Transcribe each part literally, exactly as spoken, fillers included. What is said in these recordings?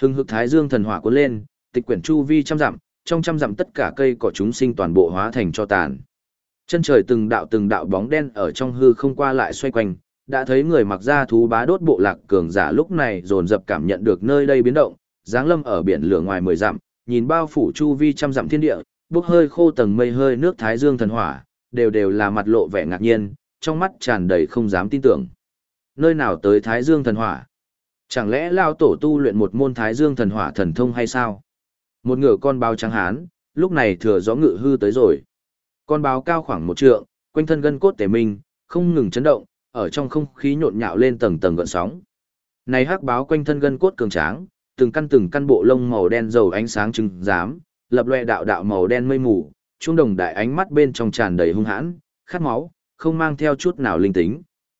Hừng hực thái dương thần hỏa cuốn lên, tịch quyển chu vi trăm dặm, trong trăm dặm tất cả cây cỏ chúng sinh toàn bộ hóa thành cho tàn. Chân trời từng đạo từng đạo bóng đen ở trong hư không qua lại xoay quanh, đã thấy người mặc da thú bá đốt bộ lạc cường giả lúc này dồn dập cảm nhận được nơi đây biến động, giáng lâm ở biển lửa ngoài mười dặm, nhìn bao phủ chu vi trăm dặm thiên địa, bốc hơi khô tầng mây hơi nước thái dương thần hỏa, đều đều là mặt lộ vẻ ngạc nhiên, trong mắt tràn đầy không dám tin tưởng. Nơi nào tới thái dương thần hỏa? Chẳng lẽ lao tổ tu luyện một môn thái dương thần hỏa thần thông hay sao? Một ngựa con báo trắng hán, lúc này thừa gió ngự hư tới rồi. Con báo cao khoảng một trượng, quanh thân gân cốt tề minh, không ngừng chấn động, ở trong không khí nhộn nhạo lên tầng tầng gợn sóng. Này hắc báo quanh thân gân cốt cường tráng, từng căn từng căn bộ lông màu đen dầu ánh sáng trừng giám, lập loè đạo đạo màu đen mây mù, trung đồng đại ánh mắt bên trong tràn đầy hung hãn, khát máu, không mang theo chút nào linh tính.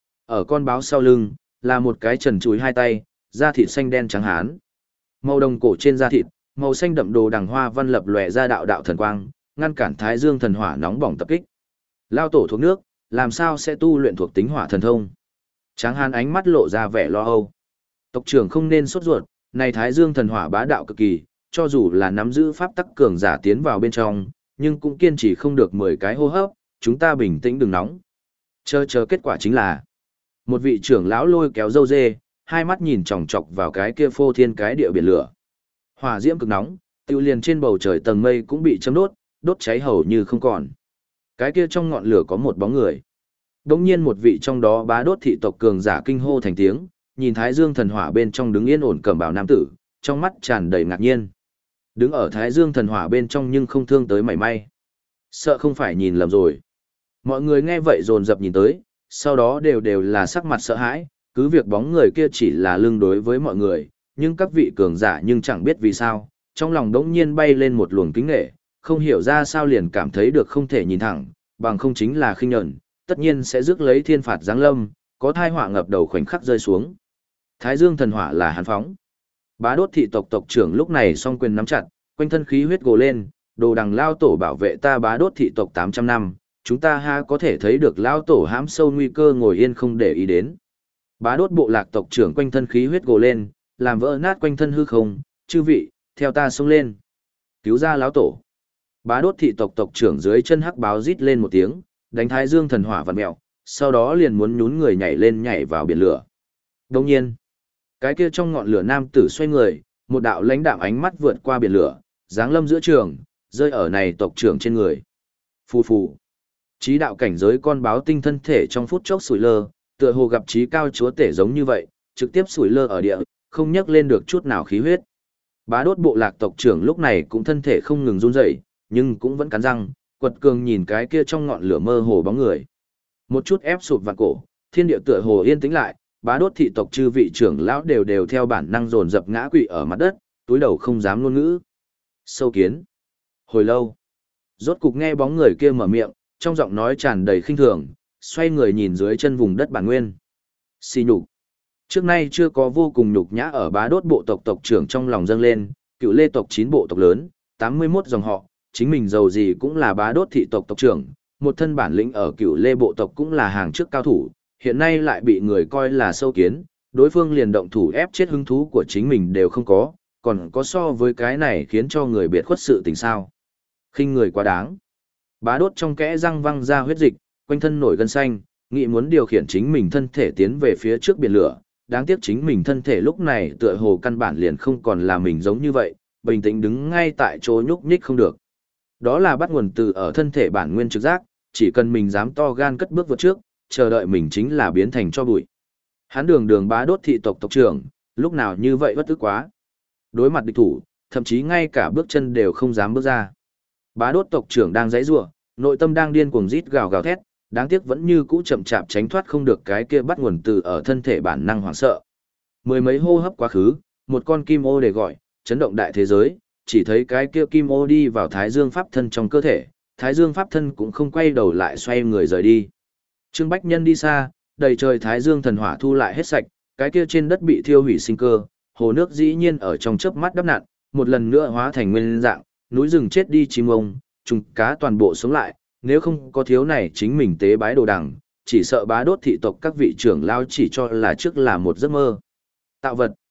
Ở con báo sau lưng, là một cái trần chuối hai tay, da thịt xanh đen trắng hán. Màu đồng cổ trên da thịt, màu xanh đậm đồ đằng hoa văn lập lòe ra đạo đạo thần quang, ngăn cản thái dương thần hỏa nóng bỏng tập kích. Lao tổ thuộc nước, làm sao sẽ tu luyện thuộc tính hỏa thần thông? Tráng hán ánh mắt lộ ra vẻ lo âu. Tộc trưởng không nên sốt ruột, này thái dương thần hỏa bá đạo cực kỳ, cho dù là nắm giữ pháp tắc cường giả tiến vào bên trong, nhưng cũng kiên trì không được mười cái hô hấp, chúng ta bình tĩnh đừng nóng. Chờ chờ kết quả chính là, một vị trưởng lão lôi kéo dâu dê, hai mắt nhìn chòng chọc vào cái kia phô thiên cái địa biển lửa. Hỏa diễm cực nóng, tiêu liền trên bầu trời tầng mây cũng bị châm đốt, đốt cháy hầu như không còn. Cái kia trong ngọn lửa có một bóng người. Đống nhiên một vị trong đó bá đốt thị tộc cường giả kinh hô thành tiếng, nhìn thái dương thần hỏa bên trong đứng yên ổn cẩm bào nam tử, trong mắt tràn đầy ngạc nhiên. Đứng ở thái dương thần hỏa bên trong nhưng không thương tới mảy may. Sợ không phải nhìn lầm rồi. Mọi người nghe vậy dồn dập nhìn tới, sau đó đều đều là sắc mặt sợ hãi, cứ việc bóng người kia chỉ là lương đối với mọi người, nhưng các vị cường giả nhưng chẳng biết vì sao, trong lòng đống nhiên bay lên một luồng kính nghệ, không hiểu ra sao liền cảm thấy được không thể nhìn thẳng, bằng không chính là khinh nhẫn, tất nhiên sẽ rước lấy thiên phạt giáng lâm, có thai họa ngập đầu khoảnh khắc rơi xuống. Thái dương thần hỏa là hàn phóng. Bá đốt thị tộc tộc trưởng lúc này song quyền nắm chặt, quanh thân khí huyết gồ lên, đồ đằng lao tổ bảo vệ ta bá đốt thị tộc tám trăm năm, chúng ta ha có thể thấy được lao tổ hãm sâu nguy cơ ngồi yên không để ý đến. Bá đốt bộ lạc tộc trưởng quanh thân khí huyết gồ lên, làm vỡ nát quanh thân hư không, chư vị, theo ta xông lên. Cứu ra lão tổ. Bá đốt thị tộc tộc trưởng dưới chân hắc báo rít lên một tiếng, đánh thái dương thần hỏa vặn mèo, sau đó liền muốn nhún người nhảy lên nhảy vào biển lửa. Đồng nhiên, cái kia trong ngọn lửa nam tử xoay người, một đạo lãnh đạm ánh mắt vượt qua biển lửa, giáng lâm giữa trường, rơi ở này tộc trưởng trên người. Phù phù. Chí đạo cảnh giới con báo tinh thân thể trong phút chốc sủi lơ, tựa hồ gặp chí cao chúa tể giống như vậy, trực tiếp sủi lơ ở địa, không nhấc lên được chút nào khí huyết. Bá đốt bộ lạc tộc trưởng lúc này cũng thân thể không ngừng run rẩy, nhưng cũng vẫn cắn răng, quật cường nhìn cái kia trong ngọn lửa mơ hồ bóng người. Một chút ép sụp vạn cổ, thiên địa tựa hồ yên tĩnh lại, bá đốt thị tộc chư vị trưởng lão đều đều theo bản năng dồn dập ngã quỵ ở mặt đất, túi đầu không dám ngôn ngữ. Sâu kiến. Hồi lâu, rốt cục nghe bóng người kia mở miệng, trong giọng nói tràn đầy khinh thường, xoay người nhìn dưới chân vùng đất bản nguyên. Xì nhục. Trước nay chưa có vô cùng nhục nhã ở bá đốt bộ tộc tộc trưởng trong lòng dâng lên, cựu lê tộc chín bộ tộc lớn, tám mươi mốt dòng họ, chính mình giàu gì cũng là bá đốt thị tộc tộc trưởng, một thân bản lĩnh ở cựu lê bộ tộc cũng là hàng trước cao thủ, hiện nay lại bị người coi là sâu kiến, đối phương liền động thủ ép chết hứng thú của chính mình đều không có, còn có so với cái này khiến cho người biệt khuất sự tình sao. Khinh người quá đáng. Bá đốt trong kẽ răng văng ra huyết dịch, quanh thân nổi gân xanh, nghĩ muốn điều khiển chính mình thân thể tiến về phía trước biển lửa, đáng tiếc chính mình thân thể lúc này tựa hồ căn bản liền không còn là mình giống như vậy, bình tĩnh đứng ngay tại chỗ nhúc nhích không được. Đó là bắt nguồn từ ở thân thể bản nguyên trực giác, chỉ cần mình dám to gan cất bước vượt trước, chờ đợi mình chính là biến thành cho bụi. Hắn đường đường bá đốt thị tộc tộc trưởng, lúc nào như vậy bất tức quá. Đối mặt địch thủ, thậm chí ngay cả bước chân đều không dám bước ra. Bá đốt tộc trưởng đang giãy giụa, nội tâm đang điên cuồng rít gào gào thét, đáng tiếc vẫn như cũ chậm chạp tránh thoát không được cái kia bắt nguồn từ ở thân thể bản năng hoảng sợ. Mười mấy hô hấp quá khứ, một con kim ô để gọi, chấn động đại thế giới, chỉ thấy cái kia kim ô đi vào Thái Dương pháp thân trong cơ thể, Thái Dương pháp thân cũng không quay đầu lại xoay người rời đi. Trương Bách Nhân đi xa, đầy trời Thái Dương thần hỏa thu lại hết sạch, cái kia trên đất bị thiêu hủy sinh cơ, hồ nước dĩ nhiên ở trong chớp mắt đắp nặn, một lần nữa hóa thành nguyên dạng, núi rừng chết đi chim ông, trùng cá toàn bộ sống lại, nếu không có thiếu này chính mình tế bái đồ đằng, chỉ sợ bá đốt thị tộc các vị trưởng lao chỉ cho là trước là một giấc mơ. Tạo vật.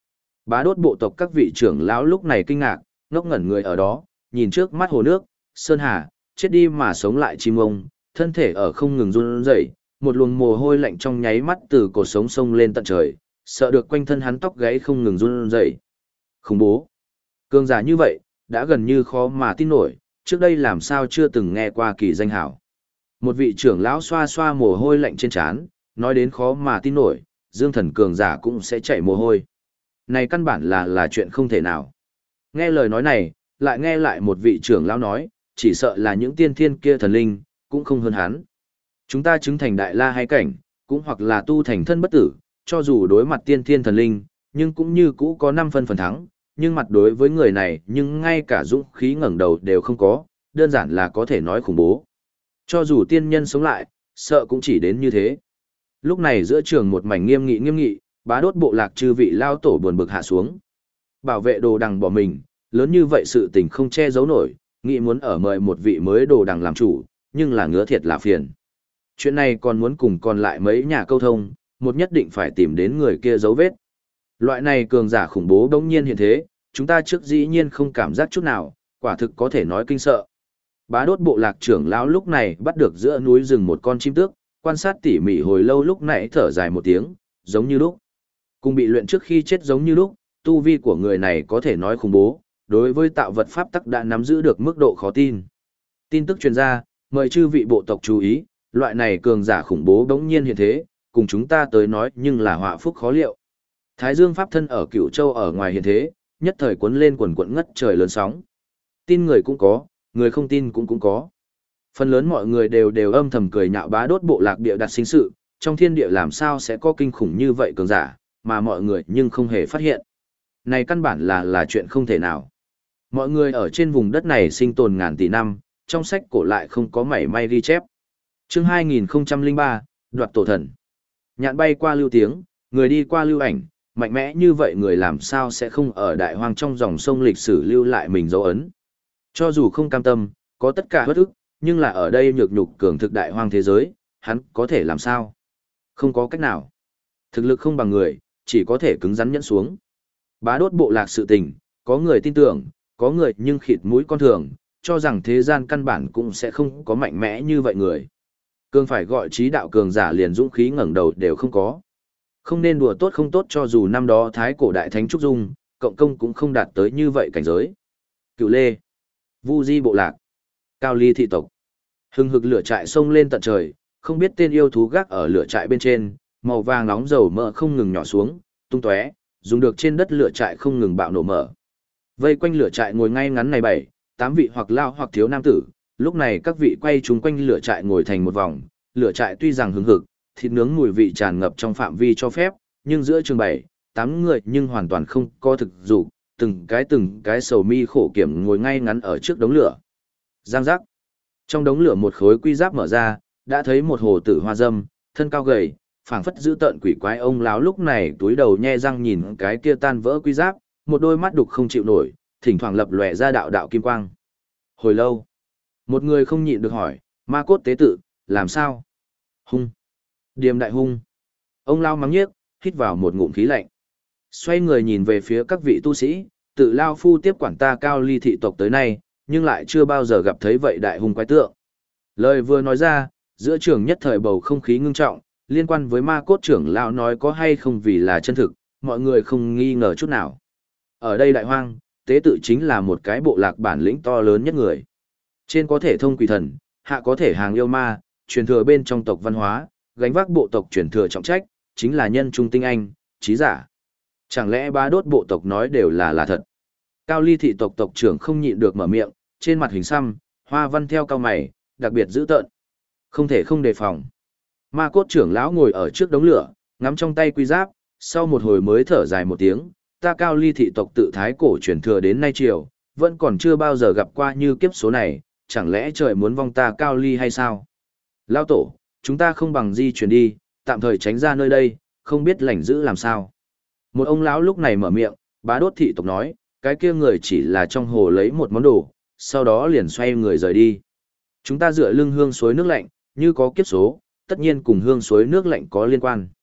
Bá đốt bộ tộc các vị trưởng lão lúc này kinh ngạc, ngốc ngẩn người ở đó, nhìn trước mắt hồ nước, sơn hà, chết đi mà sống lại chim ông, thân thể ở không ngừng run rẩy, một luồng mồ hôi lạnh trong nháy mắt từ cổ sống sông lên tận trời, sợ được quanh thân hắn tóc gáy không ngừng run rẩy. Khủng bố. Cường giả như vậy, đã gần như khó mà tin nổi, trước đây làm sao chưa từng nghe qua kỳ danh hảo. Một vị trưởng lão xoa xoa mồ hôi lạnh trên trán, nói đến khó mà tin nổi, dương thần cường giả cũng sẽ chảy mồ hôi. Này căn bản là là chuyện không thể nào. Nghe lời nói này, lại nghe lại một vị trưởng lão nói, chỉ sợ là những tiên thiên kia thần linh, cũng không hơn hắn. Chúng ta chứng thành đại la hay cảnh, cũng hoặc là tu thành thân bất tử, cho dù đối mặt tiên thiên thần linh, nhưng cũng như cũ có năm phân phần thắng, nhưng mặt đối với người này nhưng ngay cả dũng khí ngẩng đầu đều không có, đơn giản là có thể nói khủng bố. Cho dù tiên nhân sống lại, sợ cũng chỉ đến như thế. Lúc này giữa trường một mảnh nghiêm nghị nghiêm nghị, bá đốt bộ lạc chư vị lao tổ buồn bực hạ xuống. Bảo vệ đồ đằng bỏ mình, lớn như vậy sự tình không che giấu nổi, nghĩ muốn ở mời một vị mới đồ đằng làm chủ, nhưng là ngứa thiệt là phiền. Chuyện này còn muốn cùng còn lại mấy nhà câu thông, một nhất định phải tìm đến người kia dấu vết. Loại này cường giả khủng bố đống nhiên hiện thế, chúng ta trước dĩ nhiên không cảm giác chút nào, quả thực có thể nói kinh sợ. Bá đốt bộ lạc trưởng lão lúc này bắt được giữa núi rừng một con chim tước, quan sát tỉ mỉ hồi lâu lúc nãy thở dài một tiếng, giống như lúc. Cùng bị luyện trước khi chết giống như lúc, tu vi của người này có thể nói khủng bố, đối với tạo vật pháp tắc đã nắm giữ được mức độ khó tin. Tin tức truyền ra, mời chư vị bộ tộc chú ý, loại này cường giả khủng bố đống nhiên hiện thế, cùng chúng ta tới nói nhưng là họa phúc khó liệu. Thái Dương pháp thân ở Cửu Châu ở ngoài hiện thế, nhất thời cuốn lên quần quần ngất trời lớn sóng. Tin người cũng có, người không tin cũng cũng có. Phần lớn mọi người đều đều âm thầm cười nhạo bá đốt bộ lạc địa đặt sinh sự, trong thiên địa làm sao sẽ có kinh khủng như vậy cường giả, mà mọi người nhưng không hề phát hiện. Này căn bản là là chuyện không thể nào. Mọi người ở trên vùng đất này sinh tồn ngàn tỷ năm, trong sách cổ lại không có mảy may ghi chép. Chương hai nghìn không trăm lẻ ba, đoạt tổ thần. Nhạn bay qua lưu tiếng, người đi qua lưu ảnh, mạnh mẽ như vậy người làm sao sẽ không ở đại hoang trong dòng sông lịch sử lưu lại mình dấu ấn. Cho dù không cam tâm, có tất cả bất ức, nhưng là ở đây nhược nhục cường thực đại hoang thế giới, hắn có thể làm sao? Không có cách nào. Thực lực không bằng người, chỉ có thể cứng rắn nhẫn xuống. Bá đốt bộ lạc sự tình, có người tin tưởng, có người nhưng khịt mũi con thường, cho rằng thế gian căn bản cũng sẽ không có mạnh mẽ như vậy người. Cường phải gọi trí đạo cường giả liền dũng khí ngẩng đầu đều không có. Không nên đùa tốt không tốt, cho dù năm đó thái cổ đại thánh Trúc Dung, cộng công cũng không đạt tới như vậy cảnh giới. Cựu Lê, Vu Di bộ lạc, Cao Ly thị tộc. Hừng hực lửa trại xông lên tận trời, không biết tên yêu thú gác ở lửa trại bên trên, màu vàng nóng dầu mỡ không ngừng nhỏ xuống, tung tóe, dùng được trên đất lửa trại không ngừng bạo nổ mở. Vây quanh lửa trại ngồi ngay ngắn này bảy, tám vị hoặc lao hoặc thiếu nam tử, lúc này các vị quay chúng quanh lửa trại ngồi thành một vòng, lửa trại tuy rằng hừng hực, thịt nướng mùi vị tràn ngập trong phạm vi cho phép, nhưng giữa trường bảy, tám người nhưng hoàn toàn không có thực dụng, từng cái từng cái sầu mi khổ kiểm ngồi ngay ngắn ở trước đống lửa. Giang giác. Trong đống lửa một khối quy giáp mở ra, đã thấy một hồ tử hoa dâm, thân cao gầy, phảng phất giữ tợn quỷ quái ông lão lúc này túi đầu nhe răng nhìn cái kia tan vỡ quy giáp, một đôi mắt đục không chịu nổi, thỉnh thoảng lập lòe ra đạo đạo kim quang. Hồi lâu, một người không nhịn được hỏi, ma cốt tế tự, làm sao? Hung. Điềm đại hung. Ông lao mắng nhiếc, hít vào một ngụm khí lạnh. Xoay người nhìn về phía các vị tu sĩ, tự lao phu tiếp quản ta Cao Ly thị tộc tới nay, nhưng lại chưa bao giờ gặp thấy vậy đại hung quái tượng. Lời vừa nói ra, giữa trường nhất thời bầu không khí ngưng trọng, liên quan với ma cốt trưởng lão nói có hay không vì là chân thực, mọi người không nghi ngờ chút nào. Ở đây đại hoang, tế tự chính là một cái bộ lạc bản lĩnh to lớn nhất người. Trên có thể thông quỷ thần, hạ có thể hàng yêu ma, truyền thừa bên trong tộc văn hóa, gánh vác bộ tộc truyền thừa trọng trách, chính là nhân trung tinh anh, trí giả. Chẳng lẽ bá đốt bộ tộc nói đều là là thật? Cao Ly thị tộc tộc trưởng không nhịn được mở miệng, trên mặt hình xăm, hoa văn theo cao mày, đặc biệt dữ tợn. Không thể không đề phòng. Ma cốt trưởng lão ngồi ở trước đống lửa, ngắm trong tay quy giáp, sau một hồi mới thở dài một tiếng, ta Cao Ly thị tộc tự thái cổ truyền thừa đến nay triều, vẫn còn chưa bao giờ gặp qua như kiếp số này, chẳng lẽ trời muốn vong ta Cao Ly hay sao? Lão tổ, chúng ta không bằng di chuyển đi, tạm thời tránh ra nơi đây, không biết lành giữ làm sao. Một ông lão lúc này mở miệng, bá đốt thị tộc nói, cái kia người chỉ là trong hồ lấy một món đồ, sau đó liền xoay người rời đi. Chúng ta dựa lưng hương suối nước lạnh, như có kiếp số, tất nhiên cùng hương suối nước lạnh có liên quan.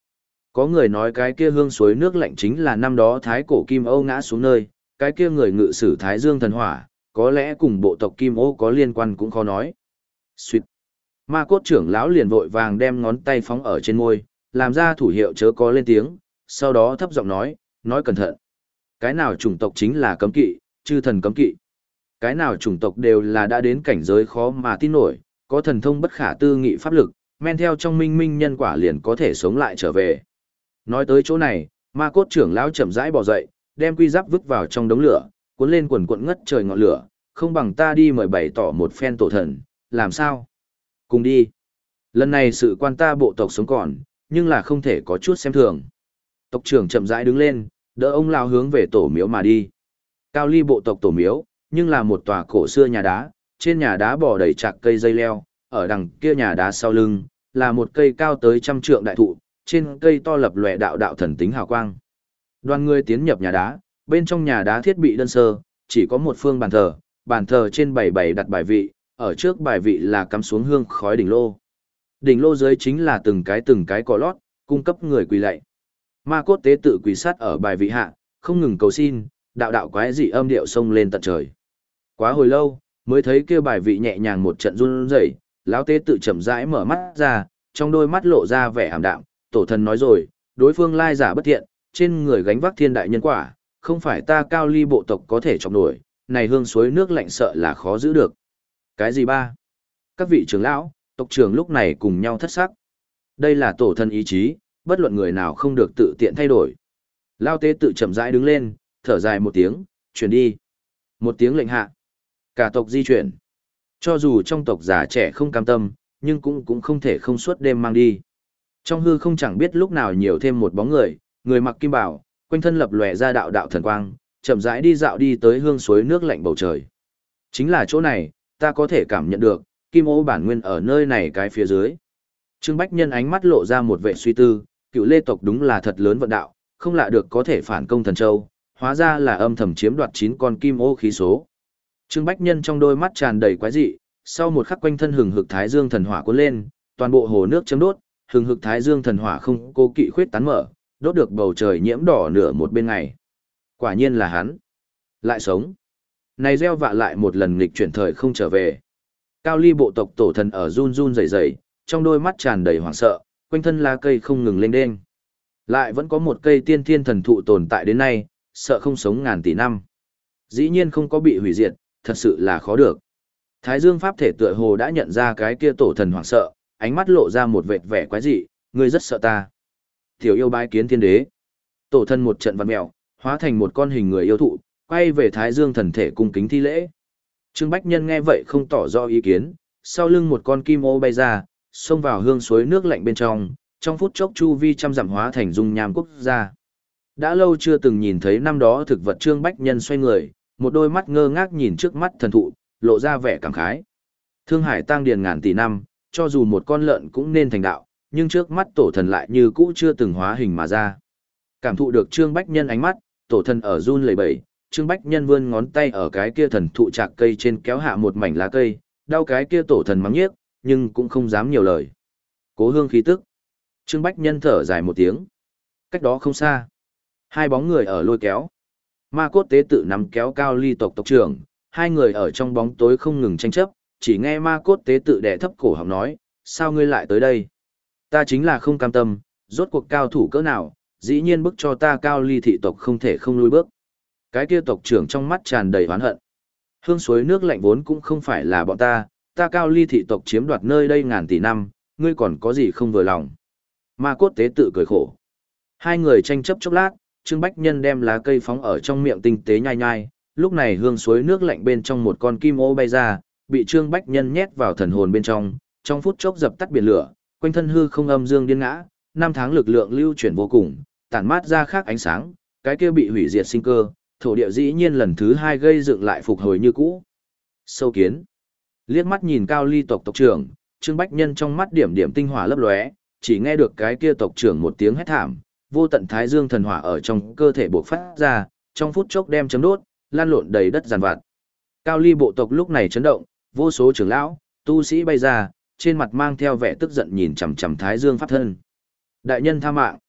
Có người nói cái kia hương suối nước lạnh chính là năm đó thái cổ Kim Âu ngã xuống nơi, cái kia người ngự sử Thái Dương thần hỏa, có lẽ cùng bộ tộc Kim Âu có liên quan cũng khó nói. Xuyệt. Ma cốt trưởng lão liền vội vàng đem ngón tay phóng ở trên môi, làm ra thủ hiệu chớ có lên tiếng, sau đó thấp giọng nói, nói cẩn thận. Cái nào chủng tộc chính là cấm kỵ, chư thần cấm kỵ. Cái nào chủng tộc đều là đã đến cảnh giới khó mà tin nổi, có thần thông bất khả tư nghị pháp lực, men theo trong minh minh nhân quả liền có thể sống lại trở về. Nói tới chỗ này, ma cốt trưởng lão chậm rãi bò dậy, đem quy giáp vứt vào trong đống lửa, cuốn lên quần quận ngất trời ngọn lửa, không bằng ta đi mời bày tỏ một phen tổ thần, làm sao? Cùng đi. Lần này sự quan ta bộ tộc sống còn, nhưng là không thể có chút xem thường. Tộc trưởng chậm rãi đứng lên, đỡ ông lão hướng về tổ miếu mà đi. Cao ly bộ tộc tổ miếu, nhưng là một tòa cổ xưa nhà đá, trên nhà đá bò đầy chạc cây dây leo, ở đằng kia nhà đá sau lưng, là một cây cao tới trăm trượng đại thụ, trên cây to lập lòe đạo đạo thần tính hào quang. Đoàn người tiến nhập nhà đá, bên trong nhà đá thiết bị đơn sơ, chỉ có một phương bàn thờ, bàn thờ trên bảy bảy đặt bài vị, ở trước bài vị là cắm xuống hương khói đỉnh lô. Đỉnh lô dưới chính là từng cái từng cái cỏ lót, cung cấp người quỳ lạy. Ma cốt tế tự quỳ sát ở bài vị hạ, không ngừng cầu xin, đạo đạo quái dị âm điệu xông lên tận trời. Quá hồi lâu, mới thấy kêu bài vị nhẹ nhàng một trận run rẩy, lão tế tự chậm rãi mở mắt ra, trong đôi mắt lộ ra vẻ ảm đạm, tổ thần nói rồi, đối phương lai giả bất thiện, trên người gánh vác thiên đại nhân quả, không phải ta cao ly bộ tộc có thể chọc nổi, này hương suối nước lạnh sợ là khó giữ được. Cái gì ba? Các vị trưởng lão, tộc trưởng lúc này cùng nhau thất sắc. Đây là tổ thần ý chí, bất luận người nào không được tự tiện thay đổi. Lao tế tự chậm rãi đứng lên, thở dài một tiếng, chuyển đi. Một tiếng lệnh hạ. Cả tộc di chuyển. Cho dù trong tộc già trẻ không cam tâm, nhưng cũng cũng không thể không suốt đêm mang đi. Trong hư không chẳng biết lúc nào nhiều thêm một bóng người, người mặc kim bào, quanh thân lập lòe ra đạo đạo thần quang, chậm rãi đi dạo đi tới hương suối nước lạnh bầu trời. Chính là chỗ này, ta có thể cảm nhận được, kim ô bản nguyên ở nơi này cái phía dưới. Trương Bách Nhân ánh mắt lộ ra một vẻ suy tư, cựu lê tộc đúng là thật lớn vận đạo, không lạ được có thể phản công thần châu, hóa ra là âm thầm chiếm đoạt chín con kim ô khí số. Trương Bách Nhân trong đôi mắt tràn đầy quái dị, sau một khắc quanh thân hừng hực thái dương thần hỏa cuốn lên, toàn bộ hồ nước chấm đốt, hừng hực thái dương thần hỏa không cố kỵ khuyết tán mở, đốt được bầu trời nhiễm đỏ nửa một bên ngày. Quả nhiên là hắn. Lại sống. Này gieo vạ lại một lần nghịch chuyển thời không trở về. Cao ly bộ tộc tổ thần ở run run rẩy rẩy, trong đôi mắt tràn đầy hoảng sợ, quanh thân lá cây không ngừng lên đên. Lại vẫn có một cây tiên thiên thần thụ tồn tại đến nay, sợ không sống ngàn tỷ năm. Dĩ nhiên không có bị hủy diệt, thật sự là khó được. Thái Dương Pháp thể tựa hồ đã nhận ra cái kia tổ thần hoảng sợ, ánh mắt lộ ra một vệt vẻ quái dị, ngươi rất sợ ta. Tiểu yêu bái kiến thiên đế. Tổ thần một trận vặn mèo, hóa thành một con hình người yêu thụ, quay về Thái Dương thần thể cung kính thi lễ. Trương Bách Nhân nghe vậy không tỏ rõ ý kiến, sau lưng một con kim ô bay ra, xông vào hương suối nước lạnh bên trong, trong phút chốc chu vi trăm dặm hóa thành dung nham quốc gia. Đã lâu chưa từng nhìn thấy năm đó thực vật Trương Bách Nhân xoay người, một đôi mắt ngơ ngác nhìn trước mắt thần thụ, lộ ra vẻ cảm khái. Thương hải tang điền ngàn tỷ năm, cho dù một con lợn cũng nên thành đạo, nhưng trước mắt tổ thần lại như cũ chưa từng hóa hình mà ra. Cảm thụ được Trương Bách Nhân ánh mắt, tổ thần ở run lẩy bẩy, Trương Bách Nhân vươn ngón tay ở cái kia thần thụ trạc cây trên kéo hạ một mảnh lá cây, đau cái kia tổ thần mắng nhiếc, nhưng cũng không dám nhiều lời. Cố hương khí tức. Trương Bách Nhân thở dài một tiếng. Cách đó không xa, hai bóng người ở lôi kéo. Ma cốt tế tự nắm kéo cao ly tộc tộc trưởng, hai người ở trong bóng tối không ngừng tranh chấp, chỉ nghe ma cốt tế tự đè thấp cổ họng nói, sao ngươi lại tới đây? Ta chính là không cam tâm, rốt cuộc cao thủ cỡ nào, dĩ nhiên bức cho ta cao ly thị tộc không thể không lùi bước. Cái kia tộc trưởng trong mắt tràn đầy oán hận. Hương suối nước lạnh vốn cũng không phải là bọn ta, ta cao ly thị tộc chiếm đoạt nơi đây ngàn tỷ năm, ngươi còn có gì không vừa lòng? Ma cốt tế tự cười khổ. Hai người tranh chấp chốc lát, Trương Bách Nhân đem lá cây phóng ở trong miệng tinh tế nhai nhai, lúc này hương suối nước lạnh bên trong một con kim ô bay ra, bị Trương Bách Nhân nhét vào thần hồn bên trong, trong phút chốc dập tắt biển lửa, quanh thân hư không âm dương điên ngã, năm tháng lực lượng lưu chuyển vô cùng, tản mát ra khác ánh sáng, cái kia bị hủy diệt sinh cơ, thổ địa dĩ nhiên lần thứ hai gây dựng lại phục hồi như cũ. Sâu kiến. Liếc mắt nhìn cao ly tộc tộc trưởng, Trương Bách Nhân trong mắt điểm điểm tinh hỏa lấp lóe, chỉ nghe được cái kia tộc trưởng một tiếng hét thảm, vô tận thái dương thần hỏa ở trong cơ thể bộc phát ra, trong phút chốc đem chấm đốt, lan lộn đầy đất giàn vặt. Cao ly bộ tộc lúc này chấn động, vô số trưởng lão, tu sĩ bay ra, trên mặt mang theo vẻ tức giận nhìn chằm chằm thái dương pháp thân. Đại nhân tha mạng.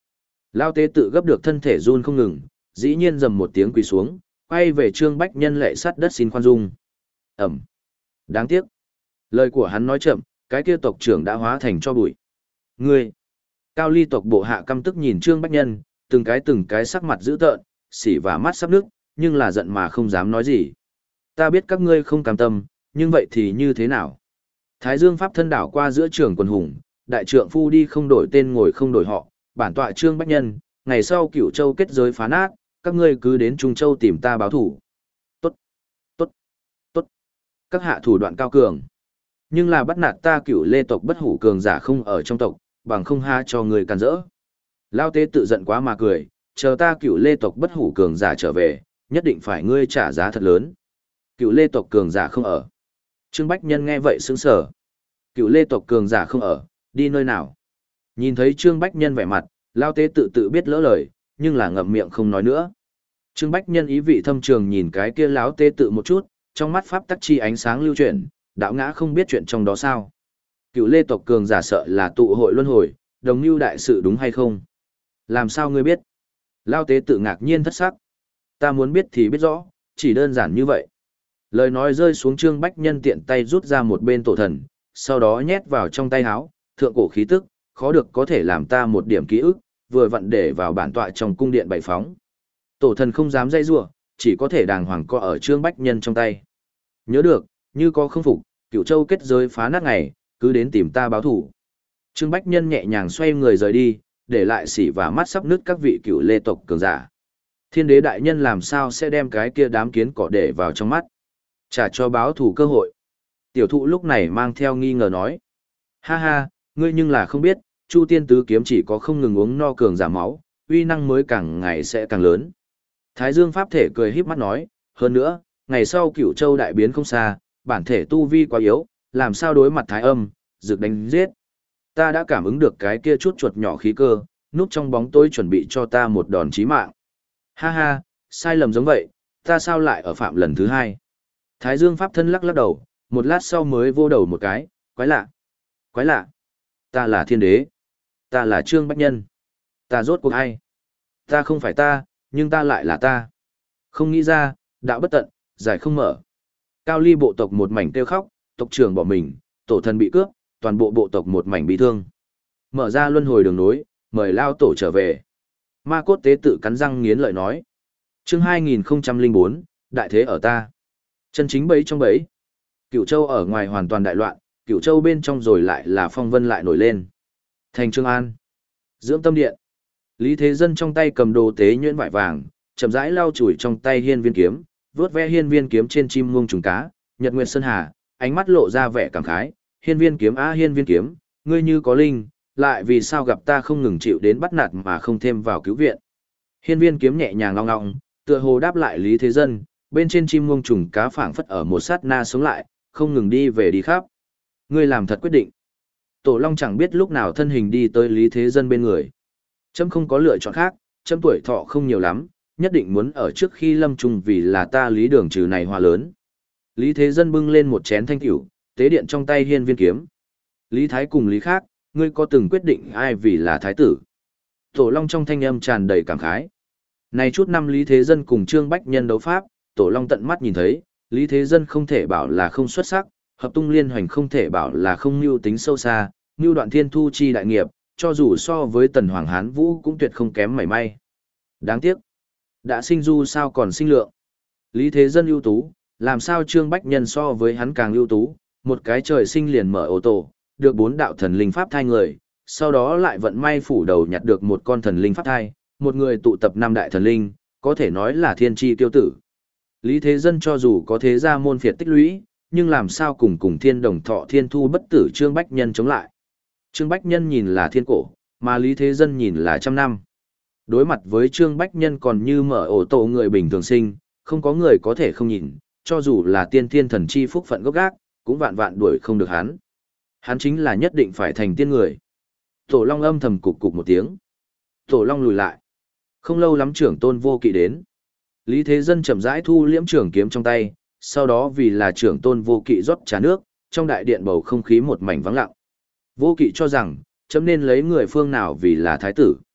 Lao tế tự gấp được thân thể run không ngừng, dĩ nhiên dầm một tiếng quỳ xuống, quay về Trương Bách Nhân lệ sắt đất xin khoan dung. Ẩm. Đáng tiếc. Lời của hắn nói chậm, cái kia tộc trưởng đã hóa thành cho bụi. Ngươi. Cao ly tộc bộ hạ căm tức nhìn Trương Bách Nhân, từng cái từng cái sắc mặt dữ tợn, xỉ và mắt sắp nước, nhưng là giận mà không dám nói gì. Ta biết các ngươi không cam tâm, nhưng vậy thì như thế nào? Thái Dương Pháp thân đảo qua giữa trường quần hùng, đại trượng phu đi không đổi tên ngồi không đổi họ, bản tọa Trương Bách Nhân, ngày sau Cửu Châu kết giới phá nát, các ngươi cứ đến Trung Châu tìm ta báo thủ. Tốt, tốt, tốt. Các hạ thủ đoạn cao cường. Nhưng là bắt nạt ta Cửu Lê tộc bất hủ cường giả không ở trong tộc, bằng không ha cho người càn rỡ. Lao tế tự giận quá mà cười, chờ ta Cửu Lê tộc bất hủ cường giả trở về, nhất định phải ngươi trả giá thật lớn. Cửu Lê tộc cường giả không ở. Trương Bách Nhân nghe vậy sững sờ. Cửu Lê tộc cường giả không ở, đi nơi nào? Nhìn thấy Trương Bách Nhân vẻ mặt, Lao tế tự tự biết lỡ lời, nhưng là ngậm miệng không nói nữa. Trương Bách Nhân ý vị thâm trường nhìn cái kia lão tế tự một chút, trong mắt pháp tắc chi ánh sáng lưu chuyển, đạo ngã không biết chuyện trong đó sao? Cửu Lê tộc cường giả sợ là tụ hội luân hồi, đồng lưu đại sự đúng hay không? Làm sao ngươi biết? Lao tế tự ngạc nhiên thất sắc. Ta muốn biết thì biết rõ, chỉ đơn giản như vậy. Lời nói rơi xuống Trương Bách Nhân tiện tay rút ra một bên tổ thần, sau đó nhét vào trong tay áo, thượng cổ khí tức, khó được có thể làm ta một điểm ký ức, vừa vặn để vào bản tọa trong cung điện bày phóng. Tổ thần không dám dây rủa, chỉ có thể đàng hoàng co ở Trương Bách Nhân trong tay. Nhớ được, như có không phục, Cửu Châu kết giới phá nát ngày, cứ đến tìm ta báo thủ. Trương Bách Nhân nhẹ nhàng xoay người rời đi, để lại xỉ và mắt sắp nứt các vị Cửu Lê tộc cường giả. Thiên đế đại nhân làm sao sẽ đem cái kia đám kiến cỏ để vào trong mắt? Trả cho báo thủ cơ hội. Tiểu thụ lúc này mang theo nghi ngờ nói. Ha ha, ngươi nhưng là không biết, Chu Tiên Tứ Kiếm chỉ có không ngừng uống no cường giả máu, uy năng mới càng ngày sẽ càng lớn. Thái Dương Pháp thể cười híp mắt nói, hơn nữa, ngày sau Cửu Châu đại biến không xa, bản thể tu vi quá yếu, làm sao đối mặt Thái Âm, rực đánh giết. Ta đã cảm ứng được cái kia chút chuột nhỏ khí cơ, núp trong bóng tối chuẩn bị cho ta một đòn chí mạng. Ha ha, sai lầm giống vậy, ta sao lại ở phạm lần thứ hai? Thái Dương Pháp thân lắc lắc đầu, một lát sau mới vô đầu một cái, quái lạ, quái lạ. Ta là thiên đế, ta là Trương Bách Nhân, ta rốt cuộc ai? Ta không phải ta, nhưng ta lại là ta. Không nghĩ ra, đạo bất tận, giải không mở. Cao ly bộ tộc một mảnh kêu khóc, tộc trưởng bỏ mình, tổ thần bị cướp, toàn bộ bộ tộc một mảnh bị thương. Mở ra luân hồi đường nối, mời lao tổ trở về. Ma cốt tế tự cắn răng nghiến lợi nói. Chương hai nghìn không trăm lẻ bốn, đại thế ở ta. Chân chính bấy trong bấy. Cửu Châu ở ngoài hoàn toàn đại loạn, Cửu Châu bên trong rồi lại là phong vân lại nổi lên. Thành Trương An, Dưỡng Tâm Điện. Lý Thế Dân trong tay cầm đồ tế nhuyễn vải vàng, chậm rãi lau chùi trong tay hiên viên kiếm, vớt ve hiên viên kiếm trên chim muông trùng cá, Nhật Nguyệt Sơn Hà, ánh mắt lộ ra vẻ cảm khái, hiên viên kiếm á hiên viên kiếm, ngươi như có linh, lại vì sao gặp ta không ngừng chịu đến bắt nạt mà không thêm vào cứu viện. Hiên viên kiếm nhẹ nhàng ngong ngong, tựa hồ đáp lại Lý Thế Dân, bên trên chim muông trùng cá phảng phất ở một sát na sống lại, không ngừng đi về đi khắp. Ngươi làm thật quyết định. Tổ Long chẳng biết lúc nào thân hình đi tới Lý Thế Dân bên người. Chấm không có lựa chọn khác, chấm tuổi thọ không nhiều lắm, nhất định muốn ở trước khi lâm trung vì là ta Lý Đường trừ này hòa lớn. Lý Thế Dân bưng lên một chén thanh tiểu, tế điện trong tay hiên viên kiếm. Lý Thái cùng Lý Khác, ngươi có từng quyết định ai vì là thái tử? Tổ Long trong thanh âm tràn đầy cảm khái. Này chút năm Lý Thế Dân cùng Trương Bách Nhân đấu pháp, Tổ Long tận mắt nhìn thấy, Lý Thế Dân không thể bảo là không xuất sắc, hợp tung liên hoành không thể bảo là không mưu tính sâu xa, mưu đoạn thiên thu chi đại nghiệp, cho dù so với Tần Hoàng Hán Vũ cũng tuyệt không kém mảy may. Đáng tiếc, đã sinh du sao còn sinh lượng. Lý Thế Dân ưu tú, làm sao Trương Bách Nhân so với hắn càng ưu tú, một cái trời sinh liền mở ô tô, được bốn đạo thần linh pháp thai người, sau đó lại vận may phủ đầu nhặt được một con thần linh pháp thai, một người tụ tập năm đại thần linh, có thể nói là thiên tri tiêu tử. Lý Thế Dân cho dù có thế gia môn phiệt tích lũy, nhưng làm sao cùng cùng thiên đồng thọ thiên thu bất tử Trương Bách Nhân chống lại. Trương Bách Nhân nhìn là thiên cổ, mà Lý Thế Dân nhìn là trăm năm. Đối mặt với Trương Bách Nhân còn như mở ổ tổ người bình thường sinh, không có người có thể không nhìn, cho dù là tiên thiên thần chi phúc phận gốc gác, cũng vạn vạn đuổi không được hắn. Hắn chính là nhất định phải thành tiên người. Tổ Long âm thầm cục cục một tiếng. Tổ Long lùi lại. Không lâu lắm trưởng tôn vô kỵ đến. Lý Thế Dân chậm rãi thu liễm trường kiếm trong tay, sau đó vì là trưởng tôn vô kỵ rót trà nước, trong đại điện bầu không khí một mảnh vắng lặng. Vô kỵ cho rằng, chấm nên lấy người phương nào vì là thái tử.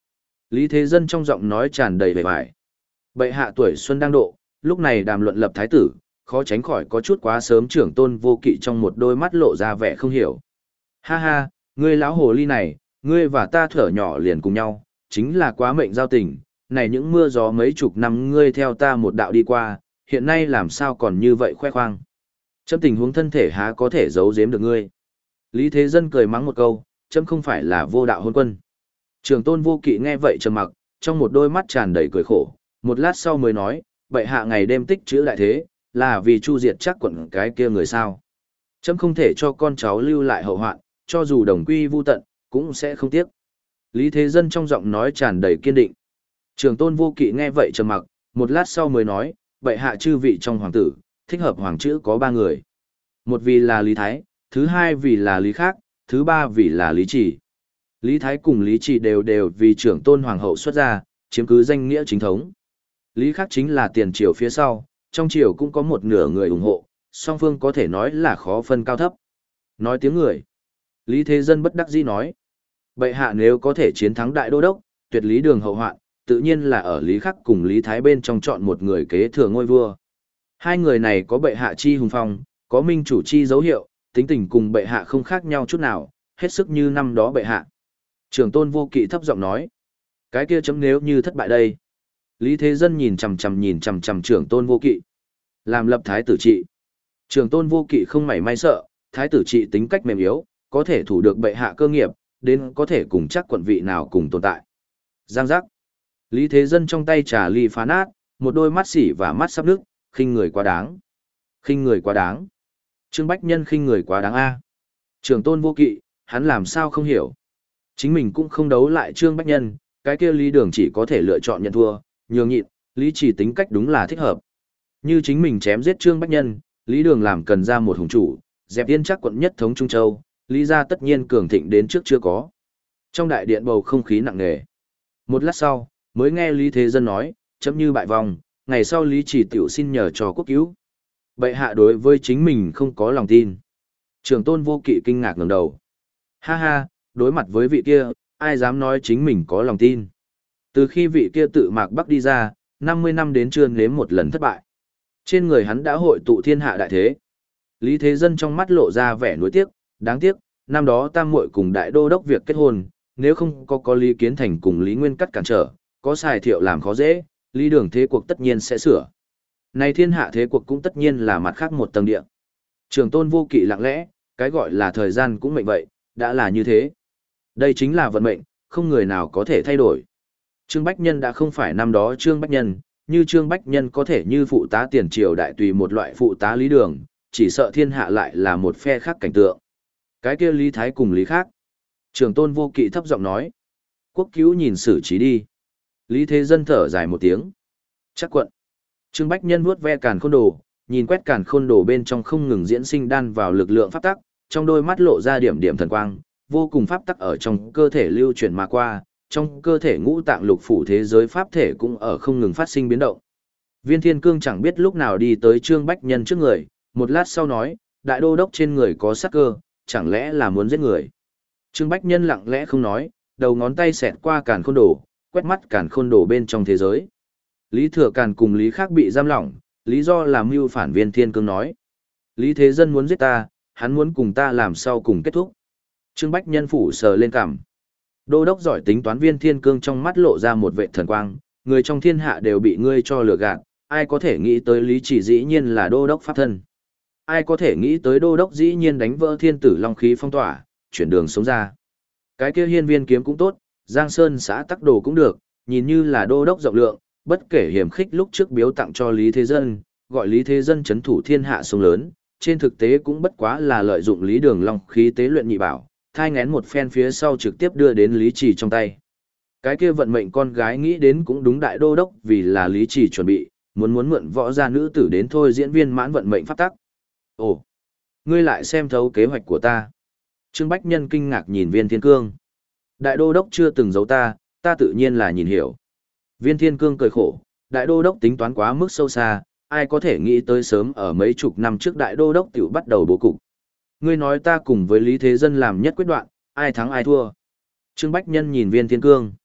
Lý Thế Dân trong giọng nói tràn đầy vẻ vải. Bệ hạ tuổi xuân đang độ, lúc này đàm luận lập thái tử, khó tránh khỏi có chút quá sớm. Trưởng Tôn Vô Kỵ trong một đôi mắt lộ ra vẻ không hiểu. Ha ha, ngươi lão hồ ly này, ngươi và ta thở nhỏ liền cùng nhau, chính là quá mệnh giao tình, này những mưa gió mấy chục năm ngươi theo ta một đạo đi qua, hiện nay làm sao còn như vậy khoe khoang. Chấm tình huống thân thể há có thể giấu giếm được ngươi. Lý Thế Dân cười mắng một câu, chấm không phải là vô đạo hôn quân. Trưởng Tôn Vô Kỵ nghe vậy trầm mặc, trong một đôi mắt tràn đầy cười khổ, một lát sau mới nói, bệ hạ ngày đêm tích trữ đại thế, là vì chu diệt chắc quận cái kia người sao. Chấm không thể cho con cháu lưu lại hậu hoạn, cho dù đồng quy vu tận, cũng sẽ không tiếc. Lý Thế Dân trong giọng nói tràn đầy kiên định. Trưởng Tôn Vô Kỵ nghe vậy trầm mặc, một lát sau mới nói, bệ hạ chư vị trong hoàng tử, thích hợp hoàng chữ có ba người. Một vì là Lý Thái, thứ hai vì là Lý Khác, thứ ba vì là Lý Trì. Lý Thái cùng Lý Trì đều đều vì trưởng tôn hoàng hậu xuất ra, chiếm cứ danh nghĩa chính thống. Lý Khác chính là tiền triều phía sau, trong triều cũng có một nửa người ủng hộ, song phương có thể nói là khó phân cao thấp. Nói tiếng người. Lý Thế Dân bất đắc dĩ nói. Bệ hạ nếu có thể chiến thắng đại đô đốc, tuyệt lý đường hậu hoạn, tự nhiên là ở Lý Khắc cùng Lý Thái bên trong chọn một người kế thừa ngôi vua. Hai người này có bệ hạ chi hùng phong, có minh chủ chi dấu hiệu, tính tình cùng bệ hạ không khác nhau chút nào, hết sức như năm đó bệ hạ. Trưởng Tôn Vô Kỵ thấp giọng nói. Cái kia chấm nếu như thất bại đây. Lý Thế Dân nhìn chằm chằm nhìn chằm chằm Trưởng Tôn Vô Kỵ. Làm lập thái tử trị. Trưởng Tôn Vô Kỵ không mảy may sợ, thái tử trị tính cách mềm yếu, có thể thủ được bệ hạ cơ nghiệp, đến có thể cùng chắc quận vị nào cùng tồn tại. Giang giác. Lý Thế Dân trong tay trà ly phá nát, một đôi mắt xỉ và mắt sắp nước, khinh người quá đáng. Khinh người quá đáng. Trương Bách Nhân khinh người quá đáng a. Trưởng Tôn Vô Kỵ, hắn làm sao không hiểu. Chính mình cũng không đấu lại Trương Bách Nhân, cái kia Lý Đường chỉ có thể lựa chọn nhận thua, nhường nhịn, Lý Chỉ tính cách đúng là thích hợp. Như chính mình chém giết Trương Bách Nhân, Lý Đường làm cần ra một hùng chủ, dẹp yên chắc quận nhất thống Trung Châu, Lý gia tất nhiên cường thịnh đến trước chưa có. Trong đại điện bầu không khí nặng nề. Một lát sau, mới nghe Lý Thế Dân nói, chấm như bại vòng, ngày sau Lý Chỉ tiểu xin nhờ cho quốc cứu. Bệ hạ đối với chính mình không có lòng tin. Trưởng Tôn Vô Kỵ kinh ngạc ngẩng đầu. Ha ha, đối mặt với vị kia, ai dám nói chính mình có lòng tin. Từ khi vị kia tự mạc Bắc đi ra, năm mươi năm đến chưa nếm một lần thất bại. Trên người hắn đã hội tụ thiên hạ đại thế. Lý Thế Dân trong mắt lộ ra vẻ nuối tiếc, đáng tiếc, năm đó tam muội cùng đại đô đốc việc kết hôn, nếu không có có Lý Kiến Thành cùng Lý Nguyên Cắt cản trở, có xài thiệu làm khó dễ, Lý Đường thế cuộc tất nhiên sẽ sửa. Này thiên hạ thế cuộc cũng tất nhiên là mặt khác một tầng địa. Trường Tôn Vô Kỵ lặng lẽ, cái gọi là thời gian cũng mệnh vậy, đã là như thế. Đây chính là vận mệnh, không người nào có thể thay đổi. Trương Bách Nhân đã không phải năm đó Trương Bách Nhân, như Trương Bách Nhân có thể như phụ tá tiền triều đại tùy một loại phụ tá Lý Đường, chỉ sợ thiên hạ lại là một phe khác cảnh tượng. Cái kia Lý Thái cùng Lý khác. Trường Tôn Vô Kỵ thấp giọng nói. Quốc cứu nhìn xử trí đi. Lý Thế Dân thở dài một tiếng. Chắc quận. Trương Bách Nhân vuốt ve càn khôn đồ, nhìn quét càn khôn đồ bên trong không ngừng diễn sinh đan vào lực lượng pháp tắc, trong đôi mắt lộ ra điểm điểm thần quang, vô cùng pháp tắc ở trong cơ thể lưu chuyển mà qua, trong cơ thể ngũ tạng lục phủ thế giới pháp thể cũng ở không ngừng phát sinh biến động. Viên Thiên Cương chẳng biết lúc nào đi tới Trương Bách Nhân trước người, một lát sau nói, đại đô đốc trên người có sát cơ, chẳng lẽ là muốn giết người. Trương Bách Nhân lặng lẽ không nói, đầu ngón tay xẹt qua càn khôn đồ, quét mắt càn khôn đồ bên trong thế giới. Lý Thừa Càn cùng Lý Khác bị giam lỏng, lý do là mưu phản. Viên Thiên Cương nói. Lý Thế Dân muốn giết ta, hắn muốn cùng ta làm sau cùng kết thúc. Trương Bách Nhân phủ sờ lên cằm. Đô đốc giỏi tính toán. Viên Thiên Cương trong mắt lộ ra một vệ thần quang, người trong thiên hạ đều bị ngươi cho lừa gạt, ai có thể nghĩ tới Lý Chỉ dĩ nhiên là đô đốc pháp thân. Ai có thể nghĩ tới đô đốc dĩ nhiên đánh vỡ thiên tử long khí phong tỏa, chuyển đường sống ra. Cái kia hiên viên kiếm cũng tốt, Giang Sơn xã tắc đồ cũng được, nhìn như là đô đốc rộng lượng, bất kể hiểm khích lúc trước biếu tặng cho Lý Thế Dân, gọi Lý Thế Dân chấn thủ thiên hạ sông lớn, trên thực tế cũng bất quá là lợi dụng Lý Đường long khí tế luyện nhị bảo, thai ngén một phen phía sau trực tiếp đưa đến Lý Trì trong tay. Cái kia vận mệnh con gái nghĩ đến cũng đúng, đại đô đốc vì là Lý Trì chuẩn bị, muốn muốn mượn võ gia nữ tử đến thôi diễn viên mãn vận mệnh pháp tắc. Ồ, ngươi lại xem thấu kế hoạch của ta. Trương Bách Nhân kinh ngạc nhìn Viên Thiên Cương. Đại đô đốc chưa từng giấu ta, ta tự nhiên là nhìn hiểu. Viên Thiên Cương cười khổ, đại đô đốc tính toán quá mức sâu xa, ai có thể nghĩ tới sớm ở mấy chục năm trước đại đô đốc tiểu bắt đầu bố cục. Ngươi nói ta cùng với Lý Thế Dân làm nhất quyết đoạn, ai thắng ai thua. Trương Bách Nhân nhìn Viên Thiên Cương.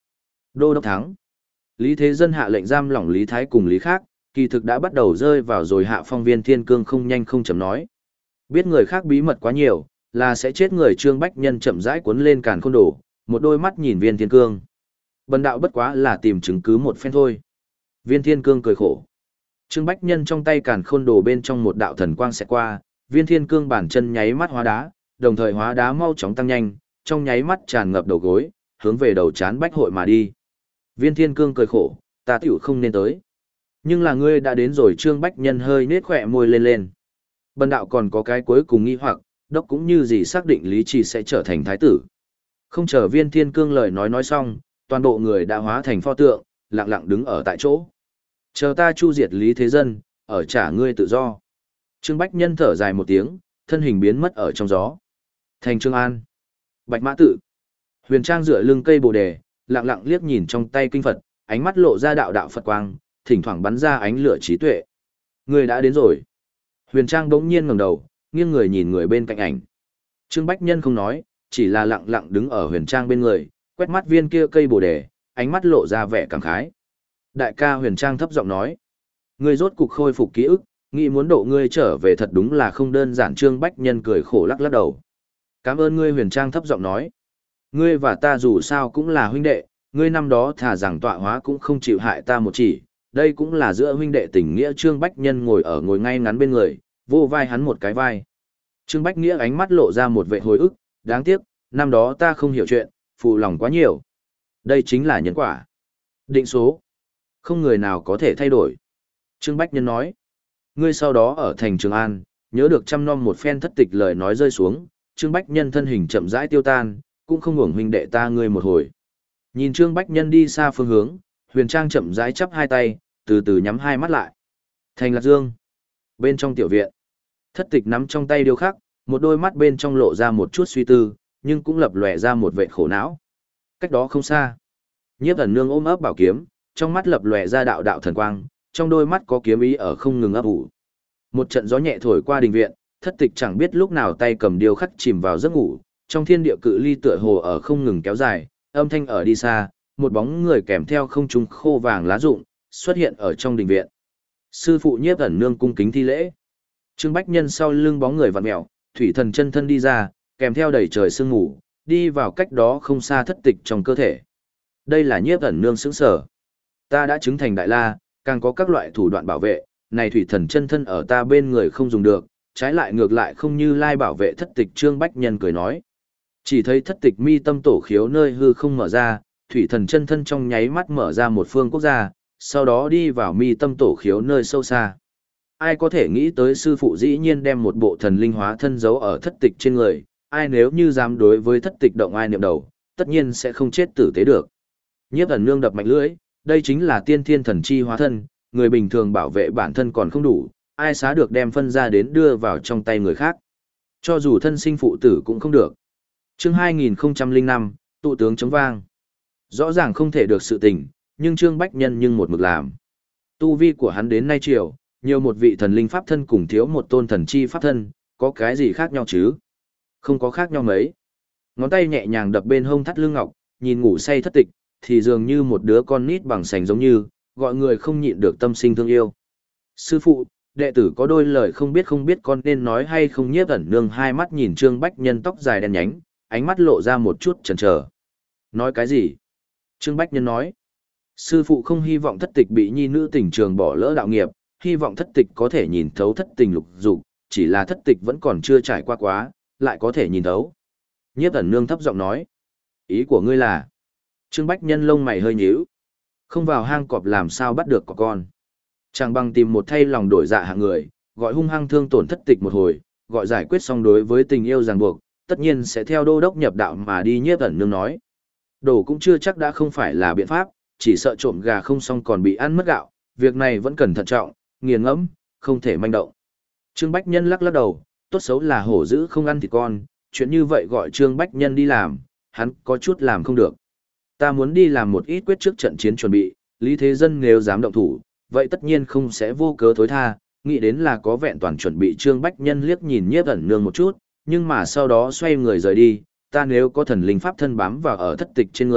Đô đốc thắng. Lý Thế Dân hạ lệnh giam lỏng Lý Thái cùng Lý Khác, kỳ thực đã bắt đầu rơi vào rồi hạ phong Viên Thiên Cương không nhanh không chậm nói. Biết người khác bí mật quá nhiều, là sẽ chết người. Trương Bách Nhân chậm rãi cuốn lên càn khôn đổ, một đôi mắt nhìn Viên Thiên Cương. Bần đạo bất quá là tìm chứng cứ một phen thôi. Viên Thiên Cương cười khổ. Trương Bách Nhân trong tay càn khôn đồ bên trong một đạo thần quang sẽ qua, Viên Thiên Cương bản chân nháy mắt hóa đá, đồng thời hóa đá mau chóng tăng nhanh, trong nháy mắt tràn ngập đầu gối, hướng về đầu chán Bách Hội mà đi. Viên Thiên Cương cười khổ, ta tiểu không nên tới. Nhưng là ngươi đã đến rồi. Trương Bách Nhân hơi nết khỏe môi lên lên. Bần đạo còn có cái cuối cùng nghi hoặc, đốc cũng như gì xác định Lý Trì sẽ trở thành thái tử. Không chờ Viên Thiên Cương lời nói nói xong, toàn bộ người đã hóa thành pho tượng, lặng lặng đứng ở tại chỗ. Chờ ta chu diệt Lý Thế Dân, ở trả ngươi tự do. Trương Bách Nhân thở dài một tiếng, thân hình biến mất ở trong gió. Thành Trương An. Bạch Mã Tự. Huyền Trang dựa lưng cây bồ đề, lặng lặng liếc nhìn trong tay kinh Phật, ánh mắt lộ ra đạo đạo Phật quang, thỉnh thoảng bắn ra ánh lửa trí tuệ. Người đã đến rồi. Huyền Trang bỗng nhiên ngẩng đầu, nghiêng người nhìn người bên cạnh ảnh. Trương Bách Nhân không nói, chỉ là lặng lặng đứng ở Huyền Trang bên người, quét mắt viên kia cây bồ đề, ánh mắt lộ ra vẻ cảm khái. Đại ca. Huyền Trang thấp giọng nói. Ngươi rốt cục khôi phục ký ức, nghĩ muốn độ ngươi trở về thật đúng là không đơn giản. Trương Bách Nhân cười khổ lắc lắc đầu. Cảm ơn ngươi. Huyền Trang thấp giọng nói. Ngươi và ta dù sao cũng là huynh đệ, ngươi năm đó thà rằng tọa hóa cũng không chịu hại ta một chỉ, đây cũng là giữa huynh đệ tình nghĩa. Trương Bách Nhân ngồi ở ngồi ngay ngắn bên người, vô vai hắn một cái vai. Trương Bách Nghĩa ánh mắt lộ ra một vẻ hồi ức, đáng tiếc, năm đó ta không hiểu chuyện, phụ lòng quá nhiều. Đây chính là nhân quả. Định số. Không người nào có thể thay đổi. Trương Bách Nhân nói. Ngươi sau đó ở thành Trường An, nhớ được chăm nom một phen thất tịch. Lời nói rơi xuống, Trương Bách Nhân thân hình chậm rãi tiêu tan, cũng không hưởng huynh đệ ta ngươi một hồi. Nhìn Trương Bách Nhân đi xa phương hướng, Huyền Trang chậm rãi chắp hai tay, từ từ nhắm hai mắt lại. Thành Lạc Dương. Bên trong tiểu viện, thất tịch nắm trong tay điêu khắc, một đôi mắt bên trong lộ ra một chút suy tư, nhưng cũng lập lòe ra một vẻ khổ não. Cách đó không xa, Nhiếp Ẩn Nương ôm ấp bảo kiếm, trong mắt lập lòe ra đạo đạo thần quang, trong đôi mắt có kiếm ý ở không ngừng ấp ủ. Một trận gió nhẹ thổi qua đình viện, thất tịch chẳng biết lúc nào tay cầm điêu khắc chìm vào giấc ngủ, trong thiên địa cự ly tựa hồ ở không ngừng kéo dài, âm thanh ở đi xa, một bóng người kèm theo không trung khô vàng lá rụng, xuất hiện ở trong đình viện. Sư phụ Nhiếp Ẩn Nương cung kính thi lễ. Trương Bách Nhân sau lưng bóng người vặn mèo, thủy thần chân thân đi ra, kèm theo đầy trời sương ngủ, đi vào cách đó không xa thất tịch trong cơ thể. Đây là Nhiếp Ẩn Nương sững sở. Ta đã chứng thành đại la, càng có các loại thủ đoạn bảo vệ, này thủy thần chân thân ở ta bên người không dùng được, trái lại ngược lại không như lai bảo vệ thất tịch. Trương Bách Nhân cười nói. Chỉ thấy thất tịch mi tâm tổ khiếu nơi hư không mở ra, thủy thần chân thân trong nháy mắt mở ra một phương quốc gia, sau đó đi vào mi tâm tổ khiếu nơi sâu xa. Ai có thể nghĩ tới sư phụ dĩ nhiên đem một bộ thần linh hóa thân giấu ở thất tịch trên người, ai nếu như dám đối với thất tịch động ai niệm đầu, tất nhiên sẽ không chết tử tế được. Nhiếp Ẩn Nương đập mạnh lưỡi, đây chính là tiên thiên thần chi hóa thân, người bình thường bảo vệ bản thân còn không đủ, ai xá được đem phân ra đến đưa vào trong tay người khác. Cho dù thân sinh phụ tử cũng không được. Chương hai nghìn không trăm lẻ năm, tụ tướng chống vang. Rõ ràng không thể được sự tình, nhưng Trương Bách Nhân nhưng một mực làm. Tu vi của hắn đến nay triều, nhiều một vị thần linh pháp thân cùng thiếu một tôn thần chi pháp thân, có cái gì khác nhau chứ? Không có khác nhau mấy. Ngón tay nhẹ nhàng đập bên hông thắt lưng ngọc, nhìn ngủ say thất tịch, thì dường như một đứa con nít bằng sành giống như, gọi người không nhịn được tâm sinh thương yêu. Sư phụ, đệ tử có đôi lời không biết không biết con nên nói hay không. Nhiếp Ẩn Nương hai mắt nhìn Trương Bách Nhân tóc dài đen nhánh, ánh mắt lộ ra một chút chần chờ. Nói cái gì? Trương Bách Nhân nói. Sư phụ không hy vọng thất tịch bị nhi nữ tình trường bỏ lỡ đạo nghiệp, hy vọng thất tịch có thể nhìn thấu thất tình lục dục, chỉ là thất tịch vẫn còn chưa trải qua quá, lại có thể nhìn thấu. Nhiếp Ẩn Nương thấp giọng nói. Ý của ngươi là? Trương Bách Nhân lông mày hơi nhíu. Không vào hang cọp làm sao bắt được có con. Chẳng bằng tìm một thay lòng đổi dạ hạng người, gọi hung hăng thương tổn thất tịch một hồi, gọi giải quyết xong đối với tình yêu ràng buộc, tất nhiên sẽ theo đô đốc nhập đạo mà đi. Nhiếp Ẩn Nương nói. Đổ cũng chưa chắc đã không phải là biện pháp, chỉ sợ trộm gà không xong còn bị ăn mất gạo, việc này vẫn cần thận trọng, nghiền ngẫm, không thể manh động. Trương Bách Nhân lắc lắc đầu, tốt xấu là hổ dữ không ăn thịt con, chuyện như vậy gọi Trương Bách Nhân đi làm, hắn có chút làm không được. Ta muốn đi làm một ít quyết trước trận chiến chuẩn bị, Lý Thế Dân nếu dám động thủ, vậy tất nhiên không sẽ vô cớ thối tha, nghĩ đến là có vẹn toàn chuẩn bị. Trương Bách Nhân liếc nhìn Nhiếp Ẩn Nương một chút, nhưng mà sau đó xoay người rời đi, ta nếu có thần linh pháp thân bám vào ở thất tịch trên người,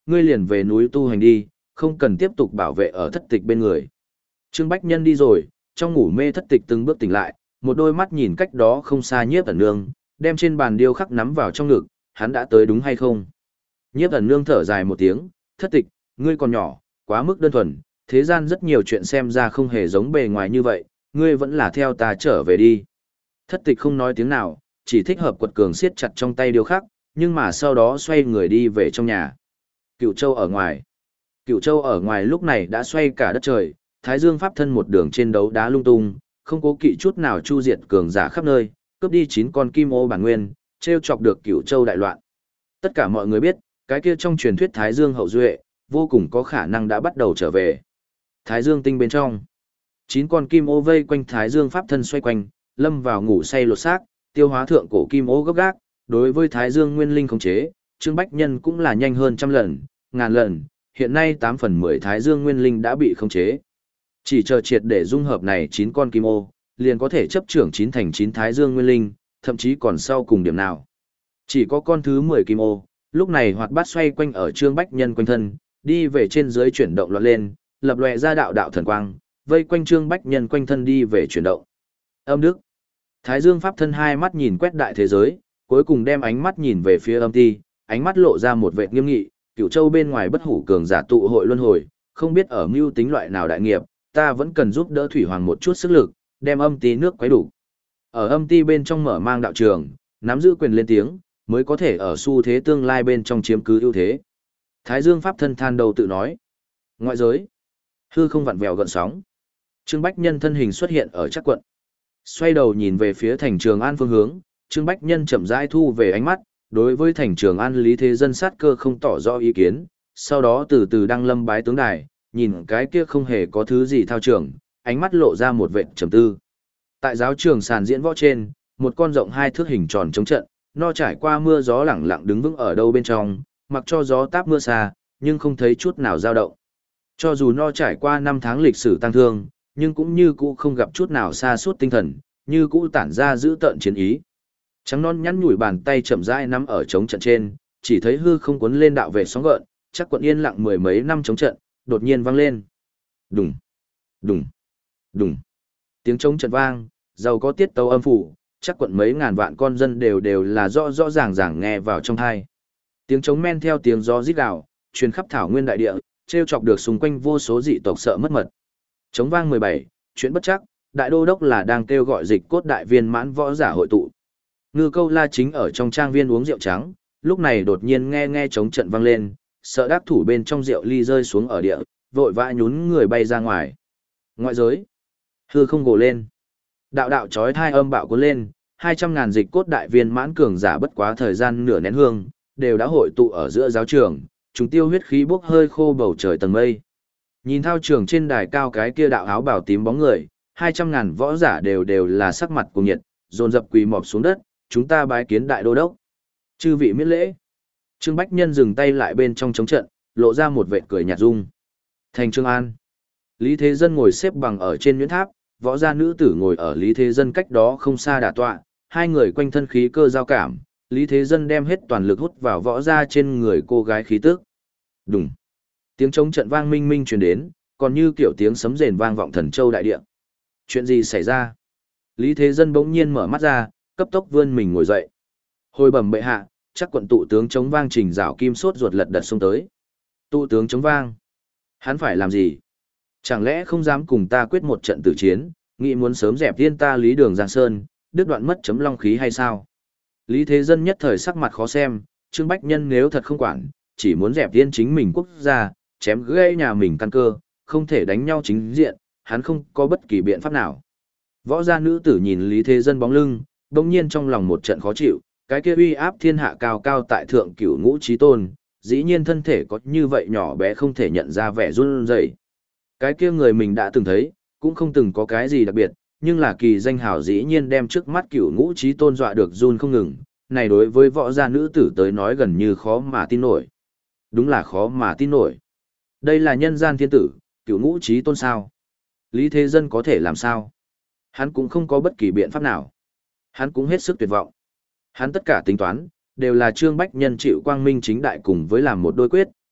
ngươi liền về núi tu hành đi, không cần tiếp tục bảo vệ ở thất tịch bên người. Trương Bách Nhân đi rồi, trong ngủ mê thất tịch từng bước tỉnh lại, một đôi mắt nhìn cách đó không xa Nhiếp Ẩn Nương, đem trên bàn điêu khắc nắm vào trong ngực, hắn đã tới đúng hay không? Nhiếp Ẩn Nương thở dài một tiếng, thất tịch, ngươi còn nhỏ, quá mức đơn thuần, thế gian rất nhiều chuyện xem ra không hề giống bề ngoài như vậy, ngươi vẫn là theo ta trở về đi. Thất tịch không nói tiếng nào, chỉ thích hợp quật cường siết chặt trong tay điêu khắc, nhưng mà sau đó xoay người đi về trong nhà. Cựu Châu ở ngoài. Cựu Châu ở ngoài lúc này đã xoay cả đất trời, Thái Dương pháp thân một đường trên đấu đá lung tung, không cố kỵ chút nào chu diệt cường giả khắp nơi, cướp đi chín con kim ô bản nguyên, trêu chọc được Cựu Châu đại loạn. Tất cả mọi người biết, cái kia trong truyền thuyết Thái Dương hậu duệ, vô cùng có khả năng đã bắt đầu trở về. Thái Dương tinh bên trong, chín con kim ô vây quanh Thái Dương pháp thân xoay quanh, lâm vào ngủ say lột xác, tiêu hóa thượng cổ kim ô gấp gác, đối với Thái Dương nguyên linh khống chế, Trương Bách Nhân cũng là nhanh hơn trăm lần, ngàn lần, hiện nay tám phần mười Thái Dương nguyên linh đã bị khống chế. Chỉ chờ triệt để dung hợp này chín con kim ô, liền có thể chấp trưởng chín thành chín Thái Dương nguyên linh, thậm chí còn sau cùng điểm nào. Chỉ có con thứ mười kim ô, lúc này hoạt bát xoay quanh ở Trương Bách Nhân quanh thân, đi về trên dưới chuyển động loạn lên, lập lòe ra đạo đạo thần quang, vây quanh Trương Bách Nhân quanh thân đi về chuyển động. Âm đức. Thái Dương pháp thân hai mắt nhìn quét đại thế giới, cuối cùng đem ánh mắt nhìn về phía âm ti, ánh mắt lộ ra một vệt nghiêm nghị, Cửu Châu bên ngoài bất hủ cường giả tụ hội luân hồi, không biết ở mưu tính loại nào đại nghiệp, ta vẫn cần giúp đỡ Thủy Hoàng một chút sức lực, đem âm ti nước quấy đủ. Ở âm ti bên trong mở mang đạo trường, nắm giữ quyền lên tiếng, mới có thể ở xu thế tương lai bên trong chiếm cứ ưu thế. Thái Dương pháp thân than đầu tự nói. Ngoại giới, hư không vặn vẹo gợn sóng. Trương Bách Nhân thân hình xuất hiện ở chắc quận. Xoay đầu nhìn về phía thành Trường An phương hướng, Trương Bách Nhân chậm rãi thu về ánh mắt, đối với thành Trường An Lý Thế Dân sát cơ không tỏ rõ ý kiến, sau đó từ từ đăng lâm bái tướng đài, nhìn cái kia không hề có thứ gì thao trường, ánh mắt lộ ra một vệt trầm tư. Tại giáo trường sàn diễn võ trên, một con rộng hai thước hình tròn chống trận, no trải qua mưa gió lẳng lặng đứng vững ở đâu bên trong, mặc cho gió táp mưa xa, nhưng không thấy chút nào dao động. Cho dù no trải qua năm tháng lịch sử tăng thương, nhưng cũng như cũ không gặp chút nào xa suốt tinh thần, như cũ tản ra giữ tợn chiến ý. Trắng non nhắn nhủi bàn tay chậm rãi nắm ở chống trận trên, chỉ thấy hư không cuốn lên đạo vệ sóng gợn, chắc quận yên lặng mười mấy năm chống trận, đột nhiên vang lên. Đùng, đùng, đùng. Tiếng chống trận vang, giàu có tiết tấu âm phủ, chắc quận mấy ngàn vạn con dân đều đều là rõ rõ ràng ràng nghe vào trong tai. Tiếng chống men theo tiếng gió rít gào, truyền khắp thảo nguyên đại địa, trêu chọc được xung quanh vô số dị tộc sợ mất mật. Chống vang mười bảy, chuyện bất chắc, đại đô đốc là đang kêu gọi dịch cốt đại viên mãn võ giả hội tụ. Ngư Câu La chính ở trong trang viên uống rượu trắng, lúc này đột nhiên nghe nghe chống trận vang lên, sợ đắc thủ bên trong rượu ly rơi xuống ở địa, vội vã nhún người bay ra ngoài. Ngoại giới, hư không gồ lên. Đạo đạo chói tai âm bạo cuốn lên, hai trăm ngàn dịch cốt đại viên mãn cường giả bất quá thời gian nửa nén hương, đều đã hội tụ ở giữa giáo trường, chúng tiêu huyết khí bốc hơi khô bầu trời tầng mây. Nhìn thao trường trên đài cao cái kia đạo áo bào tím bóng người, hai trăm ngàn võ giả đều đều là sắc mặt cùng nhiệt, dồn dập quỳ mọp xuống đất, chúng ta bái kiến đại đô đốc. Chư vị miễn lễ. Trương Bách Nhân dừng tay lại bên trong chống trận, lộ ra một vệt cười nhạt dung. Thành Trường An. Lý Thế Dân ngồi xếp bằng ở trên nhuyễn tháp, võ gia nữ tử ngồi ở Lý Thế Dân cách đó không xa đả tọa, hai người quanh thân khí cơ giao cảm, Lý Thế Dân đem hết toàn lực hút vào võ gia trên người cô gái khí tức. Đùng. Tiếng trống trận vang minh minh truyền đến, còn như kiểu tiếng sấm rền vang vọng thần châu đại địa. Chuyện gì xảy ra? Lý Thế Dân bỗng nhiên mở mắt ra, cấp tốc vươn mình ngồi dậy. Hồi bẩm bệ hạ, chắc quận tụ tướng chống vang trình rào kim sốt ruột lật đật xông tới. Tụ tướng chống vang? Hắn phải làm gì? Chẳng lẽ không dám cùng ta quyết một trận tử chiến, nghĩ muốn sớm dẹp tiên ta Lý Đường Giang Sơn, đứt đoạn mất chấm long khí hay sao? Lý Thế Dân nhất thời sắc mặt khó xem, Trương Bách Nhân nếu thật không quản, chỉ muốn dẹp tiên chính mình quốc gia, chém gãy nhà mình căn cơ, không thể đánh nhau chính diện, hắn không có bất kỳ biện pháp nào. Võ gia nữ tử nhìn Lý Thế Dân bóng lưng, bỗng nhiên trong lòng một trận khó chịu, cái kia uy áp thiên hạ cao cao tại thượng cửu ngũ chí tôn, dĩ nhiên thân thể có như vậy nhỏ bé không thể nhận ra vẻ run rẩy. Cái kia người mình đã từng thấy, cũng không từng có cái gì đặc biệt, nhưng là kỳ danh hào dĩ nhiên đem trước mắt cửu ngũ chí tôn dọa được run không ngừng, này đối với võ gia nữ tử tới nói gần như khó mà tin nổi. Đúng là khó mà tin nổi. Đây là nhân gian thiên tử, cửu ngũ chí tôn sao? Lý Thế Dân có thể làm sao? Hắn cũng không có bất kỳ biện pháp nào. Hắn cũng hết sức tuyệt vọng. Hắn tất cả tính toán, đều là Trương Bách Nhân chịu quang minh chính đại cùng với làm một đôi quyết,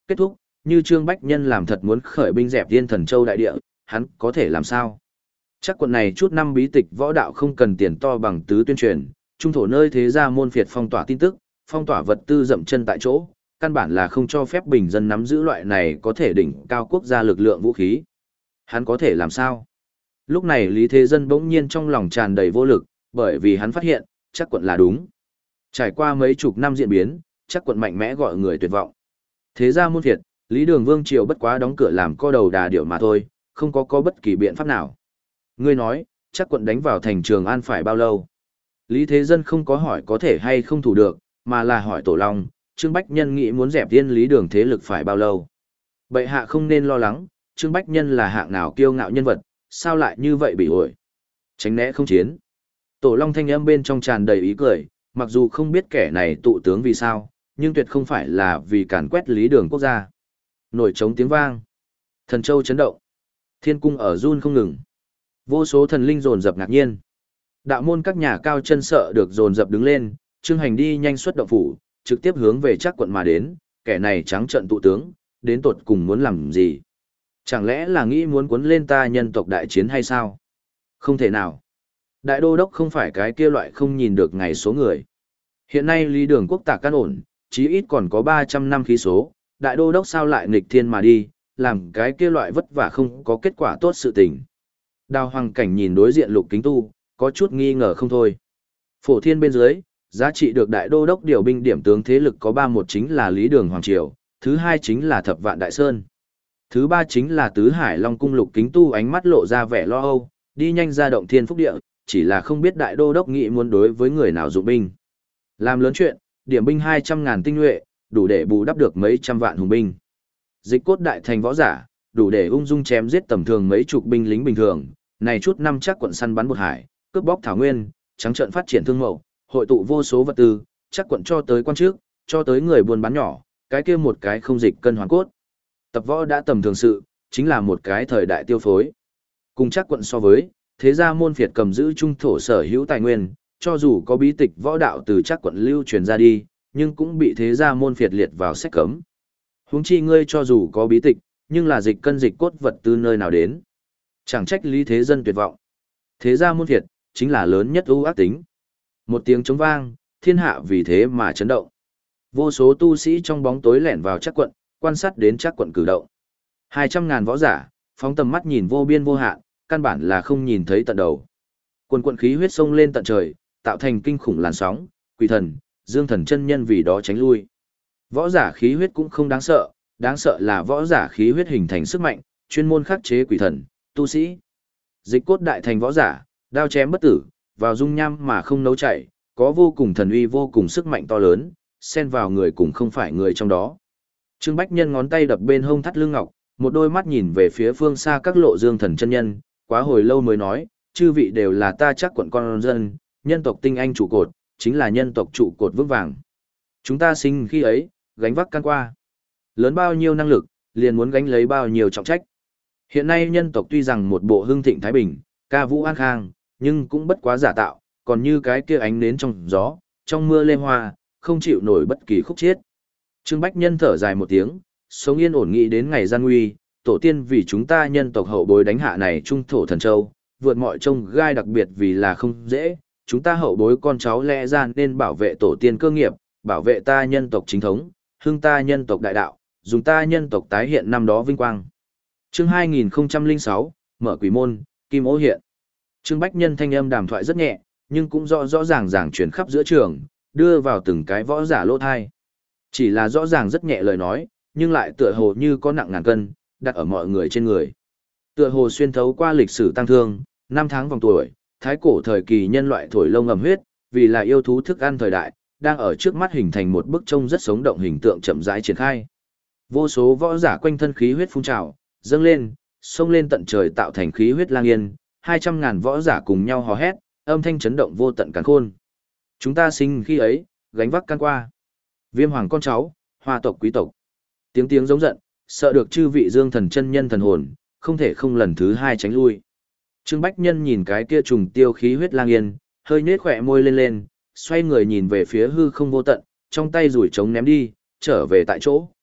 kết thúc, như Trương Bách Nhân làm thật muốn khởi binh dẹp Tiên Thần Châu đại địa, hắn có thể làm sao? Chắc quận này chút năm bí tịch võ đạo không cần tiền to bằng tứ tuyên truyền, trung thổ nơi thế gia môn phiệt phong tỏa tin tức, phong tỏa vật tư dậm chân tại chỗ, căn bản là không cho phép bình dân nắm giữ loại này có thể đỉnh cao quốc gia lực lượng vũ khí. Hắn có thể làm sao? Lúc này Lý Thế Dân bỗng nhiên trong lòng tràn đầy vô lực, bởi vì hắn phát hiện, chắc quận là đúng. Trải qua mấy chục năm diễn biến, chắc quận mạnh mẽ gọi người tuyệt vọng. Thế gia môn phiệt, Lý Đường Vương triều bất quá đóng cửa làm co đầu đà điểu mà thôi, không có có bất kỳ biện pháp nào. Ngươi nói, chắc quận đánh vào thành Trường An phải bao lâu? Lý Thế Dân không có hỏi có thể hay không thủ được, mà là hỏi Tổ Long, Trương Bách Nhân nghĩ muốn dẹp Tiên Lý Đường thế lực phải bao lâu? Bệ hạ không nên lo lắng, Trương Bách Nhân là hạng nào kiêu ngạo nhân vật, sao lại như vậy bị ổi? Tránh né không chiến. Tổ Long thanh âm bên trong tràn đầy ý cười, mặc dù không biết kẻ này tụ tướng vì sao, nhưng tuyệt không phải là vì càn quét Lý Đường quốc gia. Nổi trống tiếng vang. Thần châu chấn động. Thiên cung ở run không ngừng. Vô số thần linh dồn dập ngạc nhiên. Đạo môn các nhà cao chân sợ được dồn dập đứng lên, Trương Hành đi nhanh xuất động phủ, trực tiếp hướng về Trác quận mà đến, kẻ này trắng trợn tụ tướng, đến tột cùng muốn làm gì? Chẳng lẽ là nghĩ muốn cuốn lên ta nhân tộc đại chiến hay sao? Không thể nào. Đại đô đốc không phải cái kia loại không nhìn được ngày số người. Hiện nay Lý Đường quốc tạc căn ổn, chí ít còn có ba trăm năm khí số, đại đô đốc sao lại nghịch thiên mà đi, làm cái kia loại vất vả không có kết quả tốt sự tình. Đào Hoàng Cảnh nhìn đối diện Lục Kính Tu, có chút nghi ngờ không thôi. Phổ Thiên bên dưới, giá trị được đại đô đốc điều binh điểm tướng thế lực có ba một chính là Lý Đường Hoàng Triều, thứ hai chính là Thập Vạn Đại Sơn. Thứ ba chính là Tứ Hải Long Cung. Lục Kính Tu ánh mắt lộ ra vẻ lo âu, đi nhanh ra động thiên phúc địa, chỉ là không biết đại đô đốc nghĩ muốn đối với người nào dụng binh. Làm lớn chuyện, điểm binh hai trăm ngàn tinh nhuệ, đủ để bù đắp được mấy trăm vạn hùng binh. Dịch cốt đại thành võ giả, đủ để ung dung chém giết tầm thường mấy chục binh lính bình thường, này chút năm chắc quận săn bắn bột hải, cướp bóc thảo nguyên, trắng trợn phát triển thương mậu, hội tụ vô số vật tư, chắc quận cho tới quan trước, cho tới người buôn bán nhỏ, cái kia một cái không dịch cân hoàn cốt. Tập võ đã tầm thường sự, chính là một cái thời đại tiêu phối. Cùng chắc quận so với, thế gia môn phiệt cầm giữ trung thổ sở hữu tài nguyên, cho dù có bí tịch võ đạo từ chắc quận lưu truyền ra đi, nhưng cũng bị thế gia môn phiệt liệt vào sách cấm. Huống chi ngươi cho dù có bí tịch, nhưng là dịch cân dịch cốt vật từ nơi nào đến. Chẳng trách Lý Thế Dân tuyệt vọng. Thế gia môn phiệt, chính là lớn nhất ưu ác tính. Một tiếng trống vang, thiên hạ vì thế mà chấn động. Vô số tu sĩ trong bóng tối lẻn vào chắc quận, quan sát đến chắc quận cử động. Hai trăm ngàn võ giả, phóng tầm mắt nhìn vô biên vô hạn, căn bản là không nhìn thấy tận đầu. Quần quận khí huyết sông lên tận trời, tạo thành kinh khủng làn sóng, quỷ thần, dương thần chân nhân vì đó tránh lui. Võ giả khí huyết cũng không đáng sợ, đáng sợ là võ giả khí huyết hình thành sức mạnh, chuyên môn khắc chế quỷ thần, tu sĩ. Dịch cốt đại thành võ giả, đao chém bất tử, vào dung nham mà không nấu chảy, có vô cùng thần uy vô cùng sức mạnh to lớn, xen vào người cùng không phải người trong đó. Trương Bách Nhân ngón tay đập bên hông thắt lưng ngọc, một đôi mắt nhìn về phía phương xa các lộ dương thần chân nhân, quá hồi lâu mới nói, chư vị đều là ta chắc quận con dân, nhân tộc tinh anh trụ cột, chính là nhân tộc trụ cột vững vàng. Chúng ta sinh khi ấy, gánh vác can qua. Lớn bao nhiêu năng lực, liền muốn gánh lấy bao nhiêu trọng trách. Hiện nay nhân tộc tuy rằng một bộ hưng thịnh thái bình, ca vũ an khang, nhưng cũng bất quá giả tạo, còn như cái kia ánh nến trong gió, trong mưa lê hoa, không chịu nổi bất kỳ khúc chiết. Trương Bách Nhân thở dài một tiếng, sống yên ổn nghĩ đến ngày gian nguy, tổ tiên vì chúng ta nhân tộc hậu bối đánh hạ này trung thổ thần châu, vượt mọi trông gai đặc biệt vì là không dễ, chúng ta hậu bối con cháu lẽ ra nên bảo vệ tổ tiên cơ nghiệp, bảo vệ ta nhân tộc chính thống, hưng ta nhân tộc đại đạo, dùng ta nhân tộc tái hiện năm đó vinh quang. Chương hai nghìn không trăm lẻ sáu, mở quỷ môn, kim ố hiện. Trương Bách Nhân thanh âm đàm thoại rất nhẹ, nhưng cũng rõ rõ ràng ràng chuyển khắp giữa trường, đưa vào từng cái võ giả lỗ thai. Chỉ là rõ ràng rất nhẹ lời nói, nhưng lại tựa hồ như có nặng ngàn cân, đặt ở mọi người trên người. Tựa hồ xuyên thấu qua lịch sử tăng thương, năm tháng vòng tuổi, thái cổ thời kỳ nhân loại thổi lông ngầm huyết, vì là yêu thú thức ăn thời đại, đang ở trước mắt hình thành một bức trông rất sống động hình tượng chậm rãi triển khai. Vô số võ giả quanh thân khí huyết phun trào, dâng lên, xông lên tận trời tạo thành khí huyết lang yên, hai trăm ngàn võ giả cùng nhau hò hét, âm thanh chấn động vô tận càn khôn. Chúng ta sinh khi ấy, gánh vác can qua. Viêm hoàng con cháu, hoa tộc quý tộc. Tiếng tiếng giống giận, sợ được chư vị dương thần chân nhân thần hồn, không thể không lần thứ hai tránh lui. Trương Bách Nhân nhìn cái kia trùng tiêu khí huyết lang yên, hơi nhếch khỏe môi lên lên, xoay người nhìn về phía hư không vô tận, trong tay rủi trống ném đi, trở về tại chỗ.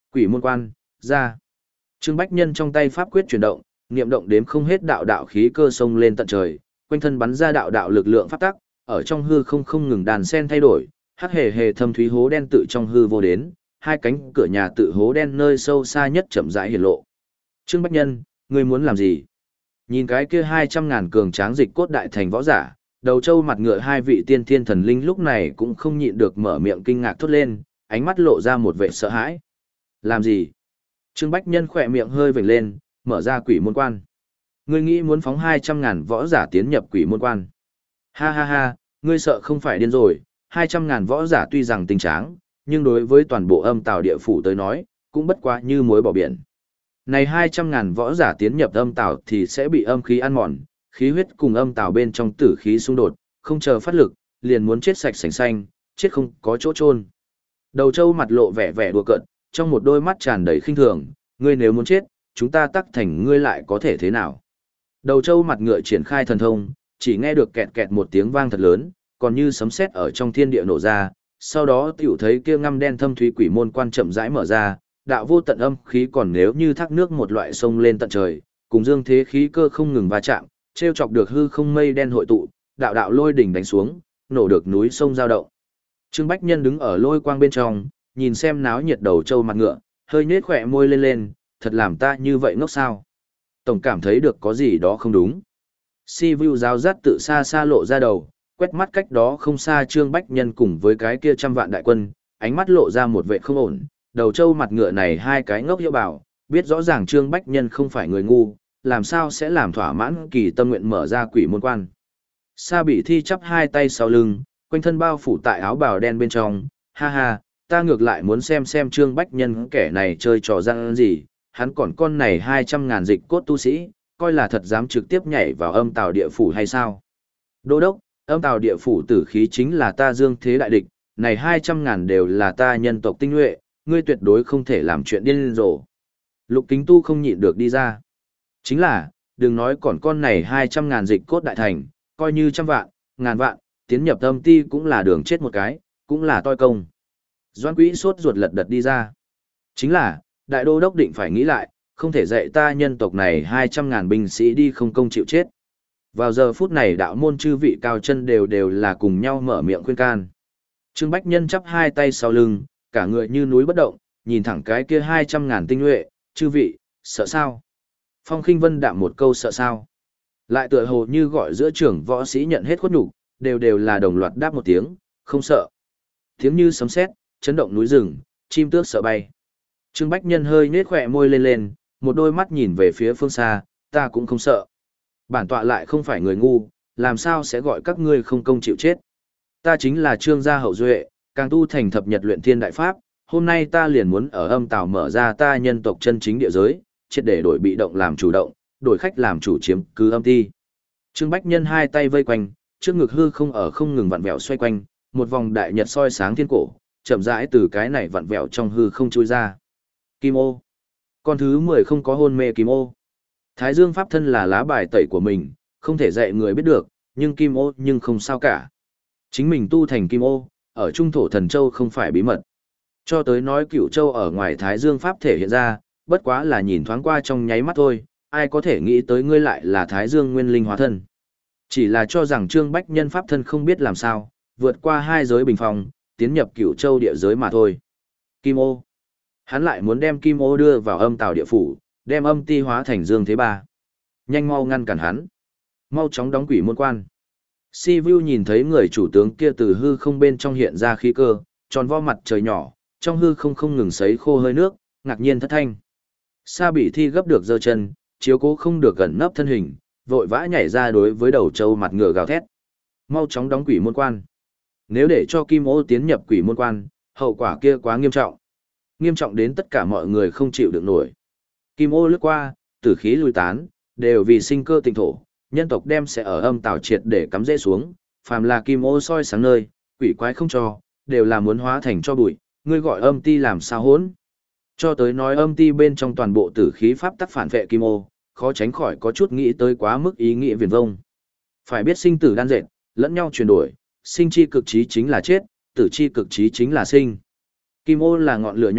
Quỷ môn quan, ra. Trương Bách Nhân trong tay pháp quyết chuyển động, niệm động đếm không hết đạo đạo khí cơ sông lên tận trời, quanh thân bắn ra đạo đạo lực lượng pháp tắc, ở trong hư không không ngừng đàn sen thay đổi, hắc hề hề thâm thúy hố đen tự trong hư vô đến, hai cánh cửa nhà tự hố đen nơi sâu xa nhất chậm rãi hiển lộ. Trương Bách Nhân, ngươi muốn làm gì? Nhìn cái kia hai trăm ngàn cường tráng dịch cốt đại thành võ giả, đầu trâu mặt ngựa hai vị tiên thiên thần linh lúc này cũng không nhịn được mở miệng kinh ngạc thốt lên, ánh mắt lộ ra một vẻ sợ hãi. Làm gì? Trương Bách Nhân khỏe miệng hơi vểnh lên, mở ra quỷ môn quan. Ngươi nghĩ muốn phóng hai trăm ngàn võ giả tiến nhập quỷ môn quan? Ha ha ha, ngươi sợ không phải điên rồi, hai trăm ngàn võ giả tuy rằng tinh tráng, nhưng đối với toàn bộ âm tào địa phủ tới nói, cũng bất quá như muối bỏ biển. Này hai trăm ngàn võ giả tiến nhập âm tào thì sẽ bị âm khí ăn mòn, khí huyết cùng âm tào bên trong tử khí xung đột, không chờ phát lực, liền muốn chết sạch sành xanh, chết không có chỗ chôn. Đầu trâu mặt lộ vẻ vẻ đùa cợt, trong một đôi mắt tràn đầy khinh thường, ngươi nếu muốn chết, chúng ta tắc thành ngươi lại có thể thế nào? Đầu trâu mặt ngựa triển khai thần thông, chỉ nghe được kẹt kẹt một tiếng vang thật lớn, còn như sấm sét ở trong thiên địa nổ ra, sau đó tiểu thấy kia ngăm đen thâm thúy quỷ môn quan chậm rãi mở ra, đạo vô tận âm khí còn nếu như thác nước một loại sông lên tận trời, cùng dương thế khí cơ không ngừng va chạm, trêu chọc được hư không mây đen hội tụ, đạo đạo lôi đỉnh đánh xuống, nổ được núi sông dao động. Trương Bách Nhân đứng ở lôi quang bên trong, nhìn xem náo nhiệt đầu trâu mặt ngựa, hơi nhếch khỏe môi lên lên, thật làm ta như vậy ngốc sao? Tổng cảm thấy được có gì đó không đúng. Si Vu giáo dắt tự xa xa lộ ra đầu, quét mắt cách đó không xa Trương Bách Nhân cùng với cái kia trăm vạn đại quân, ánh mắt lộ ra một vẻ không ổn, đầu trâu mặt ngựa này hai cái ngốc hiệu bảo, biết rõ ràng Trương Bách Nhân không phải người ngu, làm sao sẽ làm thỏa mãn kỳ tâm nguyện mở ra quỷ môn quan. Sa Bị Thi chắp hai tay sau lưng, quanh thân bao phủ tại áo bào đen bên trong, ha ha, ta ngược lại muốn xem xem Trương Bách Nhân kẻ này chơi trò răng gì, hắn còn con này hai trăm ngàn dịch cốt tu sĩ, coi là thật dám trực tiếp nhảy vào âm tào địa phủ hay sao? Đô đốc, âm tào địa phủ tử khí chính là ta dương thế đại địch, này hai trăm ngàn đều là ta nhân tộc tinh nhuệ, ngươi tuyệt đối không thể làm chuyện điên rồ. Lục Kính Tu không nhịn được đi ra. Chính là, đừng nói còn con này hai trăm ngàn dịch cốt đại thành, coi như trăm vạn, ngàn vạn, tiến nhập âm ti cũng là đường chết một cái, cũng là toi công. Doan Quỹ sốt ruột lật đật đi ra. Chính là, đại đô đốc định phải nghĩ lại, không thể dạy ta nhân tộc này hai trăm ngàn binh sĩ đi không công chịu chết. Vào giờ phút này đạo môn chư vị cao chân đều đều là cùng nhau mở miệng khuyên can. Trương Bách Nhân chắp hai tay sau lưng, cả người như núi bất động, nhìn thẳng cái kia hai trăm ngàn tinh nhuệ, chư vị, sợ sao? Phong Khinh Vân đạm một câu sợ sao? Lại tựa hồ như gọi giữa trưởng võ sĩ nhận hết khuất nhục, đều đều là đồng loạt đáp một tiếng, không sợ. Tiếng như sấm sét, chấn động núi rừng, chim tước sợ bay. Trương Bách Nhân hơi nhếch khỏe môi lên lên, một đôi mắt nhìn về phía phương xa, ta cũng không sợ. Bản tọa lại không phải người ngu, làm sao sẽ gọi các ngươi không công chịu chết. Ta chính là Trương gia hậu duệ, càng tu thành thập nhật luyện thiên đại pháp, hôm nay ta liền muốn ở âm tào mở ra ta nhân tộc chân chính địa giới, triệt để đổi bị động làm chủ động, đổi khách làm chủ chiếm cứ âm ti. Trương Bách Nhân hai tay vây quanh, trước ngực hư không ở không ngừng vặn vẹo xoay quanh, một vòng đại nhật soi sáng thiên cổ, chậm rãi từ cái này vặn vẹo trong hư không chui ra. Kim ô. Con thứ mười không có hôn mê kim ô. Thái Dương pháp thân là lá bài tẩy của mình, không thể dạy người biết được, nhưng kim ô nhưng không sao cả. Chính mình tu thành kim ô, ở trung thổ thần châu không phải bí mật. Cho tới nói cửu châu ở ngoài Thái Dương pháp thể hiện ra, bất quá là nhìn thoáng qua trong nháy mắt thôi, ai có thể nghĩ tới ngươi lại là Thái Dương nguyên linh hóa thân. Chỉ là cho rằng Trương Bách Nhân pháp thân không biết làm sao, vượt qua hai giới bình phòng, tiến nhập cửu châu địa giới mà thôi. Kim ô. Hắn lại muốn đem kim ô đưa vào âm tào địa phủ, đem âm ti hóa thành Dương Thế Ba. Nhanh mau ngăn cản hắn. Mau chóng đóng quỷ môn quan. Si Vu nhìn thấy người chủ tướng kia từ hư không bên trong hiện ra khí cơ, tròn vo mặt trời nhỏ, trong hư không không ngừng sấy khô hơi nước, ngạc nhiên thất thanh. Sa Bị Thi gấp được giơ chân, chiếu cố không được gần nấp thân hình, vội vã nhảy ra đối với đầu trâu mặt ngựa gào thét. Mau chóng đóng quỷ môn quan. Nếu để cho Kim Ô tiến nhập quỷ môn quan, hậu quả kia quá nghiêm trọng. Nghiêm trọng đến tất cả mọi người không chịu được nổi. Kim Ô lướt qua, tử khí lùi tán, đều vì sinh cơ tịnh thổ, nhân tộc đem sẽ ở âm tào triệt để cắm rễ xuống, phàm là Kim Ô soi sáng nơi, quỷ quái không cho, đều là muốn hóa thành cho bụi, ngươi gọi âm ti làm sao hỗn. Cho tới nói âm ti bên trong toàn bộ tử khí pháp tắc phản vệ Kim Ô, khó tránh khỏi có chút nghĩ tới quá mức ý nghĩa viển vông. Phải biết sinh tử đan dệt, lẫn nhau chuyển đổi, sinh chi cực trí chính là chết, tử chi cực trí chính là sinh. Kim Ô là ngọn lửa nhỏ,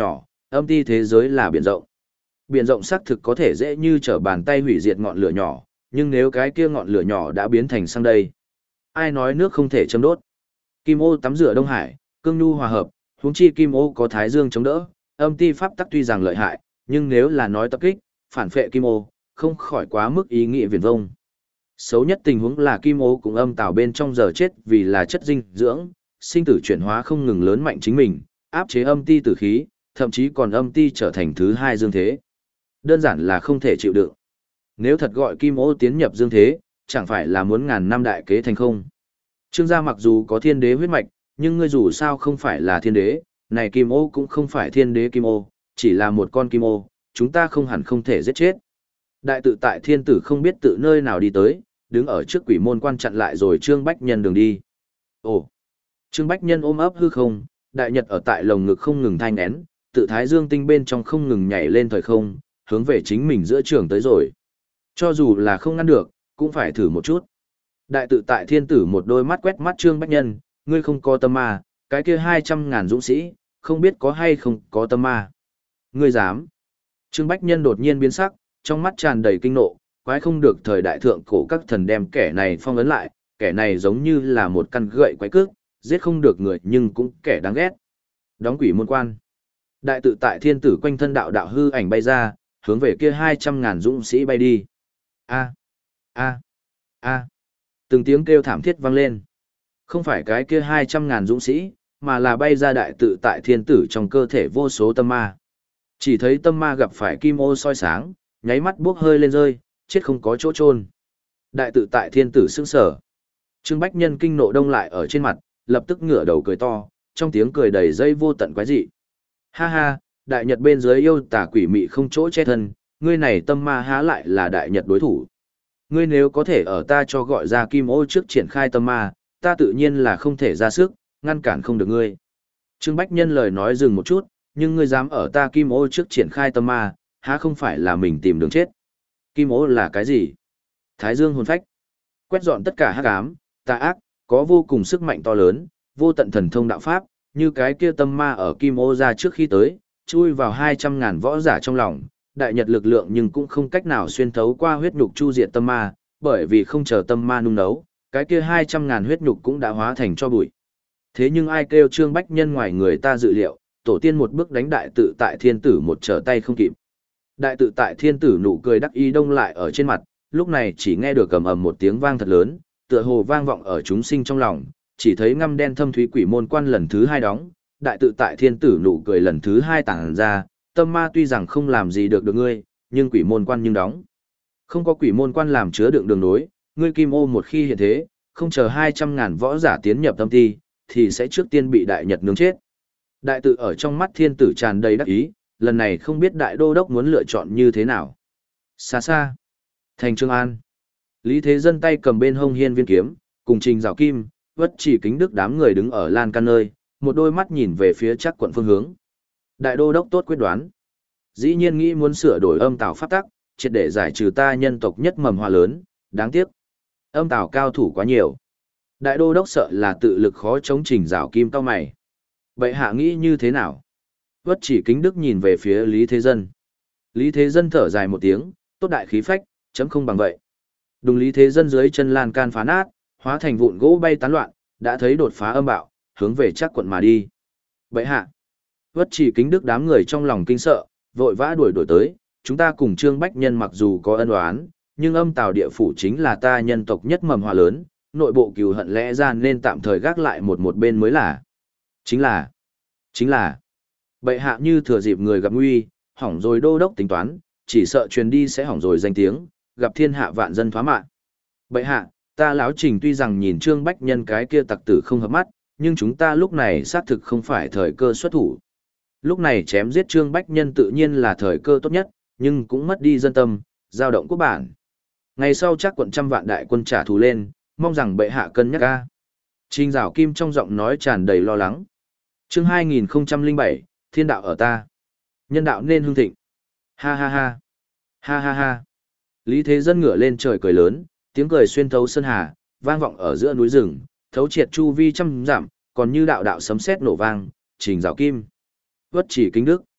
âm ti thế giới là biển rộng. Biển rộng xác thực có thể dễ như trở bàn tay hủy diệt ngọn lửa nhỏ, nhưng nếu cái kia ngọn lửa nhỏ đã biến thành xăng đây, ai nói nước không thể châm đốt. Kim ô tắm rửa Đông Hải, cương nhu hòa hợp, huống chi kim ô có thái dương chống đỡ, âm ti pháp tắc tuy rằng lợi hại, nhưng nếu là nói tập kích, phản phệ kim ô, không khỏi quá mức ý nghĩa viển vông. Xấu nhất tình huống là kim ô cùng âm tào bên trong giờ chết vì là chất dinh dưỡng, sinh tử chuyển hóa không ngừng lớn mạnh chính mình, áp chế âm ti tử khí, thậm chí còn âm ti trở thành thứ hai dương thế. Đơn giản là không thể chịu đựng. Nếu thật gọi kim ô tiến nhập dương thế, chẳng phải là muốn ngàn năm đại kế thành không. Trương gia mặc dù có thiên đế huyết mạch, nhưng ngươi dù sao không phải là thiên đế, này kim ô cũng không phải thiên đế kim ô, chỉ là một con kim ô, chúng ta không hẳn không thể giết chết. Đại tự tại thiên tử không biết tự nơi nào đi tới, đứng ở trước quỷ môn quan chặn lại rồi Trương Bách Nhân đường đi. Ồ! Trương Bách Nhân ôm ấp hư không, đại nhật ở tại lồng ngực không ngừng thanh nén, tự thái dương tinh bên trong không ngừng nhảy lên thời không, hướng về chính mình giữa trường tới rồi. Cho dù là không ngăn được, cũng phải thử một chút. Đại tự tại thiên tử một đôi mắt quét mắt Trương Bách Nhân, ngươi không có tâm ma, cái kia hai trăm ngàn dũng sĩ, không biết có hay không có tâm ma. Ngươi dám. Trương Bách Nhân đột nhiên biến sắc, trong mắt tràn đầy kinh nộ, quái không được thời đại thượng cổ các thần đem kẻ này phong ấn lại, kẻ này giống như là một căn gậy quái cước, giết không được người nhưng cũng kẻ đáng ghét. Đóng quỷ môn quan. Đại tự tại thiên tử quanh thân đạo đạo hư ảnh bay ra, hướng về kia hai trăm ngàn dũng sĩ bay đi. A, a, a. Từng tiếng kêu thảm thiết vang lên. Không phải cái kia hai trăm ngàn dũng sĩ, mà là bay ra đại tự tại thiên tử trong cơ thể vô số tâm ma. Chỉ thấy tâm ma gặp phải kim ô soi sáng, nháy mắt buốc hơi lên rơi, chết không có chỗ chôn. Đại tự tại thiên tử sững sờ. Trương Bách Nhân kinh nộ đông lại ở trên mặt, lập tức ngửa đầu cười to, trong tiếng cười đầy dây vô tận quái dị. Ha ha, đại nhật bên dưới yêu tà quỷ mị không chỗ che thân, ngươi này tâm ma há lại là đại nhật đối thủ. Ngươi nếu có thể ở ta cho gọi ra kim ô trước triển khai tâm ma, ta tự nhiên là không thể ra sức, ngăn cản không được ngươi. Trương Bách Nhân lời nói dừng một chút, nhưng ngươi dám ở ta kim ô trước triển khai tâm ma, há không phải là mình tìm đường chết. Kim ô là cái gì? Thái dương hồn phách. Quét dọn tất cả hắc ám, tà ác, có vô cùng sức mạnh to lớn, vô tận thần thông đạo pháp, như cái kia tâm ma ở kim ô ra trước khi tới, chui vào hai trăm ngàn võ giả trong lòng, đại nhật lực lượng nhưng cũng không cách nào xuyên thấu qua huyết nhục chu diệt tâm ma, bởi vì không chờ tâm ma nung nấu, cái kia hai trăm ngàn huyết nhục cũng đã hóa thành cho bụi. Thế nhưng ai kêu Trương Bách Nhân ngoài người ta dự liệu, tổ tiên một bước đánh đại tự tại thiên tử một trở tay không kịp. Đại tự tại thiên tử nụ cười đắc ý đông lại ở trên mặt, lúc này chỉ nghe được cầm ầm một tiếng vang thật lớn, tựa hồ vang vọng ở chúng sinh trong lòng, chỉ thấy ngăm đen thâm thúy quỷ môn quan lần thứ hai đóng, đại tự tại thiên tử nụ cười lần thứ hai tàng ra, tâm ma tuy rằng không làm gì được được ngươi, nhưng quỷ môn quan nhưng đóng. Không có quỷ môn quan làm chứa đựng đường nối, ngươi kim ô một khi hiện thế, không chờ hai trăm ngàn võ giả tiến nhập tâm ti, thì sẽ trước tiên bị đại nhật nướng chết. Đại tự ở trong mắt thiên tử tràn đầy đắc ý, lần này không biết đại đô đốc muốn lựa chọn như thế nào. Xa xa, thành Trường An. Lý Thế Dân tay cầm bên hông hiên viên kiếm, cùng Trình Giảo Kim, Vất Chỉ Kính Đức đám người đứng ở lan can nơi, một đôi mắt nhìn về phía chắc quận phương hướng. Đại đô đốc tốt quyết đoán. Dĩ nhiên nghĩ muốn sửa đổi âm tào pháp tắc, triệt để giải trừ ta nhân tộc nhất mầm hoa lớn, đáng tiếc. Âm tào cao thủ quá nhiều. Đại đô đốc sợ là tự lực khó chống Trình Giảo Kim cao mày. Bệ hạ nghĩ như thế nào? Vất Chỉ Kính Đức nhìn về phía Lý Thế Dân. Lý Thế Dân thở dài một tiếng, tốt đại khí phách, chấm không bằng vậy. Đùng Lý Thế Dân dưới chân lan can phá nát, hóa thành vụn gỗ bay tán loạn, đã thấy đột phá âm bạo, hướng về chắc quận mà đi. Bệ hạ. Vất Chỉ Kính Đức đám người trong lòng kinh sợ, vội vã đuổi đuổi tới, chúng ta cùng Trương Bách Nhân mặc dù có ân oán, nhưng âm tào địa phủ chính là ta nhân tộc nhất mầm hòa lớn, nội bộ cừu hận lẽ ra nên tạm thời gác lại một một bên mới là. Chính là, chính là, bệ hạ như thừa dịp người gặp nguy, hỏng rồi đô đốc tính toán, chỉ sợ truyền đi sẽ hỏng rồi danh tiếng, gặp thiên hạ vạn dân thoá mạng. Bệ hạ, ta lão Trình tuy rằng nhìn Trương Bách Nhân cái kia tặc tử không hợp mắt, nhưng chúng ta lúc này xác thực không phải thời cơ xuất thủ. Lúc này chém giết Trương Bách Nhân tự nhiên là thời cơ tốt nhất, nhưng cũng mất đi dân tâm, dao động quốc bản. Ngày sau chắc quận trăm vạn đại quân trả thù lên, mong rằng bệ hạ cân nhắc ca. Trình Giảo Kim trong giọng nói tràn đầy lo lắng. Chương hai nghìn không trăm lẻ bảy, Thiên đạo ở ta. Nhân đạo nên hưng thịnh. Ha ha ha. Ha ha ha. Lý Thế Dân ngửa lên trời cười lớn, tiếng cười xuyên thấu sơn hà, vang vọng ở giữa núi rừng, thấu triệt chu vi trăm dặm, còn như đạo đạo sấm sét nổ vang, Trình Giảo Kim, Vất Chỉ Kính Đức.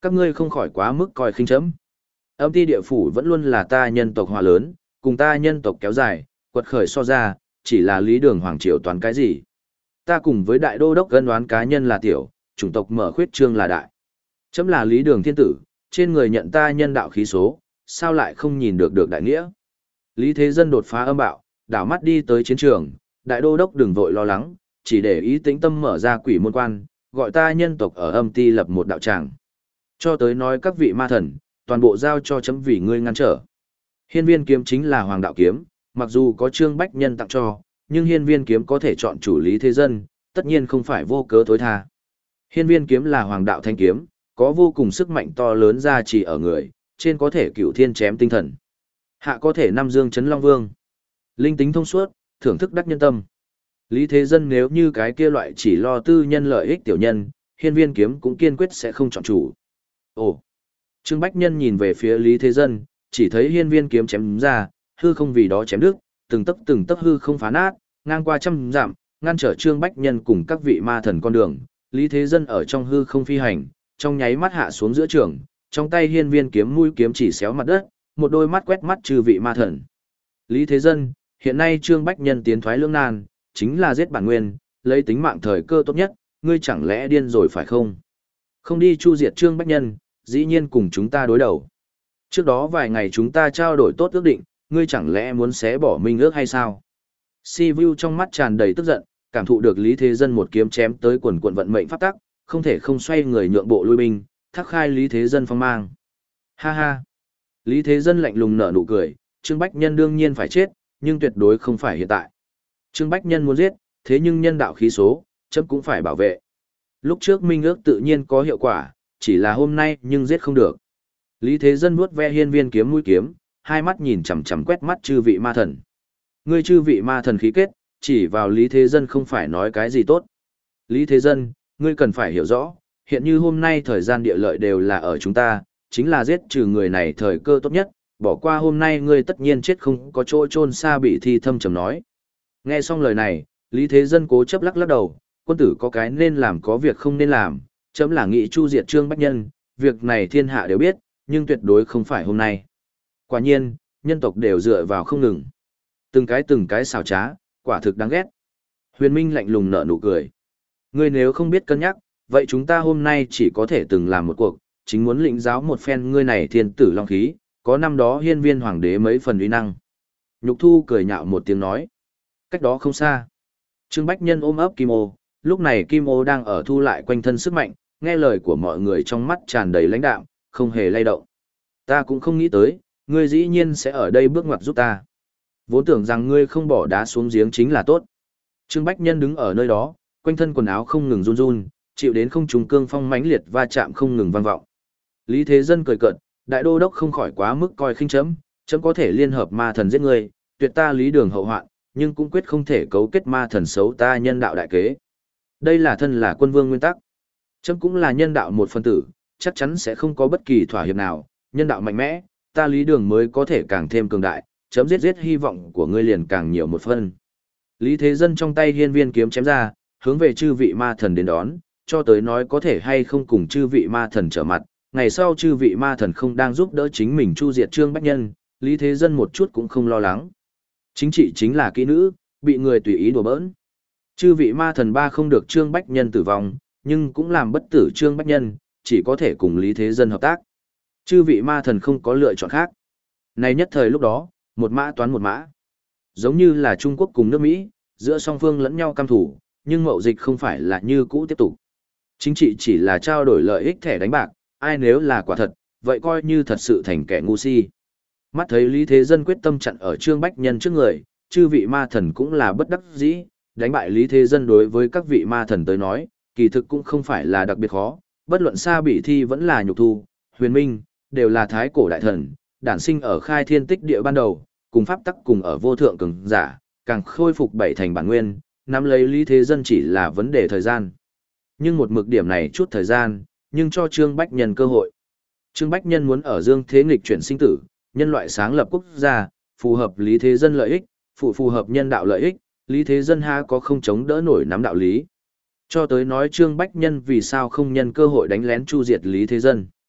Các ngươi không khỏi quá mức coi khinh chấm. Âm ti địa phủ vẫn luôn là ta nhân tộc hòa lớn, cùng ta nhân tộc kéo dài, quật khởi so ra, chỉ là lý đường hoàng triều toán cái gì. Ta cùng với đại đô đốc gân đoán cá nhân là tiểu, chủng tộc mở khuyết trương là đại. Chấm là lý đường thiên tử, trên người nhận ta nhân đạo khí số, sao lại không nhìn được được đại nghĩa. Lý Thế Dân đột phá âm bạo, đảo mắt đi tới chiến trường, đại đô đốc đừng vội lo lắng, chỉ để ý tĩnh tâm mở ra quỷ môn quan, gọi ta nhân tộc ở âm ti lập một đạo tràng. Cho tới nói các vị ma thần, toàn bộ giao cho chấm vì ngươi ngăn trở. Hiên viên kiếm chính là hoàng đạo kiếm, mặc dù có Trương Bách Nhân tặng cho, nhưng hiên viên kiếm có thể chọn chủ Lý Thế Dân, tất nhiên không phải vô cớ thối tha. Hiên viên kiếm là hoàng đạo thanh kiếm, có vô cùng sức mạnh to lớn ra chỉ ở người, trên có thể cửu thiên chém tinh thần, hạ có thể năm dương chấn long vương. Linh tính thông suốt, thưởng thức đắc nhân tâm. Lý Thế Dân nếu như cái kia loại chỉ lo tư nhân lợi ích tiểu nhân, hiên viên kiếm cũng kiên quyết sẽ không chọn chủ. Ồ! Trương Bách Nhân nhìn về phía Lý Thế Dân, chỉ thấy hiên viên kiếm chém ra, hư không vì đó chém đứt, từng tấc từng tấc hư không phá nát, ngang qua trăm dặm, ngăn trở Trương Bách Nhân cùng các vị ma thần con đường. Lý Thế Dân ở trong hư không phi hành, trong nháy mắt hạ xuống giữa trường, trong tay hiên viên kiếm mũi kiếm chỉ xéo mặt đất, một đôi mắt quét mắt chư vị ma thần. Lý Thế Dân, hiện nay Trương Bách Nhân tiến thoái lưỡng nan, chính là giết bản nguyên, lấy tính mạng thời cơ tốt nhất, ngươi chẳng lẽ điên rồi phải không? Không đi chu diệt Trương Bách Nhân, dĩ nhiên cùng chúng ta đối đầu. Trước đó vài ngày chúng ta trao đổi tốt ước định, ngươi chẳng lẽ muốn xé bỏ minh ước hay sao? Si Vu trong mắt tràn đầy tức giận, cảm thụ được Lý Thế Dân một kiếm chém tới quần quần vận mệnh pháp tắc, không thể không xoay người nhượng bộ lui binh, thác khai Lý Thế Dân phong mang. Ha ha! Lý Thế Dân lạnh lùng nở nụ cười, Trương Bách Nhân đương nhiên phải chết, nhưng tuyệt đối không phải hiện tại. Trương Bách Nhân muốn giết, thế nhưng nhân đạo khí số, chấm cũng phải bảo vệ. Lúc trước minh ước tự nhiên có hiệu quả, chỉ là hôm nay nhưng giết không được. Lý Thế Dân vuốt ve hiên viên kiếm mũi kiếm, hai mắt nhìn chằm chằm quét mắt chư vị ma thần. Ngươi chư vị ma thần khí kết, chỉ vào Lý Thế Dân không phải nói cái gì tốt. Lý Thế Dân, ngươi cần phải hiểu rõ, hiện như hôm nay thời gian địa lợi đều là ở chúng ta, chính là giết trừ người này thời cơ tốt nhất, bỏ qua hôm nay ngươi tất nhiên chết không có chỗ chôn xa bị thi thâm trầm nói. Nghe xong lời này, Lý Thế Dân cố chấp lắc lắc đầu, quân tử có cái nên làm có việc không nên làm, chấm là nghị chu diệt Trương Bách Nhân, việc này thiên hạ đều biết, nhưng tuyệt đối không phải hôm nay. Quả nhiên, nhân tộc đều dựa vào không ngừng. Từng cái từng cái xảo trá, quả thực đáng ghét. Huyền Minh lạnh lùng nở nụ cười. Ngươi nếu không biết cân nhắc, vậy chúng ta hôm nay chỉ có thể từng làm một cuộc, chính muốn lĩnh giáo một phen ngươi này thiên tử long khí, có năm đó hiên viên hoàng đế mấy phần uy năng. Nhục Thu cười nhạo một tiếng nói. Cách đó không xa. Trương Bách Nhân ôm ấp Kim Ô, lúc này Kim Ô đang ở thu lại quanh thân sức mạnh, nghe lời của mọi người trong mắt tràn đầy lãnh đạm, không hề lay động. Ta cũng không nghĩ tới, ngươi dĩ nhiên sẽ ở đây bước ngoặt giúp ta. Vốn tưởng rằng ngươi không bỏ đá xuống giếng chính là tốt. Trương Bách Nhân đứng ở nơi đó, quanh thân quần áo không ngừng run run, chịu đến không trùng cương phong mãnh liệt va chạm không ngừng vang vọng. Lý Thế Dân cười cợt, đại đô đốc không khỏi quá mức coi khinh chấm, chấm có thể liên hợp ma thần giết ngươi, tuyệt ta Lý Đường hậu hoạn, nhưng cũng quyết không thể cấu kết ma thần xấu ta nhân đạo đại kế. Đây là thân là quân vương nguyên tắc. Chấm cũng là nhân đạo một phân tử, chắc chắn sẽ không có bất kỳ thỏa hiệp nào, nhân đạo mạnh mẽ, ta Lý Đường mới có thể càng thêm cường đại, chấm giết giết hy vọng của ngươi liền càng nhiều một phân. Lý Thế Dân trong tay hiên viên kiếm chém ra, hướng về chư vị ma thần đến đón, cho tới nói có thể hay không cùng chư vị ma thần trở mặt, ngày sau chư vị ma thần không đang giúp đỡ chính mình chu diệt Trương Bách Nhân, Lý Thế Dân một chút cũng không lo lắng. Chính trị chính là kỹ nữ, bị người tùy ý đùa bỡn. Chư vị ma thần ba không được Trương Bách Nhân tử vong, nhưng cũng làm bất tử Trương Bách Nhân, chỉ có thể cùng Lý Thế Dân hợp tác. Chư vị ma thần không có lựa chọn khác. Này nhất thời lúc đó, một mã toán một mã. Giống như là Trung Quốc cùng nước Mỹ, giữa song phương lẫn nhau cam thủ, nhưng mậu dịch không phải là như cũ tiếp tục. Chính trị chỉ là trao đổi lợi ích thẻ đánh bạc, ai nếu là quả thật, vậy coi như thật sự thành kẻ ngu si. Mắt thấy Lý Thế Dân quyết tâm chặn ở Trương Bách Nhân trước người, chư vị ma thần cũng là bất đắc dĩ, đánh bại Lý Thế Dân đối với các vị ma thần tới nói, kỳ thực cũng không phải là đặc biệt khó, bất luận Sa Bỉ Thi vẫn là Nhục Thu, Huyền Minh, đều là thái cổ đại thần, đản sinh ở khai thiên tích địa ban đầu, cùng pháp tắc cùng ở vô thượng cường giả, càng khôi phục bảy thành bản nguyên, nắm lấy Lý Thế Dân chỉ là vấn đề thời gian. Nhưng một mực điểm này chút thời gian, nhưng cho Trương Bách Nhân cơ hội. Trương Bách Nhân muốn ở dương thế nghịch chuyển sinh tử, nhân loại sáng lập quốc gia, phù hợp Lý Thế Dân lợi ích, phụ phù hợp nhân đạo lợi ích, Lý Thế Dân ha có không chống đỡ nổi nắm đạo lý. Cho tới nói Trương Bách Nhân vì sao không nhân cơ hội đánh lén chu diệt Lý Thế Dân.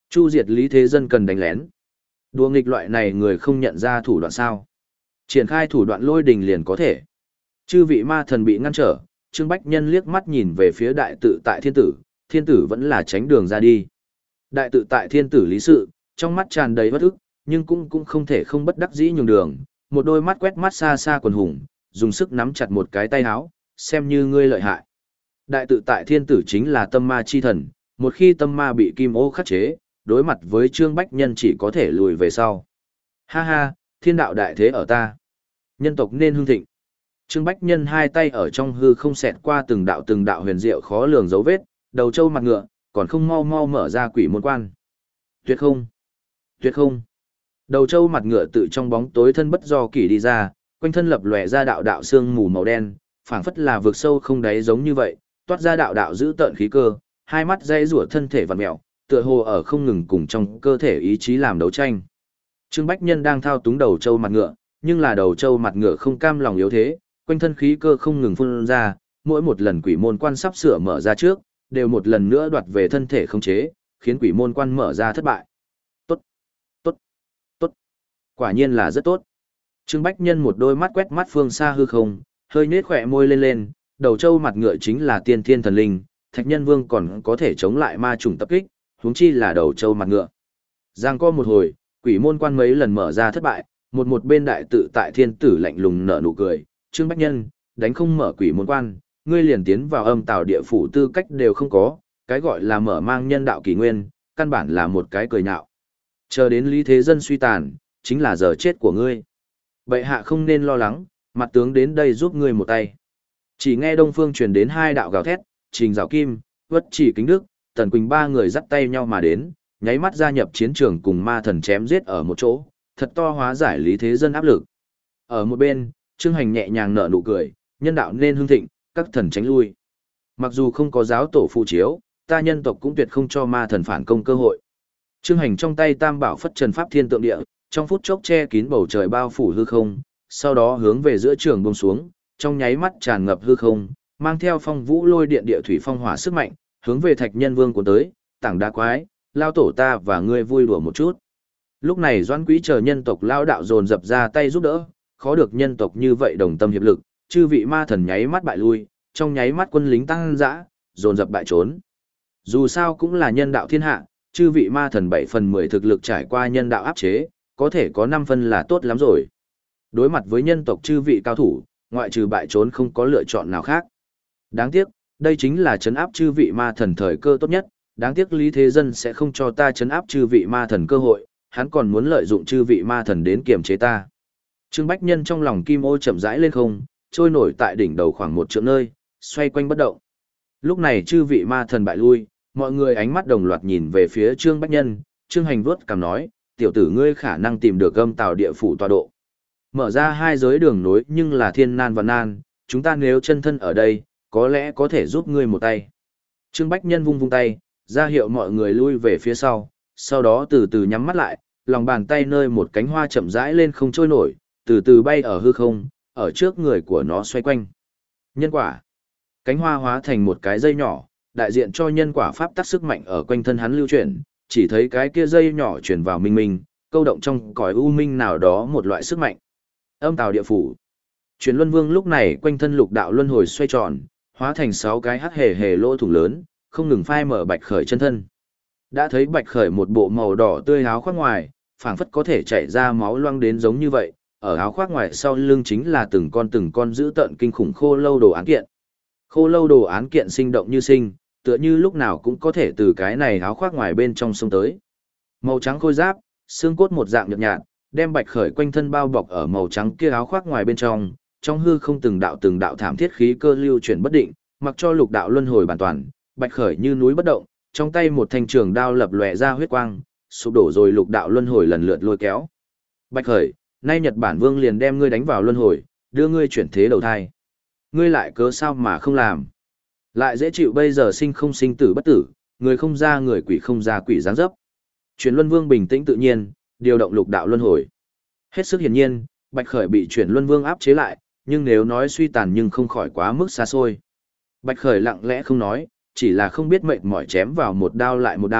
Chu diệt Lý Thế Dân cần đánh lén. Đùa nghịch loại này người không nhận ra thủ đoạn sao. Triển khai thủ đoạn lôi đình liền có thể. Chư vị ma thần bị ngăn trở, Trương Bách Nhân liếc mắt nhìn về phía đại tự tại thiên tử, thiên tử vẫn là tránh đường ra đi. Đại tự tại thiên tử lý sự, trong mắt tràn đầy bất ức, nhưng cũng cũng không thể không bất đắc dĩ nhường đường, một đôi mắt quét mắt xa xa quần hùng, dùng sức nắm chặt một cái tay áo, xem như ngươi lợi hại. Đại tự tại thiên tử chính là tâm ma chi thần, một khi tâm ma bị kim ô khắc chế, đối mặt với Trương Bách Nhân chỉ có thể lùi về sau. Ha ha, thiên đạo đại thế ở ta. Nhân tộc nên hưng thịnh. Trương Bách Nhân hai tay ở trong hư không xẹt qua từng đạo từng đạo huyền diệu khó lường dấu vết, đầu trâu mặt ngựa, còn không mau mau mở ra quỷ môn quan. Tuyệt không? Tuyệt không? Đầu trâu mặt ngựa tự trong bóng tối thân bất do kỷ đi ra, quanh thân lập lòe ra đạo đạo xương mù màu đen, phảng phất là vực sâu không đáy giống như vậy, toát ra đạo đạo giữ tợn khí cơ, hai mắt dây rủa thân thể vặn mèo, tựa hồ ở không ngừng cùng trong cơ thể ý chí làm đấu tranh. Trương Bách Nhân đang thao túng đầu trâu mặt ngựa, nhưng là đầu trâu mặt ngựa không cam lòng yếu thế, quanh thân khí cơ không ngừng phun ra, mỗi một lần quỷ môn quan sắp sửa mở ra trước, đều một lần nữa đoạt về thân thể không chế, khiến quỷ môn quan mở ra thất bại. Tốt, tốt, tốt. Quả nhiên là rất tốt. Trương Bách Nhân một đôi mắt quét mắt phương xa hư không, hơi nhếch khỏe môi lên lên, đầu trâu mặt ngựa chính là tiên thiên thần linh, Thạch Nhân Vương còn có thể chống lại ma trùng tập kích, huống chi là đầu trâu mặt ngựa. Giang co một hồi, quỷ môn quan mấy lần mở ra thất bại, một một bên đại tự tại thiên tử lạnh lùng nở nụ cười, Trương Bách Nhân, đánh không mở quỷ môn quan, ngươi liền tiến vào âm tào địa phủ tư cách đều không có, cái gọi là mở mang nhân đạo kỷ nguyên, căn bản là một cái cười nhạo. Chờ đến Lý Thế Dân suy tàn, chính là giờ chết của ngươi. Bệ hạ không nên lo lắng, mặt tướng đến đây giúp ngươi một tay. Chỉ nghe Đông Phương truyền đến hai đạo gào thét, Trình Giảo Kim, Vất Chỉ Kính Đức, Tần Quỳnh ba người dắt tay nhau mà đến, nháy mắt gia nhập chiến trường cùng ma thần chém giết ở một chỗ, thật to hóa giải Lý Thế Dân áp lực. Ở một bên, Trương Hành nhẹ nhàng nở nụ cười, nhân đạo nên hưng thịnh, các thần tránh lui. Mặc dù không có giáo tổ phụ chiếu, ta nhân tộc cũng tuyệt không cho ma thần phản công cơ hội. Trương Hành trong tay Tam Bảo Phất Trần Pháp Thiên Tượng Địa, trong phút chốc che kín bầu trời bao phủ hư không, sau đó hướng về giữa trường buông xuống, trong nháy mắt tràn ngập hư không, mang theo phong vũ lôi điện địa thủy phong hỏa sức mạnh, hướng về Thạch Nhân Vương của tới, tảng đá quái, lao tổ ta và ngươi vui đùa một chút. Lúc này Doãn Quý chờ nhân tộc lao đạo dồn dập ra tay giúp đỡ, khó được nhân tộc như vậy đồng tâm hiệp lực, chư vị ma thần nháy mắt bại lui, trong nháy mắt quân lính tăng dã, dồn dập bại trốn. Dù sao cũng là nhân đạo thiên hạ, chư vị ma thần bảy phần mười thực lực trải qua nhân đạo áp chế, có thể có năm phần là tốt lắm rồi. Đối mặt với nhân tộc chư vị cao thủ, ngoại trừ bại trốn không có lựa chọn nào khác. Đáng tiếc, đây chính là trấn áp chư vị ma thần thời cơ tốt nhất, đáng tiếc Lý Thế Dân sẽ không cho ta trấn áp chư vị ma thần cơ hội, hắn còn muốn lợi dụng chư vị ma thần đến kiềm chế ta. Trương Bách Nhân trong lòng kim ô chậm rãi lên không, trôi nổi tại đỉnh đầu khoảng một trượng nơi, xoay quanh bất động. Lúc này chư vị ma thần bại lui, mọi người ánh mắt đồng loạt nhìn về phía Trương Bách Nhân, Trương Hành vuốt cằm nói, tiểu tử ngươi khả năng tìm được âm tào địa phủ tọa độ. Mở ra hai giới đường nối nhưng là thiên nan và nan, chúng ta nếu chân thân ở đây, có lẽ có thể giúp ngươi một tay. Trương Bách Nhân vung vung tay, ra hiệu mọi người lui về phía sau, sau đó từ từ nhắm mắt lại, lòng bàn tay nơi một cánh hoa chậm rãi lên không trôi nổi, từ từ bay ở hư không, ở trước người của nó xoay quanh. Nhân quả. Cánh hoa hóa thành một cái dây nhỏ, đại diện cho nhân quả pháp tắc sức mạnh ở quanh thân hắn lưu chuyển, chỉ thấy cái kia dây nhỏ chuyển vào minh minh, câu động trong cõi u minh nào đó một loại sức mạnh. Âm tào địa phủ. Truyền Luân Vương lúc này quanh thân lục đạo luân hồi xoay tròn, hóa thành sáu cái hắc hề hề lỗ thủng lớn, không ngừng phai mở Bạch Khởi chân thân. Đã thấy Bạch Khởi một bộ màu đỏ tươi áo khoác ngoài, phảng phất có thể chảy ra máu loang đến giống như vậy, ở áo khoác ngoài sau lưng chính là từng con từng con dữ tợn kinh khủng khô lâu đồ án kiện. Khô lâu đồ án kiện sinh động như sinh, tựa như lúc nào cũng có thể từ cái này áo khoác ngoài bên trong sông tới. Màu trắng khôi giáp, xương cốt một dạng nhợt nhạt, đem Bạch Khởi quanh thân bao bọc ở màu trắng kia áo khoác ngoài bên trong, trong hư không từng đạo từng đạo thảm thiết khí cơ lưu chuyển bất định, mặc cho lục đạo luân hồi bản toàn, Bạch Khởi như núi bất động, trong tay một thanh trường đao lập lòe ra huyết quang, sụp đổ rồi lục đạo luân hồi lần lượt lôi kéo. Bạch Khởi, nay Nhật Bản Vương liền đem ngươi đánh vào luân hồi, đưa ngươi chuyển thế đầu thai. Ngươi lại cớ sao mà không làm? Lại dễ chịu bây giờ sinh không sinh tử bất tử, người không ra người quỷ không ra quỷ dáng dấp. Chuyển Luân Vương bình tĩnh tự nhiên, điều động lục đạo luân hồi. Hết sức hiển nhiên, Bạch Khởi bị Chuyển Luân Vương áp chế lại, nhưng nếu nói suy tàn nhưng không khỏi quá mức xa xôi. Bạch Khởi lặng lẽ không nói, chỉ là không biết mệt mỏi chém vào một đao lại một đao,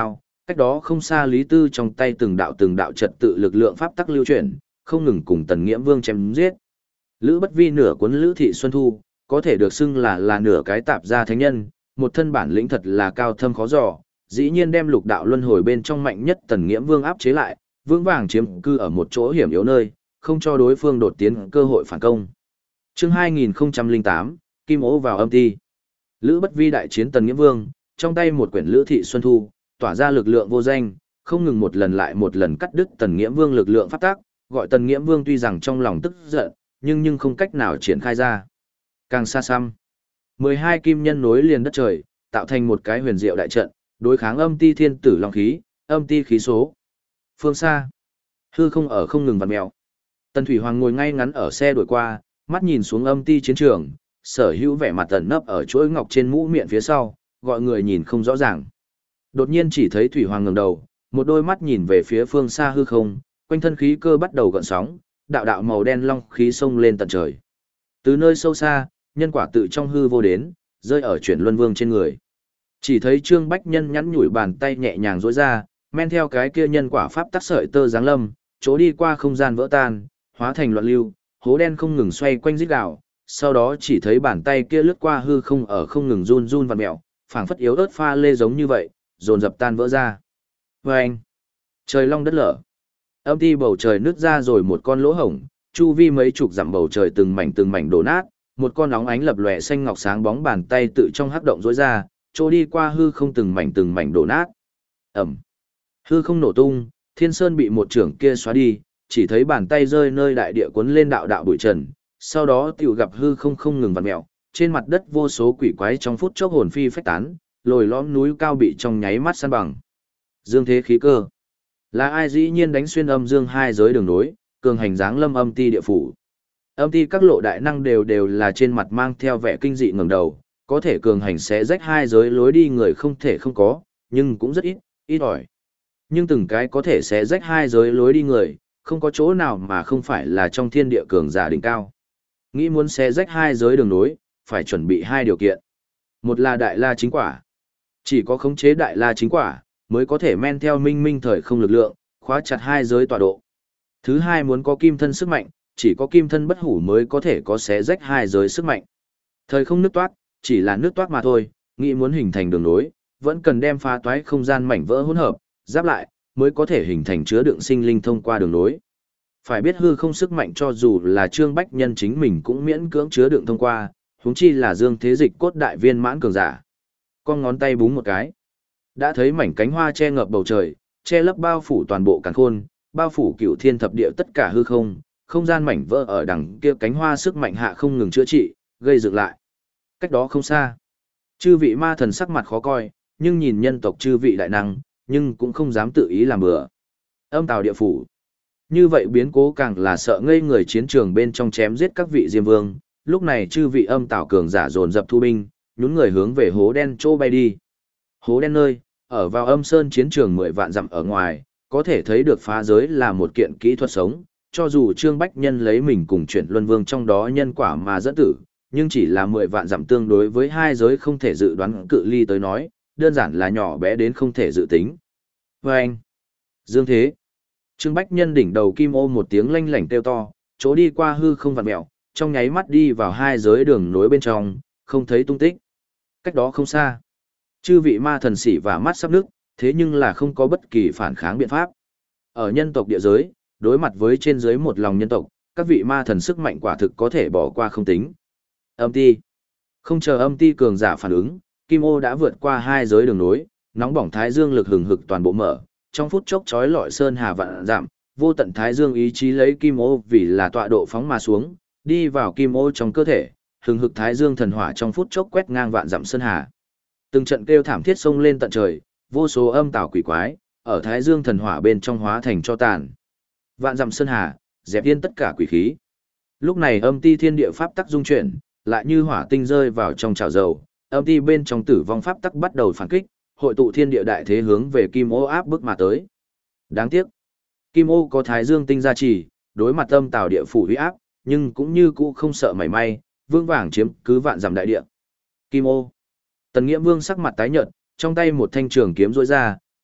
Cách đó không xa Lý Tư trong tay từng đạo từng đạo trật tự lực lượng pháp tắc lưu chuyển, không ngừng cùng Tần Nghiễm Vương chém giết. Lữ Bất Vi nửa cuốn Lữ Thị Xuân Thu, có thể được xưng là là nửa cái tạp gia thánh nhân, một thân bản lĩnh thật là cao thâm khó dò, dĩ nhiên đem lục đạo luân hồi bên trong mạnh nhất Tần Nghiễm Vương áp chế lại, vững vàng chiếm cư ở một chỗ hiểm yếu nơi, không cho đối phương đột tiến cơ hội phản công. Chương hai nghìn không trăm lẻ tám, Kim Ố vào âm ti. Lữ Bất Vi đại chiến Tần Nghiễm Vương, trong tay một quyển Lữ Thị Xuân Thu, tỏa ra lực lượng vô danh, không ngừng một lần lại một lần cắt đứt Tần Nghiễm Vương lực lượng pháp tác, gọi Tần Nghiễm Vương tuy rằng trong lòng tức giận, nhưng nhưng không cách nào triển khai ra. Càng xa xăm, mười hai kim nhân nối liền đất trời, tạo thành một cái huyền diệu đại trận, đối kháng âm ti thiên tử long khí, âm ti khí số. Phương xa, hư không ở không ngừng vặn mèo. Tần Thủy Hoàng ngồi ngay ngắn ở xe đuổi qua, mắt nhìn xuống âm ti chiến trường, sở hữu vẻ mặt tẩn nấp ở chuỗi ngọc trên mũ miệng phía sau, gọi người nhìn không rõ ràng. Đột nhiên chỉ thấy Thủy Hoàng ngẩng đầu, một đôi mắt nhìn về phía phương xa hư không, quanh thân khí cơ bắt đầu gợn sóng, đạo đạo màu đen long khí xông lên tận trời. Từ nơi sâu xa, nhân quả tự trong hư vô đến, rơi ở chuyển luân vương trên người. Chỉ thấy Trương Bách Nhân nhắn nhủi bàn tay nhẹ nhàng duỗi ra, men theo cái kia nhân quả pháp tắc sợi tơ giáng lâm, chỗ đi qua không gian vỡ tan, hóa thành loạn lưu, hố đen không ngừng xoay quanh rít gào, sau đó chỉ thấy bàn tay kia lướt qua hư không ở không ngừng run run vặn mèo, phảng phất yếu ớt pha lê giống như vậy, dồn dập tan vỡ ra. Vâng! Trời long đất lở. Âm ti bầu trời nứt ra rồi một con lỗ hổng, chu vi mấy chục dặm bầu trời từng mảnh từng mảnh đổ nát, một con óng ánh lập lòe xanh ngọc sáng bóng bàn tay tự trong hắc động rỗi ra, chỗ đi qua hư không từng mảnh từng mảnh đổ nát. Ẩm. Hư không nổ tung, thiên sơn bị một trưởng kia xóa đi, chỉ thấy bàn tay rơi nơi đại địa cuốn lên đạo đạo bụi trần, sau đó tiểu gặp hư không không ngừng vặn mèo, trên mặt đất vô số quỷ quái trong phút chốc hồn phi phách tán, lồi lõm núi cao bị trong nháy mắt san bằng. Dương thế khí cơ. Là ai dĩ nhiên đánh xuyên âm dương hai giới đường nối, cường hành dáng lâm âm ti địa phủ. Âm ti các lộ đại năng đều đều là trên mặt mang theo vẻ kinh dị ngẩng đầu, có thể cường hành sẽ rách hai giới lối đi người không thể không có, nhưng cũng rất ít, ít ỏi. Nhưng từng cái có thể sẽ rách hai giới lối đi người, không có chỗ nào mà không phải là trong thiên địa cường giả đỉnh cao. Nghĩ muốn sẽ rách hai giới đường nối, phải chuẩn bị hai điều kiện. Một là đại la chính quả. Chỉ có khống chế đại la chính quả, mới có thể men theo minh minh thời không lực lượng, khóa chặt hai giới tọa độ. Thứ hai muốn có kim thân sức mạnh, chỉ có kim thân bất hủ mới có thể có xé rách hai giới sức mạnh. Thời không nước toát, chỉ là nước toát mà thôi, nghĩ muốn hình thành đường nối, vẫn cần đem phá toái không gian mảnh vỡ hỗn hợp, giáp lại, mới có thể hình thành chứa đựng sinh linh thông qua đường nối. Phải biết hư không sức mạnh cho dù là Trương Bách Nhân chính mình cũng miễn cưỡng chứa đựng thông qua, huống chi là Dương Thế Dịch cốt đại viên mãn cường giả. Con ngón tay búng một cái, đã thấy mảnh cánh hoa che ngập bầu trời, che lấp bao phủ toàn bộ càn khôn, bao phủ cửu thiên thập địa tất cả hư không, không gian mảnh vỡ ở đằng kia cánh hoa sức mạnh hạ không ngừng chữa trị, gây dựng lại. Cách đó không xa, chư vị ma thần sắc mặt khó coi, nhưng nhìn nhân tộc chư vị đại năng, nhưng cũng không dám tự ý làm bừa. Âm tào địa phủ. Như vậy biến cố càng là sợ ngây người chiến trường bên trong chém giết các vị diêm vương, lúc này chư vị âm tào cường giả dồn dập thu binh, nhún người hướng về hố đen chỗ bay đi. Hố đen nơi, ở vào âm sơn chiến trường mười vạn dặm ở ngoài, có thể thấy được phá giới là một kiện kỹ thuật sống, cho dù Trương Bách Nhân lấy mình cùng chuyển luân vương trong đó nhân quả mà dẫn tử, nhưng chỉ là mười vạn dặm tương đối với hai giới không thể dự đoán cự ly tới nói, đơn giản là nhỏ bé đến không thể dự tính. Và anh, Dương thế, Trương Bách Nhân đỉnh đầu kim ô một tiếng lanh lảnh kêu to, chỗ đi qua hư không vặn mẹo, trong nháy mắt đi vào hai giới đường nối bên trong, không thấy tung tích. Cách đó không xa, chư vị ma thần sĩ và mắt sắp nước, thế nhưng là không có bất kỳ phản kháng biện pháp. Ở nhân tộc địa giới, đối mặt với trên dưới một lòng nhân tộc, các vị ma thần sức mạnh quả thực có thể bỏ qua không tính. Âm ti. Không chờ âm ti cường giả phản ứng, kim ô đã vượt qua hai giới đường nối, nóng bỏng thái dương lực hừng hực toàn bộ mở, trong phút chốc chói lọi sơn hà vạn giảm, vô tận thái dương ý chí lấy kim ô vì là tọa độ phóng mà xuống, đi vào kim ô trong cơ thể, hừng hực thái dương thần hỏa trong phút chốc quét ngang vạn dặm sơn hà. Từng trận kêu thảm thiết xông lên tận trời, vô số âm tảo quỷ quái, ở thái dương thần hỏa bên trong hóa thành cho tàn. Vạn dặm sơn hà, dẹp yên tất cả quỷ khí. Lúc này âm ti thiên địa pháp tắc dung chuyển, lại như hỏa tinh rơi vào trong chảo dầu, âm ti bên trong tử vong pháp tắc bắt đầu phản kích, hội tụ thiên địa đại thế hướng về kim ô áp bức mà tới. Đáng tiếc, kim ô có thái dương tinh gia trì, đối mặt âm tảo địa phủ uy áp, nhưng cũng như cũ không sợ mảy may, vương vàng chiếm cứ vạn dặm đại địa. Kim ô. Tần Nghiễm Vương sắc mặt tái nhợt, trong tay một thanh trường kiếm rỗi ra,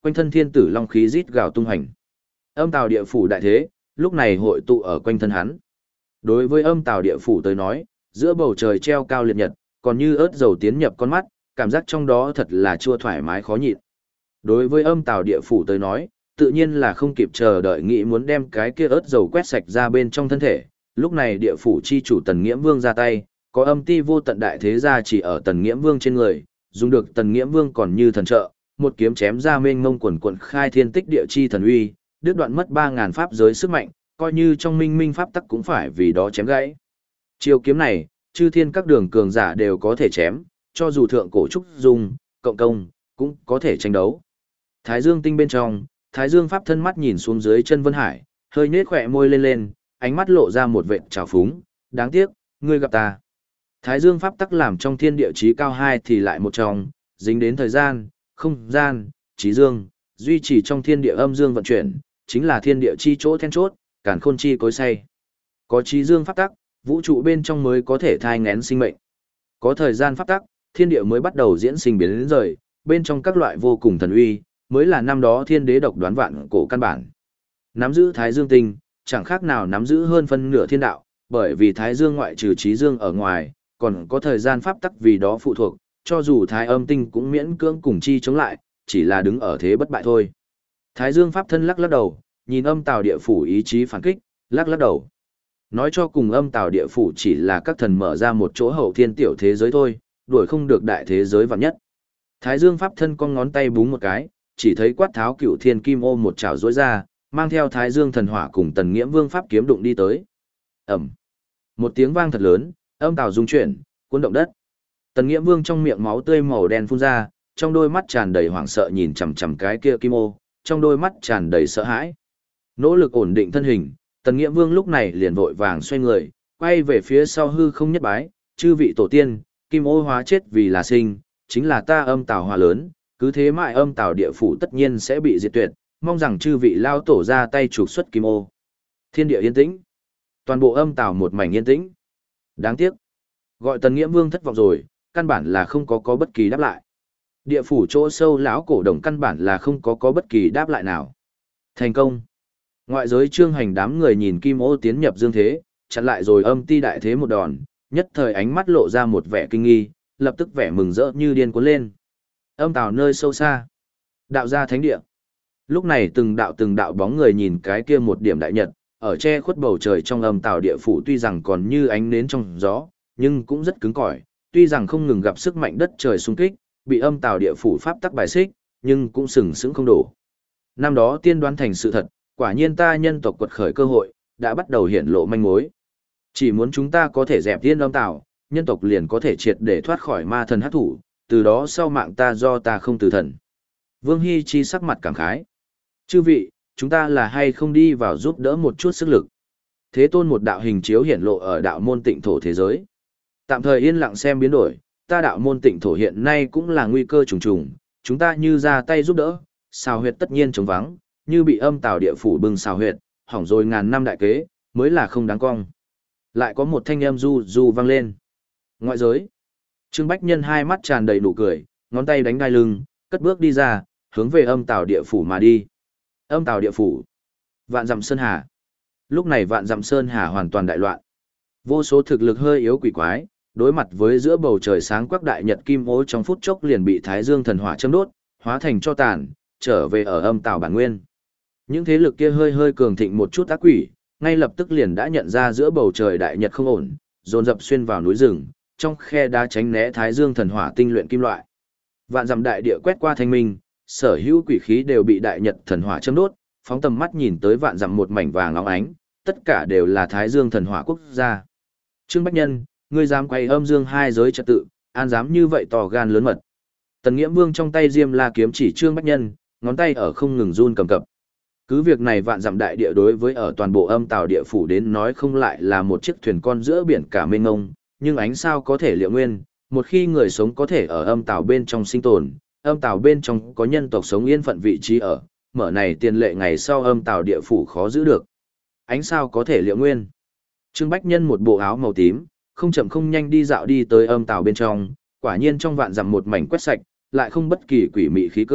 quanh thân thiên tử long khí rít gào tung hành. Âm Tào địa phủ đại thế, lúc này hội tụ ở quanh thân hắn. Đối với Âm Tào địa phủ tới nói, giữa bầu trời treo cao liệt nhật, còn như ớt dầu tiến nhập con mắt, cảm giác trong đó thật là chua thoải mái khó nhịn. Đối với Âm Tào địa phủ tới nói, tự nhiên là không kịp chờ đợi nghĩ muốn đem cái kia ớt dầu quét sạch ra bên trong thân thể. Lúc này địa phủ chi chủ Tần Nghiễm Vương ra tay, có âm ti vô tận đại thế gia chỉ ở Tần Nghiễm Vương trên người, dùng được Tần Nghiễm Vương còn như thần trợ, một kiếm chém ra mênh mông quần quần khai thiên tích địa chi thần uy, đứt đoạn mất ba ngàn pháp giới sức mạnh, coi như trong minh minh pháp tắc cũng phải vì đó chém gãy. Chiêu kiếm này, chư thiên các đường cường giả đều có thể chém, cho dù thượng cổ trúc dung, cộng công, cũng có thể tranh đấu. Thái Dương tinh bên trong, Thái Dương pháp thân mắt nhìn xuống dưới chân Vân Hải, hơi nhếch khỏe môi lên lên, ánh mắt lộ ra một vệt trào phúng, đáng tiếc, ngươi gặp ta. Thái Dương pháp tắc làm trong thiên địa chí cao hai thì lại một trong, dính đến thời gian, không gian, chí dương, duy trì trong thiên địa âm dương vận chuyển, chính là thiên địa chi chỗ then chốt, càn khôn chi cối say. Có chí dương pháp tắc, vũ trụ bên trong mới có thể thai nghén sinh mệnh. Có thời gian pháp tắc, thiên địa mới bắt đầu diễn sinh biến đến rời, bên trong các loại vô cùng thần uy, mới là năm đó thiên đế độc đoán vạn cổ căn bản. Nắm giữ Thái Dương tinh, chẳng khác nào nắm giữ hơn phân nửa thiên đạo, bởi vì Thái Dương ngoại trừ chí dương ở ngoài, còn có thời gian pháp tắc vì đó phụ thuộc, cho dù Thái Âm tinh cũng miễn cưỡng cùng chi chống lại, chỉ là đứng ở thế bất bại thôi. Thái Dương pháp thân lắc lắc đầu, nhìn Âm Tào địa phủ ý chí phản kích, lắc lắc đầu. Nói cho cùng Âm Tào địa phủ chỉ là các thần mở ra một chỗ hậu thiên tiểu thế giới thôi, đuổi không được đại thế giới vạn nhất. Thái Dương pháp thân cong ngón tay búng một cái, chỉ thấy quát tháo cửu thiên kim ô một chảo rối ra, mang theo Thái Dương thần hỏa cùng Tần Nghiễm Vương pháp kiếm đụng đi tới. Ầm. Một tiếng vang thật lớn, Âm Tào rung chuyển, cuốn động đất. Tần Nghiễm Vương trong miệng máu tươi màu đen phun ra, trong đôi mắt tràn đầy hoảng sợ nhìn chằm chằm cái kia kim ô, trong đôi mắt tràn đầy sợ hãi. Nỗ lực ổn định thân hình, Tần Nghiễm Vương lúc này liền vội vàng xoay người, quay về phía sau hư không nhất bái, chư vị tổ tiên, kim ô hóa chết vì là sinh, chính là ta Âm Tào hòa lớn, cứ thế mãi Âm Tào địa phủ tất nhiên sẽ bị diệt tuyệt, mong rằng chư vị lao tổ ra tay trục xuất kim ô. Thiên địa yên tĩnh, toàn bộ Âm Tào một mảnh yên tĩnh. Đáng tiếc, gọi Tần Nghiễm Vương thất vọng rồi, căn bản là không có có bất kỳ đáp lại. Địa phủ chỗ sâu lão cổ đồng căn bản là không có có bất kỳ đáp lại nào. Thành công. Ngoại giới trương hành đám người nhìn kim ô tiến nhập dương thế, chặn lại rồi âm ti đại thế một đòn, nhất thời ánh mắt lộ ra một vẻ kinh nghi, lập tức vẻ mừng rỡ như điên cuốn lên. Âm Tào nơi sâu xa, đạo gia thánh địa. Lúc này từng đạo từng đạo bóng người nhìn cái kia một điểm đại nhật, ở che khuất bầu trời trong Âm Tào địa phủ tuy rằng còn như ánh nến trong gió, nhưng cũng rất cứng cỏi, tuy rằng không ngừng gặp sức mạnh đất trời xung kích, bị Âm Tào địa phủ pháp tắc bài xích, nhưng cũng sừng sững không đổ. Năm đó tiên đoán thành sự thật, quả nhiên ta nhân tộc quật khởi cơ hội, đã bắt đầu hiện lộ manh mối. Chỉ muốn chúng ta có thể dẹp tiên Âm Tào, nhân tộc liền có thể triệt để thoát khỏi ma thần hắc thủ, từ đó sau mạng ta do ta không từ thần. Vương Hy Chi sắc mặt cảm khái. Chư vị, chúng ta là hay không đi vào giúp đỡ một chút sức lực. Thế tôn một đạo hình chiếu hiển lộ ở đạo môn tịnh thổ thế giới. Tạm thời yên lặng xem biến đổi, ta đạo môn tịnh thổ hiện nay cũng là nguy cơ trùng trùng, chúng ta như ra tay giúp đỡ, xào huyệt tất nhiên trống vắng, như bị Âm Tào địa phủ bừng xào huyệt, hỏng rồi ngàn năm đại kế, mới là không đáng cong. Lại có một thanh âm du du vang lên. Ngoại giới. Trương Bách Nhân hai mắt tràn đầy nụ cười, ngón tay đánh đai lưng, cất bước đi ra, hướng về Âm Tào địa phủ mà đi. Âm Tào địa phủ. Vạn Dặm Sơn Hà. Lúc này Vạn Dặm Sơn Hà hoàn toàn đại loạn. Vô số thực lực hơi yếu quỷ quái, đối mặt với giữa bầu trời sáng quắc đại nhật kim ô trong phút chốc liền bị Thái Dương thần hỏa châm đốt, hóa thành cho tàn, trở về ở Âm Tào bản nguyên. Những thế lực kia hơi hơi cường thịnh một chút ác quỷ, ngay lập tức liền đã nhận ra giữa bầu trời đại nhật không ổn, dồn dập xuyên vào núi rừng, trong khe đá tránh né Thái Dương thần hỏa tinh luyện kim loại. Vạn dặm đại địa quét qua thanh minh, sở hữu quỷ khí đều bị đại nhật thần hỏa châm đốt, phóng tầm mắt nhìn tới vạn dặm một mảnh vàng óng ánh, tất cả đều là Thái Dương thần hỏa quốc gia. Trương Bách Nhân, ngươi dám quay âm dương hai giới trật tự, an dám như vậy tỏ gan lớn mật. Tần Nghiễm Vương trong tay Diêm La kiếm chỉ Trương Bách Nhân, ngón tay ở không ngừng run cầm cập. Cứ việc này vạn dặm đại địa đối với ở toàn bộ Âm Tào địa phủ đến nói không lại là một chiếc thuyền con giữa biển cả mênh mông, nhưng ánh sao có thể liệu nguyên, một khi người sống có thể ở Âm Tào bên trong sinh tồn, Âm Tào bên trong có nhân tộc sống yên phận vị trí ở, mở này tiền lệ ngày sau Âm Tào địa phủ khó giữ được. Ánh sao có thể liệu nguyên. Trương Bách Nhân một bộ áo màu tím, không chậm không nhanh đi dạo đi tới Âm Tào bên trong, quả nhiên trong vạn dặm một mảnh quét sạch, lại không bất kỳ quỷ mị khí cơ,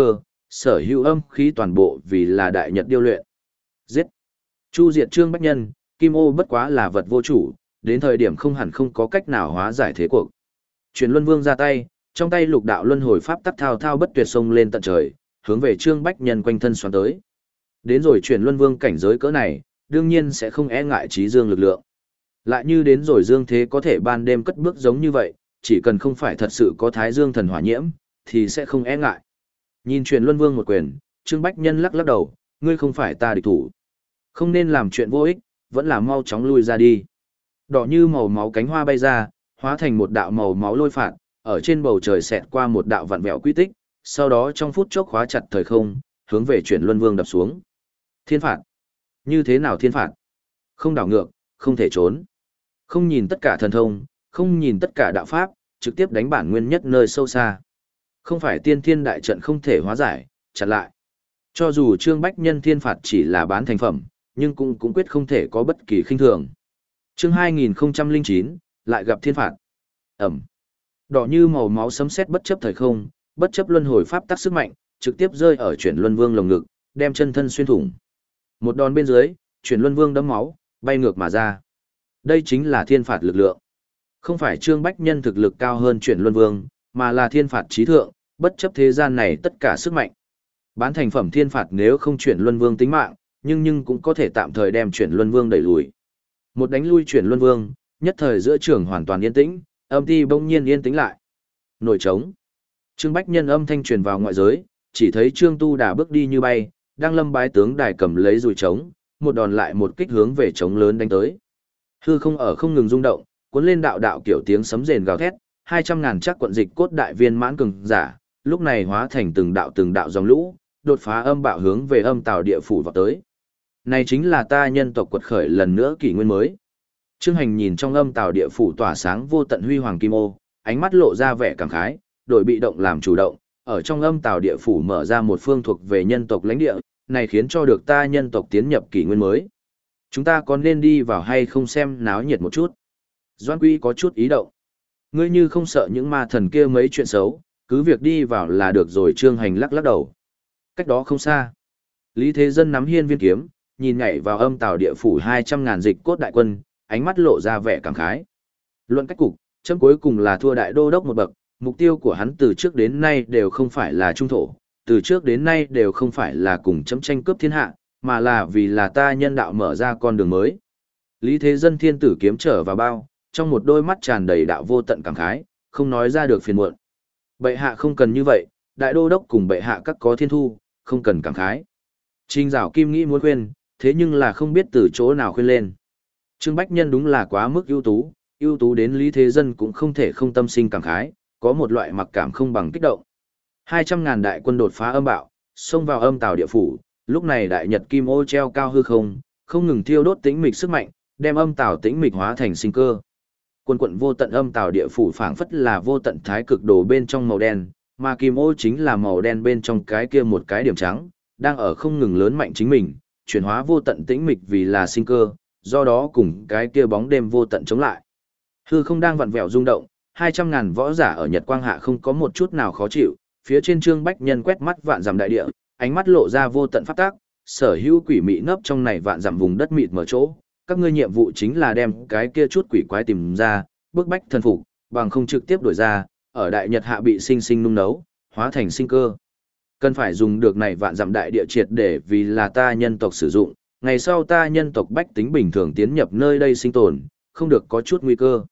sở hữu âm khí toàn bộ vì là đại nhật điêu luyện. Giết! Chu diệt Trương Bách Nhân, Kim Ô bất quá là vật vô chủ, đến thời điểm không hẳn không có cách nào hóa giải thế cuộc. Chuyển Luân Vương ra tay, trong tay lục đạo luân hồi pháp tắc thao thao bất tuyệt sông lên tận trời, hướng về Trương Bách Nhân quanh thân xoắn tới. Đến rồi Chuyển Luân Vương cảnh giới cỡ này, đương nhiên sẽ không e ngại trí dương lực lượng. Lại như đến rồi dương thế có thể ban đêm cất bước giống như vậy, chỉ cần không phải thật sự có thái dương thần hỏa nhiễm, thì sẽ không e ngại. Nhìn Chuyển Luân Vương một quyền, Trương Bách Nhân lắc lắc đầu, ngươi không phải ta địch thủ. Không nên làm chuyện vô ích, vẫn là mau chóng lui ra đi. Đỏ như màu máu cánh hoa bay ra, hóa thành một đạo màu máu lôi phạt, ở trên bầu trời xẹt qua một đạo vặn vẹo quy tích, sau đó trong phút chốc khóa chặt thời không, hướng về Chuyển Luân Vương đập xuống. Thiên phạt. Như thế nào thiên phạt? Không đảo ngược, không thể trốn. Không nhìn tất cả thần thông, không nhìn tất cả đạo pháp, trực tiếp đánh bản nguyên nhất nơi sâu xa. Không phải tiên thiên đại trận không thể hóa giải, chặn lại. Cho dù Trương Bách Nhân thiên phạt chỉ là bán thành phẩm, nhưng cũng cũng quyết không thể có bất kỳ khinh thường. Chương hai nghìn không trăm lẻ chín, lại gặp thiên phạt. Ẩm. Đỏ như màu máu sấm sét bất chấp thời không, bất chấp luân hồi pháp tắc sức mạnh, trực tiếp rơi ở Chuyển Luân Vương lồng ngực, đem chân thân xuyên thủng. Một đòn bên dưới, Chuyển Luân Vương đấm máu, bay ngược mà ra. Đây chính là thiên phạt lực lượng. Không phải Trương Bách Nhân thực lực cao hơn Chuyển Luân Vương, mà là thiên phạt trí thượng, bất chấp thế gian này tất cả sức mạnh. Bán thành phẩm thiên phạt nếu không Chuyển Luân Vương tính mạng, nhưng nhưng cũng có thể tạm thời đem Chuyển Luân Vương đẩy lùi. Một đánh lui Chuyển Luân Vương, nhất thời giữa trường hoàn toàn yên tĩnh, âm ti bỗng nhiên yên tĩnh lại. Nổi trống. Trương Bách Nhân âm thanh truyền vào ngoại giới, chỉ thấy Trương Tu Đà bước đi như bay, đang lâm bái tướng đài cầm lấy dùi trống, một đòn lại một kích hướng về trống lớn đánh tới. Hư không ở không ngừng rung động, cuốn lên đạo đạo kiểu tiếng sấm rền gào thét, hai trăm ngàn chắc quận dịch cốt đại viên mãn cường giả, lúc này hóa thành từng đạo từng đạo dòng lũ, đột phá âm bạo hướng về âm tào địa phủ vào tới. Này chính là ta nhân tộc quật khởi lần nữa kỷ nguyên mới. Trương Hành nhìn trong âm tào địa phủ tỏa sáng vô tận huy hoàng kim ô, ánh mắt lộ ra vẻ cảm khái, đổi bị động làm chủ động, ở trong âm tào địa phủ mở ra một phương thuộc về nhân tộc lãnh địa, này khiến cho được ta nhân tộc tiến nhập kỷ nguyên mới. Chúng ta có nên đi vào hay không xem náo nhiệt một chút? Doan Quy có chút ý động. Ngươi như không sợ những ma thần kia mấy chuyện xấu, cứ việc đi vào là được rồi. Trương Hành lắc lắc đầu. Cách đó không xa. Lý Thế Dân nắm hiên viên kiếm, nhìn nhảy vào âm tào địa phủ hai trăm ngàn dịch cốt đại quân, ánh mắt lộ ra vẻ cảm khái. Luận cách cục, chấm cuối cùng là thua đại đô đốc một bậc, mục tiêu của hắn từ trước đến nay đều không phải là trung thổ, từ trước đến nay đều không phải là cùng chấm tranh cướp thiên hạ, mà là vì là ta nhân đạo mở ra con đường mới. Lý Thế Dân thiên tử kiếm trở vào bao, trong một đôi mắt tràn đầy đạo vô tận cảm khái, không nói ra được phiền muộn. Bệ hạ không cần như vậy, đại đô đốc cùng bệ hạ các có thiên thu, không cần cảm khái. Trình Giảo Kim nghĩ muốn khuyên, thế nhưng là không biết từ chỗ nào khuyên lên. Trương Bách Nhân đúng là quá mức ưu tú, ưu tú đến Lý Thế Dân cũng không thể không tâm sinh cảm khái, có một loại mặc cảm không bằng kích động. Hai trăm ngàn đại quân đột phá âm bạo, xông vào âm tào địa phủ, lúc này đại nhật kim ô treo cao hư không, không ngừng thiêu đốt tĩnh mịch sức mạnh, đem âm tào tĩnh mịch hóa thành sinh cơ. Quân quận vô tận âm tào địa phủ phảng phất là vô tận thái cực đồ bên trong màu đen, mà kim ô chính là màu đen bên trong cái kia một cái điểm trắng, đang ở không ngừng lớn mạnh chính mình, chuyển hóa vô tận tĩnh mịch vì là sinh cơ, do đó cùng cái kia bóng đêm vô tận chống lại. Hư không đang vặn vẹo rung động, hai trăm ngàn võ giả ở nhật quang hạ không có một chút nào khó chịu, phía trên Trương Bách Nhân quét mắt vạn dặm đại địa, ánh mắt lộ ra vô tận pháp tác, sở hữu quỷ mị nấp trong này vạn dặm vùng đất mịt mở chỗ, các ngươi nhiệm vụ chính là đem cái kia chút quỷ quái tìm ra, bức bách thần phục, bằng không trực tiếp đổi ra, ở đại nhật hạ bị sinh sinh nung nấu, hóa thành sinh cơ. Cần phải dùng được này vạn dặm đại địa triệt để vì là ta nhân tộc sử dụng, ngày sau ta nhân tộc bách tính bình thường tiến nhập nơi đây sinh tồn, không được có chút nguy cơ.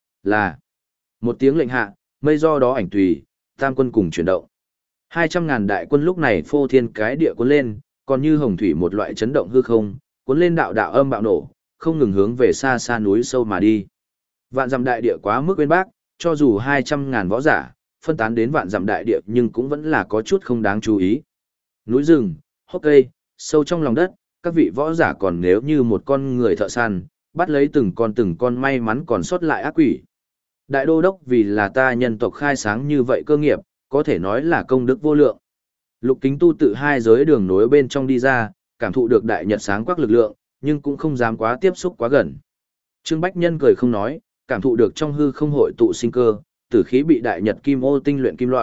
Là một tiếng lệnh hạ, mây do đó ảnh tùy, tam quân cùng chuyển động. Hai trăm ngàn đại quân lúc này phô thiên cái địa cuốn lên, còn như hồng thủy một loại chấn động hư không, cuốn lên đạo đạo âm bạo nổ, không ngừng hướng về xa xa núi sâu mà đi. Vạn dặm đại địa quá mức bên bác, cho dù hai trăm ngàn võ giả, phân tán đến vạn dặm đại địa nhưng cũng vẫn là có chút không đáng chú ý. Núi rừng, hốc cây, sâu trong lòng đất, các vị võ giả còn nếu như một con người thợ săn, bắt lấy từng con từng con may mắn còn sót lại ác quỷ. Đại đô đốc vì là ta nhân tộc khai sáng như vậy cơ nghiệp, có thể nói là công đức vô lượng. Lục Kính Tu tự hai giới đường nối bên trong đi ra, cảm thụ được đại nhật sáng quắc lực lượng, nhưng cũng không dám quá tiếp xúc quá gần. Trương Bách Nhân cười không nói, cảm thụ được trong hư không hội tụ sinh cơ, tử khí bị đại nhật kim ô tinh luyện kim loại,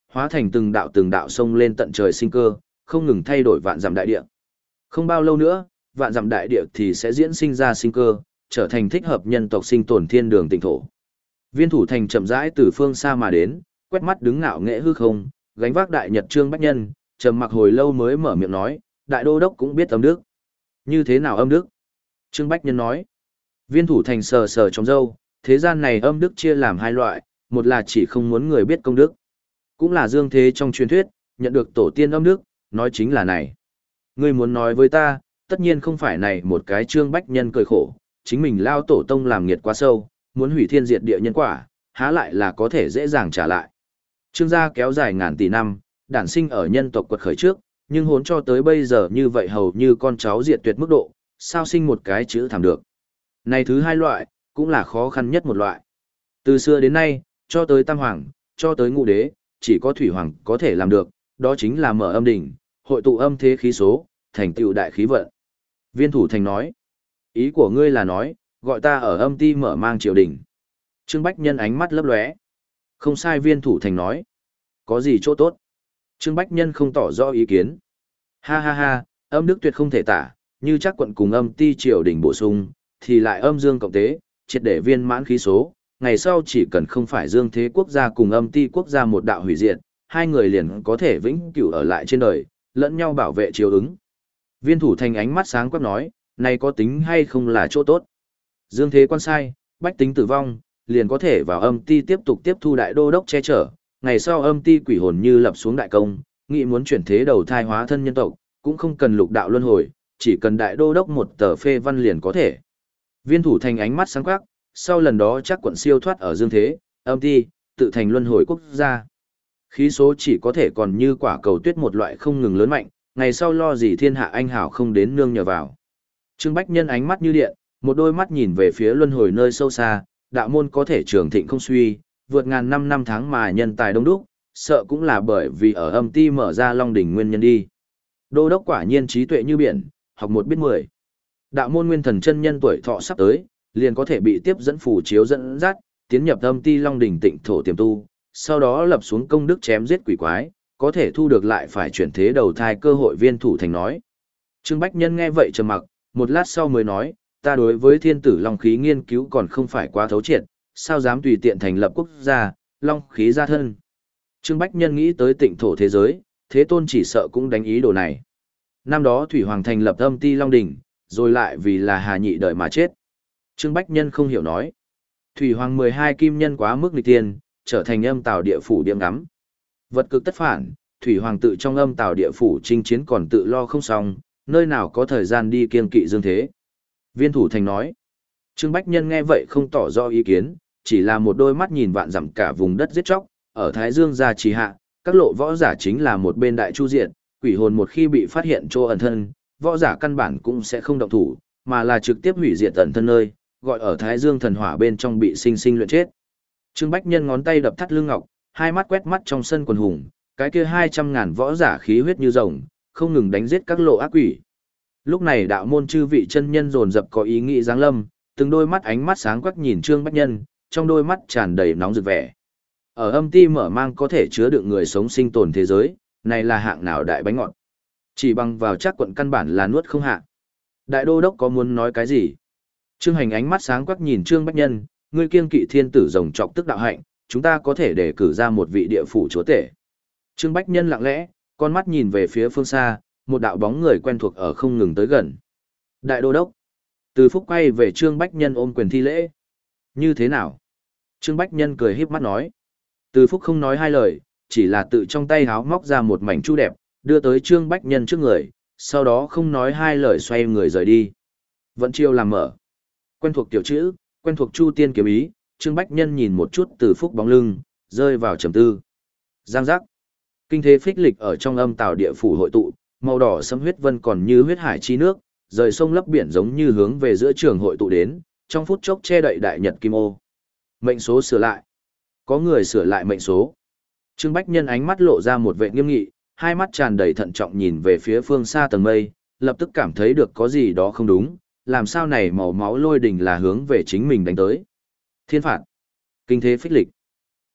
hóa thành từng đạo từng đạo sông lên tận trời sinh cơ, không ngừng thay đổi vạn dặm đại địa. Không bao lâu nữa, vạn dặm đại địa thì sẽ diễn sinh ra sinh cơ, trở thành thích hợp nhân tộc sinh tồn thiên đường tịnh thổ. Viên Thủ Thành chậm rãi từ phương xa mà đến, quét mắt đứng ngạo nghệ hư không, gánh vác đại nhật Trương Bách Nhân, trầm mặc hồi lâu mới mở miệng nói, đại đô đốc cũng biết âm đức. Như thế nào âm đức? Trương Bách Nhân nói. Viên Thủ Thành sờ sờ trong râu, thế gian này âm đức chia làm hai loại, một là chỉ không muốn người biết công đức, cũng là dương thế trong truyền thuyết, nhận được tổ tiên âm đức, nói chính là này. Ngươi muốn nói với ta, tất nhiên không phải này một cái Trương Bách Nhân cười khổ, chính mình lao tổ tông làm nghiệt quá sâu, muốn hủy thiên diệt địa nhân quả, há lại là có thể dễ dàng trả lại. Trương gia kéo dài ngàn tỷ năm, đản sinh ở nhân tộc quật khởi trước, nhưng hốn cho tới bây giờ như vậy hầu như con cháu diệt tuyệt mức độ, sao sinh một cái chữ thảm được. Này thứ hai loại, cũng là khó khăn nhất một loại. Từ xưa đến nay, cho tới tam hoàng, cho tới ngũ đế, chỉ có thủy hoàng có thể làm được, đó chính là mở âm đỉnh, hội tụ âm thế khí số, thành tựu đại khí vận. Viên Thủ Thành nói, ý của ngươi là nói, gọi ta ở âm ti mở mang triều đình. Trương Bách Nhân ánh mắt lấp lóe. Không sai, Viên Thủ Thành nói. Có gì chỗ tốt? Trương Bách Nhân không tỏ rõ ý kiến. Ha ha ha, âm đức tuyệt không thể tả, như chắc quận cùng âm ti triều đình bổ sung, thì lại âm dương cộng tế, triệt để viên mãn khí số. Ngày sau chỉ cần không phải dương thế quốc gia cùng âm ti quốc gia một đạo hủy diệt, hai người liền có thể vĩnh cửu ở lại trên đời, lẫn nhau bảo vệ chiếu ứng. Viên Thủ Thành ánh mắt sáng quắc nói, này có tính hay không là chỗ tốt? Dương thế quan sai, bách tính tử vong, liền có thể vào âm ti tiếp tục tiếp thu đại đô đốc che chở, ngày sau âm ti quỷ hồn như lập xuống đại công, nghĩ muốn chuyển thế đầu thai hóa thân nhân tộc, cũng không cần lục đạo luân hồi, chỉ cần đại đô đốc một tờ phê văn liền có thể. Viên Thủ Thành ánh mắt sáng quắc, sau lần đó chắc quận siêu thoát ở dương thế, âm ti, tự thành luân hồi quốc gia. Khí số chỉ có thể còn như quả cầu tuyết một loại không ngừng lớn mạnh, ngày sau lo gì thiên hạ anh hảo không đến nương nhờ vào. Trương Bách Nhân ánh mắt như điện, một đôi mắt nhìn về phía luân hồi nơi sâu xa, đạo môn có thể trường thịnh không suy, vượt ngàn năm năm tháng mà nhân tài đông đúc, sợ cũng là bởi vì ở âm ti mở ra long đỉnh nguyên nhân đi. Đô đốc quả nhiên trí tuệ như biển, học một biết mười. Đạo môn nguyên thần chân nhân tuổi thọ sắp tới, liền có thể bị tiếp dẫn phù chiếu dẫn dắt, tiến nhập âm ti long đỉnh tịnh thổ tiềm tu, sau đó lập xuống công đức chém giết quỷ quái, có thể thu được lại phải chuyển thế đầu thai cơ hội. Viên Thủ Thành nói. Trương Bách Nhân nghe vậy trầm mặc, một lát sau mới nói, ta đối với thiên tử long khí nghiên cứu còn không phải quá thấu triệt, sao dám tùy tiện thành lập quốc gia, long khí gia thân. Trương Bách Nhân nghĩ tới tịnh thổ thế giới, Thế Tôn chỉ sợ cũng đánh ý đồ này. Năm đó Thủy Hoàng thành lập âm ti long đỉnh, rồi lại vì là Hà Nhị đợi mà chết. Trương Bách Nhân không hiểu nói. Thủy Hoàng mười hai kim nhân quá mức nghịch tiên, trở thành âm tào địa phủ điểm ngắm. Vật cực tất phản, Thủy Hoàng tự trong âm tào địa phủ chinh chiến còn tự lo không xong, nơi nào có thời gian đi kiên kỵ dương thế. Viên Thủ Thành nói. Trương Bách Nhân nghe vậy không tỏ rõ ý kiến, chỉ là một đôi mắt nhìn vạn dặm cả vùng đất giết chóc, ở Thái Dương gia trì hạ, các lộ võ giả chính là một bên đại chu diệt, quỷ hồn một khi bị phát hiện chỗ ẩn thân, võ giả căn bản cũng sẽ không động thủ, mà là trực tiếp hủy diệt ẩn thân nơi, gọi ở Thái Dương thần hỏa bên trong bị sinh sinh luyện chết. Trương Bách Nhân ngón tay đập thắt lưng ngọc, hai mắt quét mắt trong sân quần hùng, cái kia hai trăm ngàn võ giả khí huyết như rồng, không ngừng đánh giết các lộ ác quỷ. Lúc này đạo môn chư vị chân nhân dồn dập có ý nghĩ giáng lâm, từng đôi mắt ánh mắt sáng quắc nhìn Trương Bách Nhân, trong đôi mắt tràn đầy nóng rực vẻ. Ở âm ti mở mang có thể chứa đựng người sống sinh tồn thế giới, này là hạng nào đại bánh ngọt. Chỉ bằng vào chắc quận căn bản là nuốt không hạ. Đại đô đốc có muốn nói cái gì? Trương Hành ánh mắt sáng quắc nhìn Trương Bách Nhân, ngươi kiêng kỵ thiên tử rồng trọc tức đạo hạnh, chúng ta có thể đề cử ra một vị địa phủ chúa tể. Trương Bách Nhân lặng lẽ, con mắt nhìn về phía phương xa, một đạo bóng người quen thuộc ở không ngừng tới gần. Đại đô đốc. Từ Phúc quay về Trương Bách Nhân ôm quyền thi lễ. Như thế nào? Trương Bách Nhân cười híp mắt nói. Từ Phúc không nói hai lời, chỉ là tự trong tay háo móc ra một mảnh chu đẹp, đưa tới Trương Bách Nhân trước người, sau đó không nói hai lời xoay người rời đi. Vận chiêu làm mở. Quen thuộc tiểu chữ, quen thuộc chu tiên kiếm ý, Trương Bách Nhân nhìn một chút Từ Phúc bóng lưng, rơi vào trầm tư. Giang giác. Kinh thế phích lịch ở trong âm tào địa phủ hội tụ, màu đỏ sẫm huyết vân còn như huyết hải chi nước, rời sông lấp biển giống như hướng về giữa trường hội tụ đến, trong phút chốc che đậy đại nhật kim ô. Mệnh số sửa lại. Có người sửa lại mệnh số. Trương Bách Nhân ánh mắt lộ ra một vẻ nghiêm nghị, hai mắt tràn đầy thận trọng nhìn về phía phương xa tầng mây, lập tức cảm thấy được có gì đó không đúng, làm sao này màu máu lôi đình là hướng về chính mình đánh tới. Thiên phạt. Kinh thế phích lịch.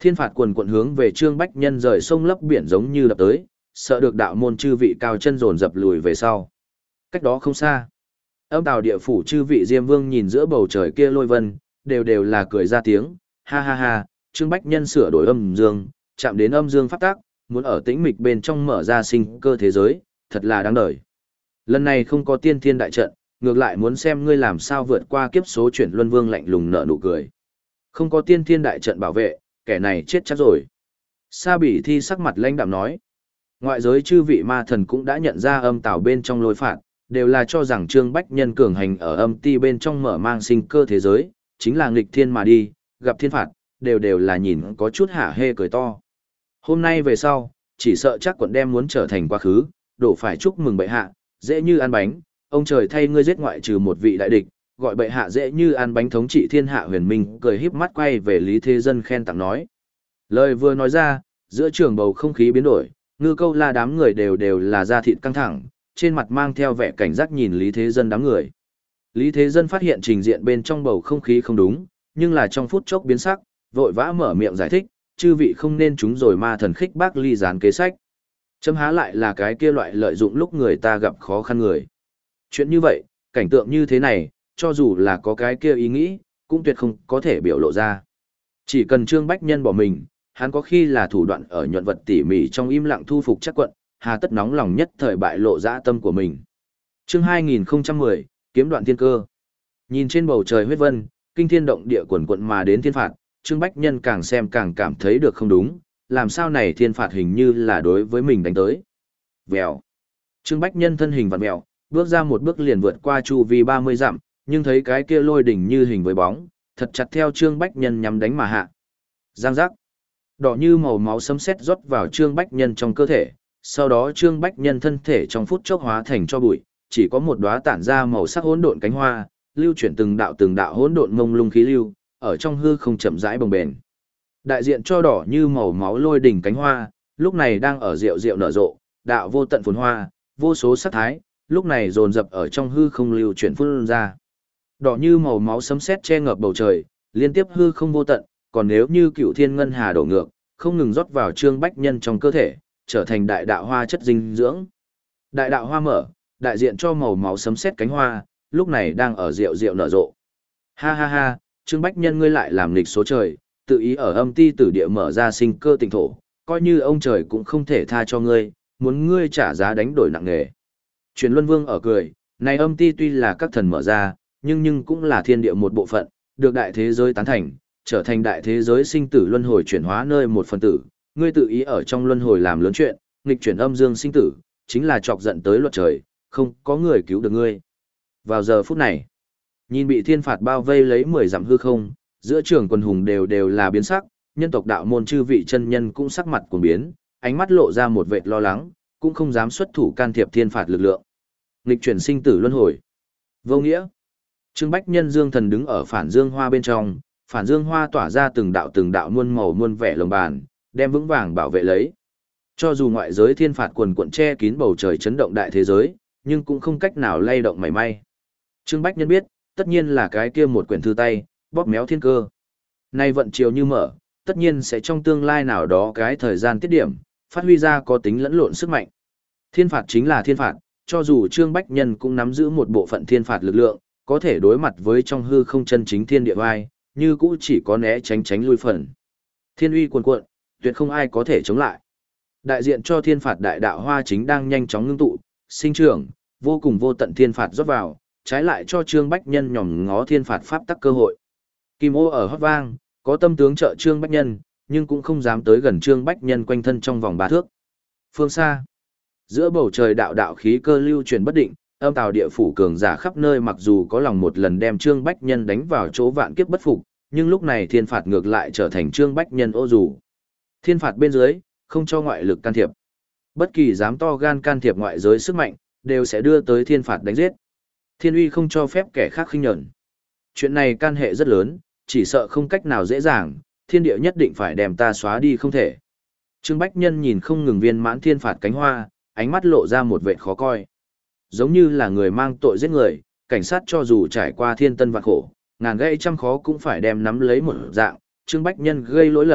Thiên phạt quần quận hướng về Trương Bách Nhân rời sông lấp biển giống như đập tới, sợ được đạo môn chư vị cao chân dồn dập lùi về sau. Cách đó không xa, âm tào địa phủ chư vị Diêm Vương nhìn giữa bầu trời kia lôi vân, đều đều là cười ra tiếng, ha ha ha, Trương Bách Nhân sửa đổi âm dương, chạm đến âm dương pháp tác, muốn ở tĩnh mịch bên trong mở ra sinh cơ thế giới, thật là đáng đời. Lần này không có tiên thiên đại trận, ngược lại muốn xem ngươi làm sao vượt qua kiếp số chuyển luân vương lạnh lùng nở nụ cười. Không có tiên thiên đại trận bảo vệ, kẻ này chết chắc rồi. Sa Bỉ Thi sắc mặt lãnh đạm nói. Ngoại giới chư vị ma thần cũng đã nhận ra âm tào bên trong lôi phạt, đều là cho rằng Trương Bách Nhân cường hành ở âm ti bên trong mở mang sinh cơ thế giới, chính là nghịch thiên mà đi, gặp thiên phạt, đều đều là nhìn có chút hả hê cười to. Hôm nay về sau, chỉ sợ chắc quận đem muốn trở thành quá khứ, đổ phải chúc mừng bệ hạ, dễ như ăn bánh, ông trời thay ngươi giết ngoại trừ một vị đại địch, gọi bệ hạ dễ như ăn bánh thống trị thiên hạ huyền minh, cười híp mắt quay về Lý Thế Dân khen tặng nói. Lời vừa nói ra, giữa trường bầu không khí biến đổi, ngư câu la đám người đều đều là da thịt căng thẳng, trên mặt mang theo vẻ cảnh giác nhìn Lý Thế Dân đám người. Lý Thế Dân phát hiện trình diện bên trong bầu không khí không đúng, nhưng là trong phút chốc biến sắc, vội vã mở miệng giải thích, chư vị không nên chúng rồi ma thần khích bác ly gián kế sách. Chấm há lại là cái kia loại lợi dụng lúc người ta gặp khó khăn người. Chuyện như vậy, cảnh tượng như thế này, cho dù là có cái kia ý nghĩ, cũng tuyệt không có thể biểu lộ ra. Chỉ cần Trương Bách Nhân bỏ mình, hắn có khi là thủ đoạn ở nhuận vật tỉ mỉ trong im lặng thu phục chắc quận, hà tất nóng lòng nhất thời bại lộ dã tâm của mình. Chương hai nghìn không trăm mười, kiếm đoạn thiên cơ. Nhìn trên bầu trời huyết vân, kinh thiên động địa quần quận mà đến thiên phạt, Trương Bách Nhân càng xem càng cảm thấy được không đúng, làm sao này thiên phạt hình như là đối với mình đánh tới. Vèo. Trương Bách Nhân thân hình vặn vẹo, bước ra một bước liền vượt qua chu vi ba mươi dặm, nhưng thấy cái kia lôi đỉnh như hình với bóng, thật chặt theo Trương Bách Nhân nhắm đánh mà hạ. Giang giác. Đỏ như màu máu sấm sét rót vào Trương Bách Nhân trong cơ thể, sau đó Trương Bách Nhân thân thể trong phút chốc hóa thành cho bụi, chỉ có một đóa tản ra màu sắc hỗn độn cánh hoa, lưu chuyển từng đạo từng đạo hỗn độn mông lung khí lưu, ở trong hư không chậm rãi bồng bềnh. Đại diện cho đỏ như màu máu lôi đỉnh cánh hoa, lúc này đang ở rượu rượu nở rộ, đạo vô tận phồn hoa, vô số sắc thái, lúc này dồn dập ở trong hư không lưu chuyển phun ra. Đỏ như màu máu sấm sét che ngập bầu trời, liên tiếp hư không vô tận, còn nếu như cựu thiên ngân hà đổ ngược, không ngừng rót vào Trương Bách Nhân trong cơ thể, trở thành đại đạo hoa chất dinh dưỡng. Đại đạo hoa mở, đại diện cho màu máu sấm sét cánh hoa, lúc này đang ở rượu rượu nở rộ. Ha ha ha, Trương Bách Nhân ngươi lại làm nghịch số trời, tự ý ở âm ti tử địa mở ra sinh cơ tịnh thổ, coi như ông trời cũng không thể tha cho ngươi, muốn ngươi trả giá đánh đổi nặng nề. Truyền Luân Vương ở cười, này âm ti tuy là các thần mở ra, nhưng nhưng cũng là thiên địa một bộ phận, được đại thế giới tán thành, trở thành đại thế giới sinh tử luân hồi chuyển hóa nơi một phần tử, ngươi tự ý ở trong luân hồi làm lớn chuyện, nghịch chuyển âm dương sinh tử, chính là chọc giận tới luật trời, không có người cứu được ngươi. Vào giờ phút này, nhìn bị thiên phạt bao vây lấy mười dặm hư không, giữa trường quần hùng đều đều là biến sắc, nhân tộc đạo môn chư vị chân nhân cũng sắc mặt cuồng biến, ánh mắt lộ ra một vệt lo lắng, cũng không dám xuất thủ can thiệp thiên phạt lực lượng. Nghịch chuyển sinh tử luân hồi. Vô nghĩa. Trương Bách Nhân dương thần đứng ở phản dương hoa bên trong, phản dương hoa tỏa ra từng đạo từng đạo muôn màu muôn vẻ lồng bàn, đem vững vàng bảo vệ lấy. Cho dù ngoại giới thiên phạt quần quận che kín bầu trời chấn động đại thế giới, nhưng cũng không cách nào lay động mảy may. Trương Bách Nhân biết, tất nhiên là cái kia một quyển thư tay, bóp méo thiên cơ. Nay vận chiều như mở, tất nhiên sẽ trong tương lai nào đó cái thời gian tiết điểm, phát huy ra có tính lẫn lộn sức mạnh. Thiên phạt chính là thiên phạt, cho dù Trương Bách Nhân cũng nắm giữ một bộ phận thiên phạt lực lượng, có thể đối mặt với trong hư không chân chính thiên địa vai, như cũ chỉ có né tránh tránh lui phần. Thiên uy cuồn cuộn, tuyệt không ai có thể chống lại. Đại diện cho thiên phạt đại đạo hoa chính đang nhanh chóng ngưng tụ, sinh trưởng, vô cùng vô tận thiên phạt rót vào, trái lại cho Trương Bách Nhân nhòm ngó thiên phạt pháp tắc cơ hội. Kim ô ở hót vang, có tâm tướng trợ Trương Bách Nhân, nhưng cũng không dám tới gần Trương Bách Nhân quanh thân trong vòng ba thước. Phương xa, giữa bầu trời đạo đạo khí cơ lưu truyền bất định, âm tào địa phủ cường giả khắp nơi mặc dù có lòng một lần đem Trương Bách Nhân đánh vào chỗ vạn kiếp bất phục, nhưng lúc này thiên phạt ngược lại trở thành Trương Bách Nhân ô dù. Thiên phạt bên dưới, không cho ngoại lực can thiệp. Bất kỳ dám to gan can thiệp ngoại giới sức mạnh, đều sẽ đưa tới thiên phạt đánh giết. Thiên uy không cho phép kẻ khác khinh nhẫn. Chuyện này can hệ rất lớn, chỉ sợ không cách nào dễ dàng, thiên địa nhất định phải đem ta xóa đi không thể. Trương Bách Nhân nhìn không ngừng viên mãn thiên phạt cánh hoa, ánh mắt lộ ra một vẻ khó coi. Giống như là người mang tội giết người, cảnh sát cho dù trải qua thiên tân vạn khổ, ngàn gây trăm khó cũng phải đem nắm lấy một dạng, Trương Bách Nhân gây lỗi lầm,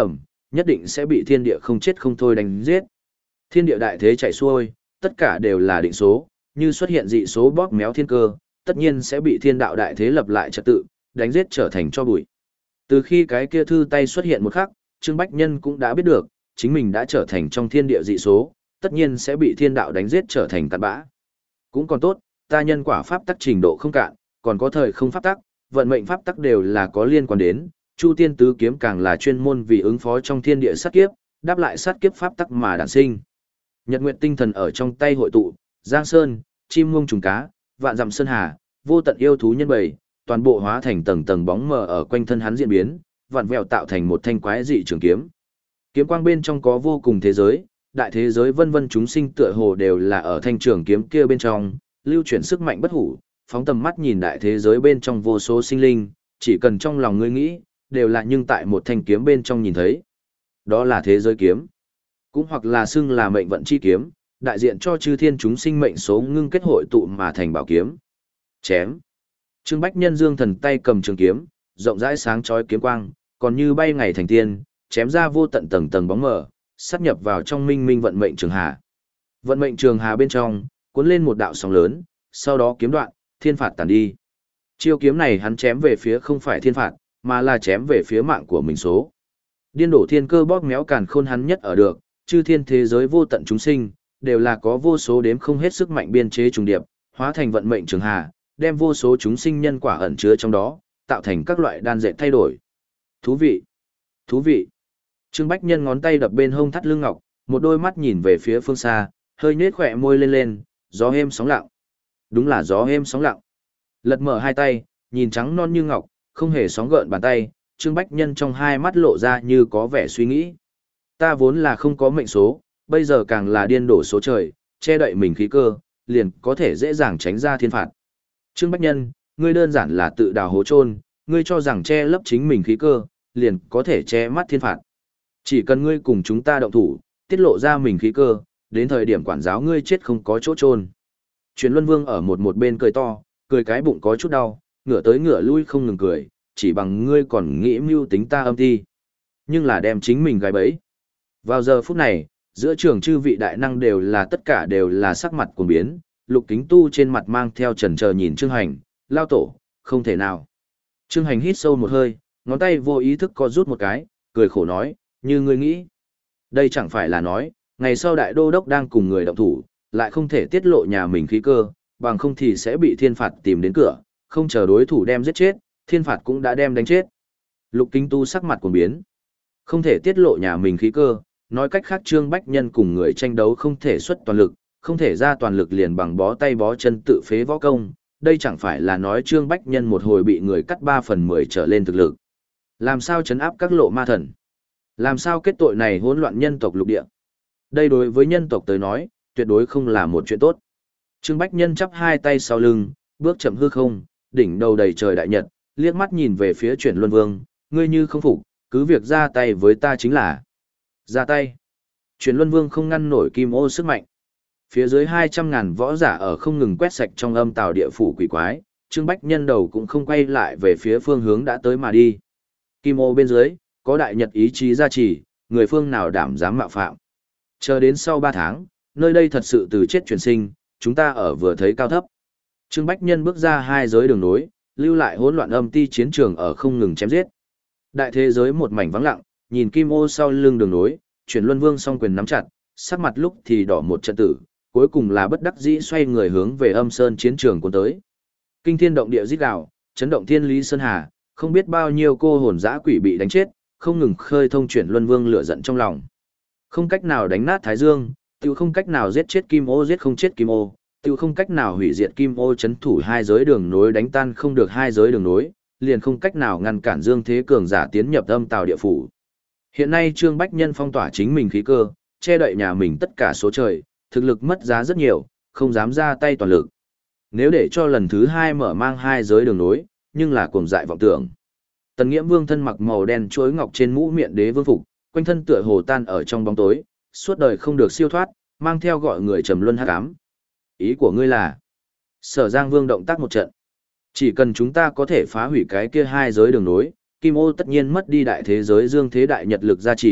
nhất định sẽ bị thiên địa không chết không thôi đánh giết. Thiên địa đại thế chảy xuôi, tất cả đều là định số, như xuất hiện dị số bóp méo thiên cơ, tất nhiên sẽ bị thiên đạo đại thế lập lại trật tự, đánh giết trở thành cho bụi. Từ khi cái kia thư tay xuất hiện một khắc, Trương Bách Nhân cũng đã biết được, chính mình đã trở thành trong thiên địa dị số, tất nhiên sẽ bị thiên đạo đánh giết trở thành cặn bã. Cũng còn tốt, ta nhân quả pháp tắc trình độ không cạn, còn có thời không pháp tắc, vận mệnh pháp tắc đều là có liên quan đến, Chu Tiên tứ kiếm càng là chuyên môn vì ứng phó trong thiên địa sát kiếp, đáp lại sát kiếp pháp tắc mà đản sinh. Nhật nguyệt tinh thần ở trong tay hội tụ, Giang Sơn, chim muông trùng cá, vạn dặm sơn hà, vô tận yêu thú nhân bầy, toàn bộ hóa thành tầng tầng bóng mờ ở quanh thân hắn diễn biến, vặn vẹo tạo thành một thanh quái dị trường kiếm. Kiếm quang bên trong có vô cùng thế giới, đại thế giới vân vân chúng sinh tựa hồ đều là ở thanh trường kiếm kia bên trong, lưu chuyển sức mạnh bất hủ, phóng tầm mắt nhìn đại thế giới bên trong vô số sinh linh, chỉ cần trong lòng ngươi nghĩ, đều là nhưng tại một thanh kiếm bên trong nhìn thấy. Đó là thế giới kiếm, cũng hoặc là xưng là mệnh vận chi kiếm, đại diện cho chư thiên chúng sinh mệnh số ngưng kết hội tụ mà thành bảo kiếm. Chém. Trương Bách Nhân dương thần tay cầm trường kiếm, rộng rãi sáng chói kiếm quang, còn như bay ngày thành tiên, chém ra vô tận tầng tầng bóng mờ, sát nhập vào trong minh minh vận mệnh trường hà. Vận mệnh trường hà bên trong, cuốn lên một đạo sóng lớn, sau đó kiếm đoạn, thiên phạt tàn đi. Chiêu kiếm này hắn chém về phía không phải thiên phạt, mà là chém về phía mạng của mình số. Điên đổ thiên cơ bóp méo càn khôn hắn nhất ở được, chư thiên thế giới vô tận chúng sinh, đều là có vô số đếm không hết sức mạnh biên chế trùng điệp, hóa thành vận mệnh trường hà, đem vô số chúng sinh nhân quả ẩn chứa trong đó, tạo thành các loại đan dệt thay đổi. Thú vị! Thú vị! Trương Bách Nhân ngón tay đập bên hông thắt lưng ngọc, một đôi mắt nhìn về phía phương xa, hơi nhếch khỏe môi lên lên, gió êm sóng lặng. Đúng là gió êm sóng lặng. Lật mở hai tay, nhìn trắng non như ngọc, không hề sóng gợn bàn tay, Trương Bách Nhân trong hai mắt lộ ra như có vẻ suy nghĩ. Ta vốn là không có mệnh số, bây giờ càng là điên đổ số trời, che đậy mình khí cơ, liền có thể dễ dàng tránh ra thiên phạt. Trương Bách Nhân, ngươi đơn giản là tự đào hố chôn, ngươi cho rằng che lấp chính mình khí cơ, liền có thể che mắt thiên phạt. Chỉ cần ngươi cùng chúng ta động thủ, tiết lộ ra mình khí cơ, đến thời điểm quản giáo ngươi chết không có chỗ chôn. Truyền Luân Vương ở một một bên cười to, cười cái bụng có chút đau, ngửa tới ngửa lui không ngừng cười, chỉ bằng ngươi còn nghĩ mưu tính ta âm ti. Nhưng là đem chính mình gài bẫy. Vào giờ phút này, giữa trường chư vị đại năng đều là tất cả đều là sắc mặt cuồng biến, Lục Kính Tu trên mặt mang theo chần chờ nhìn Trương Hành, lao tổ, không thể nào. Trương Hành hít sâu một hơi, ngón tay vô ý thức co rút một cái, cười khổ nói, như ngươi nghĩ. Đây chẳng phải là nói, ngày sau đại đô đốc đang cùng người động thủ, lại không thể tiết lộ nhà mình khí cơ, bằng không thì sẽ bị thiên phạt tìm đến cửa, không chờ đối thủ đem giết chết, thiên phạt cũng đã đem đánh chết. Lục Kính Tu sắc mặt cuồng biến. Không thể tiết lộ nhà mình khí cơ, nói cách khác Trương Bách Nhân cùng người tranh đấu không thể xuất toàn lực, không thể ra toàn lực liền bằng bó tay bó chân tự phế võ công, đây chẳng phải là nói Trương Bách Nhân một hồi bị người cắt ba phần mười trở lên thực lực. Làm sao trấn áp các lộ ma thần? Làm sao kết tội này hỗn loạn nhân tộc lục địa? Đây đối với nhân tộc tới nói, tuyệt đối không là một chuyện tốt. Trương Bách Nhân chắp hai tay sau lưng, bước chậm hư không, đỉnh đầu đầy trời đại nhật, liếc mắt nhìn về phía Chuyển Luân Vương, ngươi như không phục, cứ việc ra tay với ta chính là. Ra tay. Chuyển Luân Vương không ngăn nổi kim ô sức mạnh. Phía dưới hai trăm ngàn võ giả ở không ngừng quét sạch trong âm tào địa phủ quỷ quái, Trương Bách Nhân đầu cũng không quay lại về phía phương hướng đã tới mà đi. Kim ô bên dưới, có đại nhật ý chí gia trì, người phương nào đảm dám mạo phạm. Chờ đến sau ba tháng, nơi đây thật sự từ chết chuyển sinh, chúng ta ở vừa thấy cao thấp. Trương Bách Nhân bước ra hai giới đường nối, lưu lại hỗn loạn âm ti chiến trường ở không ngừng chém giết. Đại thế giới một mảnh vắng lặng, nhìn kim ô sau lưng đường nối, Chuyển Luân Vương song quyền nắm chặt, sắc mặt lúc thì đỏ một trận tử, cuối cùng là bất đắc dĩ xoay người hướng về Âm Sơn chiến trường cuốn tới. Kinh thiên động địa rít gào, chấn động thiên lý sơn hà, không biết bao nhiêu cô hồn dã quỷ bị đánh chết, không ngừng khơi thông Chuyển Luân Vương lửa giận trong lòng. Không cách nào đánh nát Thái Dương, tiêu không cách nào giết chết Kim Ô giết không chết Kim Ô, tiêu không cách nào hủy diệt Kim Ô chấn thủ hai giới đường nối đánh tan không được hai giới đường nối, liền không cách nào ngăn cản Dương Thế cường giả tiến nhập âm tào địa phủ. Hiện nay Trương Bách Nhân phong tỏa chính mình khí cơ, che đậy nhà mình tất cả số trời, thực lực mất giá rất nhiều, không dám ra tay toàn lực. Nếu để cho lần thứ hai mở mang hai giới đường nối, nhưng là cuồng dại vọng tưởng. Tần Nghiễm Vương thân mặc màu đen chuỗi ngọc trên mũ miệng đế vương phục, quanh thân tựa hồ tan ở trong bóng tối, suốt đời không được siêu thoát, mang theo gọi người trầm luân hắc ám. Ý của ngươi là? Sở Giang Vương động tác một trận. Chỉ cần chúng ta có thể phá hủy cái kia hai giới đường nối, Kim Ô tất nhiên mất đi đại thế giới dương thế đại nhật lực gia trì,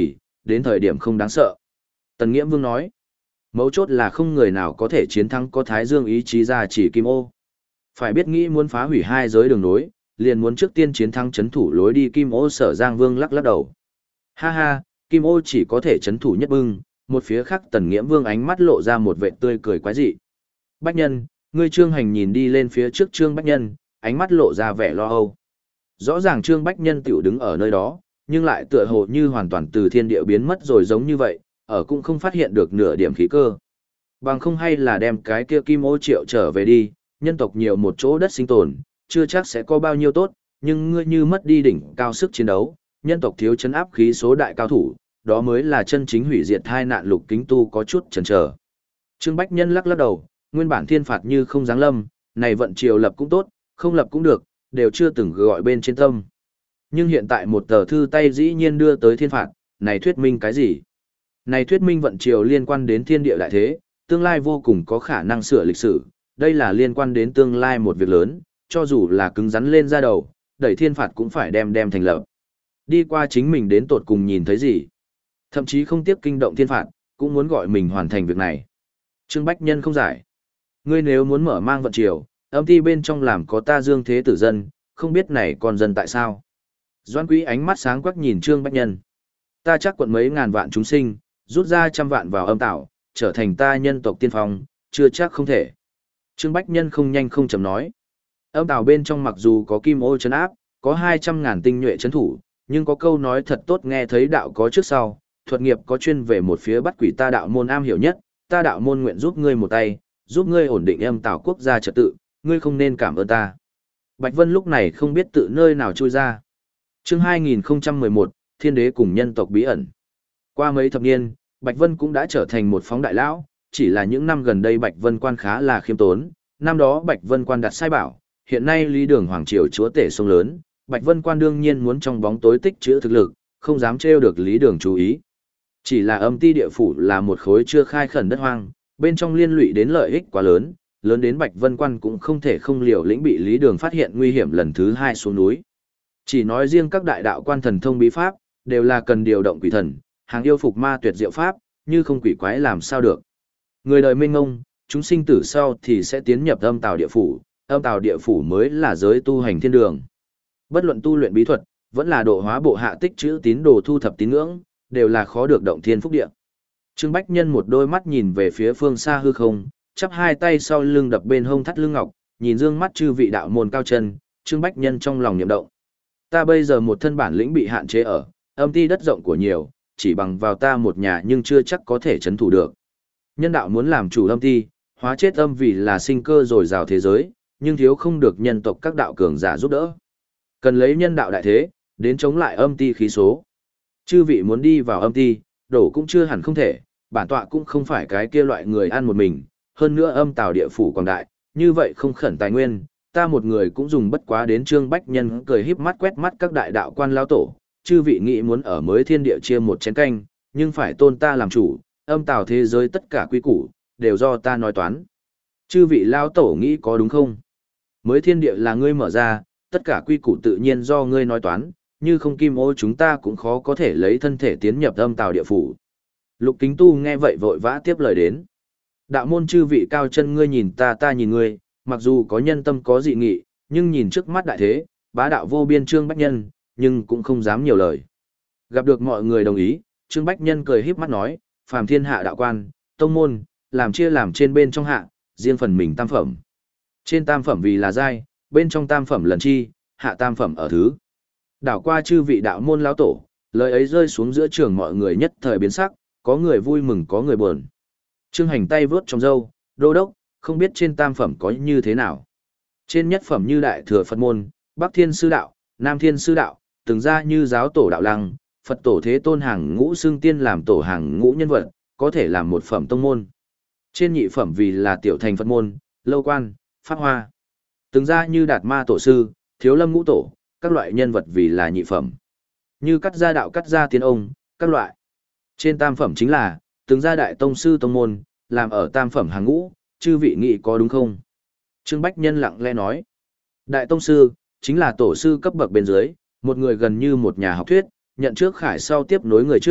đến thời điểm không đáng sợ. Tần Nghiễm Vương nói, mấu chốt là không người nào có thể chiến thắng có Thái Dương ý chí ra chỉ Kim Ô. Phải biết nghĩ muốn phá hủy hai giới đường nối, liền muốn trước tiên chiến thắng chấn thủ lối đi Kim Ô. Sở Giang Vương lắc lắc đầu. Ha ha, Kim Ô chỉ có thể chấn thủ nhất bưng, một phía khác Tần Nghiễm Vương ánh mắt lộ ra một vẻ tươi cười quái dị. Bách Nhân, ngươi Trương Hành nhìn đi lên phía trước Trương Bách Nhân, ánh mắt lộ ra vẻ lo âu. Rõ ràng Trương Bách Nhân tiểu đứng ở nơi đó, nhưng lại tựa hồ như hoàn toàn từ thiên địa biến mất rồi giống như vậy, ở cũng không phát hiện được nửa điểm khí cơ. Bằng không hay là đem cái kia Kim Ô triệu trở về đi, nhân tộc nhiều một chỗ đất sinh tồn, chưa chắc sẽ có bao nhiêu tốt, nhưng ngươi như mất đi đỉnh cao sức chiến đấu, nhân tộc thiếu chấn áp khí số đại cao thủ, đó mới là chân chính hủy diệt hai nạn Lục Kính Tu có chút chần chờ. Trương Bách Nhân lắc lắc đầu, nguyên bản thiên phạt như không giáng lâm, này vận triều lập cũng tốt, không lập cũng được, đều chưa từng gọi bên trên tâm. Nhưng hiện tại một tờ thư tay dĩ nhiên đưa tới thiên phạt, này thuyết minh cái gì? Này thuyết minh vận triều liên quan đến thiên địa đại thế, tương lai vô cùng có khả năng sửa lịch sử, đây là liên quan đến tương lai một việc lớn, cho dù là cứng rắn lên ra đầu, đẩy thiên phạt cũng phải đem đem thành lập. Đi qua chính mình đến tột cùng nhìn thấy gì? Thậm chí không tiếp kinh động thiên phạt, cũng muốn gọi mình hoàn thành việc này. Trương Bách Nhân không giải. Ngươi nếu muốn mở mang vận triều, âm ti bên trong làm có ta Dương Thế Tử dân, không biết này còn dân tại sao? Doãn Quý ánh mắt sáng quắc nhìn Trương Bách Nhân. Ta chắc quận mấy ngàn vạn chúng sinh, rút ra trăm vạn vào âm tạo, trở thành ta nhân tộc tiên phong, chưa chắc không thể. Trương Bách Nhân không nhanh không chậm nói. Âm tạo bên trong mặc dù có Kim Ô trấn áp, có hai trăm ngàn tinh nhuệ trấn thủ, nhưng có câu nói thật tốt nghe thấy đạo có trước sau, thuật nghiệp có chuyên về một phía bắt quỷ ta đạo môn am hiểu nhất, ta đạo môn nguyện giúp ngươi một tay, giúp ngươi ổn định âm tạo quốc gia trật tự, ngươi không nên cảm ơn ta. Bạch Vân lúc này không biết tự nơi nào chui ra. Chương hai nghìn không trăm mười một, Thiên đế cùng nhân tộc bí ẩn. Qua mấy thập niên, Bạch Vân cũng đã trở thành một phóng đại lão, chỉ là những năm gần đây Bạch Vân quan khá là khiêm tốn, năm đó Bạch Vân quan đặt sai bảo, hiện nay Lý Đường Hoàng Triều chúa tể sông lớn, Bạch Vân quan đương nhiên muốn trong bóng tối tích trữ thực lực, không dám trêu được Lý Đường chú ý. Chỉ là âm ti địa phủ là một khối chưa khai khẩn đất hoang, bên trong liên lụy đến lợi ích quá lớn, lớn đến Bạch Vân quan cũng không thể không liều lĩnh bị Lý Đường phát hiện nguy hiểm lần thứ hai xuống núi. Chỉ nói riêng các đại đạo quan thần thông bí pháp, đều là cần điều động quỷ thần, hàng yêu phục ma tuyệt diệu pháp, như không quỷ quái làm sao được. Người đời mênh ngông, chúng sinh tử sau thì sẽ tiến nhập âm tào địa phủ, âm tào địa phủ mới là giới tu hành thiên đường. Bất luận tu luyện bí thuật, vẫn là độ hóa bộ hạ tích chữ tín đồ thu thập tín ngưỡng, đều là khó được động thiên phúc địa. Trương Bách Nhân một đôi mắt nhìn về phía phương xa hư không, chắp hai tay sau lưng đập bên hông thắt lưng ngọc, nhìn dương mắt chư vị đạo môn cao chân, Trương Bách Nhân trong lòng niệm động. Ta bây giờ một thân bản lĩnh bị hạn chế ở, âm ti đất rộng của nhiều, chỉ bằng vào ta một nhà nhưng chưa chắc có thể chấn thủ được. Nhân đạo muốn làm chủ âm ti, hóa chết âm vì là sinh cơ dồi dào thế giới, nhưng thiếu không được nhân tộc các đạo cường giả giúp đỡ. Cần lấy nhân đạo đại thế, đến chống lại âm ti khí số. Chư vị muốn đi vào âm ti, đổ cũng chưa hẳn không thể, bản tọa cũng không phải cái kia loại người ăn một mình, hơn nữa âm tào địa phủ quảng đại, như vậy không khẩn tài nguyên, ta một người cũng dùng bất quá. Đến Trương Bách Nhân cười híp mắt quét mắt các đại đạo quan lao tổ, chư vị nghĩ muốn ở mới thiên địa chia một chén canh, nhưng phải tôn ta làm chủ, âm tào thế giới tất cả quy củ, đều do ta nói toán. Chư vị lao tổ nghĩ có đúng không? Mới thiên địa là ngươi mở ra, tất cả quy củ tự nhiên do ngươi nói toán, như không Kim Ô chúng ta cũng khó có thể lấy thân thể tiến nhập âm tào địa phủ. Lục Kính Tu nghe vậy vội vã tiếp lời đến. Đạo môn chư vị cao chân ngươi nhìn ta ta nhìn ngươi, mặc dù có nhân tâm có dị nghị, nhưng nhìn trước mắt đại thế, bá đạo vô biên Trương Bách Nhân, nhưng cũng không dám nhiều lời. Gặp được mọi người đồng ý, Trương Bách Nhân cười híp mắt nói, phàm thiên hạ đạo quan, tông môn, làm chia làm trên bên trong hạ, riêng phần mình tam phẩm. Trên tam phẩm vì là giai, bên trong tam phẩm lần chi, hạ tam phẩm ở thứ. Đảo qua chư vị đạo môn lão tổ, lời ấy rơi xuống giữa trường mọi người nhất thời biến sắc, có người vui mừng có người buồn. Trương Hành tay vướt trong râu, đô đốc, không biết trên tam phẩm có như thế nào. Trên nhất phẩm như Đại Thừa Phật môn, Bắc Thiên Sư Đạo, Nam Thiên Sư Đạo, từng ra như giáo tổ đạo lăng, Phật tổ thế tôn hàng ngũ xương tiên làm tổ hàng ngũ nhân vật, có thể làm một phẩm tông môn. Trên nhị phẩm vì là tiểu thành Phật môn, lâu quan, pháp hoa. Từng ra như Đạt Ma Tổ Sư, Thiếu Lâm Ngũ Tổ, các loại nhân vật vì là nhị phẩm. Như cắt gia đạo cắt gia tiên ông, các loại. Trên tam phẩm chính là, từng gia đại tông sư tông môn, làm ở tam phẩm hàng ngũ, chư vị nghị có đúng không? Trương Bách Nhân lặng lẽ nói. Đại tông sư, chính là tổ sư cấp bậc bên dưới, một người gần như một nhà học thuyết, nhận trước khải sau tiếp nối người trước,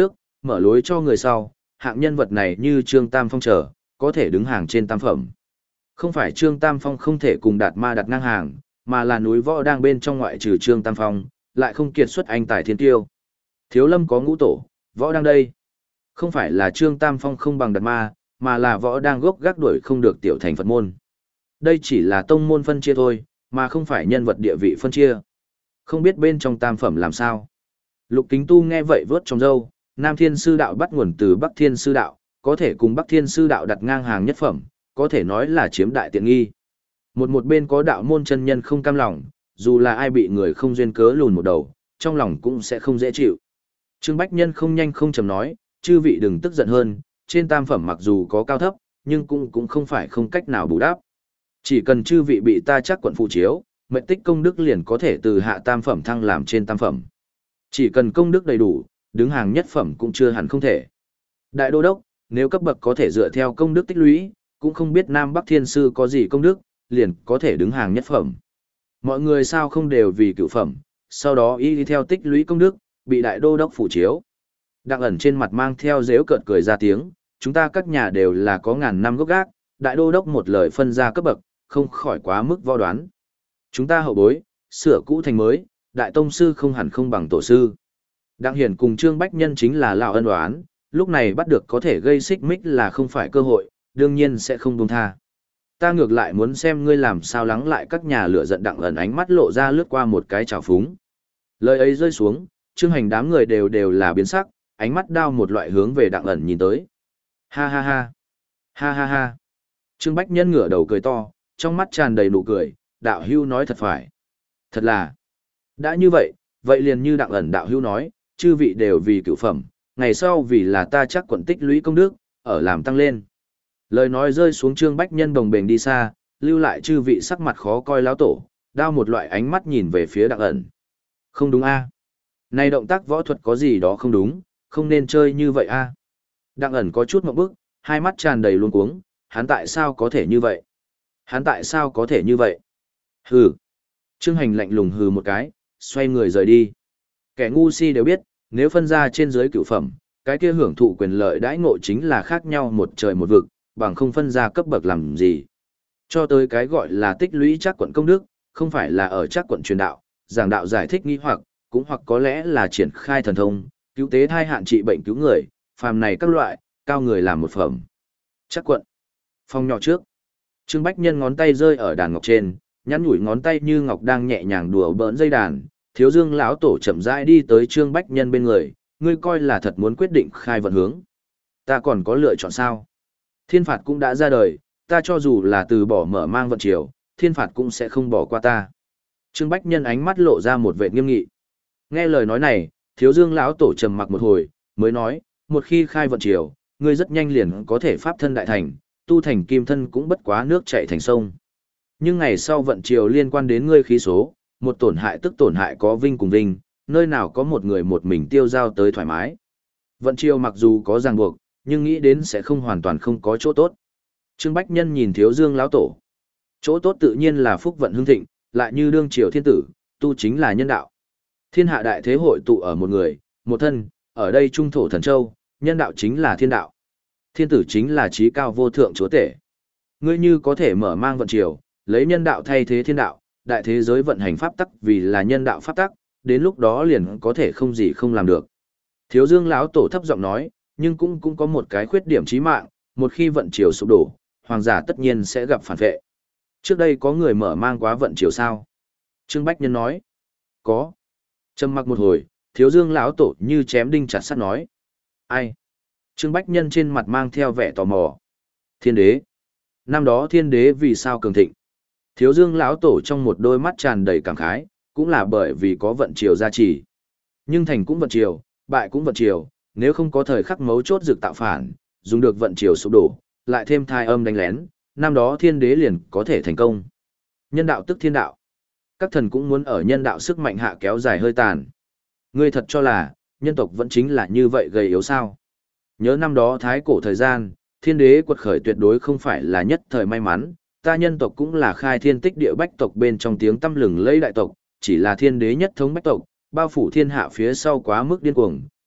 mở lối cho người sau, hạng nhân vật này như Trương Tam Phong trở, có thể đứng hàng trên tam phẩm. Không phải Trương Tam Phong không thể cùng Đạt Ma đặt ngang hàng, mà là núi võ đang bên trong ngoại trừ Trương Tam Phong, lại không kiệt xuất anh tài thiên tiêu. Thiếu Lâm có ngũ tổ, võ đang đây. Không phải là Trương Tam Phong không bằng Đạt Ma, mà là võ đang gốc gác đuổi không được tiểu thành Phật môn. Đây chỉ là tông môn phân chia thôi, mà không phải nhân vật địa vị phân chia. Không biết bên trong tam phẩm làm sao. Lục Kính Tu nghe vậy vớt trong râu, Nam Thiên Sư Đạo bắt nguồn từ Bắc Thiên Sư Đạo, có thể cùng Bắc Thiên Sư Đạo đặt ngang hàng nhất phẩm, có thể nói là chiếm đại tiện nghi. Một một bên có đạo môn chân nhân không cam lòng, dù là ai bị người không duyên cớ lùn một đầu, trong lòng cũng sẽ không dễ chịu. Trương Bách Nhân không nhanh không chậm nói, chư vị đừng tức giận hơn, trên tam phẩm mặc dù có cao thấp, nhưng cũng cũng không phải không cách nào bù đắp. Chỉ cần chư vị bị ta chắc quận phụ chiếu, mệnh tích công đức liền có thể từ hạ tam phẩm thăng làm trên tam phẩm. Chỉ cần công đức đầy đủ, đứng hàng nhất phẩm cũng chưa hẳn không thể. Đại đô đốc, nếu cấp bậc có thể dựa theo công đức tích lũy, cũng không biết Nam Bắc Thiên Sư có gì công đức, liền có thể đứng hàng nhất phẩm. Mọi người sao không đều vì cửu phẩm, sau đó y đi theo tích lũy công đức, bị đại đô đốc phủ chiếu. Đặng ẩn trên mặt mang theo dễu cợt cười ra tiếng, chúng ta các nhà đều là có ngàn năm gốc gác, đại đô đốc một lời phân ra cấp bậc, không khỏi quá mức võ đoán. Chúng ta hậu bối, sửa cũ thành mới, đại tông sư không hẳn không bằng tổ sư. Đặng Hiển cùng Trương Bách Nhân chính là lão ân đoán, lúc này bắt được có thể gây xích mích là không phải cơ hội, đương nhiên sẽ không buông tha. Ta ngược lại muốn xem ngươi làm sao lắng lại các nhà lửa giận. Đặng ẩn ánh mắt lộ ra lướt qua một cái trào phúng. Lời ấy rơi xuống, Trương Hành đám người đều đều là biến sắc, ánh mắt đao một loại hướng về Đặng ẩn nhìn tới. Ha ha ha, ha ha ha. Trương Bách Nhân ngửa đầu cười to, trong mắt tràn đầy nụ cười, đạo hưu nói thật phải. Thật là, đã như vậy, vậy liền như Đặng ẩn đạo hưu nói, chư vị đều vì cửu phẩm, ngày sau vì là ta chắc quận tích lũy công đức, ở làm tăng lên. Lời nói rơi xuống Trương Bách Nhân đồng bền đi xa, lưu lại chư vị sắc mặt khó coi lão tổ, đao một loại ánh mắt nhìn về phía Đặng ẩn. Không đúng a? Này động tác võ thuật có gì đó không đúng, không nên chơi như vậy a. Đặng ẩn có chút ngượng bức, hai mắt tràn đầy luống cuống, hắn tại sao có thể như vậy? Hắn tại sao có thể như vậy? Hừ. Trương Hành lạnh lùng hừ một cái, xoay người rời đi. Kẻ ngu si đều biết, nếu phân ra trên dưới cửu phẩm, cái kia hưởng thụ quyền lợi đãi ngộ chính là khác nhau một trời một vực, bằng không phân ra cấp bậc làm gì. Cho tới cái gọi là tích lũy chắc quận công đức, không phải là ở chắc quận truyền đạo, giảng đạo giải thích nghi hoặc, cũng hoặc có lẽ là triển khai thần thông, cứu tế thai hạn trị bệnh cứu người, phàm này các loại, cao người làm một phẩm. Chắc quận. Phòng nhỏ trước. Trương Bách Nhân ngón tay rơi ở đàn ngọc trên, nhắn nhủi ngón tay như ngọc đang nhẹ nhàng đùa bỡn dây đàn. Thiếu Dương lão tổ chậm rãi đi tới Trương Bách Nhân bên người, ngươi coi là thật muốn quyết định khai vận hướng. Ta còn có lựa chọn sao? Thiên phạt cũng đã ra đời, ta cho dù là từ bỏ mở mang vận chiều, thiên phạt cũng sẽ không bỏ qua ta. Trương Bách Nhân ánh mắt lộ ra một vẻ nghiêm nghị. Nghe lời nói này, Thiếu Dương lão tổ trầm mặc một hồi, mới nói, một khi khai vận chiều, ngươi rất nhanh liền có thể pháp thân đại thành, tu thành kim thân cũng bất quá nước chảy thành sông. Nhưng ngày sau vận chiều liên quan đến ngươi khí số, một tổn hại tức tổn hại có vinh cùng vinh, nơi nào có một người một mình tiêu giao tới thoải mái. Vận chiều mặc dù có ràng buộc, nhưng nghĩ đến sẽ không hoàn toàn không có chỗ tốt. Trương Bách Nhân nhìn Thiếu Dương lão tổ. Chỗ tốt tự nhiên là phúc vận hưng thịnh, lại như đương triều thiên tử, tu chính là nhân đạo. Thiên hạ đại thế hội tụ ở một người, một thân, ở đây trung thổ thần châu, nhân đạo chính là thiên đạo. Thiên tử chính là trí cao vô thượng chúa tể. Ngươi như có thể mở mang vận triều, lấy nhân đạo thay thế thiên đạo, đại thế giới vận hành pháp tắc vì là nhân đạo pháp tắc, đến lúc đó liền có thể không gì không làm được. Thiếu Dương lão tổ thấp giọng nói, nhưng cũng cũng có một cái khuyết điểm chí mạng, một khi vận chiều sụp đổ, hoàng giả tất nhiên sẽ gặp phản vệ. Trước đây có người mở mang quá vận chiều sao? Trương Bách Nhân nói, có. Trầm mặc một hồi, Thiếu Dương lão tổ như chém đinh chặt sắt nói, ai? Trương Bách Nhân trên mặt mang theo vẻ tò mò. Thiên đế. Năm đó thiên đế vì sao cường thịnh? Thiếu Dương lão tổ trong một đôi mắt tràn đầy cảm khái, cũng là bởi vì có vận chiều gia trì. Nhưng thành cũng vận chiều, bại cũng vận chiều, nếu không có thời khắc mấu chốt dược tạo phản, dùng được vận chiều sụp đổ, lại thêm thai âm đánh lén, năm đó thiên đế liền có thể thành công. Nhân đạo tức thiên đạo. Các thần cũng muốn ở nhân đạo sức mạnh hạ kéo dài hơi tàn. Ngươi thật cho là, nhân tộc vẫn chính là như vậy gầy yếu sao? Nhớ năm đó thái cổ thời gian, thiên đế quật khởi tuyệt đối không phải là nhất thời may mắn, ta nhân tộc cũng là khai thiên tích địa bách tộc bên trong tiếng tăm lừng lẫy đại tộc, chỉ là thiên đế nhất thống bách tộc, bao phủ thiên hạ phía sau quá mức điên cuồng,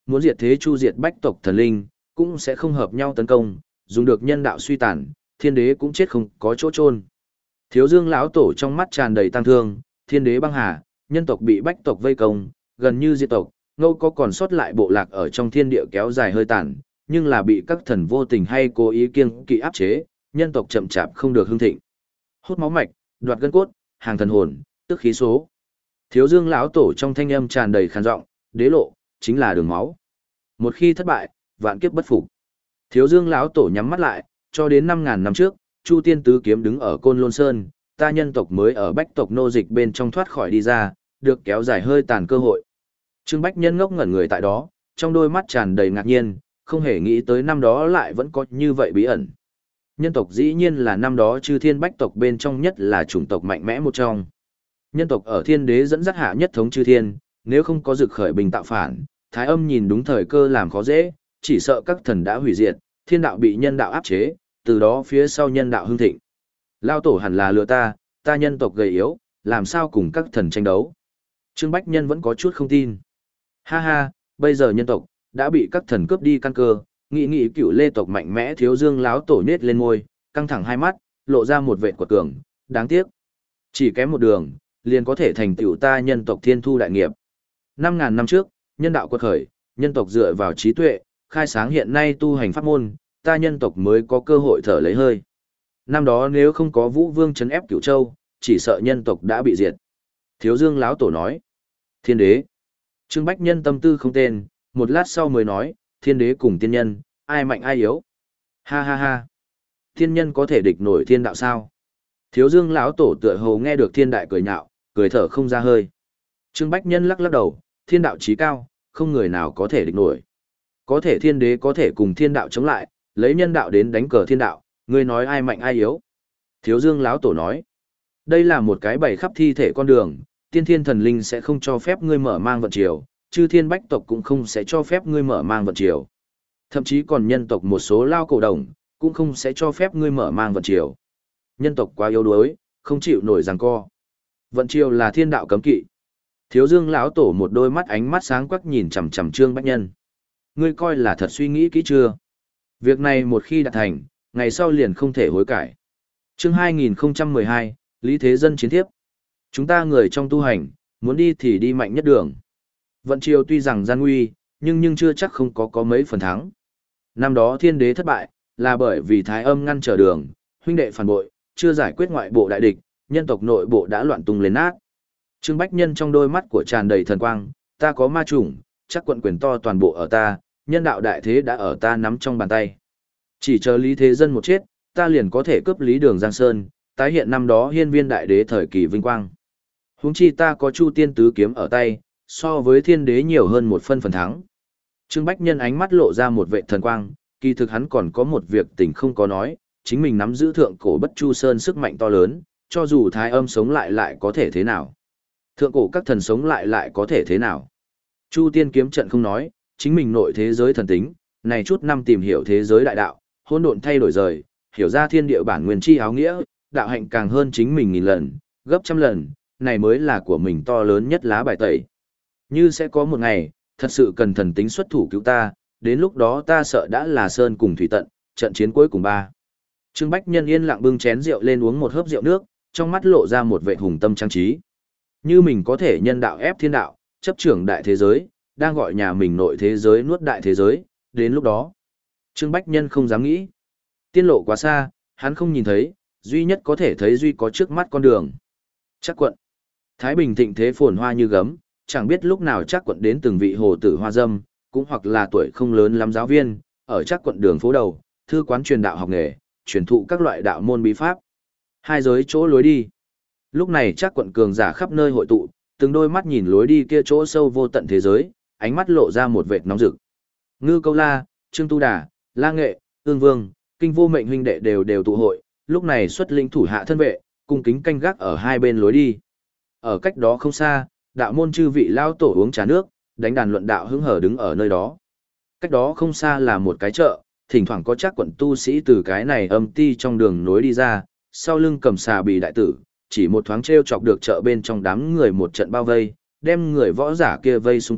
muốn diệt thế chu diệt bách tộc thần linh, cũng sẽ không hợp nhau tấn công, dùng được nhân đạo suy tàn, thiên đế cũng chết không có chỗ chôn. Thiếu Dương lão tổ trong mắt tràn đầy tăng thương, thiên đế băng hà, nhân tộc bị bách tộc vây công, gần như diệt tộc, ngâu có còn sót lại bộ lạc ở trong thiên địa kéo dài hơi tàn, nhưng là bị các thần vô tình hay cố ý kiêng kỵ áp chế, nhân tộc chậm chạp không được hưng thịnh. Hút máu mạch, đoạt gân cốt, hàng thần hồn, tức khí số. Thiếu Dương lão tổ trong thanh âm tràn đầy khàn giọng, đế lộ chính là đường máu. Một khi thất bại, vạn kiếp bất phục. Thiếu Dương lão tổ nhắm mắt lại, cho đến năm ngàn năm trước, Chu Tiên tứ kiếm đứng ở Côn Lôn Sơn, ta nhân tộc mới ở bách tộc nô dịch bên trong thoát khỏi đi ra, được kéo dài hơi tàn cơ hội. Trương Bách Nhân ngốc ngẩn người tại đó, trong đôi mắt tràn đầy ngạc nhiên, không hề nghĩ tới năm đó lại vẫn có như vậy bí ẩn. Nhân tộc dĩ nhiên là năm đó chư thiên bách tộc bên trong nhất là chủng tộc mạnh mẽ một trong. Nhân tộc ở thiên đế dẫn dắt hạ nhất thống chư thiên, nếu không có dực khởi bình tạo phản, Thái Âm nhìn đúng thời cơ làm khó dễ, chỉ sợ các thần đã hủy diệt, thiên đạo bị nhân đạo áp chế, từ đó phía sau nhân đạo hưng thịnh. Lao tổ hẳn là lừa ta, ta nhân tộc gầy yếu, làm sao cùng các thần tranh đấu. Trương Bách Nhân vẫn có chút không tin. Ha ha, bây giờ nhân tộc đã bị các thần cướp đi căn cơ, nghị nghị cựu lê tộc mạnh mẽ. Thiếu Dương láo tổ nết lên môi, căng thẳng hai mắt, lộ ra một vệt quật cường, đáng tiếc. Chỉ kém một đường, liền có thể thành tựu ta nhân tộc thiên thu đại nghiệp. Năm ngàn năm trước, nhân đạo quật khởi, nhân tộc dựa vào trí tuệ, khai sáng hiện nay tu hành pháp môn, ta nhân tộc mới có cơ hội thở lấy hơi. Năm đó nếu không có Vũ Vương trấn ép Cửu Châu, chỉ sợ nhân tộc đã bị diệt. Thiếu Dương láo tổ nói. Thiên đế. Trương Bách Nhân tâm tư không tên, một lát sau mới nói, thiên đế cùng tiên nhân, ai mạnh ai yếu. Ha ha ha. Thiên nhân có thể địch nổi thiên đạo sao? Thiếu Dương lão tổ tựa hồ nghe được thiên đại cười nhạo, cười thở không ra hơi. Trương Bách Nhân lắc lắc đầu, thiên đạo chí cao, không người nào có thể địch nổi. Có thể thiên đế có thể cùng thiên đạo chống lại, lấy nhân đạo đến đánh cờ thiên đạo, ngươi nói ai mạnh ai yếu. Thiếu Dương lão tổ nói, đây là một cái bày khắp thi thể con đường, tiên thiên thần linh sẽ không cho phép ngươi mở mang vận chiều, chư thiên bách tộc cũng không sẽ cho phép ngươi mở mang vận chiều. Thậm chí còn nhân tộc một số lao cổ đồng, cũng không sẽ cho phép ngươi mở mang vận chiều. Nhân tộc quá yếu đuối, không chịu nổi giằng co. Vận chiều là thiên đạo cấm kỵ. Thiếu Dương lão tổ một đôi mắt ánh mắt sáng quắc nhìn chằm chằm Trương Bách Nhân. Ngươi coi là thật suy nghĩ kỹ chưa? Việc này một khi đạt thành, ngày sau liền không thể hối cải. Chương hai nghìn không trăm mười hai, Lý Thế Dân chiến thiếp. Chúng ta người trong tu hành, muốn đi thì đi mạnh nhất đường. Vận chiều tuy rằng gian nguy, nhưng nhưng chưa chắc không có có mấy phần thắng. Năm đó thiên đế thất bại, là bởi vì Thái Âm ngăn trở đường, huynh đệ phản bội, chưa giải quyết ngoại bộ đại địch, nhân tộc nội bộ đã loạn tung lên nát. Trương Bách Nhân trong đôi mắt của tràn đầy thần quang, ta có ma chủng, chắc quận quyền to toàn bộ ở ta, nhân đạo đại thế đã ở ta nắm trong bàn tay. Chỉ chờ Lý Thế Dân một chết, ta liền có thể cướp Lý Đường Giang Sơn, tái hiện năm đó hiên viên đại đế thời kỳ vinh quang. Huống chi ta có Chu Tiên tứ kiếm ở tay, so với thiên đế nhiều hơn một phân phần thắng. Trương Bách Nhân ánh mắt lộ ra một vệ thần quang, kỳ thực hắn còn có một việc tình không có nói, chính mình nắm giữ thượng cổ Bất Chu Sơn sức mạnh to lớn, cho dù Thái Âm sống lại lại có thể thế nào. Thượng cổ các thần sống lại lại có thể thế nào. Chu Tiên kiếm trận không nói, chính mình nội thế giới thần tính, này chút năm tìm hiểu thế giới đại đạo, hỗn độn thay đổi rời, hiểu ra thiên địa bản nguyên chi áo nghĩa, đạo hạnh càng hơn chính mình nghìn lần, gấp trăm lần, này mới là của mình to lớn nhất lá bài tẩy. Như sẽ có một ngày, thật sự cần thần tính xuất thủ cứu ta, đến lúc đó ta sợ đã là sơn cùng thủy tận, trận chiến cuối cùng ba. Trương Bách Nhân yên lặng bưng chén rượu lên uống một hớp rượu nước, trong mắt lộ ra một vẻ hùng tâm trang trí. Như mình có thể nhân đạo ép thiên đạo, chấp trưởng đại thế giới, đang gọi nhà mình nội thế giới nuốt đại thế giới, đến lúc đó. Trương Bách Nhân không dám nghĩ. Tiên lộ quá xa, hắn không nhìn thấy, duy nhất có thể thấy duy có trước mắt con đường. Chắc quận. Thái Bình thịnh thế phồn hoa như gấm, chẳng biết lúc nào chắc quận đến từng vị hồ tử hoa dâm, cũng hoặc là tuổi không lớn lắm giáo viên, ở chắc quận đường phố đầu, thư quán truyền đạo học nghề, truyền thụ các loại đạo môn bí pháp. Hai giới chỗ lối đi. Lúc này chắc quận cường giả khắp nơi hội tụ, từng đôi mắt nhìn lối đi kia chỗ sâu vô tận thế giới, ánh mắt lộ ra một vệt nóng rực. Ngư Câu La, Trương Tu Đà, La Nghệ, Ương Vương, Kinh Vô Mệnh huynh đệ đều đều tụ hội, lúc này xuất linh thủ hạ thân vệ, cung kính canh gác ở hai bên lối đi. Ở cách đó không xa, đạo môn chư vị lao tổ uống trà nước, đánh đàn luận đạo hứng hở đứng ở nơi đó. Cách đó không xa là một cái chợ, thỉnh thoảng có chắc quận tu sĩ từ cái này âm ti trong đường nối đi ra, sau lưng cầm xà bì đại tử, chỉ một thoáng treo chọc được chợ bên trong đám người một trận bao vây, đem người võ giả kia vây xung quanh,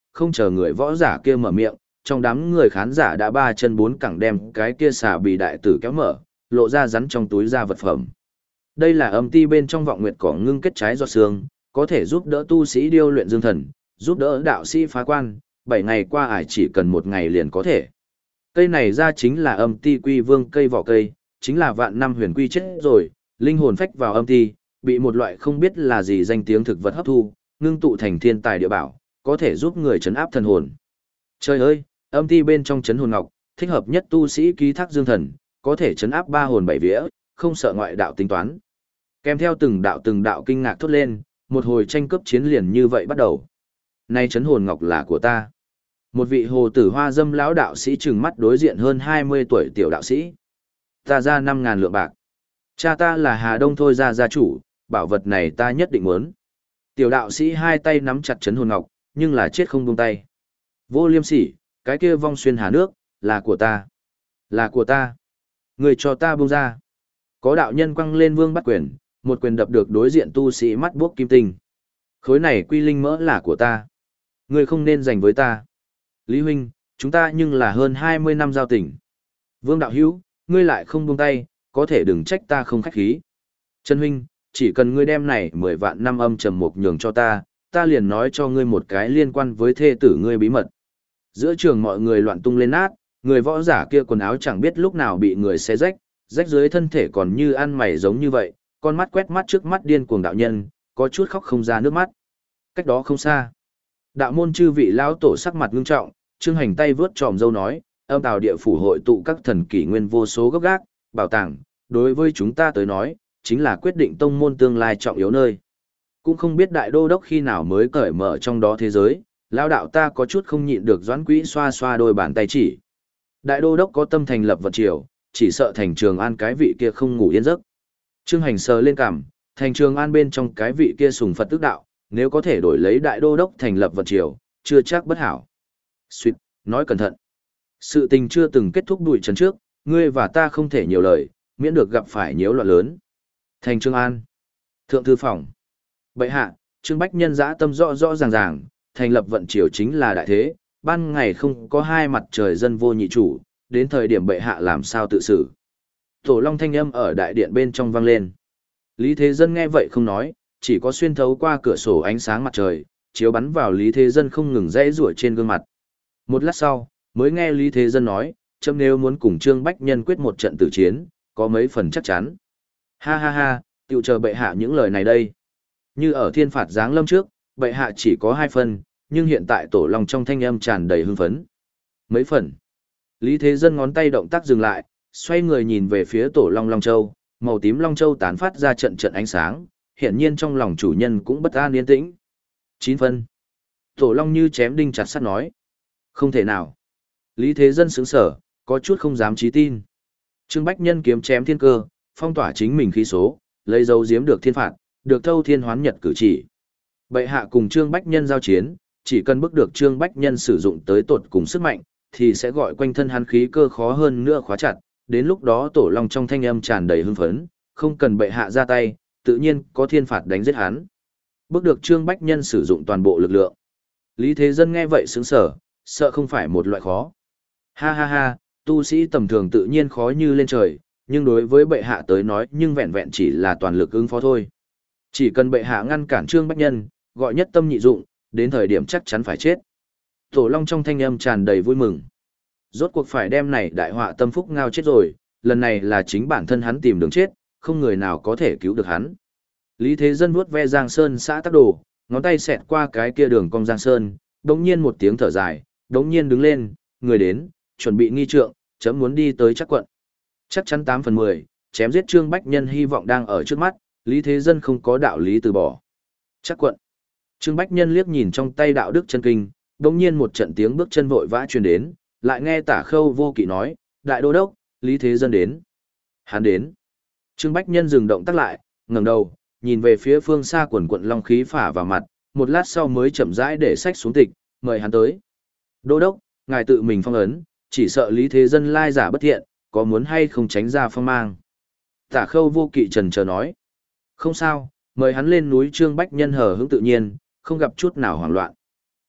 không chờ người võ giả kia mở miệng, trong đám người khán giả đã ba chân bốn cẳng đem cái kia xà bì đại tử kéo mở, lộ ra rắn trong túi ra vật phẩm. Đây là âm ti bên trong vọng nguyệt cỏ ngưng kết trái giọt xương, có thể giúp đỡ tu sĩ điêu luyện dương thần, giúp đỡ đạo sĩ phá quan, bảy ngày qua ải chỉ cần một ngày liền có thể. Cây này ra chính là âm ti quy vương cây vỏ cây, chính là vạn năm huyền quy chết rồi, linh hồn phách vào âm ti, bị một loại không biết là gì danh tiếng thực vật hấp thu, ngưng tụ thành thiên tài địa bảo, có thể giúp người trấn áp thần hồn. Trời ơi, âm ti bên trong trấn hồn ngọc, thích hợp nhất tu sĩ ký thác dương thần, có thể trấn áp ba hồn bảy vía, không sợ ngoại đạo tính toán. Kèm theo từng đạo từng đạo kinh ngạc thốt lên, một hồi tranh cướp chiến liền như vậy bắt đầu. Nay trấn hồn ngọc là của ta. Một vị hồ tử hoa dâm lão đạo sĩ trừng mắt đối diện hơn hai mươi tuổi tiểu đạo sĩ. Ta ra năm ngàn lượng bạc. Cha ta là Hà Đông thôi ra gia chủ, bảo vật này ta nhất định muốn. Tiểu đạo sĩ hai tay nắm chặt trấn hồn ngọc, nhưng là chết không buông tay. Vô liêm sỉ, cái kia vong xuyên hà nước, là của ta. Là của ta. Người cho ta buông ra. Có đạo nhân quăng lên vương bắt quyền, một quyền đập được đối diện tu sĩ mắt buốc kim tinh. Khối này quy linh mỡ là của ta. Người không nên giành với ta. Lý huynh, chúng ta nhưng là hơn hai mươi năm giao tình. Vương đạo hữu, ngươi lại không buông tay, có thể đừng trách ta không khách khí. Trần huynh, chỉ cần ngươi đem này mười vạn năm âm trầm mục nhường cho ta, ta liền nói cho ngươi một cái liên quan với thê tử ngươi bí mật. Giữa trường mọi người loạn tung lên nát, người võ giả kia quần áo chẳng biết lúc nào bị người xé rách, rách dưới thân thể còn như ăn mày giống như vậy, con mắt quét mắt trước mắt điên cuồng đạo nhân, có chút khóc không ra nước mắt. Cách đó không xa, đạo môn chư vị lão tổ sắc mặt ngưng trọng, Trương Hành tay vướt tròm dâu nói, âm tào địa phủ hội tụ các thần kỷ nguyên vô số gốc gác, bảo tàng, đối với chúng ta tới nói, chính là quyết định tông môn tương lai trọng yếu nơi. Cũng không biết đại đô đốc khi nào mới cởi mở trong đó thế giới, lão đạo ta có chút không nhịn được doãn quỹ xoa xoa đôi bàn tay chỉ. Đại đô đốc có tâm thành lập vận triều, chỉ sợ thành Trường An cái vị kia không ngủ yên giấc. Trương Hành sờ lên cằm, thành Trường An bên trong cái vị kia sùng Phật tức đạo, nếu có thể đổi lấy đại đô đốc thành lập vận triều, chưa chắc bất hảo. Xuyệt, nói cẩn thận. Sự tình chưa từng kết thúc đuổi trần trước, ngươi và ta không thể nhiều lời, miễn được gặp phải nhiễu loạn lớn. Thành Trường An. Thượng thư phòng. Bệ hạ, Trương Bách Nhân dã tâm rõ rõ ràng ràng, thành lập vận triều chính là đại thế, ban ngày không có hai mặt trời dân vô nhị chủ, đến thời điểm bệ hạ làm sao tự xử. Tổ long thanh âm ở đại điện bên trong vang lên. Lý Thế Dân nghe vậy không nói, chỉ có xuyên thấu qua cửa sổ ánh sáng mặt trời, chiếu bắn vào Lý Thế Dân không ngừng rẽ rủa trên gương mặt. Một lát sau, mới nghe Lý Thế Dân nói, chấm nếu muốn cùng Trương Bách Nhân quyết một trận tử chiến, có mấy phần chắc chắn. Ha ha ha, tiểu chờ bệ hạ những lời này đây. Như ở thiên phạt giáng lâm trước, bệ hạ chỉ có hai phần, nhưng hiện tại tổ long trong thanh âm tràn đầy hưng phấn. Mấy phần. Lý Thế Dân ngón tay động tác dừng lại, xoay người nhìn về phía tổ long Long Châu, màu tím Long Châu tán phát ra trận trận ánh sáng, hiển nhiên trong lòng chủ nhân cũng bất an yên tĩnh. Chín phân. Tổ long như chém đinh chặt sắt nói. Không thể nào. Lý Thế Dân sững sở, có chút không dám chí tin. Trương Bách Nhân kiếm chém thiên cơ, phong tỏa chính mình khí số, lấy dấu giếm được thiên phạt, được thâu thiên hoán nhật cử chỉ. Bệ hạ cùng Trương Bách Nhân giao chiến, chỉ cần bức được Trương Bách Nhân sử dụng tới tột cùng sức mạnh, thì sẽ gọi quanh thân hắn khí cơ khó hơn nữa khóa chặt, đến lúc đó tổ long trong thanh âm tràn đầy hưng phấn, không cần bệ hạ ra tay, tự nhiên có thiên phạt đánh giết hắn. Bức được Trương Bách Nhân sử dụng toàn bộ lực lượng. Lý Thế Dân nghe vậy sững sờ, sợ không phải một loại khó. Ha ha ha, tu sĩ tầm thường tự nhiên khó như lên trời, nhưng đối với bệ hạ tới nói nhưng vẹn vẹn chỉ là toàn lực ứng phó thôi. Chỉ cần bệ hạ ngăn cản Trương Bách Nhân, gọi nhất tâm nhị dụng, đến thời điểm chắc chắn phải chết. Tổ long trong thanh âm tràn đầy vui mừng. Rốt cuộc phải đem này đại họa tâm phúc ngao chết rồi, lần này là chính bản thân hắn tìm đường chết, không người nào có thể cứu được hắn. Lý Thế Dân vuốt ve Giang Sơn xã tắc đồ, ngón tay xẹt qua cái kia đường cong Giang Sơn, đống nhiên một tiếng thở dài, đống nhiên đứng lên, người đến, chuẩn bị nghi trượng, chấm muốn đi tới chắc quận. Chắc chắn tám phần mười, chém giết Trương Bách Nhân hy vọng đang ở trước mắt, Lý Thế Dân không có đạo lý từ bỏ. Chắc quận. Trương Bách Nhân liếc nhìn trong tay đạo đức chân kinh, đống nhiên một trận tiếng bước chân vội vã truyền đến, lại nghe Tả Khâu Vô Kỵ nói, đại đô đốc, Lý Thế Dân đến. Hắn đến. Trương Bách Nhân dừng động tác lại, ngẩng đầu, nhìn về phía phương xa quần quận long khí phả vào mặt, một lát sau mới chậm rãi để sách xuống tịch, mời hắn tới. Đô đốc, ngài tự mình phong ấn, chỉ sợ Lý Thế Dân lai giả bất thiện, có muốn hay không tránh ra phong mang. Tả Khâu Vô Kỵ trần chờ nói. Không sao, mời hắn lên núi. Trương Bách Nhân hờ hững tự nhiên, không gặp chút nào hoảng loạn.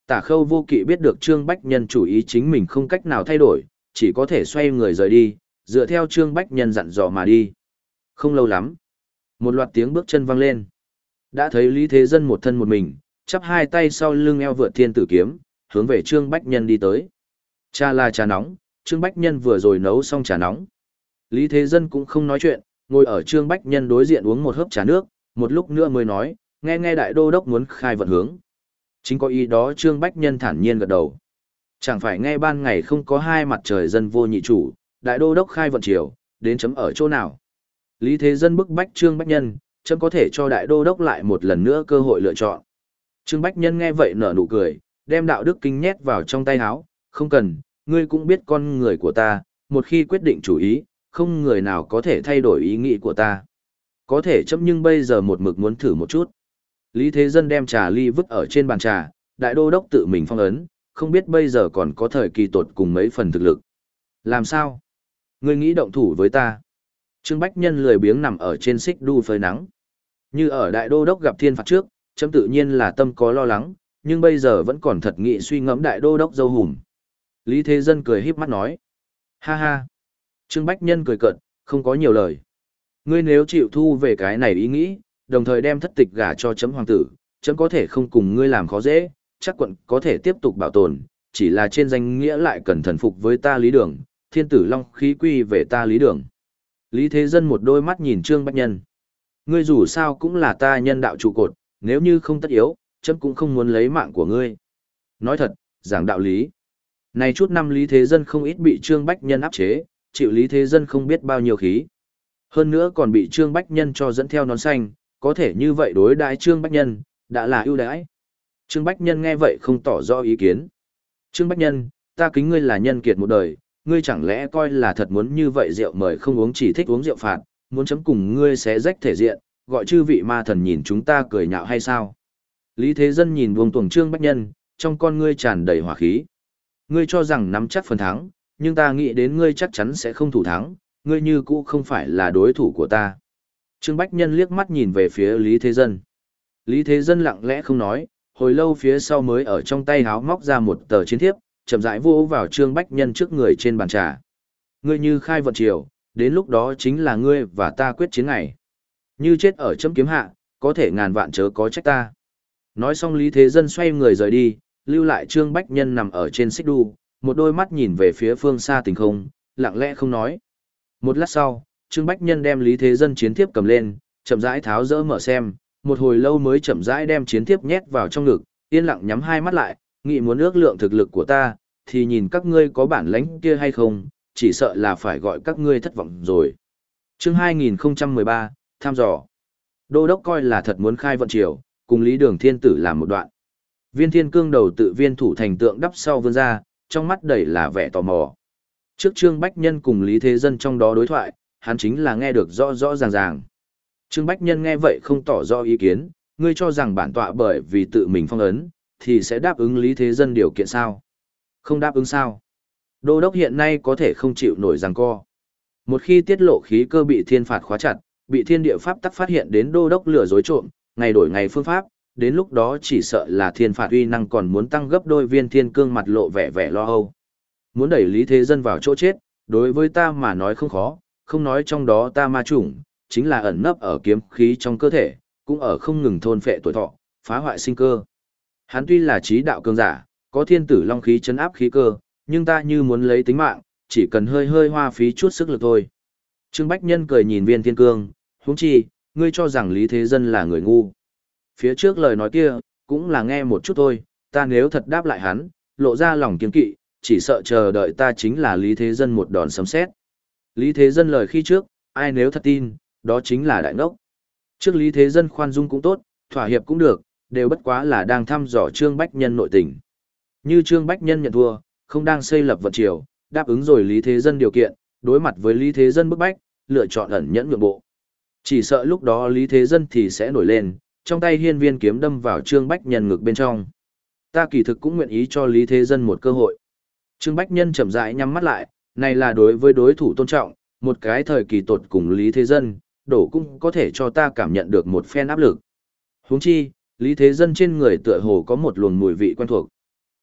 Tả Khâu Vô Kỵ biết được Trương Bách Nhân chủ ý chính mình không cách nào thay đổi, chỉ có thể xoay người rời đi, dựa theo Trương Bách Nhân dặn dò mà đi. Không lâu lắm, một loạt tiếng bước chân vang lên. Đã thấy Lý Thế Dân một thân một mình, chắp hai tay sau lưng eo vượt thiên tử kiếm, hướng về Trương Bách Nhân đi tới. Trà là trà nóng, Trương Bách Nhân vừa rồi nấu xong trà nóng. Lý Thế Dân cũng không nói chuyện, ngồi ở Trương Bách Nhân đối diện uống một hớp trà nước, một lúc nữa mới nói, nghe nghe đại đô đốc muốn khai vận hướng. Chính có ý đó Trương Bách Nhân thản nhiên gật đầu. Chẳng phải nghe ban ngày không có hai mặt trời dân vô nhị chủ, đại đô đốc khai vận chiều, đến chấm ở chỗ nào. Lý Thế Dân bức bách Trương Bách Nhân, chấm có thể cho đại đô đốc lại một lần nữa cơ hội lựa chọn. Trương Bách Nhân nghe vậy nở nụ cười, đem đạo đức kinh nhét vào trong tay áo, không cần, ngươi cũng biết con người của ta, một khi quyết định chủ ý, không người nào có thể thay đổi ý nghĩ của ta. Có thể chấm nhưng bây giờ một mực muốn thử một chút. Lý Thế Dân đem trà ly vứt ở trên bàn trà, đại đô đốc tự mình phong ấn, không biết bây giờ còn có thời kỳ tột cùng mấy phần thực lực. Làm sao? Ngươi nghĩ động thủ với ta? Trương Bách Nhân lười biếng nằm ở trên xích đu phơi nắng. Như ở đại đô đốc gặp thiên phạt trước, chấm tự nhiên là tâm có lo lắng, nhưng bây giờ vẫn còn thật nghị suy ngẫm đại đô đốc dâu hùm. Lý Thế Dân cười híp mắt nói. Ha ha. Trương Bách Nhân cười cợt, không có nhiều lời. Ngươi nếu chịu thu về cái này ý nghĩ, đồng thời đem thất tịch gả cho chấm hoàng tử, chấm có thể không cùng ngươi làm khó dễ, chắc quận có thể tiếp tục bảo tồn, chỉ là trên danh nghĩa lại cần thần phục với ta Lý Đường, thiên tử long khí quy về ta Lý Đường. Lý Thế Dân một đôi mắt nhìn Trương Bách Nhân. Ngươi dù sao cũng là ta nhân đạo trụ cột, nếu như không tất yếu, chấm cũng không muốn lấy mạng của ngươi. Nói thật, giảng đạo lý. Này chút năm Lý Thế Dân không ít bị Trương Bách Nhân áp chế, chịu Lý Thế Dân không biết bao nhiêu khí. Hơn nữa còn bị Trương Bách Nhân cho dẫn theo nón xanh, có thể như vậy đối đãi Trương Bách Nhân, đã là ưu đãi. Trương Bách Nhân nghe vậy không tỏ rõ ý kiến. Trương Bách Nhân, ta kính ngươi là nhân kiệt một đời, ngươi chẳng lẽ coi là thật muốn như vậy rượu mời không uống chỉ thích uống rượu phạt, muốn chấm cùng ngươi xé rách thể diện, gọi chư vị ma thần nhìn chúng ta cười nhạo hay sao? Lý Thế Dân nhìn buông tuồng Trương Bách Nhân, trong con ngươi tràn đầy hỏa khí. Ngươi cho rằng nắm chắc phần thắng, nhưng ta nghĩ đến ngươi chắc chắn sẽ không thủ thắng, ngươi như cũ không phải là đối thủ của ta. Trương Bách Nhân liếc mắt nhìn về phía Lý Thế Dân. Lý Thế Dân lặng lẽ không nói, hồi lâu phía sau mới ở trong tay háo móc ra một tờ chiến thiếp, chậm rãi vỗ vào Trương Bách Nhân trước người trên bàn trà. Ngươi như khai vận triều, đến lúc đó chính là ngươi và ta quyết chiến ngày. Như chết ở chấm kiếm hạ, có thể ngàn vạn chớ có trách ta. Nói xong Lý Thế Dân xoay người rời đi, lưu lại Trương Bách Nhân nằm ở trên xích đu, một đôi mắt nhìn về phía phương xa tình không, lặng lẽ không nói. Một lát sau, Trương Bách Nhân đem Lý Thế Dân chiến thiếp cầm lên, chậm rãi tháo dỡ mở xem, một hồi lâu mới chậm rãi đem chiến thiếp nhét vào trong ngực, yên lặng nhắm hai mắt lại, nghĩ muốn ước lượng thực lực của ta, thì nhìn các ngươi có bản lãnh kia hay không, chỉ sợ là phải gọi các ngươi thất vọng rồi. Chương hai nghìn không trăm mười ba, tham dò. Đô đốc coi là thật muốn khai vận triều, cùng Lý Đường Thiên Tử làm một đoạn. Viên Thiên Cương đầu tự viên thủ thành tượng đắp sau vươn ra, trong mắt đầy là vẻ tò mò. Trước Trương Bách Nhân cùng Lý Thế Dân trong đó đối thoại, hắn chính là nghe được rõ rõ ràng ràng. Trương Bách Nhân nghe vậy không tỏ rõ ý kiến, ngươi cho rằng bản tọa bởi vì tự mình phong ấn, thì sẽ đáp ứng Lý Thế Dân điều kiện sao? Không đáp ứng sao? Đô đốc hiện nay có thể không chịu nổi giằng co. Một khi tiết lộ khí cơ bị thiên phạt khóa chặt, bị thiên địa pháp tắc phát hiện đến đô đốc lừa dối trộm, ngày đổi ngày phương pháp, đến lúc đó chỉ sợ là thiên phạt uy năng còn muốn tăng gấp đôi. Viên Thiên Cương mặt lộ vẻ vẻ lo âu. Muốn đẩy Lý Thế Dân vào chỗ chết, đối với ta mà nói không khó, không nói trong đó ta ma chủng, chính là ẩn nấp ở kiếm khí trong cơ thể, cũng ở không ngừng thôn phệ tuổi thọ, phá hoại sinh cơ. Hắn tuy là trí đạo cường giả, có thiên tử long khí chấn áp khí cơ, nhưng ta như muốn lấy tính mạng, chỉ cần hơi hơi hoa phí chút sức lực thôi. Trương Bách Nhân cười nhìn Viên Thiên Cương, huống chi, ngươi cho rằng Lý Thế Dân là người ngu. Phía trước lời nói kia, cũng là nghe một chút thôi, ta nếu thật đáp lại hắn, lộ ra lòng kiên kỵ, chỉ sợ chờ đợi ta chính là Lý Thế Dân một đòn sấm sét. Lý Thế Dân lời khi trước, ai nếu thật tin, đó chính là đại ngốc. Trước Lý Thế Dân khoan dung cũng tốt, thỏa hiệp cũng được, đều bất quá là đang thăm dò Trương Bách Nhân nội tình. Như Trương Bách Nhân nhận thua, không đang xây lập vận triều, đáp ứng rồi Lý Thế Dân điều kiện, đối mặt với Lý Thế Dân bức bách, lựa chọn ẩn nhẫn nhượng bộ. Chỉ sợ lúc đó Lý Thế Dân thì sẽ nổi lên, trong tay hiên viên kiếm đâm vào Trương Bách Nhân ngực bên trong. Ta kỳ thực cũng nguyện ý cho Lý Thế Dân một cơ hội. Trương Bách Nhân chậm rãi nhắm mắt lại, này là đối với đối thủ tôn trọng, một cái thời kỳ tột cùng Lý Thế Dân, đổ cũng có thể cho ta cảm nhận được một phen áp lực. Huống chi, Lý Thế Dân trên người tựa hồ có một luồng mùi vị quen thuộc.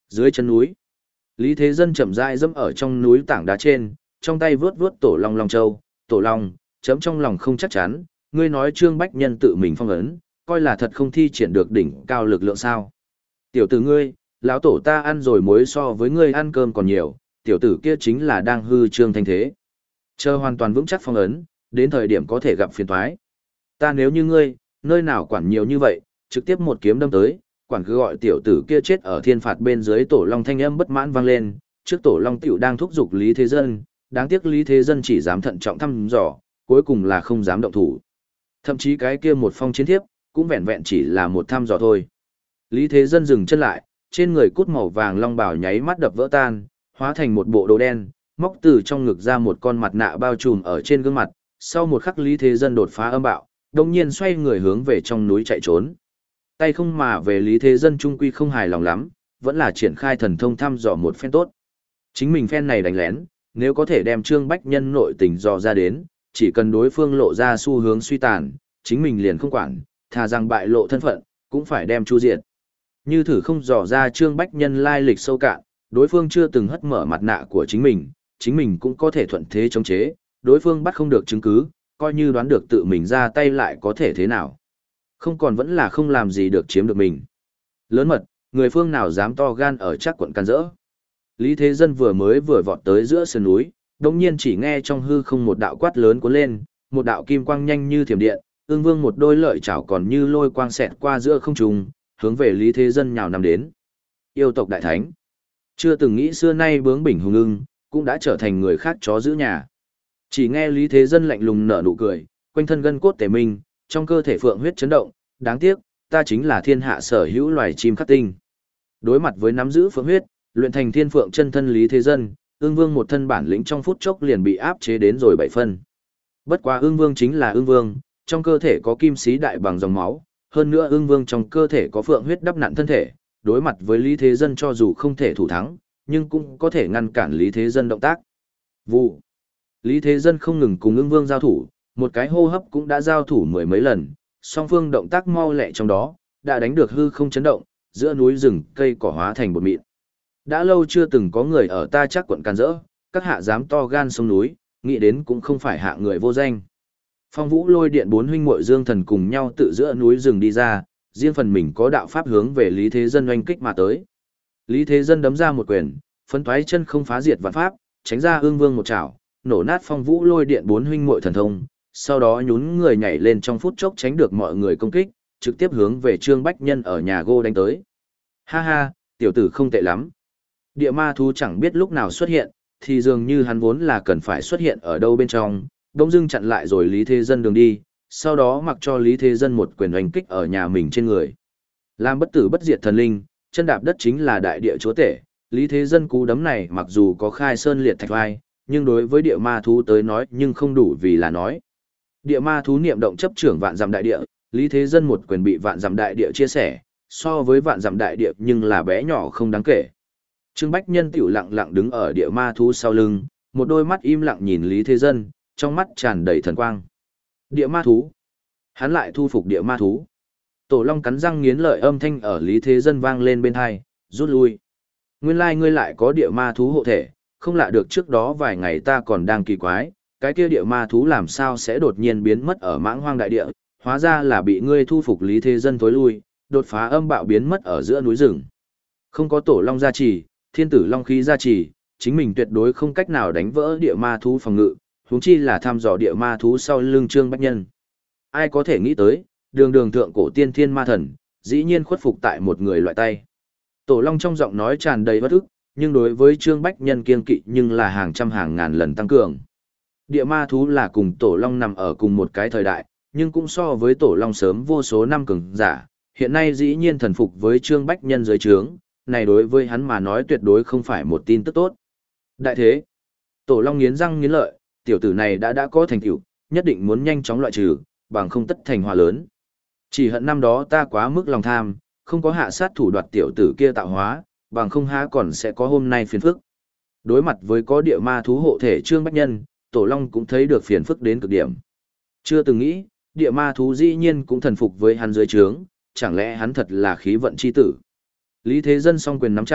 Dưới chân núi, Lý Thế Dân chậm rãi dẫm ở trong núi tảng đá trên, trong tay vướt vướt tổ long long châu, tổ long, chấm trong lòng không chắc chắn, ngươi nói Trương Bách Nhân tự mình phong ấn, coi là thật không thi triển được đỉnh cao lực lượng sao. Tiểu tử ngươi, lão tổ ta ăn rồi muối so với ngươi ăn cơm còn nhiều, tiểu tử kia chính là đang hư trương thanh thế. Chờ hoàn toàn vững chắc phong ấn, đến thời điểm có thể gặp phiền toái. Ta nếu như ngươi, nơi nào quản nhiều như vậy, trực tiếp một kiếm đâm tới, quản cứ gọi tiểu tử kia chết ở thiên phạt bên dưới tổ long thanh âm bất mãn vang lên, trước tổ long tiểu đang thúc giục Lý Thế Dân, đáng tiếc Lý Thế Dân chỉ dám thận trọng thăm dò, cuối cùng là không dám động thủ. Thậm chí cái kia một phong chiến thiếp, cũng vẹn vẹn chỉ là một thăm dò thôi. Lý Thế Dân dừng chân lại, trên người cút màu vàng long bào nháy mắt đập vỡ tan, hóa thành một bộ đồ đen, móc từ trong ngực ra một con mặt nạ bao trùm ở trên gương mặt, sau một khắc Lý Thế Dân đột phá âm bạo, đồng nhiên xoay người hướng về trong núi chạy trốn. Tay không mà về Lý Thế Dân trung quy không hài lòng lắm, vẫn là triển khai thần thông thăm dò một phen tốt. Chính mình phen này đánh lén, nếu có thể đem Trương Bách Nhân nội tình dò ra đến, chỉ cần đối phương lộ ra xu hướng suy tàn, chính mình liền không quản, thà rằng bại lộ thân phận, cũng phải đem chu diệt. Như thử không dò ra Trương Bách Nhân lai lịch sâu cạn, đối phương chưa từng hất mở mặt nạ của chính mình, chính mình cũng có thể thuận thế chống chế, đối phương bắt không được chứng cứ, coi như đoán được tự mình ra tay lại có thể thế nào. Không còn vẫn là không làm gì được chiếm được mình. Lớn mật, người phương nào dám to gan ở chắc quận can rỡ. Lý Thế Dân vừa mới vừa vọt tới giữa sườn núi, đồng nhiên chỉ nghe trong hư không một đạo quát lớn cuốn lên, một đạo kim quang nhanh như thiểm điện, ương vương một đôi lợi chảo còn như lôi quang xẹt qua giữa không trung, hướng về Lý Thế Dân nhào nằm đến. Yêu tộc đại thánh, chưa từng nghĩ xưa nay bướng bỉnh hùng ưng, cũng đã trở thành người khác chó giữ nhà. Chỉ nghe Lý Thế Dân lạnh lùng nở nụ cười, quanh thân gân cốt tề minh, trong cơ thể phượng huyết chấn động, đáng tiếc, ta chính là thiên hạ sở hữu loài chim khắc tinh. Đối mặt với nắm giữ phượng huyết, luyện thành thiên phượng chân thân Lý Thế Dân, ương vương một thân bản lĩnh trong phút chốc liền bị áp chế đến rồi bảy phân. Bất quá ương vương chính là ương vương, trong cơ thể có kim sĩ đại bằng dòng máu, hơn nữa ương vương trong cơ thể có phượng huyết đắp nặn thân thể, đối mặt với Lý Thế Dân cho dù không thể thủ thắng, nhưng cũng có thể ngăn cản Lý Thế Dân động tác. Vụ. Lý Thế Dân không ngừng cùng ương vương giao thủ, một cái hô hấp cũng đã giao thủ mười mấy lần, song phương động tác mau lẹ trong đó, đã đánh được hư không chấn động, giữa núi rừng cây cỏ hóa thành bột mịn. Đã lâu chưa từng có người ở ta chắc quận can rỡ, các hạ dám to gan sông núi, nghĩ đến cũng không phải hạ người vô danh. Phong Vũ Lôi Điện bốn huynh muội Dương Thần cùng nhau tự giữa núi rừng đi ra, riêng phần mình có đạo pháp hướng về Lý Thế Dân oanh kích mà tới. Lý Thế Dân đấm ra một quyền, phấn toái chân không phá diệt vạn pháp, tránh ra ương vương một chảo, nổ nát Phong Vũ Lôi Điện bốn huynh muội thần thông, sau đó nhún người nhảy lên trong phút chốc tránh được mọi người công kích, trực tiếp hướng về Trương Bách Nhân ở nhà gô đánh tới. Ha ha, tiểu tử không tệ lắm. Địa ma thú chẳng biết lúc nào xuất hiện, thì dường như hắn vốn là cần phải xuất hiện ở đâu bên trong, đông dưng chặn lại rồi Lý Thế Dân đường đi, sau đó mặc cho Lý Thế Dân một quyền oanh kích ở nhà mình trên người. Làm bất tử bất diệt thần linh, chân đạp đất chính là đại địa chúa tể, Lý Thế Dân cú đấm này mặc dù có khai sơn liệt thạch vai, nhưng đối với địa ma thú tới nói nhưng không đủ vì là nói. Địa ma thú niệm động chấp trưởng vạn dặm đại địa, Lý Thế Dân một quyền bị vạn dặm đại địa chia sẻ, so với vạn dặm đại địa nhưng là bé nhỏ không đáng kể. Trương Bách Nhân tiểu lặng lặng đứng ở địa ma thú sau lưng, một đôi mắt im lặng nhìn Lý Thế Dân, trong mắt tràn đầy thần quang. Địa ma thú. Hắn lại thu phục địa ma thú. Tổ Long cắn răng nghiến lợi âm thanh ở Lý Thế Dân vang lên bên tai, rút lui. Nguyên lai ngươi lại có địa ma thú hộ thể, không lạ được trước đó vài ngày ta còn đang kỳ quái, cái kia địa ma thú làm sao sẽ đột nhiên biến mất ở mãng hoang đại địa, hóa ra là bị ngươi thu phục. Lý Thế Dân tối lui, đột phá âm bạo biến mất ở giữa núi rừng. Không có Tổ Long gia trì, thiên tử long khí gia trì, chính mình tuyệt đối không cách nào đánh vỡ địa ma thú phòng ngự, huống chi là thăm dò địa ma thú sau lưng Trương Bách Nhân. Ai có thể nghĩ tới, đường đường thượng cổ tiên thiên ma thần, dĩ nhiên khuất phục tại một người loại tay. Tổ Long trong giọng nói tràn đầy bất ức, nhưng đối với Trương Bách Nhân kiên kỵ nhưng là hàng trăm hàng ngàn lần tăng cường. Địa ma thú là cùng Tổ Long nằm ở cùng một cái thời đại, nhưng cũng so với Tổ Long sớm vô số năm cường giả, hiện nay dĩ nhiên thần phục với Trương Bách Nhân dưới trướng, này đối với hắn mà nói tuyệt đối không phải một tin tức tốt. Đại thế, Tổ Long nghiến răng nghiến lợi, tiểu tử này đã đã có thành tựu, nhất định muốn nhanh chóng loại trừ, bằng không tất thành hòa lớn. Chỉ hận năm đó ta quá mức lòng tham, không có hạ sát thủ đoạt tiểu tử kia tạo hóa, bằng không há còn sẽ có hôm nay phiền phức. Đối mặt với có địa ma thú hộ thể Trương Bách Nhân, Tổ Long cũng thấy được phiền phức đến cực điểm. Chưa từng nghĩ, địa ma thú dĩ nhiên cũng thần phục với hắn dưới trướng, chẳng lẽ hắn thật là khí vận chi tử. Lý Thế Dân song quyền nắm chặt,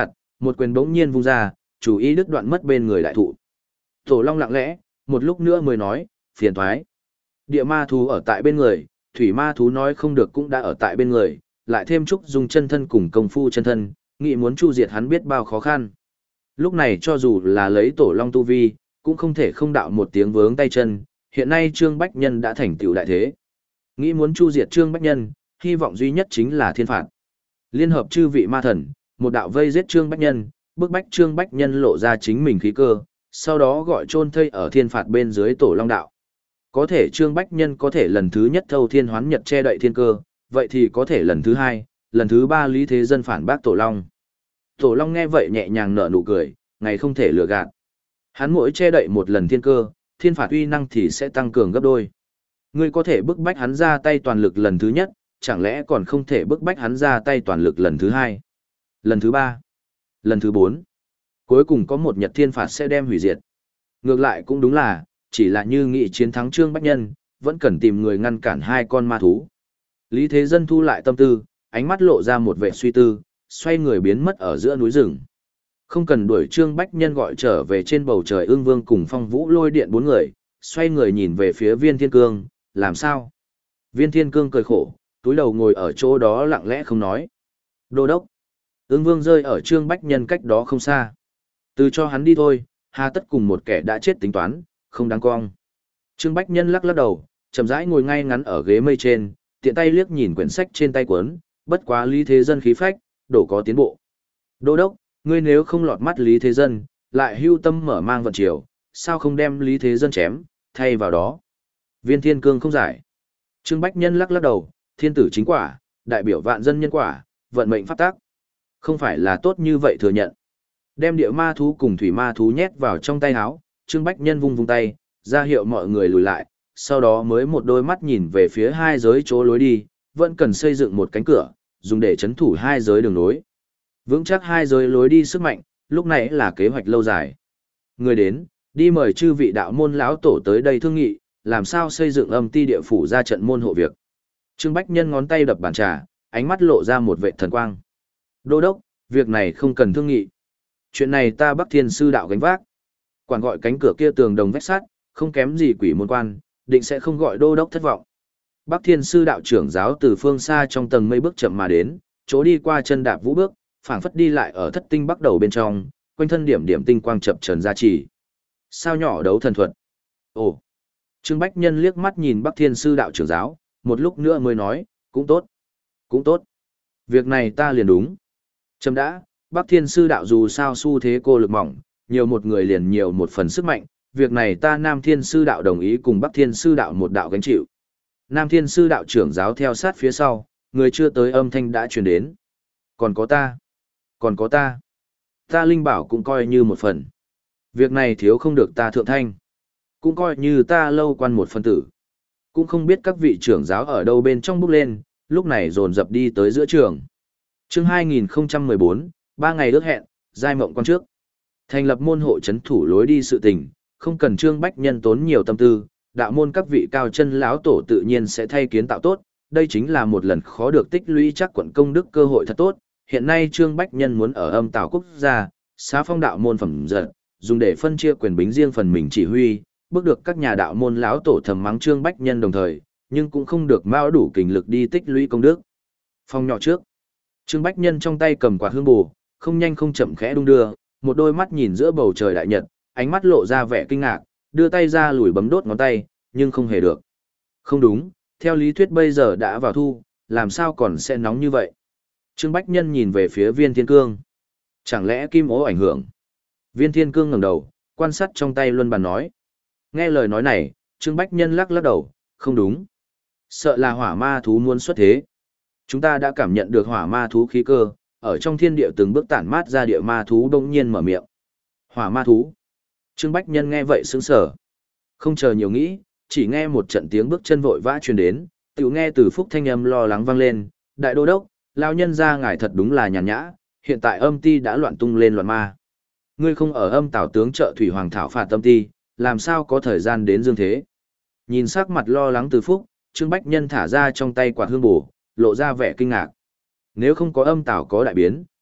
một quyền bỗng nhiên vung ra, chủ ý đứt đoạn mất bên người đại thụ. Tổ Long lặng lẽ, một lúc nữa mới nói, phiền thoái. Địa ma thú ở tại bên người, thủy ma thú nói không được cũng đã ở tại bên người, lại thêm Trúc Dung chân thân cùng công phu chân thân, nghĩ muốn chu diệt hắn biết bao khó khăn. Lúc này cho dù là lấy Tổ Long tu vi, cũng không thể không đạo một tiếng vướng tay chân, hiện nay Trương Bách Nhân đã thành tựu đại thế. Nghĩ muốn chu diệt Trương Bách Nhân, hy vọng duy nhất chính là thiên phạt. Liên hợp chư vị ma thần, một đạo vây giết Trương Bách Nhân, bức bách Trương Bách Nhân lộ ra chính mình khí cơ, sau đó gọi chôn thây ở thiên phạt bên dưới Tổ Long đạo. Có thể Trương Bách Nhân có thể lần thứ nhất thâu thiên hoán nhật che đậy thiên cơ, vậy thì có thể lần thứ hai, lần thứ ba Lý Thế Dân phản bác Tổ Long. Tổ Long nghe vậy nhẹ nhàng nở nụ cười, ngày không thể lừa gạt. Hắn mỗi che đậy một lần thiên cơ, thiên phạt uy năng thì sẽ tăng cường gấp đôi. Ngươi có thể bức bách hắn ra tay toàn lực lần thứ nhất, chẳng lẽ còn không thể bức bách hắn ra tay toàn lực lần thứ hai, lần thứ ba, lần thứ bốn. Cuối cùng có một nhật thiên phạt sẽ đem hủy diệt. Ngược lại cũng đúng là, chỉ là như nghị chiến thắng Trương Bách Nhân, vẫn cần tìm người ngăn cản hai con ma thú. Lý Thế Dân thu lại tâm tư, ánh mắt lộ ra một vẻ suy tư, xoay người biến mất ở giữa núi rừng. Không cần đuổi Trương Bách Nhân gọi trở về trên bầu trời Ưng Vương cùng Phong Vũ Lôi Điện bốn người, xoay người nhìn về phía Viên Thiên Cương, làm sao? Viên Thiên Cương cười khổ, túi đầu ngồi ở chỗ đó lặng lẽ không nói. Đô đốc. Ưng Vương rơi ở Trương Bách Nhân cách đó không xa. Từ cho hắn đi thôi, hà tất cùng một kẻ đã chết tính toán, không đáng cong. Trương Bách Nhân lắc lắc đầu, chậm rãi ngồi ngay ngắn ở ghế mây trên, tiện tay liếc nhìn quyển sách trên tay cuốn, bất quá Lý Thế Dân khí phách, đổ có tiến bộ. Đô đốc, ngươi nếu không lọt mắt Lý Thế Dân, lại hưu tâm mở mang vận chiều, sao không đem Lý Thế Dân chém, thay vào đó. Viên Thiên Cương không giải. Trương Bách Nhân lắc lắc đầu, thiên tử chính quả, đại biểu vạn dân nhân quả, vận mệnh pháp tác. Không phải là tốt như vậy thừa nhận. Đem địa ma thú cùng thủy ma thú nhét vào trong tay áo, Trương Bách Nhân vung vung tay, ra hiệu mọi người lùi lại, sau đó mới một đôi mắt nhìn về phía hai giới chỗ lối đi, vẫn cần xây dựng một cánh cửa, dùng để chấn thủ hai giới đường lối. Vững chắc hai giới lối đi sức mạnh, lúc này là kế hoạch lâu dài. Người đến, đi mời chư vị đạo môn lão tổ tới đây thương nghị, làm sao xây dựng âm ti địa phủ ra trận môn hộ việc. Trương Bách Nhân ngón tay đập bàn trà, ánh mắt lộ ra một vệ thần quang. Đô đốc, việc này không cần thương nghị. Chuyện này ta Bắc Thiên sư đạo gánh vác. Quản gọi cánh cửa kia tường đồng vách sắt, không kém gì quỷ môn quan, định sẽ không gọi đô đốc thất vọng. Bắc Thiên sư đạo trưởng giáo từ phương xa trong tầng mây bước chậm mà đến, chỗ đi qua chân đạp vũ bước, phảng phất đi lại ở thất tinh bắt đầu bên trong, quanh thân điểm điểm tinh quang chập trần ra chỉ. Sao nhỏ đấu thần thuật. Ồ. Trương Bách Nhân liếc mắt nhìn Bắc Thiên sư đạo trưởng giáo, một lúc nữa mới nói, cũng tốt. Cũng tốt. Việc này ta liền đúng. Chấm đã, Bắc Thiên sư đạo dù sao xu thế cô lực mỏng, nhiều một người liền nhiều một phần sức mạnh, việc này ta Nam Thiên sư đạo đồng ý cùng Bắc Thiên sư đạo một đạo gánh chịu. Nam Thiên sư đạo trưởng giáo theo sát phía sau, người chưa tới âm thanh đã truyền đến. Còn có ta. Còn có ta. Ta linh bảo cũng coi như một phần. Việc này thiếu không được ta thượng thanh. Cũng coi như ta lâu quan một phân tử. Cũng không biết các vị trưởng giáo ở đâu bên trong bước lên, lúc này dồn dập đi tới giữa trường. Chương hai nghìn không trăm mười bốn, ba ngày ước hẹn, giai mộng quan trước. Thành lập môn hộ chấn thủ lối đi sự tình, không cần Trương Bách Nhân tốn nhiều tâm tư, đạo môn các vị cao chân lão tổ tự nhiên sẽ thay kiến tạo tốt, đây chính là một lần khó được tích lũy chắc quận công đức cơ hội thật tốt. Hiện nay Trương Bách Nhân muốn ở âm tào quốc gia, xá phong đạo môn phẩm giật, dùng để phân chia quyền bính riêng phần mình chỉ huy, bước được các nhà đạo môn lão tổ thầm mắng Trương Bách Nhân đồng thời, nhưng cũng không được mao đủ kình lực đi tích lũy công đức. Phong nhỏ trước, Trương Bách Nhân trong tay cầm quạt hương bù, không nhanh không chậm khẽ đung đưa, một đôi mắt nhìn giữa bầu trời đại nhật, ánh mắt lộ ra vẻ kinh ngạc, đưa tay ra lùi bấm đốt ngón tay, nhưng không hề được. Không đúng, theo lý thuyết bây giờ đã vào thu, làm sao còn sẽ nóng như vậy? Trương Bách Nhân nhìn về phía Viên Thiên Cương. Chẳng lẽ kim ố ảnh hưởng? Viên Thiên Cương ngẩng đầu, quan sát trong tay luân bàn nói. Nghe lời nói này, Trương Bách Nhân lắc lắc đầu, không đúng. Sợ là hỏa ma thú muốn xuất thế. Chúng ta đã cảm nhận được hỏa ma thú khí cơ, ở trong thiên địa từng bước tản mát ra địa ma thú đông nhiên mở miệng. Hỏa ma thú. Trương Bách Nhân nghe vậy sững sờ. Không chờ nhiều nghĩ, chỉ nghe một trận tiếng bước chân vội vã truyền đến, tự nghe từ phúc thanh âm lo lắng vang lên, đại đô đốc, lao nhân ra ngài thật đúng là nhàn nhã, hiện tại âm ti đã loạn tung lên loạn ma. Ngươi không ở âm tảo tướng trợ thủy hoàng thảo phạt âm ti, làm sao có thời gian đến dương thế. Nhìn sắc mặt lo lắng từ phúc, Trương Bách Nhân thả ra trong tay quạt hương bổ, lộ ra vẻ kinh ngạc. Nếu không có âm tảo có đại biến,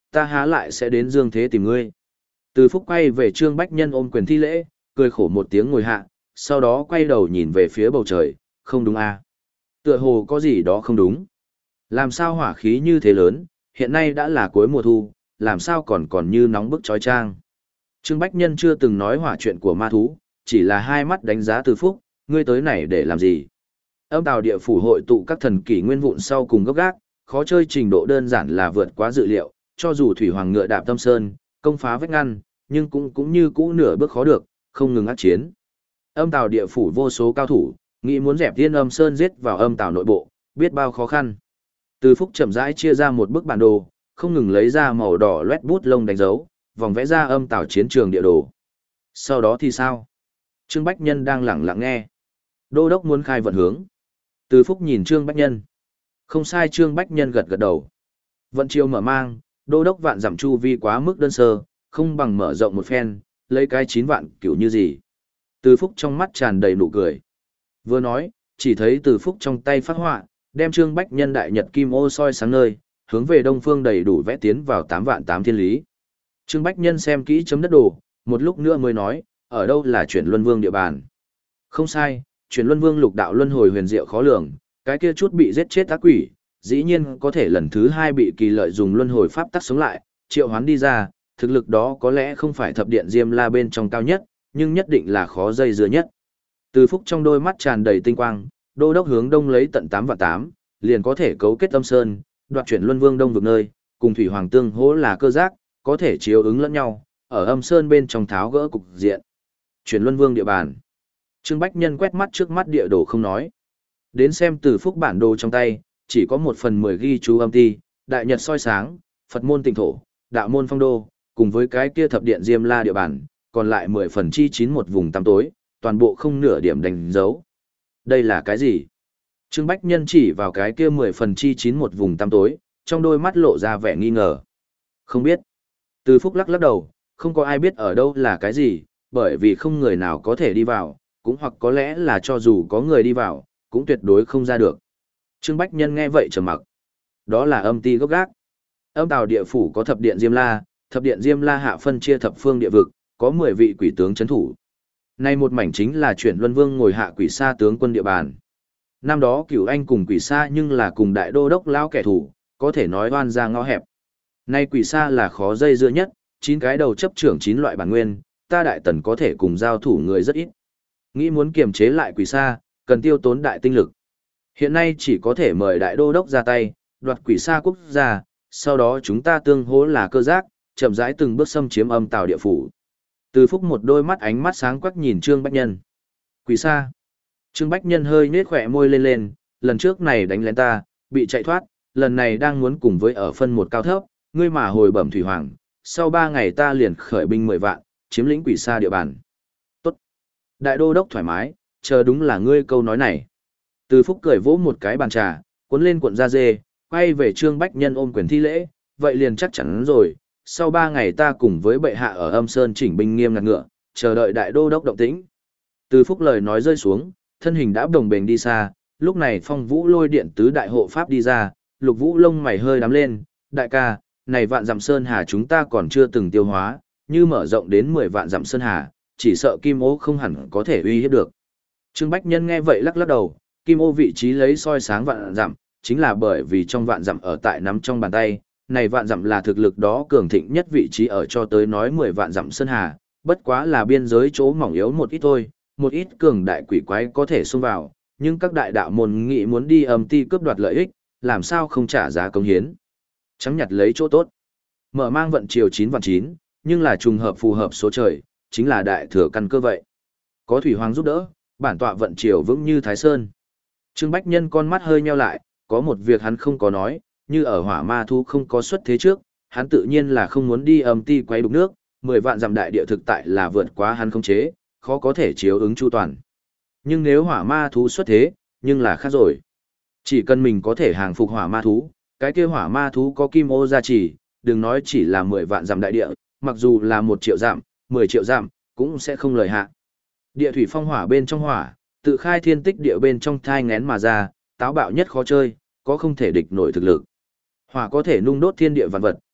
ta há lại sẽ đến dương thế tìm ngươi. Từ Phúc quay về Trương Bách Nhân ôm quyền thi lễ, cười khổ một tiếng ngồi hạ, sau đó quay đầu nhìn về phía bầu trời, không đúng à. Tựa hồ có gì đó không đúng. Làm sao hỏa khí như thế lớn, hiện nay đã là cuối mùa thu, làm sao còn còn như nóng bức chói chang. Trương Bách Nhân chưa từng nói hỏa chuyện của ma thú, chỉ là hai mắt đánh giá Từ Phúc, ngươi tới này để làm gì? Âm Tào địa phủ hội tụ các thần kỷ nguyên vụn sau cùng gốc gác, khó chơi trình độ đơn giản là vượt quá dự liệu, cho dù thủy hoàng ngựa đạp tâm sơn, công phá vách ngăn, nhưng cũng cũng như cũ nửa bước khó được, không ngừng ác chiến. Âm Tào địa phủ vô số cao thủ, nghĩ muốn dẹp Thiên Âm Sơn giết vào Âm Tào nội bộ, biết bao khó khăn. Từ Phúc chậm rãi chia ra một bức bản đồ, không ngừng lấy ra màu đỏ loét bút lông đánh dấu, vòng vẽ ra Âm Tào chiến trường địa đồ. Sau đó thì sao? Trương Bách Nhân đang lẳng lặng nghe. Đô đốc muốn khai vận hướng. Từ Phúc nhìn Trương Bách Nhân. Không sai, Trương Bách Nhân gật gật đầu. Vận chiều mở mang, đô đốc vạn giảm chu vi quá mức đơn sơ, không bằng mở rộng một phen, lấy cái chín vạn kiểu như gì. Từ Phúc trong mắt tràn đầy nụ cười. Vừa nói, chỉ thấy Từ Phúc trong tay phát họa, đem Trương Bách Nhân đại nhật kim ô soi sáng nơi, hướng về đông phương đầy đủ vẽ tiến vào tám vạn tám thiên lý. Trương Bách Nhân xem kỹ chấm đất đồ, một lúc nữa mới nói, ở đâu là chuyển luân vương địa bàn. Không sai, chuyển luân vương lục đạo luân hồi huyền diệu khó lường, cái kia chút bị giết chết ác quỷ, dĩ nhiên có thể lần thứ hai bị kỳ lợi dùng luân hồi pháp tắc sống lại, triệu hoán đi ra, thực lực đó có lẽ không phải thập điện Diêm La bên trong cao nhất, nhưng nhất định là khó dây dưa nhất. Từ Phúc trong đôi mắt tràn đầy tinh quang, đô đốc hướng đông lấy tận tám vạn tám, liền có thể cấu kết âm sơn, đoạt chuyển luân vương đông vực nơi, cùng thủy hoàng tương hỗ là cơ giác, có thể chiếu ứng lẫn nhau, ở âm sơn bên trong tháo gỡ cục diện. Chuyển luân vương địa bàn. Trương Bách Nhân quét mắt trước mắt địa đồ không nói. Đến xem Từ Phúc bản đồ trong tay, chỉ có một phần mười ghi chú âm ti, đại nhật soi sáng, Phật môn tịnh thổ, đạo môn phong đô, cùng với cái kia thập điện Diêm La địa bàn, còn lại mười phần chi chín một vùng tăm tối, toàn bộ không nửa điểm đánh dấu. Đây là cái gì? Trương Bách Nhân chỉ vào cái kia mười phần chi chín một vùng tăm tối, trong đôi mắt lộ ra vẻ nghi ngờ. Không biết. Từ Phúc lắc lắc đầu, không có ai biết ở đâu là cái gì, bởi vì không người nào có thể đi vào, cũng hoặc có lẽ là cho dù có người đi vào, cũng tuyệt đối không ra được. Trương Bách Nhân nghe vậy trầm mặc. Đó là âm ti gốc gác. Âm Tào địa phủ có thập điện Diêm La, thập điện Diêm La hạ phân chia thập phương địa vực, có mười vị quỷ tướng trấn thủ. Nay một mảnh chính là chuyển luân vương ngồi hạ quỷ sa tướng quân địa bàn. Năm đó Cửu Anh cùng quỷ sa nhưng là cùng đại đô đốc lão kẻ thù, có thể nói oan ra ngõ hẹp. Nay quỷ sa là khó dây dưa nhất, chín cái đầu chấp trưởng chín loại bản nguyên, ta đại tần có thể cùng giao thủ người rất ít. Nghĩ muốn kiềm chế lại quỷ sa, cần tiêu tốn đại tinh lực. Hiện nay chỉ có thể mời đại đô đốc ra tay, đoạt quỷ sa quốc gia, sau đó chúng ta tương hỗ là cơ giác, chậm rãi từng bước xâm chiếm âm Tào địa phủ. Từ Phúc một đôi mắt ánh mắt sáng quắc nhìn Trương Bách Nhân. Quỷ sa. Trương Bách Nhân hơi nết khỏe môi lên lên, lần trước này đánh lén ta, bị chạy thoát, lần này đang muốn cùng với ở phân một cao thấp, ngươi mà hồi bẩm thủy hoàng, sau ba ngày ta liền khởi binh mười vạn, chiếm lĩnh quỷ sa địa bàn. Tốt. Đại đô đốc thoải mái, chờ đúng là ngươi câu nói này. Từ Phúc cười vỗ một cái bàn trà, cuốn lên cuộn da dê, quay về Trương Bách Nhân ôm quyền thi lễ, vậy liền chắc chắn rồi, sau ba ngày ta cùng với bệ hạ ở âm sơn chỉnh binh nghiêm ngặt ngựa, chờ đợi đại đô đốc động tĩnh. Từ Phúc lời nói rơi xuống, thân hình đã đồng bền đi xa, lúc này Phong Vũ lôi điện tứ đại hộ pháp đi ra, Lục Vũ lông mày hơi đám lên, đại ca, này vạn dặm sơn hà chúng ta còn chưa từng tiêu hóa, như mở rộng đến mười vạn dặm sơn hà, chỉ sợ Kim Ô không hẳn có thể uy hiếp được. Trương Bách Nhân nghe vậy lắc lắc đầu, Kim Ô vị trí lấy soi sáng vạn dặm, chính là bởi vì trong vạn dặm ở tại nắm trong bàn tay, này vạn dặm là thực lực đó cường thịnh nhất vị trí ở cho tới nói mười vạn dặm sơn hà, bất quá là biên giới chỗ mỏng yếu một ít thôi, một ít cường đại quỷ quái có thể xông vào, nhưng các đại đạo môn nghị muốn đi âm ti cướp đoạt lợi ích, làm sao không trả giá công hiến. Trắng nhặt lấy chỗ tốt. Mở mang vận chiều chín vạn chín, nhưng là trùng hợp phù hợp số trời, chính là đại thừa căn cơ vậy. Có thủy hoàng giúp đỡ, bản tọa vận chiều vững như Thái Sơn. Trương Bách Nhân con mắt hơi nheo lại, có một việc hắn không có nói, như ở hỏa ma thú không có xuất thế trước, hắn tự nhiên là không muốn đi âm ti quay đục nước, mười vạn dặm đại địa thực tại là vượt quá hắn không chế, khó có thể chiếu ứng chu toàn. Nhưng nếu hỏa ma thú xuất thế, nhưng là khác rồi. Chỉ cần mình có thể hàng phục hỏa ma thú, cái kia hỏa ma thú có kim ô gia trì, đừng nói chỉ là mười vạn dặm đại địa, mặc dù là một triệu dặm, mười triệu dặm, cũng sẽ không lời hạ. Địa thủy phong hỏa bên trong hỏa, tự khai thiên tích địa bên trong thai ngén mà ra, táo bạo nhất khó chơi, có không thể địch nổi thực lực. Hỏa có thể nung đốt thiên địa vạn vật,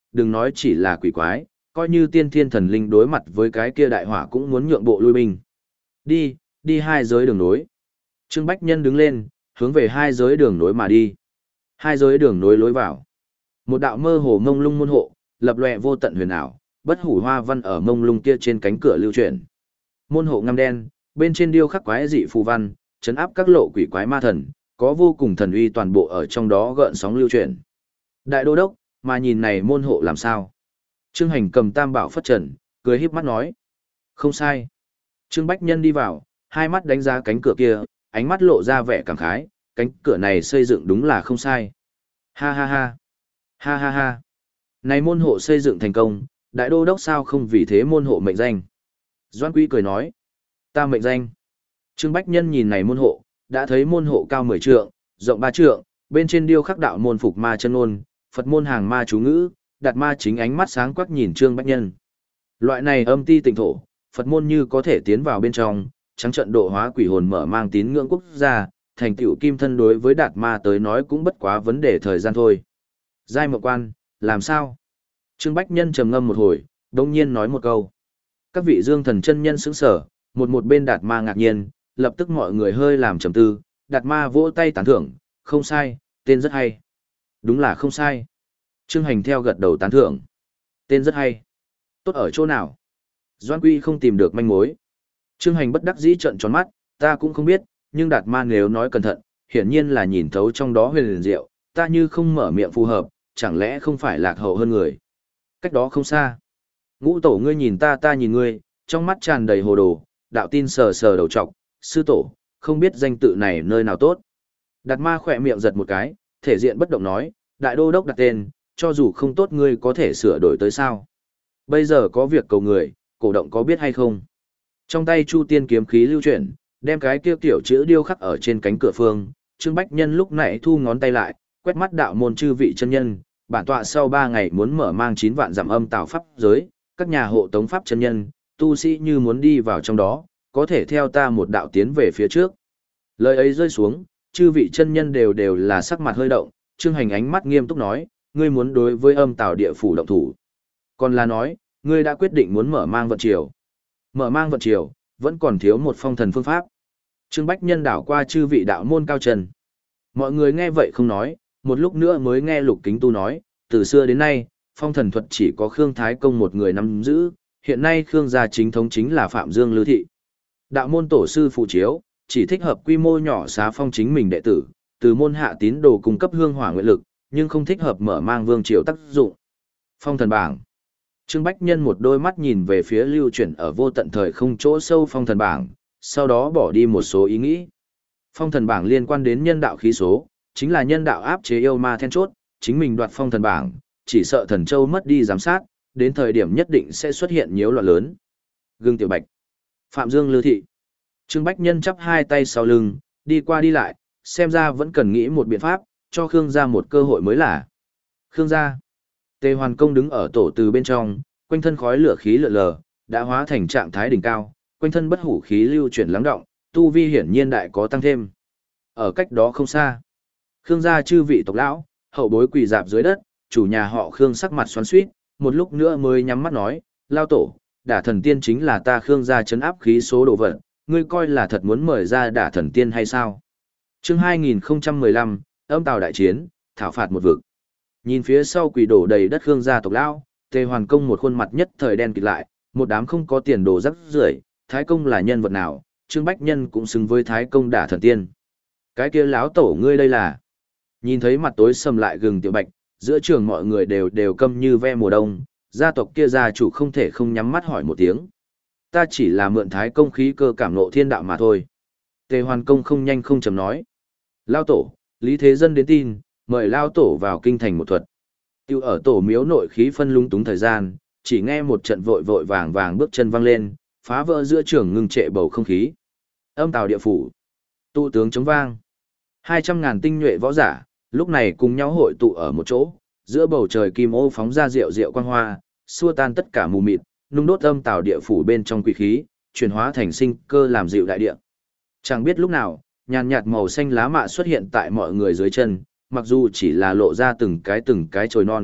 đừng nói chỉ là quỷ quái, coi như tiên thiên thần linh đối mặt với cái kia đại hỏa cũng muốn nhượng bộ lui binh. Đi, đi hai giới đường nối. Trương Bách Nhân đứng lên, hướng về hai giới đường nối mà đi. Hai giới đường nối lối vào. Một đạo mơ hồ mông lung môn hộ, lập lòe vô tận huyền ảo, bất hủ hoa văn ở mông lung kia trên cánh cửa lưu chuyển. Môn hộ ngăm đen, bên trên điêu khắc quái dị phù văn, trấn áp các lộ quỷ quái ma thần, có vô cùng thần uy toàn bộ ở trong đó gợn sóng lưu chuyển. Đại đô đốc, mà nhìn này môn hộ làm sao? Trương Hành cầm tam bảo phất trần, cười híp mắt nói. Không sai. Trương Bách Nhân đi vào, hai mắt đánh giá cánh cửa kia, ánh mắt lộ ra vẻ cảm khái, cánh cửa này xây dựng đúng là không sai. Ha ha ha. Ha ha ha. Này môn hộ xây dựng thành công, đại đô đốc sao không vì thế môn hộ mệnh danh? Doan Quý cười nói. Ta mệnh danh. Trương Bách Nhân nhìn này môn hộ, đã thấy môn hộ cao mười trượng, rộng ba trượng, bên trên điêu khắc đạo môn phục ma chân ôn, Phật môn hàng ma chú ngữ, đạt ma chính ánh mắt sáng quắc nhìn Trương Bách Nhân. Loại này âm ti tịnh thổ, Phật môn như có thể tiến vào bên trong, trắng trận độ hóa quỷ hồn mở mang tín ngưỡng quốc gia, thành tựu kim thân đối với đạt ma tới nói cũng bất quá vấn đề thời gian thôi. Giai Mộng Quan, làm sao? Trương Bách Nhân trầm ngâm một hồi, đông nhiên nói một câu. Các vị dương thần chân nhân sững sở, một một bên đạt ma ngạc nhiên, lập tức mọi người hơi làm trầm tư, đạt ma vỗ tay tán thưởng, không sai, tên rất hay. Đúng là không sai. Trương Hành theo gật đầu tán thưởng. Tên rất hay. Tốt ở chỗ nào? Doan Quy không tìm được manh mối. Trương Hành bất đắc dĩ trợn tròn mắt, ta cũng không biết, nhưng đạt ma nếu nói cẩn thận, hiển nhiên là nhìn thấu trong đó huyền liền diệu, ta như không mở miệng phù hợp, chẳng lẽ không phải lạc hậu hơn người. Cách đó không xa. Ngũ tổ ngươi nhìn ta ta nhìn ngươi, trong mắt tràn đầy hồ đồ, đạo tin sờ sờ đầu trọc, sư tổ, không biết danh tự này nơi nào tốt. Đạt ma khỏe miệng giật một cái, thể diện bất động nói, đại đô đốc đặt tên, cho dù không tốt ngươi có thể sửa đổi tới sao. Bây giờ có việc cầu người, cổ động có biết hay không. Trong tay Chu Tiên kiếm khí lưu chuyển, đem cái kia kiểu chữ điêu khắc ở trên cánh cửa phương, Trương Bách Nhân lúc nãy thu ngón tay lại, quét mắt đạo môn chư vị chân nhân, bản tọa sau ba ngày muốn mở mang chín vạn giảm âm tào pháp giới, các nhà hộ tống pháp chân nhân, tu sĩ như muốn đi vào trong đó, có thể theo ta một đạo tiến về phía trước. Lời ấy rơi xuống, chư vị chân nhân đều đều là sắc mặt hơi động, Trương Hành ánh mắt nghiêm túc nói, ngươi muốn đối với âm tào địa phủ động thủ. Còn là nói, ngươi đã quyết định muốn mở mang vận triều. Mở mang vận triều, vẫn còn thiếu một phong thần phương pháp. Trương Bách Nhân đảo qua chư vị đạo môn cao trần. Mọi người nghe vậy không nói, một lúc nữa mới nghe Lục Kính Tu nói, từ xưa đến nay, phong thần thuật chỉ có Khương Thái Công một người nắm giữ, hiện nay Khương gia chính thống chính là Phạm Dương Lư Thị. Đạo môn tổ sư phụ chiếu, chỉ thích hợp quy mô nhỏ xá phong chính mình đệ tử, từ môn hạ tín đồ cung cấp hương hỏa nguyện lực, nhưng không thích hợp mở mang vương triều tác dụng. Phong thần bảng. Trương Bách Nhân một đôi mắt nhìn về phía lưu chuyển ở vô tận thời không chỗ sâu phong thần bảng, sau đó bỏ đi một số ý nghĩ. Phong thần bảng liên quan đến nhân đạo khí số, chính là nhân đạo áp chế yêu ma then chốt, chính mình đoạt phong thần bảng, chỉ sợ thần châu mất đi giám sát, đến thời điểm nhất định sẽ xuất hiện nhiễu loạn lớn. Gương Tiểu Bạch, Phạm Dương Lư Thị. Trương Bách Nhân chắp hai tay sau lưng, đi qua đi lại, xem ra vẫn cần nghĩ một biện pháp, cho Khương gia một cơ hội mới là. Khương gia. Tề Hoàn Công đứng ở tổ từ bên trong, quanh thân khói lửa khí lượn lờ, đã hóa thành trạng thái đỉnh cao, quanh thân bất hủ khí lưu chuyển lắng động, tu vi hiển nhiên đại có tăng thêm. Ở cách đó không xa, Khương gia chư vị tộc lão, hậu bối quỳ dạp dưới đất, chủ nhà họ Khương sắc mặt xoắn xuýt, một lúc nữa mới nhắm mắt nói, lao tổ, đả thần tiên chính là ta Khương gia trấn áp khí số đồ vật, ngươi coi là thật muốn mời ra đả thần tiên hay sao? Chương hai nghìn không trăm mười lăm, âm tào đại chiến, thảo phạt một vực. Nhìn phía sau quỷ đổ đầy đất Khương gia tộc lão, Tề Hoàn Công một khuôn mặt nhất thời đen kịt lại, một đám không có tiền đồ rắc rưởi, Thái Công là nhân vật nào, Trương Bách Nhân cũng xứng với Thái Công đả thần tiên. Cái kia lão tổ ngươi đây là? Nhìn thấy mặt tối sầm lại gừng Tiểu Bạch, giữa trường mọi người đều đều câm như ve mùa đông, gia tộc kia gia chủ không thể không nhắm mắt hỏi một tiếng. Ta chỉ là mượn Thái Công khí cơ cảm ngộ thiên đạo mà thôi. Tề Hoàn Công không nhanh không chậm nói. Lão tổ, Lý Thế Dân đến tin, mời lão tổ vào kinh thành một thuật. Tiêu ở tổ miếu nội khí phân lung túng thời gian, chỉ nghe một trận vội vội vàng vàng bước chân văng lên, phá vỡ giữa trường ngưng trệ bầu không khí. Âm tào địa phủ, tụ tướng chống vang. Hai trăm ngàn tinh nhuệ võ giả, lúc này cùng nhau hội tụ ở một chỗ, giữa bầu trời kim ô phóng ra rượu rượu quang hoa, xua tan tất cả mù mịt, nung đốt âm tào địa phủ bên trong quỷ khí, chuyển hóa thành sinh cơ làm dịu đại địa. Chẳng biết lúc nào, nhàn nhạt màu xanh lá mạ xuất hiện tại mọi người dưới chân, mặc dù chỉ là lộ ra từng cái từng cái chồi non,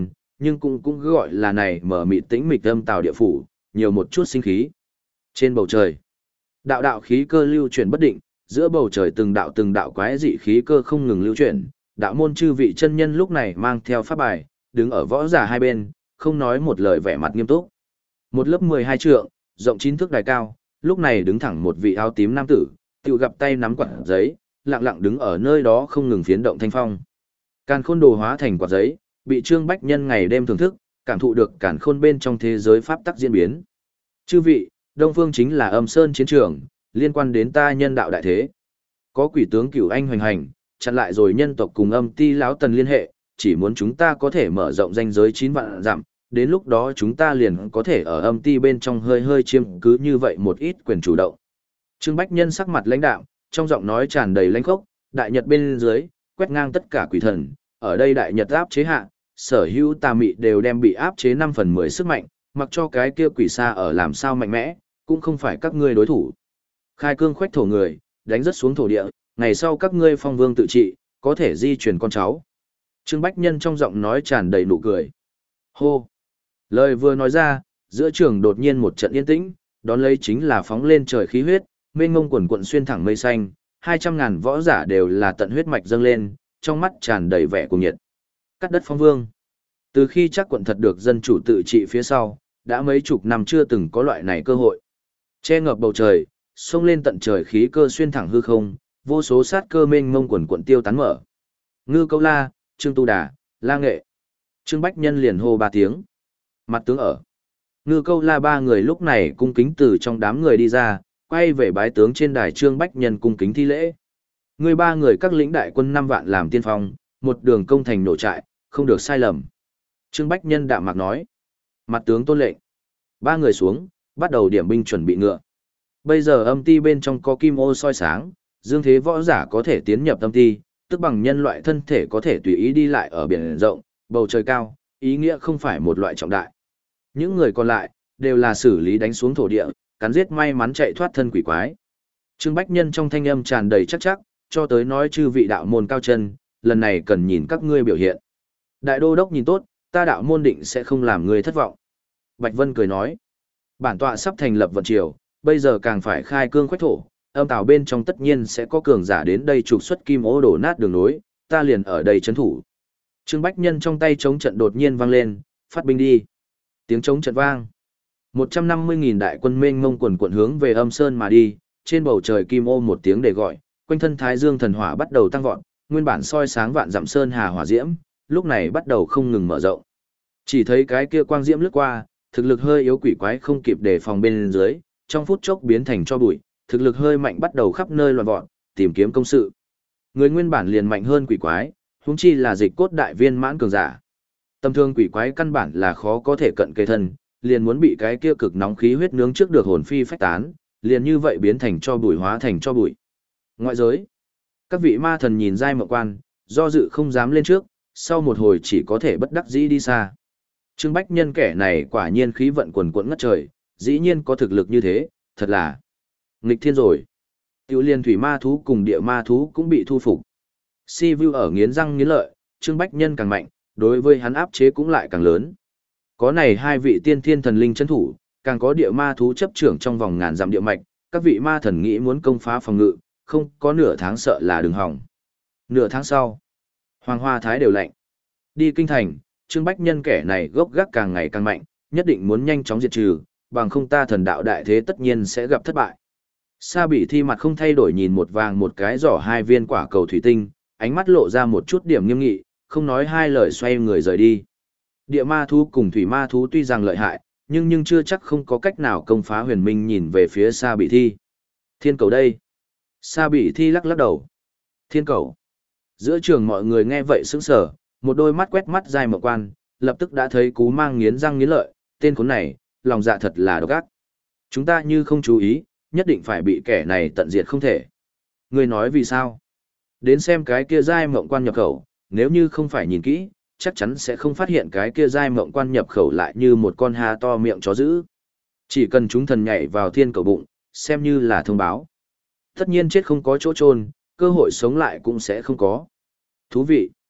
nhưng cũng cũng gọi là này mở mịt tĩnh mịch âm tào địa phủ, nhiều một chút sinh khí. Trên bầu trời, đạo đạo khí cơ lưu chuyển bất định, giữa bầu trời từng đạo từng đạo quái dị khí cơ không ngừng lưu chuyển, đạo môn chư vị chân nhân lúc này mang theo pháp bài, đứng ở võ giả hai bên, không nói một lời vẻ mặt nghiêm túc. Một lớp mười hai trượng, rộng chín thước đài cao, lúc này đứng thẳng một vị áo tím nam tử, tự gặp tay nắm quạt giấy, lặng lặng đứng ở nơi đó không ngừng phiến động thanh phong. Càn khôn đồ hóa thành quạt giấy, bị Trương Bách Nhân ngày đêm thưởng thức, cảm thụ được càn khôn bên trong thế giới pháp tắc diễn biến. Chư vị, Đông Phương chính là Âm Sơn chiến trường, liên quan đến ta nhân đạo đại thế. Có quỷ tướng Cửu Anh hoành hành, chặn lại rồi nhân tộc cùng Âm Ti lão tần liên hệ, chỉ muốn chúng ta có thể mở rộng ranh giới chín vạn dặm, đến lúc đó chúng ta liền có thể ở Âm Ti bên trong hơi hơi chiếm cứ như vậy một ít quyền chủ động. Trương Bách Nhân sắc mặt lãnh đạm, trong giọng nói tràn đầy lãnh khốc, đại nhật bên dưới, quét ngang tất cả quỷ thần, ở đây đại nhật áp chế hạ, sở hữu tà mị đều đem bị áp chế năm phần mười sức mạnh, mặc cho cái kia quỷ xa ở làm sao mạnh mẽ, cũng không phải các ngươi đối thủ. Khai cương khoách thổ người, đánh rất xuống thổ địa, ngày sau các ngươi phong vương tự trị, có thể di truyền con cháu. Trương Bách Nhân trong giọng nói tràn đầy nụ cười. Hô! Lời vừa nói ra, giữa trường đột nhiên một trận yên tĩnh, đón lấy chính là phóng lên trời khí huyết, mênh mông quần quận xuyên thẳng mây xanh, hai trăm ngàn võ giả đều là tận huyết mạch dâng lên, trong mắt tràn đầy vẻ cuồng nhiệt. Cắt đất phong vương. Từ khi chắc quận thật được dân chủ tự trị phía sau, đã mấy chục năm chưa từng có loại này cơ hội. Che ngập bầu trời, xông lên tận trời khí cơ xuyên thẳng hư không, vô số sát cơ mênh mông quần quận tiêu tán mở. Ngư Câu La, Trương Tu Đà, La Nghệ. Trương Bách Nhân liền hô ba tiếng. Mặt tướng ở. Ngư Câu La ba người lúc này cung kính từ trong đám người đi ra, quay về bái tướng trên đài Trương Bách Nhân cung kính thi lễ. Người ba người các lĩnh đại quân năm vạn làm tiên phong, một đường công thành nổ trại, không được sai lầm. Trương Bách Nhân đạm mạc nói. Mặt tướng tôn lệnh. Ba người xuống, bắt đầu điểm binh chuẩn bị ngựa. Bây giờ âm ti bên trong có kim ô soi sáng, dương thế võ giả có thể tiến nhập âm ti, tức bằng nhân loại thân thể có thể tùy ý đi lại ở biển rộng, bầu trời cao, ý nghĩa không phải một loại trọng đại. Những người còn lại, đều là xử lý đánh xuống thổ địa, cắn giết may mắn chạy thoát thân quỷ quái. Trương Bách Nhân trong thanh âm tràn đầy chắc chắc, cho tới nói chư vị đạo môn cao chân, lần này cần nhìn các ngươi biểu hiện. Đại đô đốc nhìn tốt, ta đạo môn định sẽ không làm ngươi thất vọng. Bạch Vân cười nói, bản tọa sắp thành lập vận triều, bây giờ càng phải khai cương khoách thổ, âm tào bên trong tất nhiên sẽ có cường giả đến đây trục xuất kim ô đổ nát đường nối, ta liền ở đây chấn thủ. Trương Bách Nhân trong tay chống trận đột nhiên vang lên, phát binh đi. Tiếng chống trận vang. một trăm năm mươi nghìn đại quân mênh mông quần quận hướng về âm sơn mà đi, trên bầu trời kim ô một tiếng để gọi, quanh thân thái dương thần hỏa bắt đầu tăng vọt, nguyên bản soi sáng vạn dặm sơn hà hỏa diễm, lúc này bắt đầu không ngừng mở rộng. Chỉ thấy cái kia quang diễm lướt qua, thực lực hơi yếu quỷ quái không kịp đề phòng bên dưới, trong phút chốc biến thành cho bụi, thực lực hơi mạnh bắt đầu khắp nơi loạn vọt, tìm kiếm công sự. Người nguyên bản liền mạnh hơn quỷ quái, huống chi là dịch cốt đại viên mãn cường giả. Tầm thương quỷ quái căn bản là khó có thể cận kề thân, liền muốn bị cái kia cực nóng khí huyết nướng trước được hồn phi phách tán, liền như vậy biến thành cho bụi hóa thành cho bụi. Ngoại giới, các vị ma thần nhìn Giai Mộng Quan, do dự không dám lên trước, sau một hồi chỉ có thể bất đắc dĩ đi xa. Trương Bách Nhân kẻ này quả nhiên khí vận quần quận ngất trời, dĩ nhiên có thực lực như thế, thật là nghịch thiên rồi. Tiểu liên thủy ma thú cùng địa ma thú cũng bị thu phục. Si Vu ở nghiến răng nghiến lợi, Trương Bách Nhân càng mạnh, đối với hắn áp chế cũng lại càng lớn. Có này hai vị tiên thiên thần linh chân thủ, càng có địa ma thú chấp trưởng trong vòng ngàn dặm địa mạch, các vị ma thần nghĩ muốn công phá phòng ngự, không có nửa tháng sợ là đừng hỏng. Nửa tháng sau, Hoàng Hoa Thái đều lạnh. Đi kinh thành, Trương Bách Nhân kẻ này gốc gác càng ngày càng mạnh, nhất định muốn nhanh chóng diệt trừ, bằng không ta thần đạo đại thế tất nhiên sẽ gặp thất bại. Sa Bỉ Thi mặt không thay đổi nhìn một vàng một cái giỏ hai viên quả cầu thủy tinh, ánh mắt lộ ra một chút điểm nghiêm nghị, không nói hai lời xoay người rời đi. Địa ma thú cùng thủy ma thú tuy rằng lợi hại, nhưng nhưng chưa chắc không có cách nào công phá huyền minh nhìn về phía Sa Bỉ Thi. Thiên cầu đây. Sa Bỉ Thi lắc lắc đầu. Thiên cầu. Giữa trường mọi người nghe vậy sững sờ, một đôi mắt quét mắt Giai Mộng Quan, lập tức đã thấy cú mang nghiến răng nghiến lợi, tên khốn này, lòng dạ thật là độc ác. Chúng ta như không chú ý, nhất định phải bị kẻ này tận diệt không thể. Người nói vì sao? Đến xem cái kia Giai Mộng Quan nhập khẩu, nếu như không phải nhìn kỹ, chắc chắn sẽ không phát hiện cái kia Giai Mộng Quan nhập khẩu lại như một con hà to miệng chó dữ. Chỉ cần chúng thần nhảy vào thiên cầu bụng, xem như là thông báo. Tất nhiên chết không có chỗ chôn, cơ hội sống lại cũng sẽ không có. Thú vị.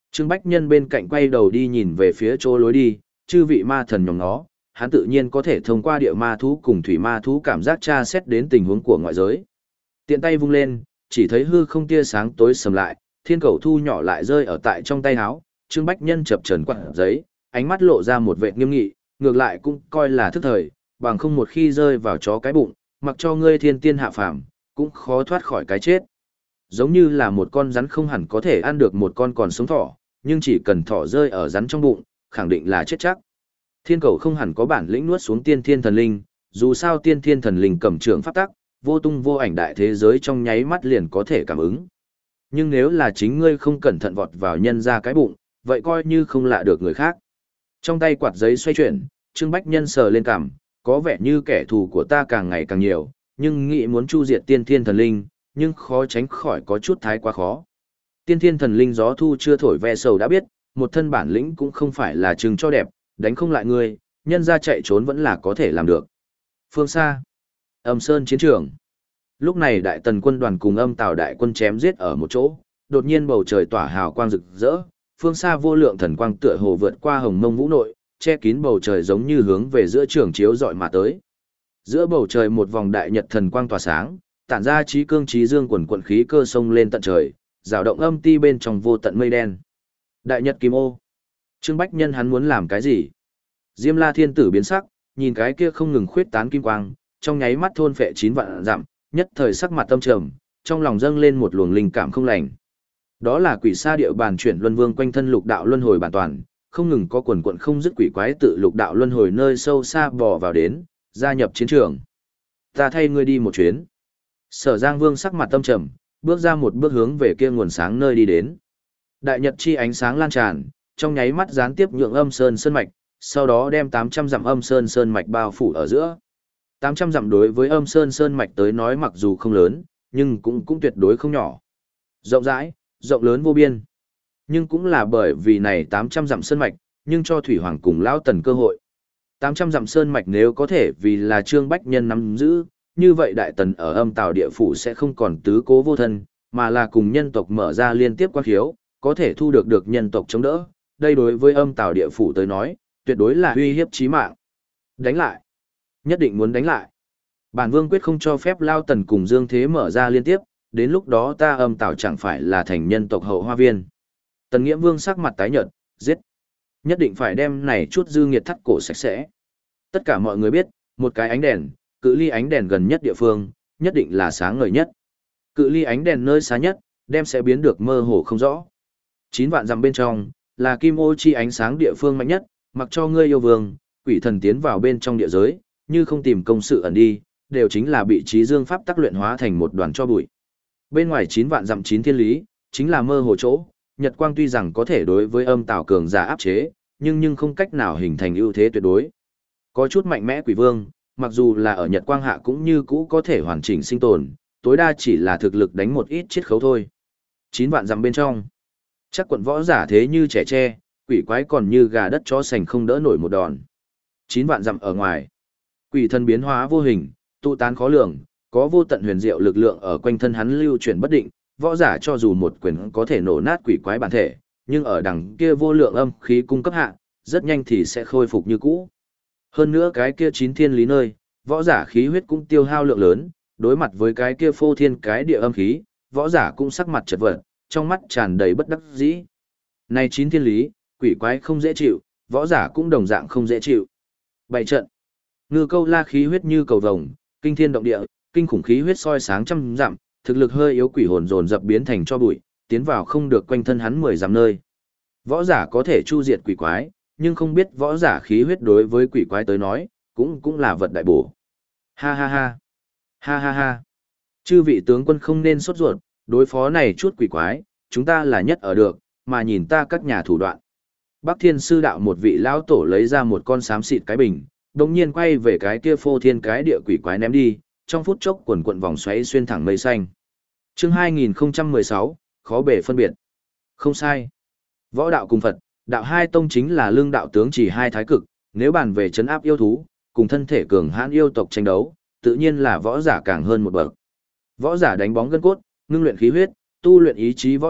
Trương Bách Nhân bên cạnh quay đầu đi nhìn về phía chỗ lối đi, chư vị ma thần nhóm nó, hắn tự nhiên có thể thông qua địa ma thú cùng thủy ma thú cảm giác tra xét đến tình huống của ngoại giới. Tiện tay vung lên, chỉ thấy hư không tia sáng tối sầm lại, thiên cầu thu nhỏ lại rơi ở tại trong tay áo, Trương Bách Nhân chập chờn quạt giấy, ánh mắt lộ ra một vẻ nghiêm nghị, ngược lại cũng coi là thức thời, bằng không một khi rơi vào chó cái bụng, mặc cho ngươi thiên tiên hạ phàm, cũng khó thoát khỏi cái chết. Giống như là một con rắn không hẳn có thể ăn được một con còn sống thỏ, nhưng chỉ cần thỏ rơi ở rắn trong bụng, khẳng định là chết chắc. Thiên cầu không hẳn có bản lĩnh nuốt xuống tiên thiên thần linh, dù sao tiên thiên thần linh cầm trường pháp tắc, vô tung vô ảnh đại thế giới trong nháy mắt liền có thể cảm ứng. Nhưng nếu là chính ngươi không cẩn thận vọt vào nhân ra cái bụng, vậy coi như không lạ được người khác. Trong tay quạt giấy xoay chuyển, Trương Bách Nhân sờ lên cằm, có vẻ như kẻ thù của ta càng ngày càng nhiều, nhưng nghĩ muốn chu diệt tiên thiên thần linh, nhưng khó tránh khỏi có chút thái quá khó. Tiên thiên thần linh gió thu chưa thổi ve sầu đã biết, một thân bản lĩnh cũng không phải là chừng cho đẹp, đánh không lại ngươi, nhân ra chạy trốn vẫn là có thể làm được. Phương xa, Âm Sơn chiến trường. Lúc này đại tần quân đoàn cùng Âm Tào đại quân chém giết ở một chỗ, đột nhiên bầu trời tỏa hào quang rực rỡ, phương xa vô lượng thần quang tựa hồ vượt qua hồng mông vũ nội, che kín bầu trời giống như hướng về giữa trường chiếu dọi mà tới. Giữa bầu trời một vòng đại nhật thần quang tỏa sáng, tản ra trí cương trí dương quần quần khí cơ sông lên tận trời, rào động âm ti bên trong vô tận mây đen. Đại nhật kim ô. Trương Bách Nhân hắn muốn làm cái gì? Diêm La Thiên Tử biến sắc, nhìn cái kia không ngừng khuyết tán kim quang, trong nháy mắt thôn phệ chín vạn dặm, nhất thời sắc mặt tâm trầm, trong lòng dâng lên một luồng linh cảm không lành. Đó là quỷ sa địa bàn chuyển luân vương quanh thân lục đạo luân hồi bản toàn, không ngừng có quần quần không dứt quỷ quái tự lục đạo luân hồi nơi sâu xa bò vào đến, gia nhập chiến trường. Ta thay ngươi đi một chuyến. Sở Giang Vương sắc mặt tâm trầm, bước ra một bước hướng về kia nguồn sáng nơi đi đến. Đại nhật chi ánh sáng lan tràn, trong nháy mắt gián tiếp nhượng Âm Sơn sơn mạch, sau đó đem tám trăm dặm Âm Sơn sơn mạch bao phủ ở giữa. tám trăm dặm đối với Âm Sơn sơn mạch tới nói mặc dù không lớn, nhưng cũng cũng tuyệt đối không nhỏ. Rộng rãi, rộng lớn vô biên. Nhưng cũng là bởi vì này tám trăm dặm sơn mạch, nhưng cho Thủy Hoàng cùng Lão Tần cơ hội. tám trăm dặm sơn mạch nếu có thể vì là Trương Bách Nhân nắm giữ, như vậy Đại Tần ở Âm Tào địa phủ sẽ không còn tứ cố vô thân, mà là cùng nhân tộc mở ra liên tiếp quan khiếu, có thể thu được được nhân tộc chống đỡ. Đây đối với Âm Tào địa phủ tới nói, tuyệt đối là uy hiếp chí mạng. Đánh lại. Nhất định muốn đánh lại. Bản Vương quyết không cho phép Lao Tần cùng Dương Thế mở ra liên tiếp, đến lúc đó ta Âm Tào chẳng phải là thành nhân tộc hậu hoa viên. Tần Nghiễm Vương sắc mặt tái nhợt, giết. Nhất định phải đem này chút dư nghiệt thắt cổ sạch sẽ. Tất cả mọi người biết, một cái ánh đèn, cự ly ánh đèn gần nhất địa phương, nhất định là sáng ngời nhất. Cự ly ánh đèn nơi xa nhất, đem sẽ biến được mơ hồ không rõ. Chín vạn dặm bên trong, là kim ô chi ánh sáng địa phương mạnh nhất, mặc cho ngươi yêu vương, quỷ thần tiến vào bên trong địa giới, như không tìm công sự ẩn đi, đều chính là bị trí dương pháp tác luyện hóa thành một đoàn cho bụi. Bên ngoài chín vạn dặm chín thiên lý, chính là mơ hồ chỗ, nhật quang tuy rằng có thể đối với Âm Tào cường giả áp chế, nhưng nhưng không cách nào hình thành ưu thế tuyệt đối. Có chút mạnh mẽ quỷ vương, mặc dù là ở nhật quang hạ cũng như cũ có thể hoàn chỉnh sinh tồn, tối đa chỉ là thực lực đánh một ít chiết khấu thôi. Chín vạn dặm bên trong, chắc quận võ giả thế như trẻ tre, quỷ quái còn như gà đất chó sành không đỡ nổi một đòn. Chín vạn dặm ở ngoài, quỷ thần biến hóa vô hình, tụ tán khó lường, có vô tận huyền diệu lực lượng ở quanh thân hắn lưu chuyển bất định, võ giả cho dù một quyền có thể nổ nát quỷ quái bản thể, nhưng ở đằng kia vô lượng âm khí cung cấp hạ, rất nhanh thì sẽ khôi phục như cũ. Hơn nữa cái kia chín thiên lý nơi, võ giả khí huyết cũng tiêu hao lượng lớn, đối mặt với cái kia phô thiên cái địa âm khí, võ giả cũng sắc mặt chật vật, trong mắt tràn đầy bất đắc dĩ. Này chín thiên lý, quỷ quái không dễ chịu, võ giả cũng đồng dạng không dễ chịu. Bảy trận. Ngư câu la khí huyết như cầu vồng, kinh thiên động địa, kinh khủng khí huyết soi sáng trăm dặm, thực lực hơi yếu quỷ hồn dồn dập biến thành cho bụi, tiến vào không được quanh thân hắn mười dặm nơi. Võ giả có thể chu diệt quỷ quái, nhưng không biết võ giả khí huyết đối với quỷ quái tới nói, cũng cũng là vật đại bổ. Ha ha ha. Ha ha ha. Chư vị tướng quân không nên sốt ruột, đối phó này chút quỷ quái, chúng ta là nhất ở được, mà nhìn ta các nhà thủ đoạn. Bắc Thiên Sư Đạo một vị lão tổ lấy ra một con xám xịt cái bình, đồng nhiên quay về cái kia phô thiên cái địa quỷ quái ném đi, trong phút chốc quần quận vòng xoáy xuyên thẳng mây xanh. Chương hai nghìn không trăm mười sáu, khó bề phân biệt. Không sai. Võ đạo cùng Phật, đạo hai tông chính là lương đạo tướng chỉ hai thái cực, nếu bàn về trấn áp yêu thú, cùng thân thể cường hãn yêu tộc tranh đấu, tự nhiên là võ giả càng hơn một bậc. Võ giả đánh bóng gân cốt, ngưng luyện khí huyết, tu luyện ý chí võ đạo,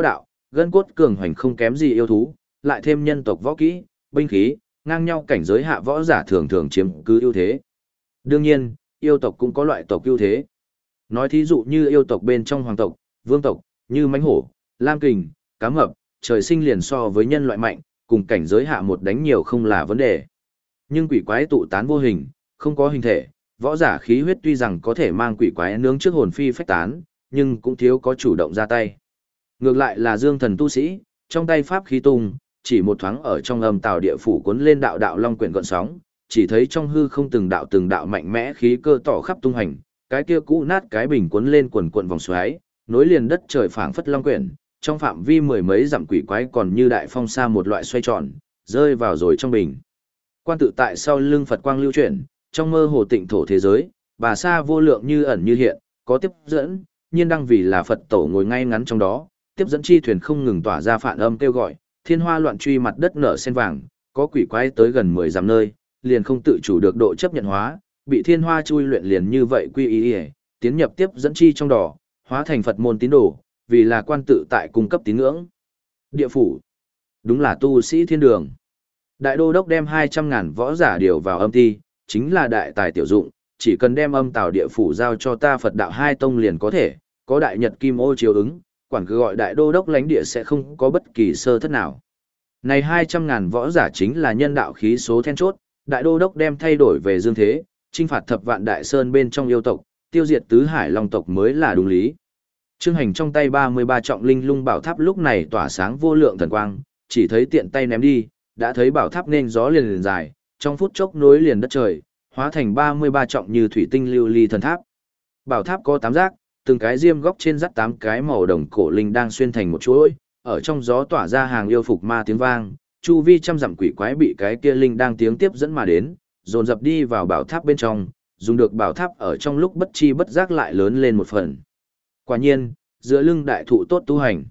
gân cốt cường hoành không kém gì yêu thú, lại thêm nhân tộc võ kỹ, binh khí, ngang nhau cảnh giới hạ võ giả thường thường chiếm cứ ưu thế. Đương nhiên, yêu tộc cũng có loại tộc ưu thế. Nói thí dụ như yêu tộc bên trong hoàng tộc, vương tộc, như mãnh hổ, lam kình, cá mập, trời sinh liền so với nhân loại mạnh, cùng cảnh giới hạ một đánh nhiều không là vấn đề. Nhưng quỷ quái tụ tán vô hình, không có hình thể, võ giả khí huyết tuy rằng có thể mang quỷ quái nướng trước hồn phi phách tán, nhưng cũng thiếu có chủ động ra tay. Ngược lại là dương thần tu sĩ, trong tay pháp khí tung, chỉ một thoáng ở trong âm tào địa phủ cuốn lên đạo đạo long quyển gợn sóng, chỉ thấy trong hư không từng đạo từng đạo mạnh mẽ khí cơ tỏ khắp tung hành, cái kia cũ nát cái bình cuốn lên quần quần vòng xoáy, nối liền đất trời phảng phất long quyển, trong phạm vi mười mấy dặm quỷ quái còn như đại phong sa một loại xoay tròn, rơi vào rồi trong bình. Quan tự tại sau lưng Phật quang lưu chuyển, trong mơ hồ tịnh thổ thế giới, bà sa vô lượng như ẩn như hiện, có tiếp dẫn, nhiên đăng vì là Phật tổ ngồi ngay ngắn trong đó, tiếp dẫn chi thuyền không ngừng tỏa ra phản âm kêu gọi, thiên hoa loạn truy mặt đất nở sen vàng, có quỷ quái tới gần mười dặm nơi, liền không tự chủ được độ chấp nhận hóa, bị thiên hoa chui luyện liền như vậy quy ý, ý tiến nhập tiếp dẫn chi trong đỏ, hóa thành Phật môn tín đồ, vì là quan tự tại cung cấp tín ngưỡng. Địa phủ, đúng là tu sĩ thiên đường. Đại đô đốc đem hai trăm ngàn võ giả điều vào âm ti, chính là đại tài tiểu dụng, chỉ cần đem âm tào địa phủ giao cho ta Phật đạo hai tông liền có thể, có đại nhật kim ô chiếu ứng, quản cứ gọi đại đô đốc lãnh địa sẽ không có bất kỳ sơ thất nào. Này hai trăm ngàn võ giả chính là nhân đạo khí số then chốt, đại đô đốc đem thay đổi về dương thế, chinh phạt thập vạn đại sơn bên trong yêu tộc, tiêu diệt tứ hải long tộc mới là đúng lý. Trương Hành trong tay ba mươi ba trọng linh lung bảo tháp lúc này tỏa sáng vô lượng thần quang, chỉ thấy tiện tay ném đi, đã thấy bảo tháp nên gió liền liền dài, trong phút chốc nối liền đất trời, hóa thành ba mươi ba trọng như thủy tinh lưu ly thần tháp. Bảo tháp có tám giác, từng cái diêm góc trên dắt tám cái màu đồng cổ linh đang xuyên thành một chuỗi, ở trong gió tỏa ra hàng yêu phục ma tiếng vang, chu vi trăm dặm quỷ quái bị cái kia linh đang tiếng tiếp dẫn mà đến, dồn dập đi vào bảo tháp bên trong, dùng được bảo tháp ở trong lúc bất chi bất giác lại lớn lên một phần. Quả nhiên, giữa lưng đại thụ tốt tu hành.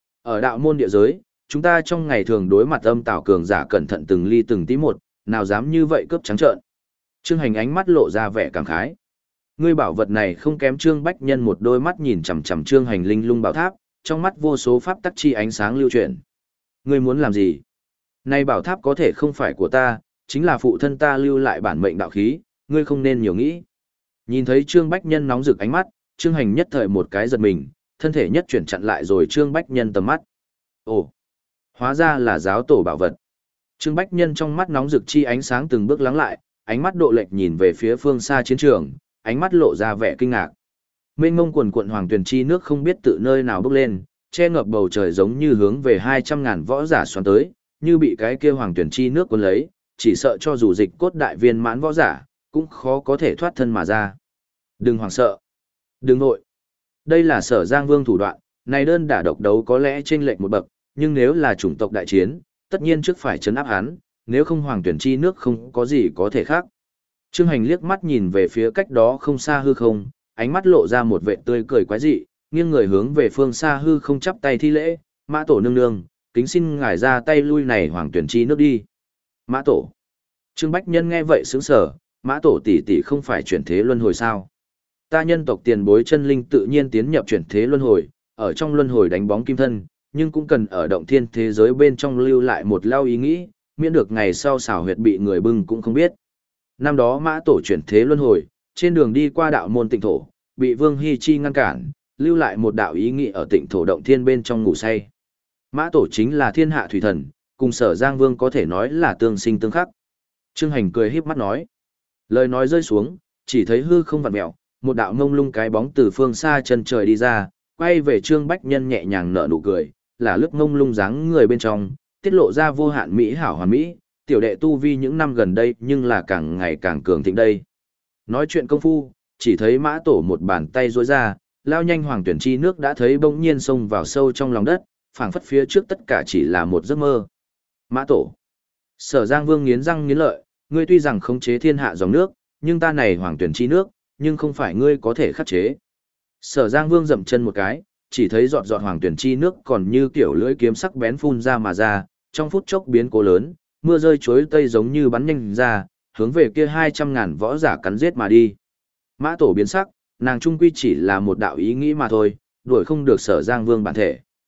Ở đạo môn địa giới, chúng ta trong ngày thường đối mặt âm tào cường giả cẩn thận từng ly từng tí một, nào dám như vậy cướp trắng trợn. Trương Hành ánh mắt lộ ra vẻ cảm khái. Ngươi bảo vật này không kém Trương Bách Nhân một đôi mắt nhìn chằm chằm Trương Hành linh lung bảo tháp, trong mắt vô số pháp tắc chi ánh sáng lưu chuyển. Ngươi muốn làm gì? Nay bảo tháp có thể không phải của ta, chính là phụ thân ta lưu lại bản mệnh đạo khí, ngươi không nên nhiều nghĩ. Nhìn thấy Trương Bách Nhân nóng rực ánh mắt, Trương Hành nhất thời một cái giật mình, thân thể nhất chuyển chặn lại rồi Trương Bách Nhân tầm mắt. Ồ, hóa ra là giáo tổ bảo vật. Trương Bách Nhân trong mắt nóng rực chi ánh sáng từng bước lắng lại, ánh mắt độ lệch nhìn về phía phương xa chiến trường, ánh mắt lộ ra vẻ kinh ngạc. Mênh mông quần quận hoàng tuyền chi nước không biết tự nơi nào bốc lên, che ngập bầu trời giống như hướng về hai trăm ngàn võ giả xoắn tới, như bị cái kia hoàng tuyền chi nước cuốn lấy, chỉ sợ cho dù dịch cốt đại viên mãn võ giả, cũng khó có thể thoát thân mà ra. Đừng hoảng sợ, đừng nội. Đây là Sở Giang Vương thủ đoạn, này đơn đả độc đấu có lẽ chênh lệch một bậc, nhưng nếu là chủng tộc đại chiến, tất nhiên trước phải chấn áp hắn, nếu không hoàng tuyển chi nước không có gì có thể khác. Trương Hành liếc mắt nhìn về phía cách đó không xa hư không, ánh mắt lộ ra một vẻ tươi cười quái dị, nghiêng người hướng về phương xa hư không chắp tay thi lễ, Mã tổ nương nương, kính xin ngài ra tay lui này hoàng tuyển chi nước đi. Mã tổ. Trương Bách Nhân nghe vậy sững sờ, Mã tổ tỷ tỷ không phải chuyển thế luân hồi sao? Ta nhân tộc tiền bối chân linh tự nhiên tiến nhập chuyển thế luân hồi, ở trong luân hồi đánh bóng kim thân, nhưng cũng cần ở động thiên thế giới bên trong lưu lại một lao ý nghĩ, miễn được ngày sau xảo huyệt bị người bưng cũng không biết. Năm đó Mã tổ chuyển thế luân hồi, trên đường đi qua đạo môn tịnh thổ, bị Vương Hy Chi ngăn cản, lưu lại một đạo ý nghĩ ở tịnh thổ động thiên bên trong ngủ say. Mã tổ chính là thiên hạ thủy thần, cùng Sở Giang Vương có thể nói là tương sinh tương khắc. Trương Hành cười híp mắt nói. Lời nói rơi xuống, chỉ thấy hư không vặn mèo, một đạo ngông lung cái bóng từ phương xa chân trời đi ra, quay về Trương Bách Nhân nhẹ nhàng nở nụ cười, là lướt ngông lung dáng người bên trong, tiết lộ ra vô hạn mỹ hảo hoàn mỹ, tiểu đệ tu vi những năm gần đây nhưng là càng ngày càng cường thịnh đây. Nói chuyện công phu, chỉ thấy Mã tổ một bàn tay duỗi ra, lao nhanh hoàng tuyển chi nước đã thấy bỗng nhiên xông vào sâu trong lòng đất, phảng phất phía trước tất cả chỉ là một giấc mơ. Mã tổ. Sở Giang Vương nghiến răng nghiến lợi, ngươi tuy rằng khống chế thiên hạ dòng nước, nhưng ta này hoàng tuyển chi nước, nhưng không phải ngươi có thể khắc chế. Sở Giang Vương dậm chân một cái, chỉ thấy giọt giọt hoàng tuyển chi nước còn như kiểu lưỡi kiếm sắc bén phun ra mà ra, trong phút chốc biến cố lớn, mưa rơi chuối tây giống như bắn nhanh ra, hướng về kia hai trăm ngàn võ giả cắn giết mà đi. Mã tổ biến sắc, nàng trung quy chỉ là một đạo ý nghĩ mà thôi, đuổi không được Sở Giang Vương bản thể.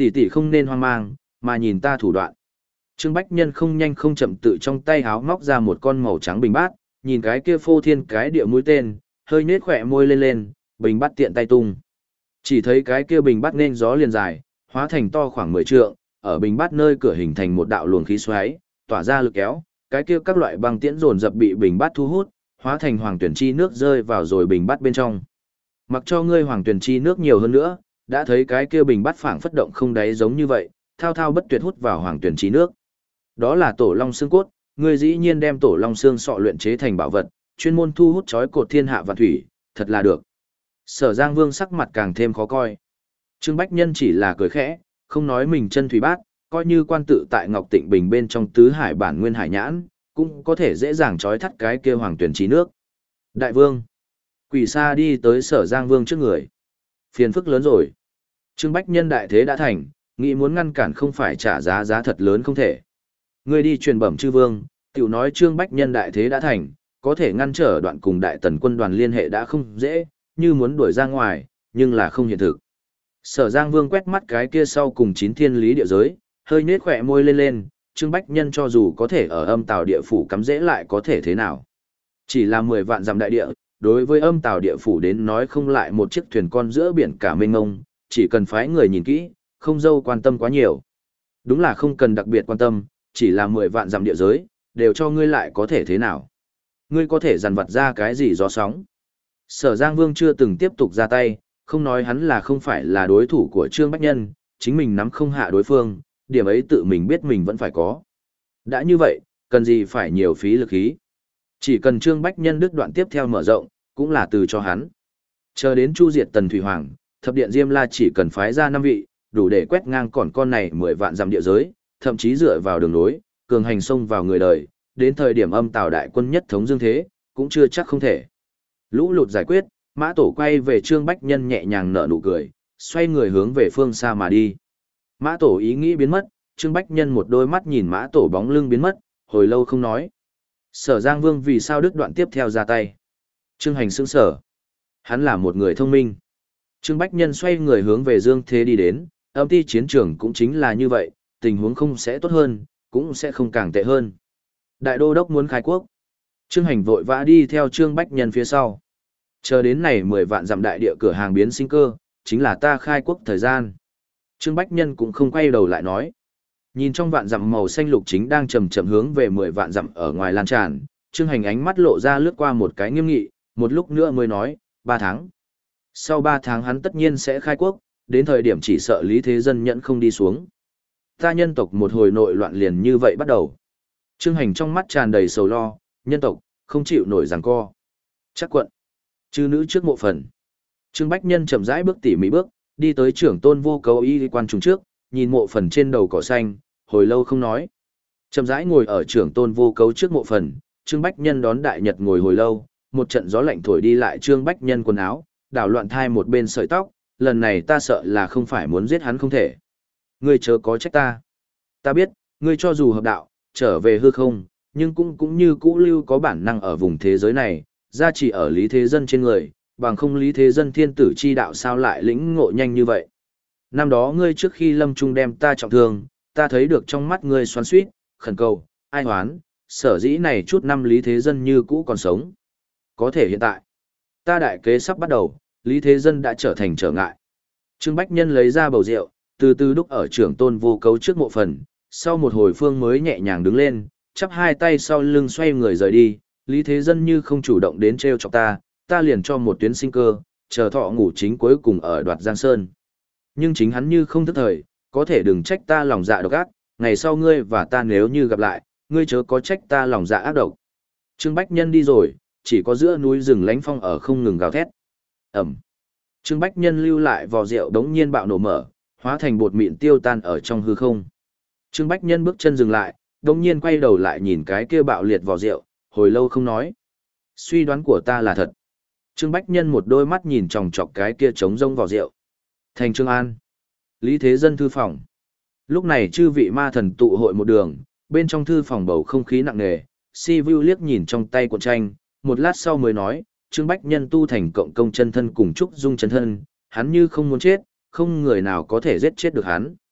Tỷ tỷ không nên hoang mang, mà nhìn ta thủ đoạn. Trương Bách Nhân không nhanh không chậm tự trong tay háo móc ra một con màu trắng bình bát, nhìn cái kia phô thiên cái địa mũi tên, hơi nết khỏe môi lên lên, bình bát tiện tay tung. Chỉ thấy cái kia bình bát nên gió liền dài, hóa thành to khoảng mười trượng, ở bình bát nơi cửa hình thành một đạo luồng khí xoáy, tỏa ra lực kéo, cái kia các loại băng tiễn dồn dập bị bình bát thu hút, hóa thành hoàng tuyển chi nước rơi vào rồi bình bát bên trong. Mặc cho ngươi hoàng tuyển chi nước nhiều hơn nữa, đã thấy cái kia bình bát phảng phất động không đáy giống như vậy, thao thao bất tuyệt hút vào hoàng tuyển chi nước. Đó là tổ long xương cốt, ngươi dĩ nhiên đem tổ long xương sọ luyện chế thành bảo vật, chuyên môn thu hút chói cột thiên hạ và thủy, thật là được. Sở Giang Vương sắc mặt càng thêm khó coi. Trương Bách Nhân chỉ là cười khẽ, không nói mình chân thủy bát, coi như quan tự tại Ngọc Tịnh Bình bên trong tứ hải bản nguyên hải nhãn, cũng có thể dễ dàng trói thắt cái kia hoàng tuyển trí nước. Đại vương, quỷ sa đi tới Sở Giang Vương trước người. Phiền phức lớn rồi. Trương Bách Nhân đại thế đã thành, nghĩ muốn ngăn cản không phải trả giá giá thật lớn không thể. Ngươi đi truyền bẩm chư vương, tiểu nói Trương Bách Nhân đại thế đã thành, có thể ngăn trở đoạn cùng đại tần quân đoàn liên hệ đã không dễ, như muốn đuổi ra ngoài, nhưng là không hiện thực. Sở Giang Vương quét mắt cái kia sau cùng chín thiên lý địa giới, hơi nết khỏe môi lên lên, Trương Bách Nhân cho dù có thể ở âm tào địa phủ cắm dễ lại có thể thế nào. Chỉ là mười vạn dặm đại địa, đối với âm tào địa phủ đến nói không lại một chiếc thuyền con giữa biển cả mênh mông, chỉ cần phái người nhìn kỹ, không dâu quan tâm quá nhiều. Đúng là không cần đặc biệt quan tâm, chỉ là mười vạn dặm địa giới, đều cho ngươi lại có thể thế nào. Ngươi có thể dằn vặt ra cái gì gió sóng. Sở Giang Vương chưa từng tiếp tục ra tay, không nói hắn là không phải là đối thủ của Trương Bách Nhân, chính mình nắm không hạ đối phương, điểm ấy tự mình biết mình vẫn phải có. Đã như vậy, cần gì phải nhiều phí lực khí. Chỉ cần Trương Bách Nhân đứt đoạn tiếp theo mở rộng, cũng là từ cho hắn. Chờ đến chu diệt Tần Thủy Hoàng, thập điện Diêm La chỉ cần phái ra năm vị, đủ để quét ngang còn con này mười vạn dặm địa giới, thậm chí dựa vào đường lối, cường hành xông vào người đời, đến thời điểm âm tào đại quân nhất thống dương thế, cũng chưa chắc không thể. Lũ lụt giải quyết, Mã Tổ quay về Trương Bách Nhân nhẹ nhàng nở nụ cười, xoay người hướng về phương xa mà đi. Mã Tổ ý nghĩ biến mất, Trương Bách Nhân một đôi mắt nhìn Mã Tổ bóng lưng biến mất, hồi lâu không nói. Sở Giang Vương vì sao đứt đoạn tiếp theo ra tay? Trương Hành sững sở. Hắn là một người thông minh. Trương Bách Nhân xoay người hướng về Dương Thế đi đến, âm ti chiến trường cũng chính là như vậy, tình huống không sẽ tốt hơn, cũng sẽ không càng tệ hơn. Đại đô đốc muốn khai quốc. Trương Hành vội vã đi theo Trương Bách Nhân phía sau. Chờ đến này mười vạn dặm đại địa cửa hàng biến sinh cơ, chính là ta khai quốc thời gian. Trương Bách Nhân cũng không quay đầu lại nói. Nhìn trong vạn dặm màu xanh lục chính đang chậm chậm hướng về mười vạn dặm ở ngoài lan tràn, Trương Hành ánh mắt lộ ra lướt qua một cái nghiêm nghị, một lúc nữa mới nói, ba tháng. Sau ba tháng hắn tất nhiên sẽ khai quốc, đến thời điểm chỉ sợ Lý Thế Dân nhẫn không đi xuống. Ta nhân tộc một hồi nội loạn liền như vậy bắt đầu. Trương Hành trong mắt tràn đầy sầu lo, nhân tộc, không chịu nổi giằng co. Chắc quận. Chư nữ trước mộ phần. Trương Bách Nhân chậm rãi bước tỉ mỉ bước, đi tới trưởng tôn vô cấu y quan trùng trước, nhìn mộ phần trên đầu cỏ xanh, hồi lâu không nói. Chậm rãi ngồi ở trưởng tôn vô cấu trước mộ phần, Trương Bách Nhân đón đại nhật ngồi hồi lâu, một trận gió lạnh thổi đi lại Trương Bách Nhân quần áo, đảo loạn thai một bên sợi tóc, lần này ta sợ là không phải muốn giết hắn không thể. Ngươi chớ có trách ta. Ta biết, ngươi cho dù hợp đạo, trở về hư không, nhưng cũng cũng như cũ lưu có bản năng ở vùng thế giới này, gia chỉ ở Lý Thế Dân trên người, bằng không Lý Thế Dân thiên tử chi đạo sao lại lĩnh ngộ nhanh như vậy. Năm đó ngươi trước khi lâm trung đem ta trọng thương, ta thấy được trong mắt ngươi xoắn xuýt, khẩn cầu, ai hoán, sở dĩ này chút năm Lý Thế Dân như cũ còn sống. Có thể hiện tại, ta đại kế sắp bắt đầu, Lý Thế Dân đã trở thành trở ngại. Trương Bách Nhân lấy ra bầu rượu, từ từ đúc ở trưởng tôn vô cấu trước mộ phần, sau một hồi phương mới nhẹ nhàng đứng lên, chắp hai tay sau lưng xoay người rời đi, Lý Thế Dân như không chủ động đến treo chọc ta, ta liền cho một tuyến sinh cơ, chờ thọ ngủ chính cuối cùng ở đoạt Giang Sơn. Nhưng chính hắn như không thức thời, có thể đừng trách ta lòng dạ độc ác, ngày sau ngươi và ta nếu như gặp lại, ngươi chớ có trách ta lòng dạ ác độc. Trương Bách Nhân đi rồi, chỉ có giữa núi rừng lánh phong ở không ngừng gào thét. Ẩm. Trương Bách Nhân lưu lại vò rượu đống nhiên bạo nổ mở, hóa thành bột mịn tiêu tan ở trong hư không. Trương Bách Nhân bước chân dừng lại, đống nhiên quay đầu lại nhìn cái kia bạo liệt vò rượu, hồi lâu không nói. Suy đoán của ta là thật. Trương Bách Nhân một đôi mắt nhìn chòng chọc cái kia trống rông vò rượu. Thành Trương An. Lý Thế Dân thư phòng. Lúc này chư vị ma thần tụ hội một đường, bên trong thư phòng bầu không khí nặng nề, Si Vu liếc nhìn trong tay cuộn tranh, một lát sau mới nói, Trương Bách Nhân tu thành cộng công chân thân cùng Trúc Dung chân thân, hắn như không muốn chết, không người nào có thể giết chết được hắn.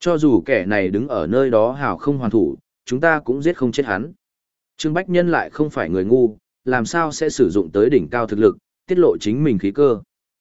Cho dù kẻ này đứng ở nơi đó hào không hoàn thủ, chúng ta cũng giết không chết hắn. Trương Bách Nhân lại không phải người ngu, làm sao sẽ sử dụng tới đỉnh cao thực lực, tiết lộ chính mình khí cơ.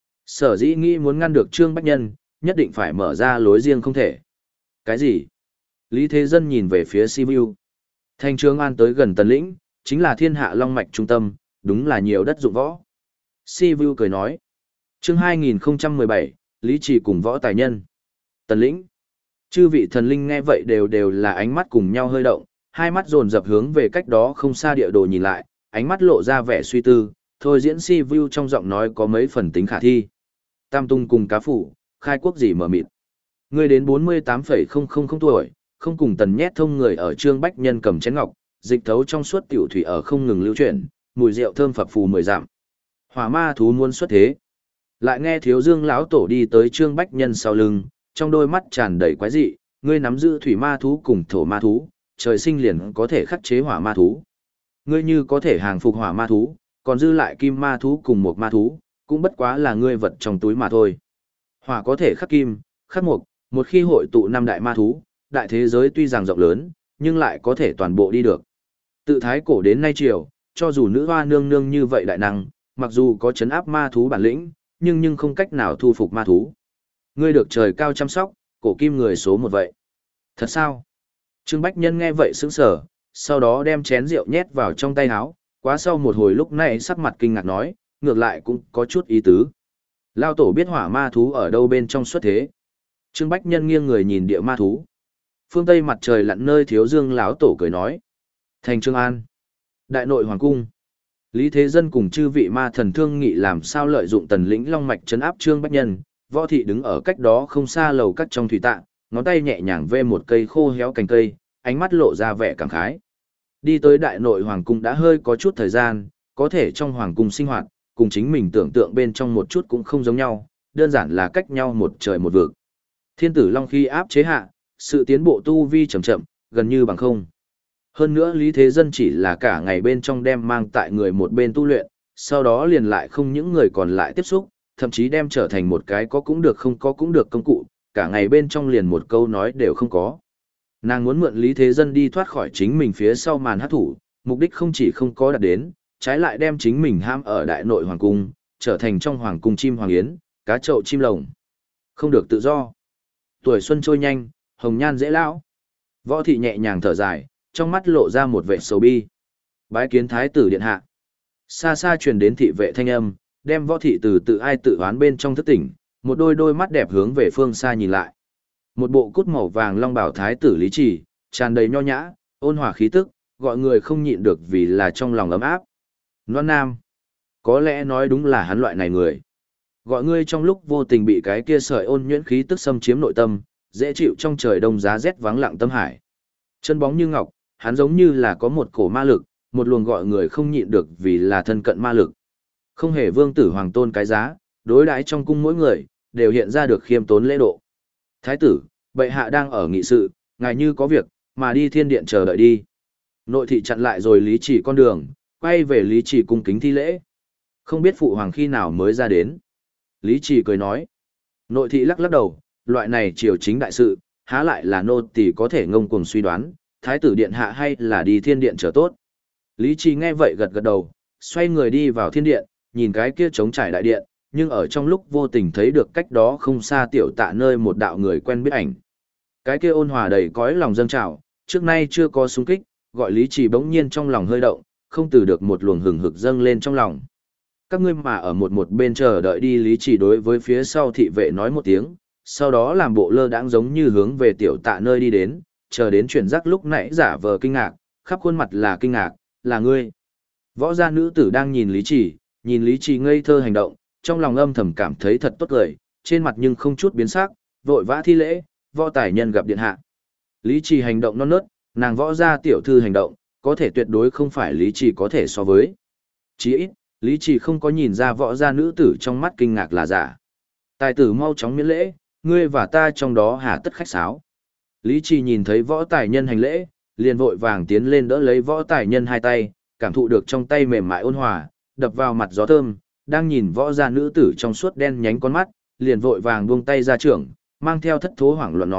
Sở dĩ nghĩ muốn ngăn được Trương Bách Nhân, nhất định phải mở ra lối riêng không thể. Cái gì? Lý Thế Dân nhìn về phía Sibiu. Thành Trường An tới gần Tần Lĩnh, chính là thiên hạ long mạch trung tâm, đúng là nhiều đất dụng võ. Sibiu cười nói. Chương hai nghìn không trăm mười bảy, Lý Trì cùng võ tài nhân. Tần Lĩnh. Chư vị thần linh nghe vậy đều đều là ánh mắt cùng nhau hơi động, hai mắt dồn dập hướng về cách đó không xa địa đồ nhìn lại, ánh mắt lộ ra vẻ suy tư, thôi diễn Sibiu trong giọng nói có mấy phần tính khả thi. Tam Tung cùng cá phủ, khai quốc gì mở mịt. Người đến bốn mươi tám phẩy không không không tuổi, không cùng tần nhét thông người ở Trương Bách Nhân cầm chén ngọc, dịch thấu trong suốt tiểu thủy ở không ngừng lưu chuyển, mùi rượu thơm phập phù mười dặm. Hỏa ma thú muôn xuất thế. Lại nghe Thiếu Dương lão tổ đi tới Trương Bách Nhân sau lưng, trong đôi mắt tràn đầy quái dị, ngươi nắm giữ thủy ma thú cùng thổ ma thú, trời sinh liền có thể khắc chế hỏa ma thú. Ngươi như có thể hàng phục hỏa ma thú, còn dư lại kim ma thú cùng một ma thú, cũng bất quá là ngươi vật trong túi mà thôi. Hỏa có thể khắc kim, khắc mộc, một khi hội tụ năm đại ma thú, đại thế giới tuy rằng rộng lớn, nhưng lại có thể toàn bộ đi được. Tự thái cổ đến nay triều, cho dù nữ hoa nương nương như vậy đại năng, mặc dù có chấn áp ma thú bản lĩnh, nhưng nhưng không cách nào thu phục ma thú. Ngươi được trời cao chăm sóc, cổ kim người số một vậy. Thật sao? Trương Bách Nhân nghe vậy sững sờ, sau đó đem chén rượu nhét vào trong tay áo, quá sau một hồi lúc này sắc mặt kinh ngạc nói, ngược lại cũng có chút ý tứ. Lao tổ biết hỏa ma thú ở đâu bên trong xuất thế. Trương Bách Nhân nghiêng người nhìn địa ma thú. Phương Tây mặt trời lặn nơi Thiếu Dương lão tổ cười nói. Thành Trương An. Đại nội hoàng cung. Lý Thế Dân cùng chư vị ma thần thương nghị làm sao lợi dụng Tần Lĩnh long mạch trấn áp Trương Bách Nhân. Võ thị đứng ở cách đó không xa lầu cắt trong thủy tạ, ngón tay nhẹ nhàng vê một cây khô héo cành cây, ánh mắt lộ ra vẻ cảm khái. Đi tới đại nội hoàng cung đã hơi có chút thời gian, có thể trong hoàng cung sinh hoạt, cùng chính mình tưởng tượng bên trong một chút cũng không giống nhau, đơn giản là cách nhau một trời một vực. Thiên tử long khi áp chế hạ, sự tiến bộ tu vi chậm chậm, gần như bằng không. Hơn nữa Lý Thế Dân chỉ là cả ngày bên trong đem mang tại người một bên tu luyện, sau đó liền lại không những người còn lại tiếp xúc, thậm chí đem trở thành một cái có cũng được không có cũng được công cụ, cả ngày bên trong liền một câu nói đều không có. Nàng muốn mượn Lý Thế Dân đi thoát khỏi chính mình phía sau màn hát thủ, mục đích không chỉ không có đạt đến, trái lại đem chính mình ham ở đại nội hoàng cung, trở thành trong hoàng cung chim hoàng yến, cá trậu chim lồng. Không được tự do. Tuổi xuân trôi nhanh, hồng nhan dễ lão. Võ thị nhẹ nhàng thở dài, trong mắt lộ ra một vẻ sầu bi. Bái kiến thái tử điện hạ. Xa xa truyền đến thị vệ thanh âm, đem võ thị từ tự ai tự oán bên trong thức tỉnh, một đôi đôi mắt đẹp hướng về phương xa nhìn lại. Một bộ cút màu vàng long bảo thái tử Lý Trì, tràn đầy nho nhã, ôn hòa khí tức, gọi người không nhịn được vì là trong lòng ấm áp. Loan Nam. Có lẽ nói đúng là hắn loại này người. Gọi ngươi trong lúc vô tình bị cái kia sợi ôn nhuyễn khí tức xâm chiếm nội tâm, dễ chịu trong trời đông giá rét vắng lặng tâm hải. Chân bóng như ngọc, hắn giống như là có một cổ ma lực, một luồng gọi người không nhịn được vì là thân cận ma lực. Không hề vương tử hoàng tôn cái giá, đối đãi trong cung mỗi người, đều hiện ra được khiêm tốn lễ độ. Thái tử, bệ hạ đang ở nghị sự, ngài như có việc, mà đi thiên điện chờ đợi đi. Nội thị chặn lại rồi Lý Chỉ con đường, quay về Lý Chỉ cung kính thi lễ. Không biết phụ hoàng khi nào mới ra đến. Lý Chỉ cười nói. Nội thị lắc lắc đầu, loại này triều chính đại sự, há lại là nô tỳ có thể ngông cuồng suy đoán, thái tử điện hạ hay là đi thiên điện chờ tốt. Lý Chỉ nghe vậy gật gật đầu, xoay người đi vào thiên điện, nhìn cái kia trống trải đại điện, nhưng ở trong lúc vô tình thấy được cách đó không xa tiểu tạ nơi một đạo người quen biết ảnh. Cái kia ôn hòa đầy cõi lòng dâng trào, trước nay chưa có xung kích, gọi Lý Chỉ bỗng nhiên trong lòng hơi động, không từ được một luồng hừng hực dâng lên trong lòng. Các ngươi mà ở một một bên chờ đợi đi. Lý Chỉ đối với phía sau thị vệ nói một tiếng, sau đó làm bộ lơ đãng giống như hướng về tiểu tạ nơi đi đến, chờ đến chuyển giác lúc nãy giả vờ kinh ngạc, khắp khuôn mặt là kinh ngạc, là ngươi. Võ gia nữ tử đang nhìn Lý Chỉ, nhìn Lý Chỉ ngây thơ hành động, trong lòng âm thầm cảm thấy thật tốt cười, trên mặt nhưng không chút biến sắc, vội vã thi lễ, võ tài nhân gặp điện hạ. Lý Chỉ hành động non nớt, nàng võ gia tiểu thư hành động, có thể tuyệt đối không phải Lý Chỉ có thể so với. Chỉ ít, Lý Chỉ không có nhìn ra võ gia nữ tử trong mắt kinh ngạc là giả. Tài tử mau chóng miễn lễ, ngươi và ta trong đó hà tất khách sáo. Lý Chỉ nhìn thấy võ tài nhân hành lễ, liền vội vàng tiến lên đỡ lấy võ tài nhân hai tay, cảm thụ được trong tay mềm mại ôn hòa, đập vào mặt gió thơm, đang nhìn võ gia nữ tử trong suốt đen nhánh con mắt, liền vội vàng buông tay ra trưởng, mang theo thất thố hoảng loạn nói,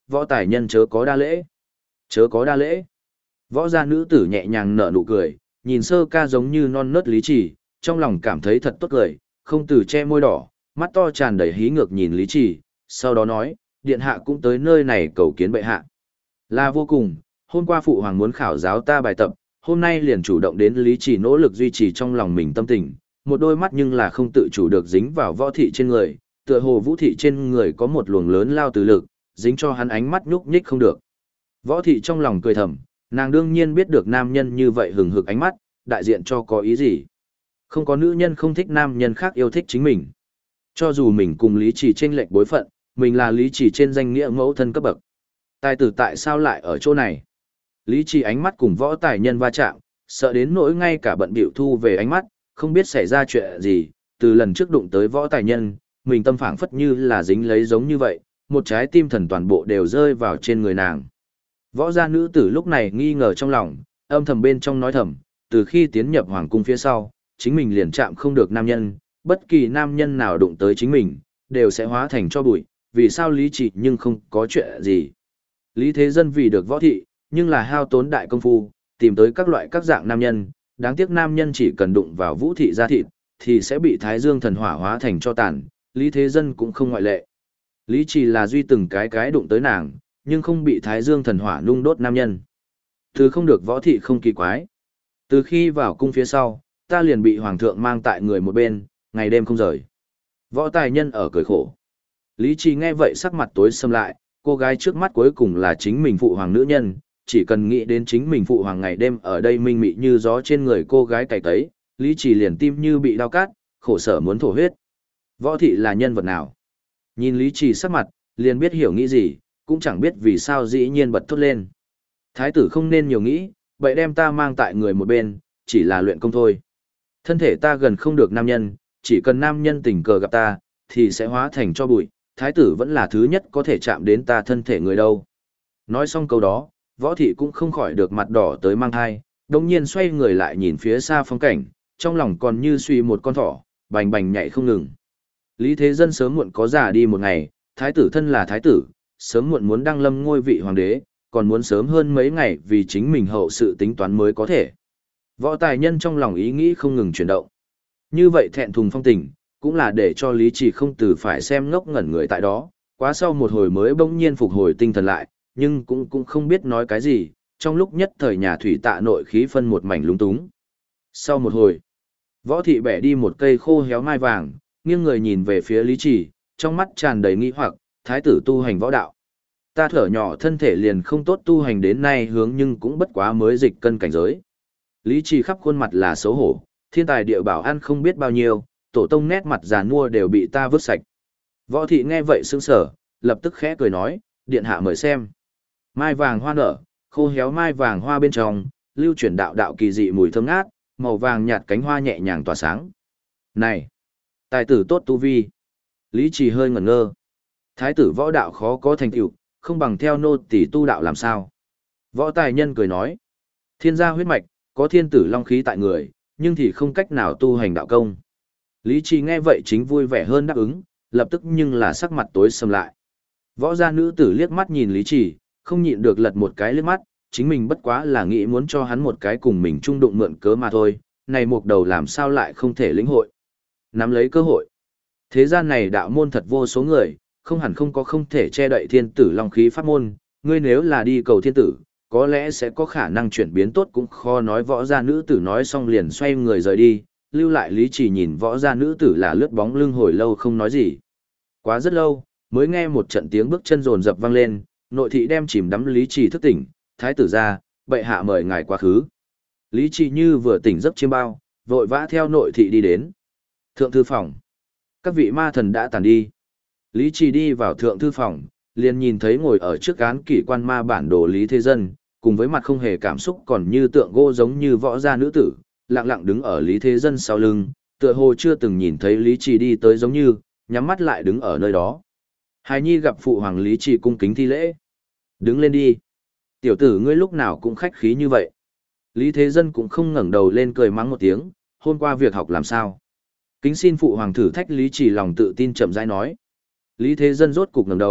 võ tài nhân chớ có đa lễ. Chớ có đa lễ. Võ gia nữ tử nhẹ nhàng nở nụ cười, nhìn sơ ca giống như non nớt Lý Trì, trong lòng cảm thấy thật tốt cười, không từ che môi đỏ, mắt to tràn đầy hí ngược nhìn Lý Trì, sau đó nói, điện hạ cũng tới nơi này cầu kiến bệ hạ. Là vô cùng, hôm qua phụ hoàng muốn khảo giáo ta bài tập, hôm nay liền chủ động đến Lý Trì nỗ lực duy trì trong lòng mình tâm tình, một đôi mắt nhưng là không tự chủ được dính vào võ thị trên người, tựa hồ vũ thị trên người có một luồng lớn lao từ lực, dính cho hắn ánh mắt nhúc nhích không được. Võ thị trong lòng cười thầm, nàng đương nhiên biết được nam nhân như vậy hừng hực ánh mắt, đại diện cho có ý gì. Không có nữ nhân không thích nam nhân khác yêu thích chính mình. Cho dù mình cùng Lý Trì chênh lệch bối phận, mình là Lý Trì trên danh nghĩa mẫu thân cấp bậc. Tài tử tại sao lại ở chỗ này? Lý Trì ánh mắt cùng võ tài nhân va chạm, sợ đến nỗi ngay cả bận bịu thu về ánh mắt, không biết xảy ra chuyện gì, từ lần trước đụng tới võ tài nhân, mình tâm phảng phất như là dính lấy giống như vậy, một trái tim thần toàn bộ đều rơi vào trên người nàng. Võ gia nữ tử lúc này nghi ngờ trong lòng, âm thầm bên trong nói thầm, từ khi tiến nhập hoàng cung phía sau, chính mình liền chạm không được nam nhân, bất kỳ nam nhân nào đụng tới chính mình, đều sẽ hóa thành cho bụi, vì sao Lý Trì nhưng không có chuyện gì. Lý Thế Dân vì được võ thị, nhưng là hao tốn đại công phu, tìm tới các loại các dạng nam nhân, đáng tiếc nam nhân chỉ cần đụng vào vũ thị gia thịt, thì sẽ bị Thái Dương thần hỏa hóa thành cho tàn, Lý Thế Dân cũng không ngoại lệ. Lý Trì là duy từng cái cái đụng tới nàng, nhưng không bị Thái Dương thần hỏa nung đốt nam nhân. Từ không được võ thị không kỳ quái. Từ khi vào cung phía sau, ta liền bị hoàng thượng mang tại người một bên, ngày đêm không rời. Võ tài nhân ở cười khổ. Lý Trì nghe vậy sắc mặt tối sầm lại, cô gái trước mắt cuối cùng là chính mình phụ hoàng nữ nhân, chỉ cần nghĩ đến chính mình phụ hoàng ngày đêm ở đây minh mị như gió trên người cô gái cày tấy, Lý Trì liền tim như bị đau cát, khổ sở muốn thổ huyết. Võ thị là nhân vật nào? Nhìn Lý Trì sắc mặt, liền biết hiểu nghĩ gì, cũng chẳng biết vì sao dĩ nhiên bật thốt lên. Thái tử không nên nhiều nghĩ, vậy đem ta mang tại người một bên, chỉ là luyện công thôi. Thân thể ta gần không được nam nhân, chỉ cần nam nhân tình cờ gặp ta, thì sẽ hóa thành cho bụi, thái tử vẫn là thứ nhất có thể chạm đến ta thân thể người đâu. Nói xong câu đó, võ thị cũng không khỏi được mặt đỏ tới mang thai, đồng nhiên xoay người lại nhìn phía xa phong cảnh, trong lòng còn như suy một con thỏ, bành bành nhảy không ngừng. Lý Thế Dân sớm muộn có già đi một ngày, thái tử thân là thái tử, sớm muộn muốn đăng lâm ngôi vị hoàng đế, còn muốn sớm hơn mấy ngày vì chính mình hậu sự tính toán mới có thể. Võ tài nhân trong lòng ý nghĩ không ngừng chuyển động. Như vậy thẹn thùng phong tình, cũng là để cho Lý Trì không từ phải xem ngốc ngẩn người tại đó, quá sau một hồi mới bỗng nhiên phục hồi tinh thần lại, nhưng cũng cũng không biết nói cái gì, trong lúc nhất thời nhà thủy tạ nội khí phân một mảnh lúng túng. Sau một hồi, võ thị bẻ đi một cây khô héo mai vàng, nghiêng người nhìn về phía Lý Trì, trong mắt tràn đầy nghi hoặc, thái tử tu hành võ đạo. Ta thở nhỏ thân thể liền không tốt tu hành đến nay hướng nhưng cũng bất quá mới dịch cân cảnh giới. Lý Trì khắp khuôn mặt là xấu hổ, thiên tài địa bảo ăn không biết bao nhiêu, tổ tông nét mặt già nua đều bị ta vứt sạch. Võ thị nghe vậy sững sờ, lập tức khẽ cười nói, điện hạ mời xem. Mai vàng hoa nở, khô héo mai vàng hoa bên trong, lưu chuyển đạo đạo kỳ dị mùi thơm ngát, màu vàng nhạt cánh hoa nhẹ nhàng tỏa sáng. Này, tài tử tốt tu vi. Lý Trì hơi ngẩn ngơ. Thái tử võ đạo khó có thành tựu, không bằng theo nô tỳ tu đạo làm sao. Võ tài nhân cười nói, thiên gia huyết mạch, có thiên tử long khí tại người, nhưng thì không cách nào tu hành đạo công. Lý Trì nghe vậy chính vui vẻ hơn đáp ứng, lập tức nhưng là sắc mặt tối sầm lại. Võ gia nữ tử liếc mắt nhìn Lý Trì, không nhịn được lật một cái liếc mắt, chính mình bất quá là nghĩ muốn cho hắn một cái cùng mình chung đụng mượn cớ mà thôi, này một đầu làm sao lại không thể lĩnh hội. Nắm lấy cơ hội. Thế gian này đạo môn thật vô số người, không hẳn không có không thể che đậy thiên tử long khí pháp môn, ngươi nếu là đi cầu thiên tử, có lẽ sẽ có khả năng chuyển biến tốt cũng khó nói. Võ gia nữ tử nói xong liền xoay người rời đi, lưu lại Lý Trì nhìn võ gia nữ tử là lướt bóng lưng hồi lâu không nói gì. Quá rất lâu, mới nghe một trận tiếng bước chân rồn rập vang lên, nội thị đem chìm đắm Lý Trì thức tỉnh, thái tử ra, bệ hạ mời ngài quá khứ. Lý Trì như vừa tỉnh giấc chiêm bao, vội vã theo nội thị đi đến. Thượng thư phòng. Các vị ma thần đã tàn đi. Lý Trì đi vào thượng thư phòng, liền nhìn thấy ngồi ở trước án kỷ quan ma bản đồ Lý Thế Dân, cùng với mặt không hề cảm xúc còn như tượng gỗ giống như võ gia nữ tử, lặng lặng đứng ở Lý Thế Dân sau lưng, tựa hồ chưa từng nhìn thấy Lý Trì đi tới giống như, nhắm mắt lại đứng ở nơi đó. Hài nhi gặp phụ hoàng. Lý Trì cung kính thi lễ. Đứng lên đi. Tiểu tử ngươi lúc nào cũng khách khí như vậy. Lý Thế Dân cũng không ngẩng đầu lên cười mắng một tiếng, hôm qua việc học làm sao. Kính xin phụ hoàng thử thách Lý Trì lòng tự tin chậm rãi nói. Lý Thế Dân rốt cục ngẩng đầu,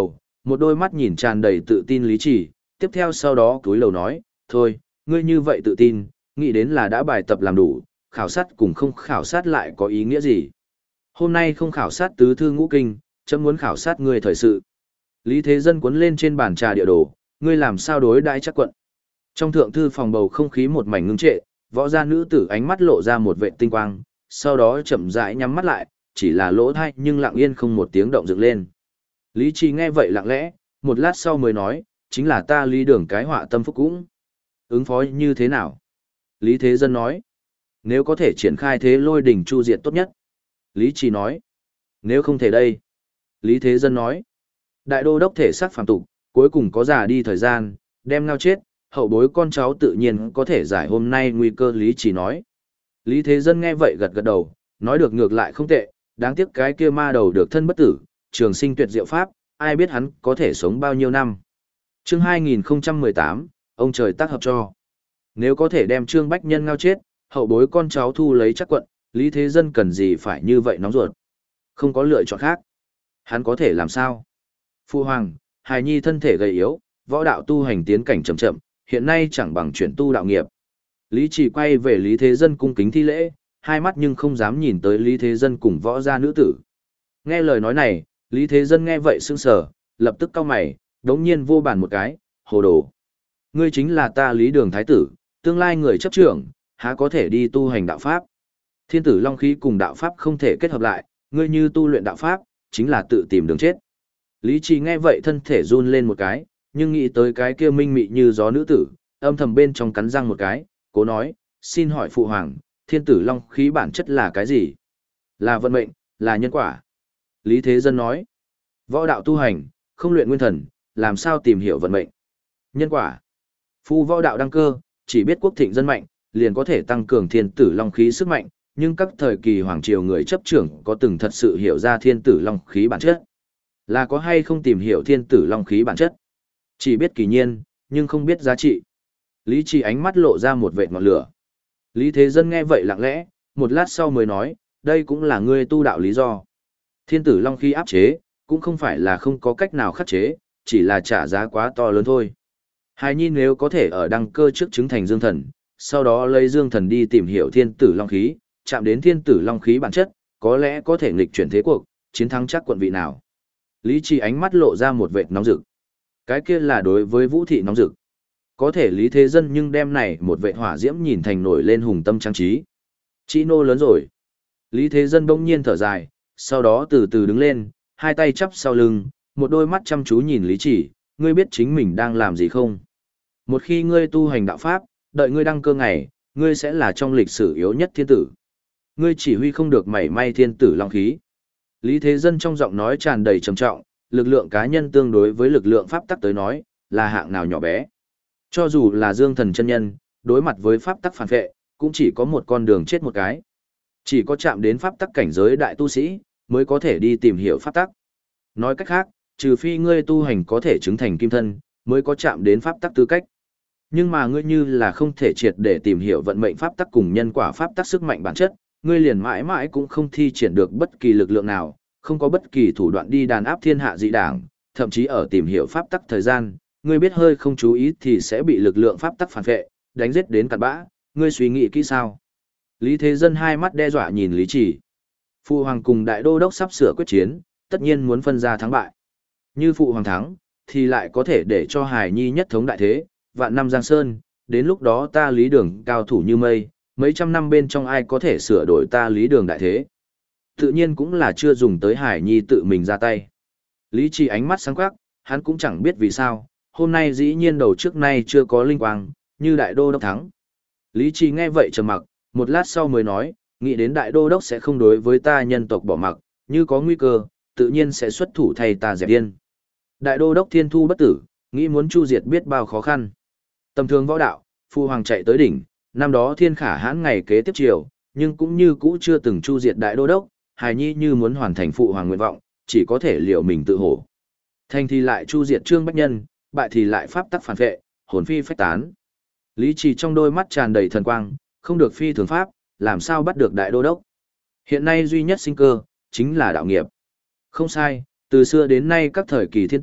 Một đôi mắt nhìn tràn đầy tự tin Lý Chỉ, tiếp theo sau đó cúi đầu nói, thôi, ngươi như vậy tự tin, nghĩ đến là đã bài tập làm đủ, khảo sát cùng không khảo sát lại có ý nghĩa gì. Hôm nay không khảo sát tứ thư ngũ kinh, chấm muốn khảo sát ngươi thời sự. Lý Thế Dân cuốn lên trên bàn trà địa đồ, ngươi làm sao đối đãi chắc quận. Trong thượng thư phòng bầu không khí một mảnh ngưng trệ, võ gia nữ tử ánh mắt lộ ra một vệ tinh quang, sau đó chậm rãi nhắm mắt lại, chỉ là lỗ thai nhưng lặng yên không một tiếng động dựng lên. Lý Trì nghe vậy lặng lẽ, một lát sau mới nói, chính là ta Lý Đường cái họa tâm phúc cũng. Ứng phó như thế nào? Lý Thế Dân nói, nếu có thể triển khai thế lôi đỉnh chu diệt tốt nhất. Lý Trì nói, nếu không thể đây. Lý Thế Dân nói, đại đô đốc thể xác phàm tục, cuối cùng có già đi thời gian, đem ngao chết, hậu bối con cháu tự nhiên có thể giải hôm nay nguy cơ. Lý Trì nói. Lý Thế Dân nghe vậy gật gật đầu, nói được ngược lại không tệ, đáng tiếc cái kia ma đầu được thân bất tử, trường sinh tuyệt diệu pháp, ai biết hắn có thể sống bao nhiêu năm. Chương hai nghìn không trăm mười tám, ông trời tác hợp cho. Nếu có thể đem Trương Bách Nhân ngao chết, hậu bối con cháu thu lấy chắc quận, Lý Thế Dân cần gì phải như vậy nóng ruột. Không có lựa chọn khác. Hắn có thể làm sao? Phu Hoàng, hài nhi thân thể gầy yếu, võ đạo tu hành tiến cảnh chậm chậm, hiện nay chẳng bằng chuyển tu đạo nghiệp. Lý Chỉ quay về Lý Thế Dân cung kính thi lễ, hai mắt nhưng không dám nhìn tới Lý Thế Dân cùng võ gia nữ tử. Nghe lời nói này, Lý Thế Dân nghe vậy sững sờ, lập tức cau mày, đống nhiên vô bàn một cái, hồ đồ. Ngươi chính là ta Lý Đường Thái tử, tương lai người chấp trưởng, há có thể đi tu hành đạo pháp. Thiên tử long khí cùng đạo pháp không thể kết hợp lại, ngươi như tu luyện đạo pháp, chính là tự tìm đường chết. Lý Trì nghe vậy thân thể run lên một cái, nhưng nghĩ tới cái kia minh mị như gió nữ tử, âm thầm bên trong cắn răng một cái, cố nói, xin hỏi phụ hoàng, thiên tử long khí bản chất là cái gì? Là vận mệnh, là nhân quả. Lý Thế Dân nói, võ đạo tu hành, không luyện nguyên thần, làm sao tìm hiểu vận mệnh? Nhân quả. Phu võ đạo đăng cơ, chỉ biết quốc thịnh dân mạnh, liền có thể tăng cường thiên tử long khí sức mạnh, nhưng các thời kỳ hoàng triều người chấp trưởng có từng thật sự hiểu ra thiên tử long khí bản chất? Là có hay không tìm hiểu thiên tử long khí bản chất? Chỉ biết kỳ nhiên, nhưng không biết giá trị. Lý Trì ánh mắt lộ ra một vệt ngọn lửa. Lý Thế Dân nghe vậy lặng lẽ, một lát sau mới nói, đây cũng là ngươi tu đạo lý do. Thiên tử long khí áp chế, cũng không phải là không có cách nào khắc chế, chỉ là trả giá quá to lớn thôi. Hài nhi nếu có thể ở đăng cơ trước chứng thành dương thần, sau đó lấy dương thần đi tìm hiểu thiên tử long khí, chạm đến thiên tử long khí bản chất, có lẽ có thể nghịch chuyển thế cuộc, chiến thắng chắc quận vị nào. Lý Trì ánh mắt lộ ra một vệt nóng rực. Cái kia là đối với Vũ thị nóng rực. Có thể Lý Thế Dân nhưng đem này một vệ hỏa diễm nhìn thành nổi lên hùng tâm trang trí. Chị nô lớn rồi. Lý Thế Dân bỗng nhiên thở dài, sau đó từ từ đứng lên, hai tay chắp sau lưng, một đôi mắt chăm chú nhìn Lý Chỉ, ngươi biết chính mình đang làm gì không? Một khi ngươi tu hành đạo pháp, đợi ngươi đăng cơ ngày, ngươi sẽ là trong lịch sử yếu nhất thiên tử. Ngươi chỉ huy không được mảy may thiên tử long khí. Lý Thế Dân trong giọng nói tràn đầy trầm trọng, lực lượng cá nhân tương đối với lực lượng pháp tắc tới nói, là hạng nào nhỏ bé. Cho dù là Dương Thần chân nhân, đối mặt với pháp tắc phản vệ, cũng chỉ có một con đường chết một cái. Chỉ có chạm đến pháp tắc cảnh giới đại tu sĩ, mới có thể đi tìm hiểu pháp tắc. Nói cách khác, trừ phi ngươi tu hành có thể chứng thành kim thân, mới có chạm đến pháp tắc tư cách. Nhưng mà ngươi như là không thể triệt để tìm hiểu vận mệnh pháp tắc cùng nhân quả pháp tắc sức mạnh bản chất, ngươi liền mãi mãi cũng không thi triển được bất kỳ lực lượng nào, không có bất kỳ thủ đoạn đi đàn áp thiên hạ dị đảng, thậm chí ở tìm hiểu pháp tắc thời gian, ngươi biết hơi không chú ý thì sẽ bị lực lượng pháp tắc phản vệ, đánh giết đến cặn bã, ngươi suy nghĩ kỹ sao? Lý Thế Dân hai mắt đe dọa nhìn Lý Chỉ. Phụ hoàng cùng đại đô đốc sắp sửa quyết chiến, tất nhiên muốn phân ra thắng bại. Như phụ hoàng thắng, thì lại có thể để cho Hải Nhi nhất thống đại thế, vạn năm giang sơn, đến lúc đó ta Lý Đường cao thủ như mây, mấy trăm năm bên trong ai có thể sửa đổi ta Lý Đường đại thế. Tự nhiên cũng là chưa dùng tới Hải Nhi tự mình ra tay. Lý Chỉ ánh mắt sáng quắc, hắn cũng chẳng biết vì sao, hôm nay dĩ nhiên đầu trước nay chưa có linh quang, như đại đô đốc thắng. Lý Chỉ nghe vậy trầm mặc, một lát sau mới nói, nghĩ đến đại đô đốc sẽ không đối với ta nhân tộc bỏ mặc, như có nguy cơ, tự nhiên sẽ xuất thủ thay ta dẹp yên. Đại đô đốc thiên thu bất tử, nghĩ muốn chu diệt biết bao khó khăn. Tầm thường võ đạo, phụ hoàng chạy tới đỉnh, năm đó thiên khả hãn ngày kế tiếp chiều, nhưng cũng như cũ chưa từng chu diệt đại đô đốc, hài nhi như muốn hoàn thành phụ hoàng nguyện vọng, chỉ có thể liệu mình tự hổ. Thành thì lại chu diệt Trương Bách Nhân, bại thì lại pháp tắc phản vệ, hồn phi phách tán. Lý Trì trong đôi mắt tràn đầy thần quang, không được phi thường pháp, làm sao bắt được đại đô đốc. Hiện nay duy nhất sinh cơ, chính là đạo nghiệp. Không sai, từ xưa đến nay các thời kỳ thiên tử,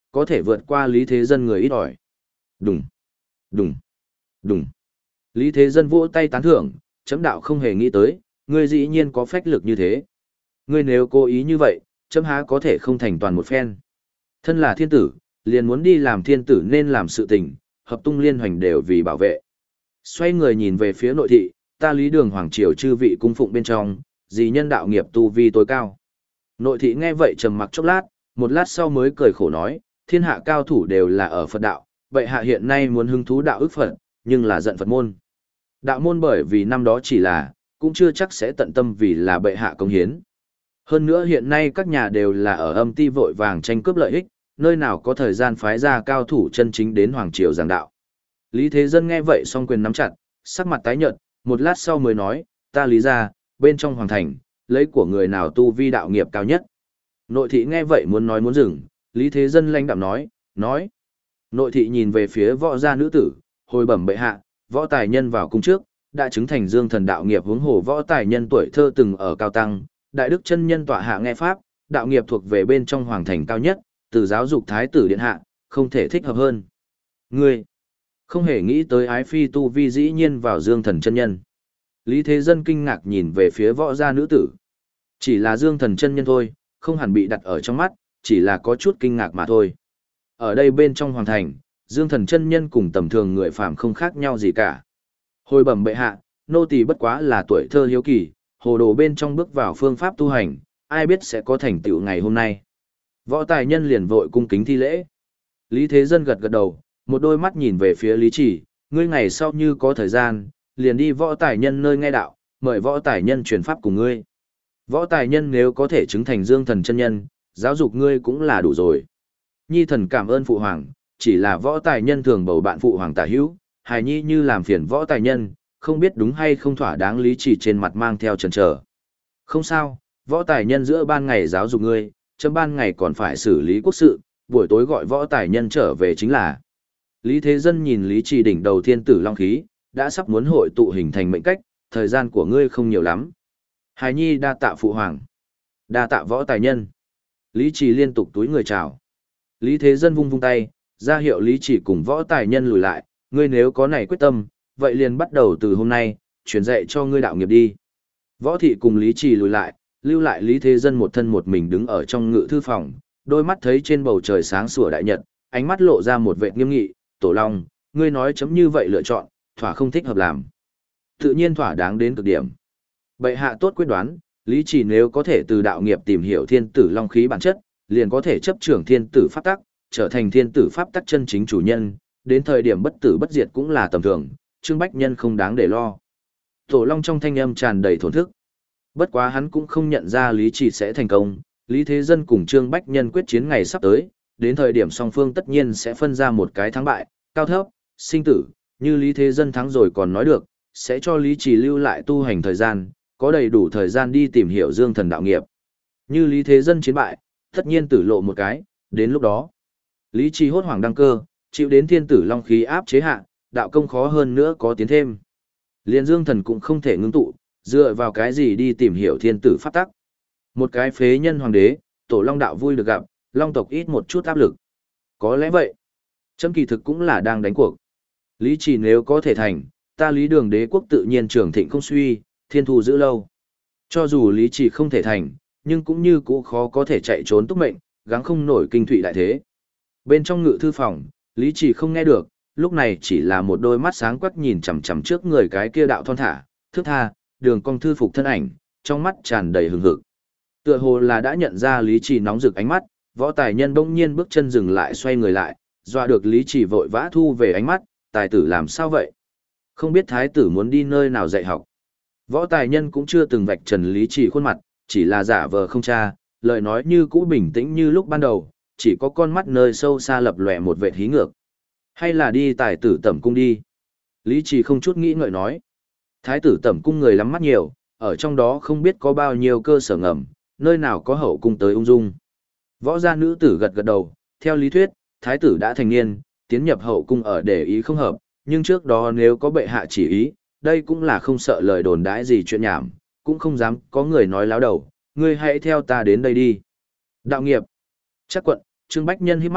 có thể vượt qua Lý Thế Dân người ít ỏi. Đùng, đùng, đùng. Lý Thế Dân vỗ tay tán thưởng, chấm đạo không hề nghĩ tới, ngươi dĩ nhiên có phách lực như thế. Ngươi nếu cố ý như vậy, chấm há có thể không thành toàn một phen. Thân là thiên tử, liền muốn đi làm thiên tử nên làm sự tình, hợp tung liên hoành đều vì bảo vệ. Xoay người nhìn về phía nội thị, ta Lý Đường Hoàng Triều chư vị cung phụng bên trong, dì nhân đạo nghiệp tu vi tối cao. Nội thị nghe vậy trầm mặc chốc lát, một lát sau mới cười khổ nói, thiên hạ cao thủ đều là ở Phật đạo, vậy hạ hiện nay muốn hứng thú đạo ức Phật, nhưng là giận Phật môn. Đạo môn bởi vì năm đó chỉ là, cũng chưa chắc sẽ tận tâm vì là bệ hạ công hiến. Hơn nữa hiện nay các nhà đều là ở âm ti vội vàng tranh cướp lợi ích, nơi nào có thời gian phái ra cao thủ chân chính đến Hoàng Triều giảng đạo. Lý Thế Dân nghe vậy song quyền nắm chặt, sắc mặt tái nhợt, một lát sau mới nói, ta lý ra, bên trong hoàng thành, lấy của người nào tu vi đạo nghiệp cao nhất. Nội thị nghe vậy muốn nói muốn dừng, Lý Thế Dân lãnh đạm nói, nói. Nội thị nhìn về phía võ gia nữ tử, hồi bẩm bệ hạ, võ tài nhân vào cung trước, đã chứng thành dương thần đạo nghiệp hướng hồ võ tài nhân tuổi thơ từng ở cao tăng, đại đức chân nhân tọa hạ nghe pháp, đạo nghiệp thuộc về bên trong hoàng thành cao nhất, từ giáo dục thái tử điện hạ, không thể thích hợp hơn. Ngươi, không hề nghĩ tới ái phi tu vi dĩ nhiên vào dương thần chân nhân. Lý Thế Dân kinh ngạc nhìn về phía võ gia nữ tử. Chỉ là dương thần chân nhân thôi, không hẳn bị đặt ở trong mắt, chỉ là có chút kinh ngạc mà thôi. Ở đây bên trong hoàng thành, dương thần chân nhân cùng tầm thường người phàm không khác nhau gì cả. Hồi bẩm bệ hạ, nô tỳ bất quá là tuổi thơ hiếu kỳ, hồ đồ bên trong bước vào phương pháp tu hành, ai biết sẽ có thành tựu ngày hôm nay. Võ tài nhân liền vội cung kính thi lễ. Lý Thế Dân gật gật đầu, một đôi mắt nhìn về phía Lý Chỉ, ngươi ngày sau như có thời gian, liền đi võ tài nhân nơi nghe đạo, mời võ tài nhân truyền pháp cùng ngươi. Võ tài nhân nếu có thể chứng thành dương thần chân nhân, giáo dục ngươi cũng là đủ rồi. Nhi thần cảm ơn phụ hoàng, chỉ là võ tài nhân thường bầu bạn phụ hoàng tả hữu, hài nhi như làm phiền võ tài nhân, không biết đúng hay không thỏa đáng. Lý Chỉ trên mặt mang theo chần chờ. Không sao, võ tài nhân giữa ban ngày giáo dục ngươi, trong ban ngày còn phải xử lý quốc sự, buổi tối gọi võ tài nhân trở về chính là. Lý Thế Dân nhìn Lý Chỉ đỉnh đầu thiên tử long khí, đã sắp muốn hội tụ hình thành mệnh cách, thời gian của ngươi không nhiều lắm. Hài nhi đa tạ phụ hoàng, đa tạ võ tài nhân. Lý Chỉ liên tục túi người chào. Lý Thế Dân vung vung tay, ra hiệu Lý Chỉ cùng võ tài nhân lùi lại, ngươi nếu có này quyết tâm, vậy liền bắt đầu từ hôm nay, truyền dạy cho ngươi đạo nghiệp đi. Võ thị cùng Lý Chỉ lùi lại, lưu lại Lý Thế Dân một thân một mình đứng ở trong ngự thư phòng, đôi mắt thấy trên bầu trời sáng sủa đại nhật, ánh mắt lộ ra một vẻ nghiêm nghị, Tổ Long, ngươi nói chấm như vậy lựa chọn, thỏa không thích hợp làm. Tự nhiên thỏa đáng đến cực điểm. Bệ hạ tốt quyết đoán, Lý Chỉ nếu có thể từ đạo nghiệp tìm hiểu thiên tử long khí bản chất, liền có thể chấp trưởng thiên tử pháp tắc, trở thành thiên tử pháp tắc chân chính chủ nhân, đến thời điểm bất tử bất diệt cũng là tầm thường, Trương Bách Nhân không đáng để lo. Tổ Long trong thanh âm tràn đầy thổn thức. Bất quá hắn cũng không nhận ra Lý Chỉ sẽ thành công, Lý Thế Dân cùng Trương Bách Nhân quyết chiến ngày sắp tới, đến thời điểm song phương tất nhiên sẽ phân ra một cái thắng bại, cao thấp, sinh tử, như Lý Thế Dân thắng rồi còn nói được, sẽ cho Lý Chỉ lưu lại tu hành thời gian, có đầy đủ thời gian đi tìm hiểu dương thần đạo nghiệp. Như Lý Thế Dân chiến bại, tất nhiên tử lộ một cái, đến lúc đó, Lý Chỉ hốt hoảng đăng cơ, chịu đến thiên tử long khí áp chế hạ, đạo công khó hơn nữa có tiến thêm. Liên dương thần cũng không thể ngưng tụ, dựa vào cái gì đi tìm hiểu thiên tử pháp tắc. Một cái phế nhân hoàng đế, Tổ Long đạo vui được gặp, Long tộc ít một chút áp lực. Có lẽ vậy. Chấm kỳ thực cũng là đang đánh cuộc. Lý Chỉ nếu có thể thành, ta Lý Đường đế quốc tự nhiên trường thịnh không suy, thiên thu giữ lâu. Cho dù Lý Chỉ không thể thành, nhưng cũng như cũ khó có thể chạy trốn túc mệnh, gắng không nổi kinh thụy đại thế. Bên trong ngự thư phòng, Lý Chỉ không nghe được, lúc này chỉ là một đôi mắt sáng quắc nhìn chằm chằm trước người cái kia đạo thon thả, thước tha, đường cong thư phục thân ảnh, trong mắt tràn đầy hừng hực. Tựa hồ là đã nhận ra Lý Chỉ nóng rực ánh mắt, võ tài nhân bỗng nhiên bước chân dừng lại xoay người lại, dọa được Lý Chỉ vội vã thu về ánh mắt, tài tử làm sao vậy? Không biết thái tử muốn đi nơi nào dạy học. Võ tài nhân cũng chưa từng vạch trần Lý Chỉ khuôn mặt, chỉ là giả vờ không tra, lời nói như cũ bình tĩnh như lúc ban đầu, chỉ có con mắt nơi sâu xa lập lòe một vệt hí ngược. Hay là đi tài tử tẩm cung đi? Lý Chỉ không chút nghĩ ngợi nói. Thái tử tẩm cung người lắm mắt nhiều, ở trong đó không biết có bao nhiêu cơ sở ngầm, nơi nào có hậu cung tới ung dung. Võ gia nữ tử gật gật đầu, theo lý thuyết, thái tử đã thành niên, tiến nhập hậu cung ở để ý không hợp, nhưng trước đó nếu có bệ hạ chỉ ý, đây cũng là không sợ lời đồn đãi gì chuyện nhảm, cũng không dám có người nói láo đầu, ngươi hãy theo ta đến đây đi. Đạo nghiệp. Chắc quận, Trương Bách Nhân hít mắt,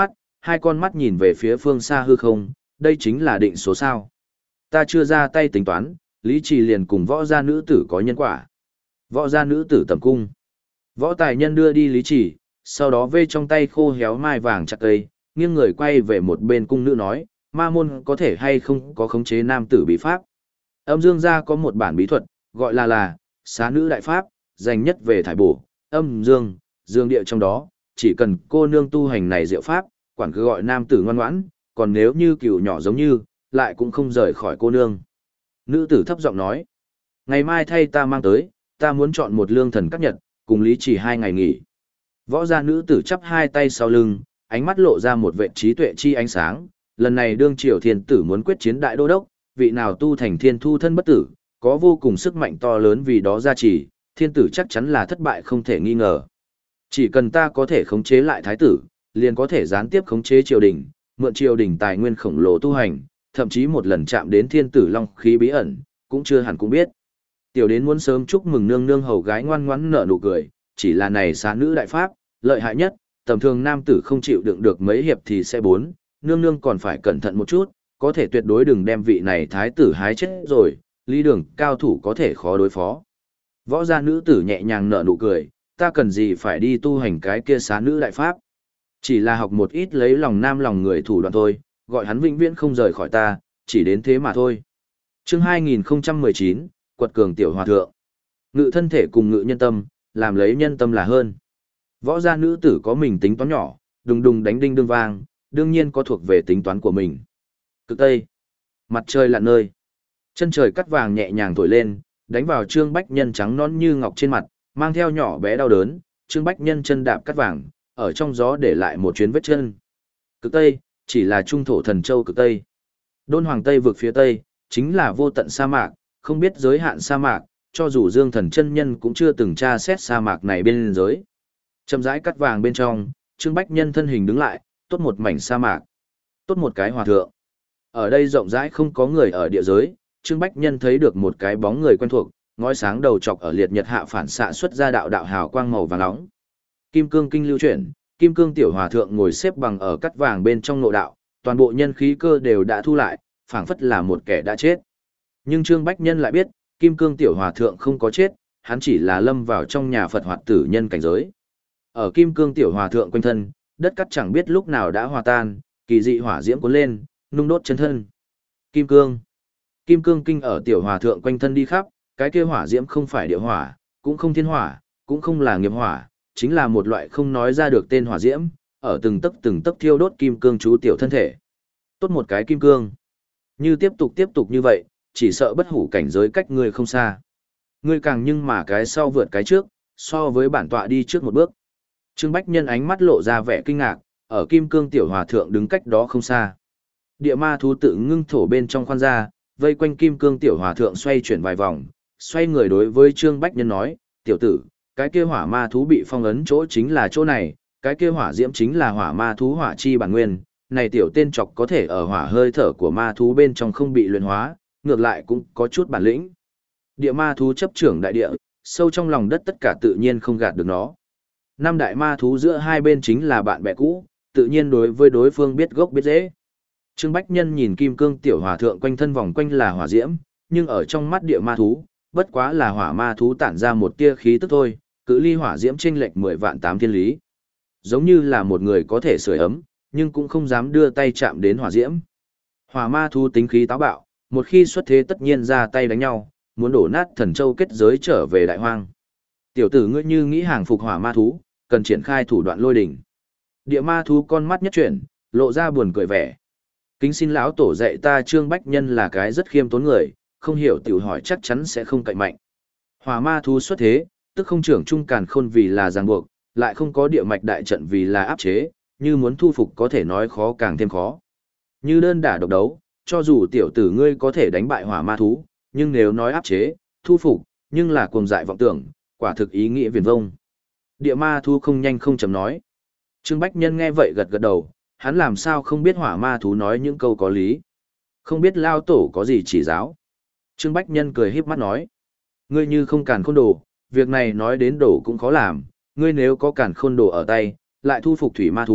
hai con mắt nhìn về phía phương xa hư không, đây chính là định số sao. Ta chưa ra tay tính toán, Lý Trì liền cùng võ gia nữ tử có nhân quả. Võ gia nữ tử tầm cung. Võ tài nhân đưa đi Lý Trì, sau đó vê trong tay khô héo mai vàng chặt cây, nghiêng người quay về một bên cung nữ nói, ma môn có thể hay không có khống chế nam tử bí pháp. Âm dương gia có một bản bí thuật, gọi là là, xá nữ đại pháp, dành nhất về thải bổ, âm dương, dương địa trong đó, chỉ cần cô nương tu hành này diệu pháp, quản cứ gọi nam tử ngoan ngoãn, còn nếu như cừu nhỏ giống như, lại cũng không rời khỏi cô nương. Nữ tử thấp giọng nói, ngày mai thay ta mang tới, ta muốn chọn một lương thần các nhật, cùng Lý Trì hai ngày nghỉ. Võ gia nữ tử chắp hai tay sau lưng, ánh mắt lộ ra một vệ trí tuệ chi ánh sáng, lần này đương triều thiên tử muốn quyết chiến đại đô đốc, vị nào tu thành thiên thu thân bất tử, có vô cùng sức mạnh to lớn vì đó gia trì, thiên tử chắc chắn là thất bại không thể nghi ngờ. Chỉ cần ta có thể khống chế lại thái tử, liền có thể gián tiếp khống chế triều đình, mượn triều đình tài nguyên khổng lồ tu hành, thậm chí một lần chạm đến thiên tử long khí bí ẩn, cũng chưa hẳn cũng biết. Tiểu đến muốn sớm chúc mừng nương nương hầu gái ngoan ngoãn nở nụ cười, chỉ là này xá nữ đại pháp, lợi hại nhất, tầm thường nam tử không chịu đựng được mấy hiệp thì sẽ bốn, nương nương còn phải cẩn thận một chút, có thể tuyệt đối đừng đem vị này thái tử hái chết rồi, lý đường cao thủ có thể khó đối phó. Võ gia nữ tử nhẹ nhàng nở nụ cười, ta cần gì phải đi tu hành cái kia xá nữ đại pháp. Chỉ là học một ít lấy lòng nam lòng người thủ đoạn thôi, gọi hắn vĩnh viễn không rời khỏi ta, chỉ đến thế mà thôi. Chương hai nghìn không trăm mười chín, Quật cường tiểu hòa thượng. Ngự thân thể cùng ngự nhân tâm, làm lấy nhân tâm là hơn. Võ gia nữ tử có mình tính toán nhỏ, đùng đùng đánh đinh đương vang, đương nhiên có thuộc về tính toán của mình. Cực Tây. Mặt trời lặn nơi. Chân trời cắt vàng nhẹ nhàng thổi lên, đánh vào Trương Bách Nhân trắng nõn như ngọc trên mặt, mang theo nhỏ bé đau đớn, Trương Bách Nhân chân đạp cắt vàng, ở trong gió để lại một chuyến vết chân. Cực Tây, chỉ là trung thổ thần châu Cực Tây. Đôn Hoàng Tây vực phía Tây, chính là vô tận sa mạc, không biết giới hạn sa mạc, cho dù Dương Thần chân nhân cũng chưa từng tra xét sa mạc này bên giới. Chậm rãi cắt vàng bên trong, Trương Bách Nhân thân hình đứng lại, tốt một mảnh sa mạc, tốt một cái hòa thượng. Ở đây rộng rãi không có người ở địa giới, Trương Bách Nhân thấy được một cái bóng người quen thuộc, ngói sáng đầu chọc ở liệt nhật hạ phản xạ xuất ra đạo đạo hào quang màu vàng nóng. Kim cương kinh lưu chuyển, kim cương tiểu hòa thượng ngồi xếp bằng ở cắt vàng bên trong nội đạo, toàn bộ nhân khí cơ đều đã thu lại, phảng phất là một kẻ đã chết. Nhưng Trương Bách Nhân lại biết, kim cương tiểu hòa thượng không có chết, hắn chỉ là lâm vào trong nhà Phật hoạt tử nhân cảnh giới. Ở kim cương tiểu hòa thượng quanh thân, đất cắt chẳng biết lúc nào đã hòa tan, kỳ dị hỏa diễm cuốn lên, nung đốt chân thân. Kim cương. Kim cương kinh ở tiểu hòa thượng quanh thân đi khắp, cái kia hỏa diễm không phải địa hỏa, cũng không thiên hỏa, cũng không là nghiệp hỏa, chính là một loại không nói ra được tên hỏa diễm, ở từng tấc từng tấc thiêu đốt kim cương chú tiểu thân thể. Tốt một cái kim cương. Như tiếp tục tiếp tục như vậy, chỉ sợ bất hủ cảnh giới cách ngươi không xa. Ngươi càng nhưng mà cái sau vượt cái trước, so với bản tọa đi trước một bước. Trương Bách Nhân ánh mắt lộ ra vẻ kinh ngạc, ở kim cương tiểu hòa thượng đứng cách đó không xa. Địa ma thú tự ngưng thổ bên trong khoan ra, vây quanh kim cương tiểu hòa thượng xoay chuyển vài vòng, xoay người đối với Trương Bách Nhân nói, tiểu tử, cái kia hỏa ma thú bị phong ấn chỗ chính là chỗ này, cái kia hỏa diễm chính là hỏa ma thú hỏa chi bản nguyên, này tiểu tên chọc có thể ở hỏa hơi thở của ma thú bên trong không bị luyện hóa, ngược lại cũng có chút bản lĩnh. Địa ma thú chấp trưởng đại địa, sâu trong lòng đất tất cả tự nhiên không gạt được nó. Năm đại ma thú giữa hai bên chính là bạn bè cũ, tự nhiên đối với đối phương biết gốc biết rễ. Trương Bách Nhân nhìn kim cương tiểu hòa thượng quanh thân vòng quanh là hỏa diễm, nhưng ở trong mắt địa ma thú, bất quá là hỏa ma thú tản ra một tia khí tức thôi, cự ly hỏa diễm chênh lệch mười vạn tám thiên lý. Giống như là một người có thể sưởi ấm, nhưng cũng không dám đưa tay chạm đến hỏa diễm. Hỏa ma thú tính khí táo bạo, một khi xuất thế tất nhiên ra tay đánh nhau, muốn đổ nát thần châu kết giới trở về đại hoang. Tiểu tử ngươi như nghĩ hàng phục hỏa ma thú, cần triển khai thủ đoạn lôi đỉnh. Địa ma thú con mắt nhất chuyển, lộ ra buồn cười vẻ. Kính xin lão tổ dạy ta Trương Bách Nhân là cái rất khiêm tốn người, không hiểu tiểu hỏi chắc chắn sẽ không cậy mạnh. Hỏa ma thú xuất thế, tức không trưởng trung càn khôn vì là ràng buộc, lại không có địa mạch đại trận vì là áp chế, như muốn thu phục có thể nói khó càng thêm khó. Như đơn đả độc đấu, cho dù tiểu tử ngươi có thể đánh bại hỏa ma thú, nhưng nếu nói áp chế, thu phục, nhưng là cuồng dại vọng tưởng, quả thực ý nghĩa viển vông. Địa ma thú không nhanh không chậm nói. Trương Bách Nhân nghe vậy gật gật đầu, hắn làm sao không biết hỏa ma thú nói những câu có lý. Không biết lao tổ có gì chỉ giáo. Trương Bách Nhân cười híp mắt nói. Ngươi như không càn khôn đồ, việc này nói đến đổ cũng khó làm, ngươi nếu có càn khôn đồ ở tay, lại thu phục thủy ma thú,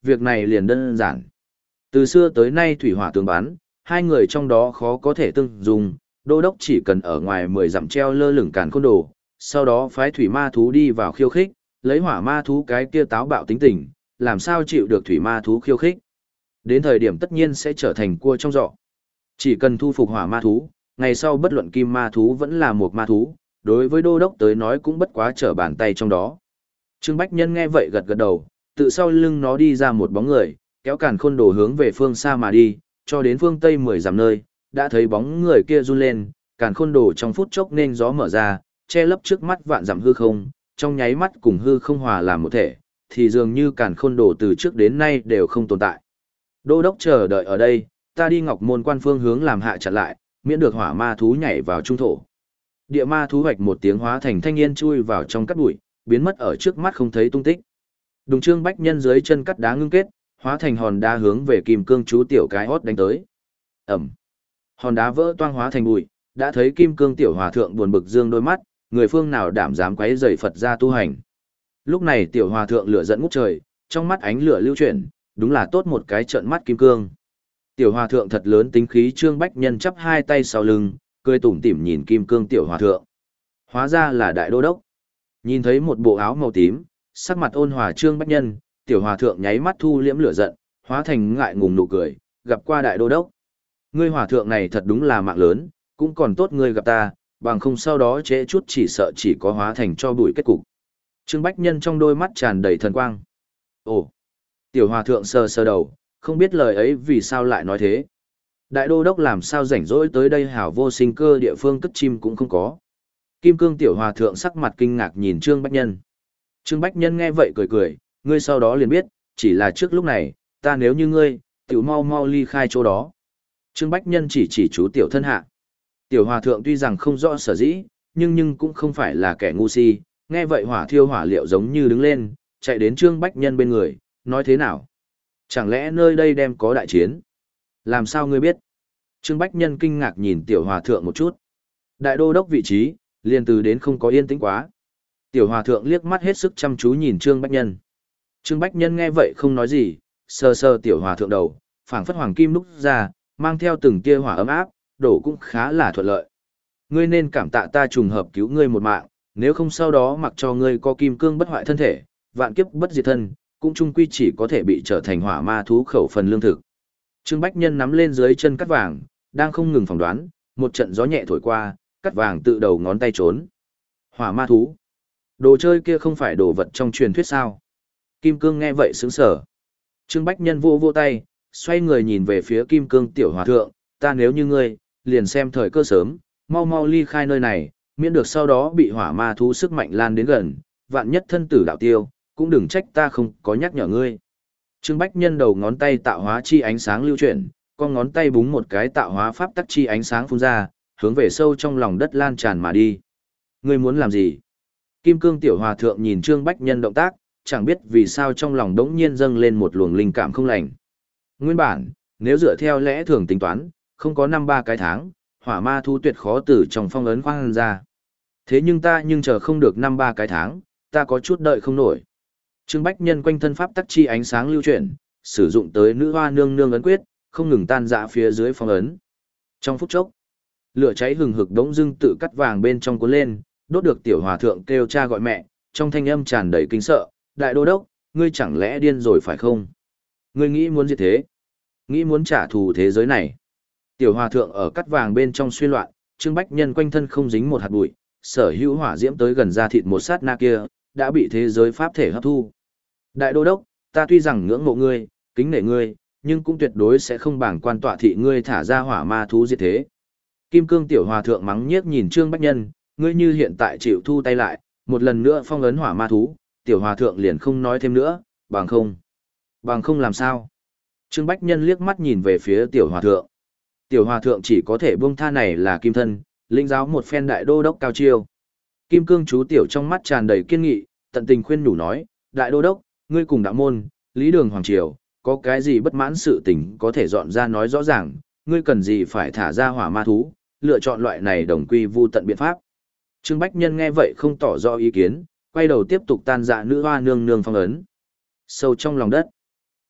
việc này liền đơn giản. Từ xưa tới nay thủy hỏa tương bán, hai người trong đó khó có thể tương dùng, đô đốc chỉ cần ở ngoài mười dặm treo lơ lửng càn khôn đồ, sau đó phái thủy ma thú đi vào khiêu khích, lấy hỏa ma thú cái kia táo bạo tính tình, làm sao chịu được thủy ma thú khiêu khích. Đến thời điểm tất nhiên sẽ trở thành cua trong giỏ. Chỉ cần thu phục hỏa ma thú, ngày sau bất luận kim ma thú vẫn là một ma thú, đối với đô đốc tới nói cũng bất quá trở bàn tay trong đó. Trương Bách Nhân nghe vậy gật gật đầu, tự sau lưng nó đi ra một bóng người, kéo càn khôn đồ hướng về phương xa mà đi, cho đến phương tây mười dặm nơi, đã thấy bóng người kia run lên, càn khôn đồ trong phút chốc nên gió mở ra, che lấp trước mắt vạn dặm hư không, trong nháy mắt cùng hư không hòa làm một thể, thì dường như càn khôn đồ từ trước đến nay đều không tồn tại. Đô đốc chờ đợi ở đây, ta đi Ngọc Môn quan phương hướng làm hạ chặn lại, miễn được hỏa ma thú nhảy vào trung thổ. Địa ma thú hoạch một tiếng hóa thành thanh niên chui vào trong cát bụi, biến mất ở trước mắt không thấy tung tích. Đùng Trương Bách Nhân dưới chân cắt đá ngưng kết, hóa thành hòn đá hướng về kim cương chú tiểu cái hót đánh tới. Ẩm. Hòn đá vỡ toang hóa thành bụi, đã thấy kim cương tiểu hòa thượng buồn bực dương đôi mắt, người phương nào đảm dám quấy rầy Phật gia tu hành. Lúc này tiểu hòa thượng lửa giận ngút trời, trong mắt ánh lửa lưu chuyển, đúng là tốt một cái trợn mắt kim cương. Tiểu hòa thượng thật lớn tính khí, Trương Bách Nhân chắp hai tay sau lưng, cười tủm tỉm nhìn kim cương tiểu hòa thượng. Hóa ra là đại đô đốc. Nhìn thấy một bộ áo màu tím, sắc mặt ôn hòa Trương Bách Nhân, tiểu hòa thượng nháy mắt thu liễm lửa giận, hóa thành ngại ngùng nụ cười, gặp qua đại đô đốc. Ngươi hòa thượng này thật đúng là mạng lớn, cũng còn tốt ngươi gặp ta, bằng không sau đó trễ chút chỉ sợ chỉ có hóa thành cho bụi kết cục. Trương Bách Nhân trong đôi mắt tràn đầy thần quang. Ồ, tiểu hòa thượng sờ sờ đầu, không biết lời ấy vì sao lại nói thế. Đại đô đốc làm sao rảnh rỗi tới đây hảo vô sinh cơ địa phương cất chim cũng không có. Kim cương tiểu hòa thượng sắc mặt kinh ngạc nhìn Trương Bách Nhân. Trương Bách Nhân nghe vậy cười cười, ngươi sau đó liền biết, chỉ là trước lúc này, ta nếu như ngươi, tiểu mau mau ly khai chỗ đó. Trương Bách Nhân chỉ chỉ chú tiểu thân hạ. Tiểu hòa thượng tuy rằng không rõ sở dĩ, nhưng nhưng cũng không phải là kẻ ngu si, nghe vậy hỏa thiêu hỏa liệu giống như đứng lên, chạy đến Trương Bách Nhân bên người, nói thế nào? Chẳng lẽ nơi đây đem có đại chiến? Làm sao ngươi biết? Trương Bách Nhân kinh ngạc nhìn tiểu hòa thượng một chút. Đại đô đốc vị trí, liền từ đến không có yên tĩnh quá. Tiểu hòa thượng liếc mắt hết sức chăm chú nhìn Trương Bách Nhân. Trương Bách Nhân nghe vậy không nói gì, sờ sờ tiểu hòa thượng đầu, phảng phất hoàng kim lúc ra, mang theo từng tia hỏa ấm áp, đổ cũng khá là thuận lợi. Ngươi nên cảm tạ ta trùng hợp cứu ngươi một mạng, nếu không sau đó mặc cho ngươi có kim cương bất hoại thân thể, vạn kiếp bất diệt thân, cũng chung quy chỉ có thể bị trở thành hỏa ma thú khẩu phần lương thực. Trương Bách Nhân nắm lên dưới chân cắt vàng, đang không ngừng phỏng đoán, một trận gió nhẹ thổi qua, cắt vàng tự đầu ngón tay trốn. Hỏa ma thú. Đồ chơi kia không phải đồ vật trong truyền thuyết sao? Kim cương nghe vậy sững sờ. Trương Bách Nhân vô vô tay, xoay người nhìn về phía kim cương tiểu hòa thượng, ta nếu như ngươi, liền xem thời cơ sớm, mau mau ly khai nơi này, miễn được sau đó bị hỏa ma thú sức mạnh lan đến gần, vạn nhất thân tử đạo tiêu, cũng đừng trách ta không có nhắc nhở ngươi. Trương Bách Nhân đầu ngón tay tạo hóa chi ánh sáng lưu chuyển, con ngón tay búng một cái tạo hóa pháp tắc chi ánh sáng phun ra, hướng về sâu trong lòng đất lan tràn mà đi. Ngươi muốn làm gì? Kim cương tiểu hòa thượng nhìn Trương Bách Nhân động tác, chẳng biết vì sao trong lòng đống nhiên dâng lên một luồng linh cảm không lành. Nguyên bản, nếu dựa theo lẽ thường tính toán, không có năm ba cái tháng, hỏa ma thú tuyệt khó từ trong phong ấn khoan ra. Thế nhưng ta nhưng chờ không được năm ba cái tháng, ta có chút đợi không nổi. Trương Bách Nhân quanh thân pháp tắc chi ánh sáng lưu chuyển, sử dụng tới nữ hoa nương nương ấn quyết, không ngừng tan rã phía dưới phong ấn. Trong phút chốc, lửa cháy hừng hực đống dưng tự cắt vàng bên trong cuốn lên, đốt được tiểu hòa thượng kêu cha gọi mẹ, trong thanh âm tràn đầy kinh sợ, đại đô đốc, ngươi chẳng lẽ điên rồi phải không? Ngươi nghĩ muốn gì thế? Nghĩ muốn trả thù thế giới này? Tiểu hòa thượng ở cắt vàng bên trong xuyên loạn, Trương Bách Nhân quanh thân không dính một hạt bụi, sở hữu hỏa diễm tới gần da thịt một sát na kia, đã bị thế giới pháp thể hấp thu. Đại đô đốc, ta tuy rằng ngưỡng mộ ngươi, kính nể ngươi, nhưng cũng tuyệt đối sẽ không bảng quan tọa thị ngươi thả ra hỏa ma thú diệt thế. Kim cương tiểu hòa thượng mắng nhiếc nhìn Trương Bách Nhân, ngươi như hiện tại chịu thu tay lại, một lần nữa phong ấn hỏa ma thú, tiểu hòa thượng liền không nói thêm nữa, bằng không. Bằng không làm sao? Trương Bách Nhân liếc mắt nhìn về phía tiểu hòa thượng. Tiểu hòa thượng chỉ có thể buông tha này là kim thân, linh giáo một phen đại đô đốc cao chiêu. Kim cương chú tiểu trong mắt tràn đầy kiên nghị, tận tình khuyên nhủ nói, đại đô đốc, ngươi cùng đạo môn, lý đường hoàng triều, có cái gì bất mãn sự tình có thể dọn ra nói rõ ràng, ngươi cần gì phải thả ra hỏa ma thú, lựa chọn loại này đồng quy vu tận biện pháp. Trương Bách Nhân nghe vậy không tỏ rõ ý kiến, quay đầu tiếp tục tan dạ nữ hoa nương nương phong ấn. Sâu trong lòng đất,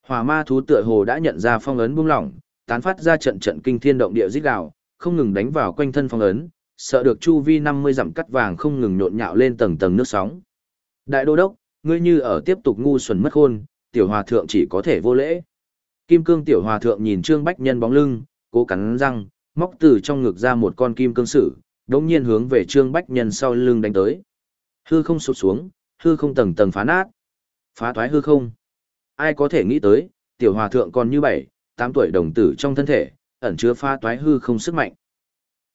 Hỏa ma thú tựa hồ đã nhận ra phong ấn buông lỏng, tán phát ra trận trận kinh thiên động địa rít gào, không ngừng đánh vào quanh thân phong ấn, sợ được chu vi năm mươi dặm cắt vàng không ngừng nhộn nhạo lên tầng tầng nước sóng. Đại đô đốc, ngươi như ở tiếp tục ngu xuẩn mất khôn, tiểu hòa thượng chỉ có thể vô lễ. Kim cương tiểu hòa thượng nhìn Trương Bách Nhân bóng lưng, cố cắn răng, móc từ trong ngực ra một con kim cương sử, đống nhiên hướng về Trương Bách Nhân sau lưng đánh tới. Hư không sụp xuống, hư không tầng tầng phá nát. Phá thoái hư không. Ai có thể nghĩ tới, tiểu hòa thượng còn như bảy, tám tuổi đồng tử trong thân thể, ẩn chứa phá toái hư không sức mạnh.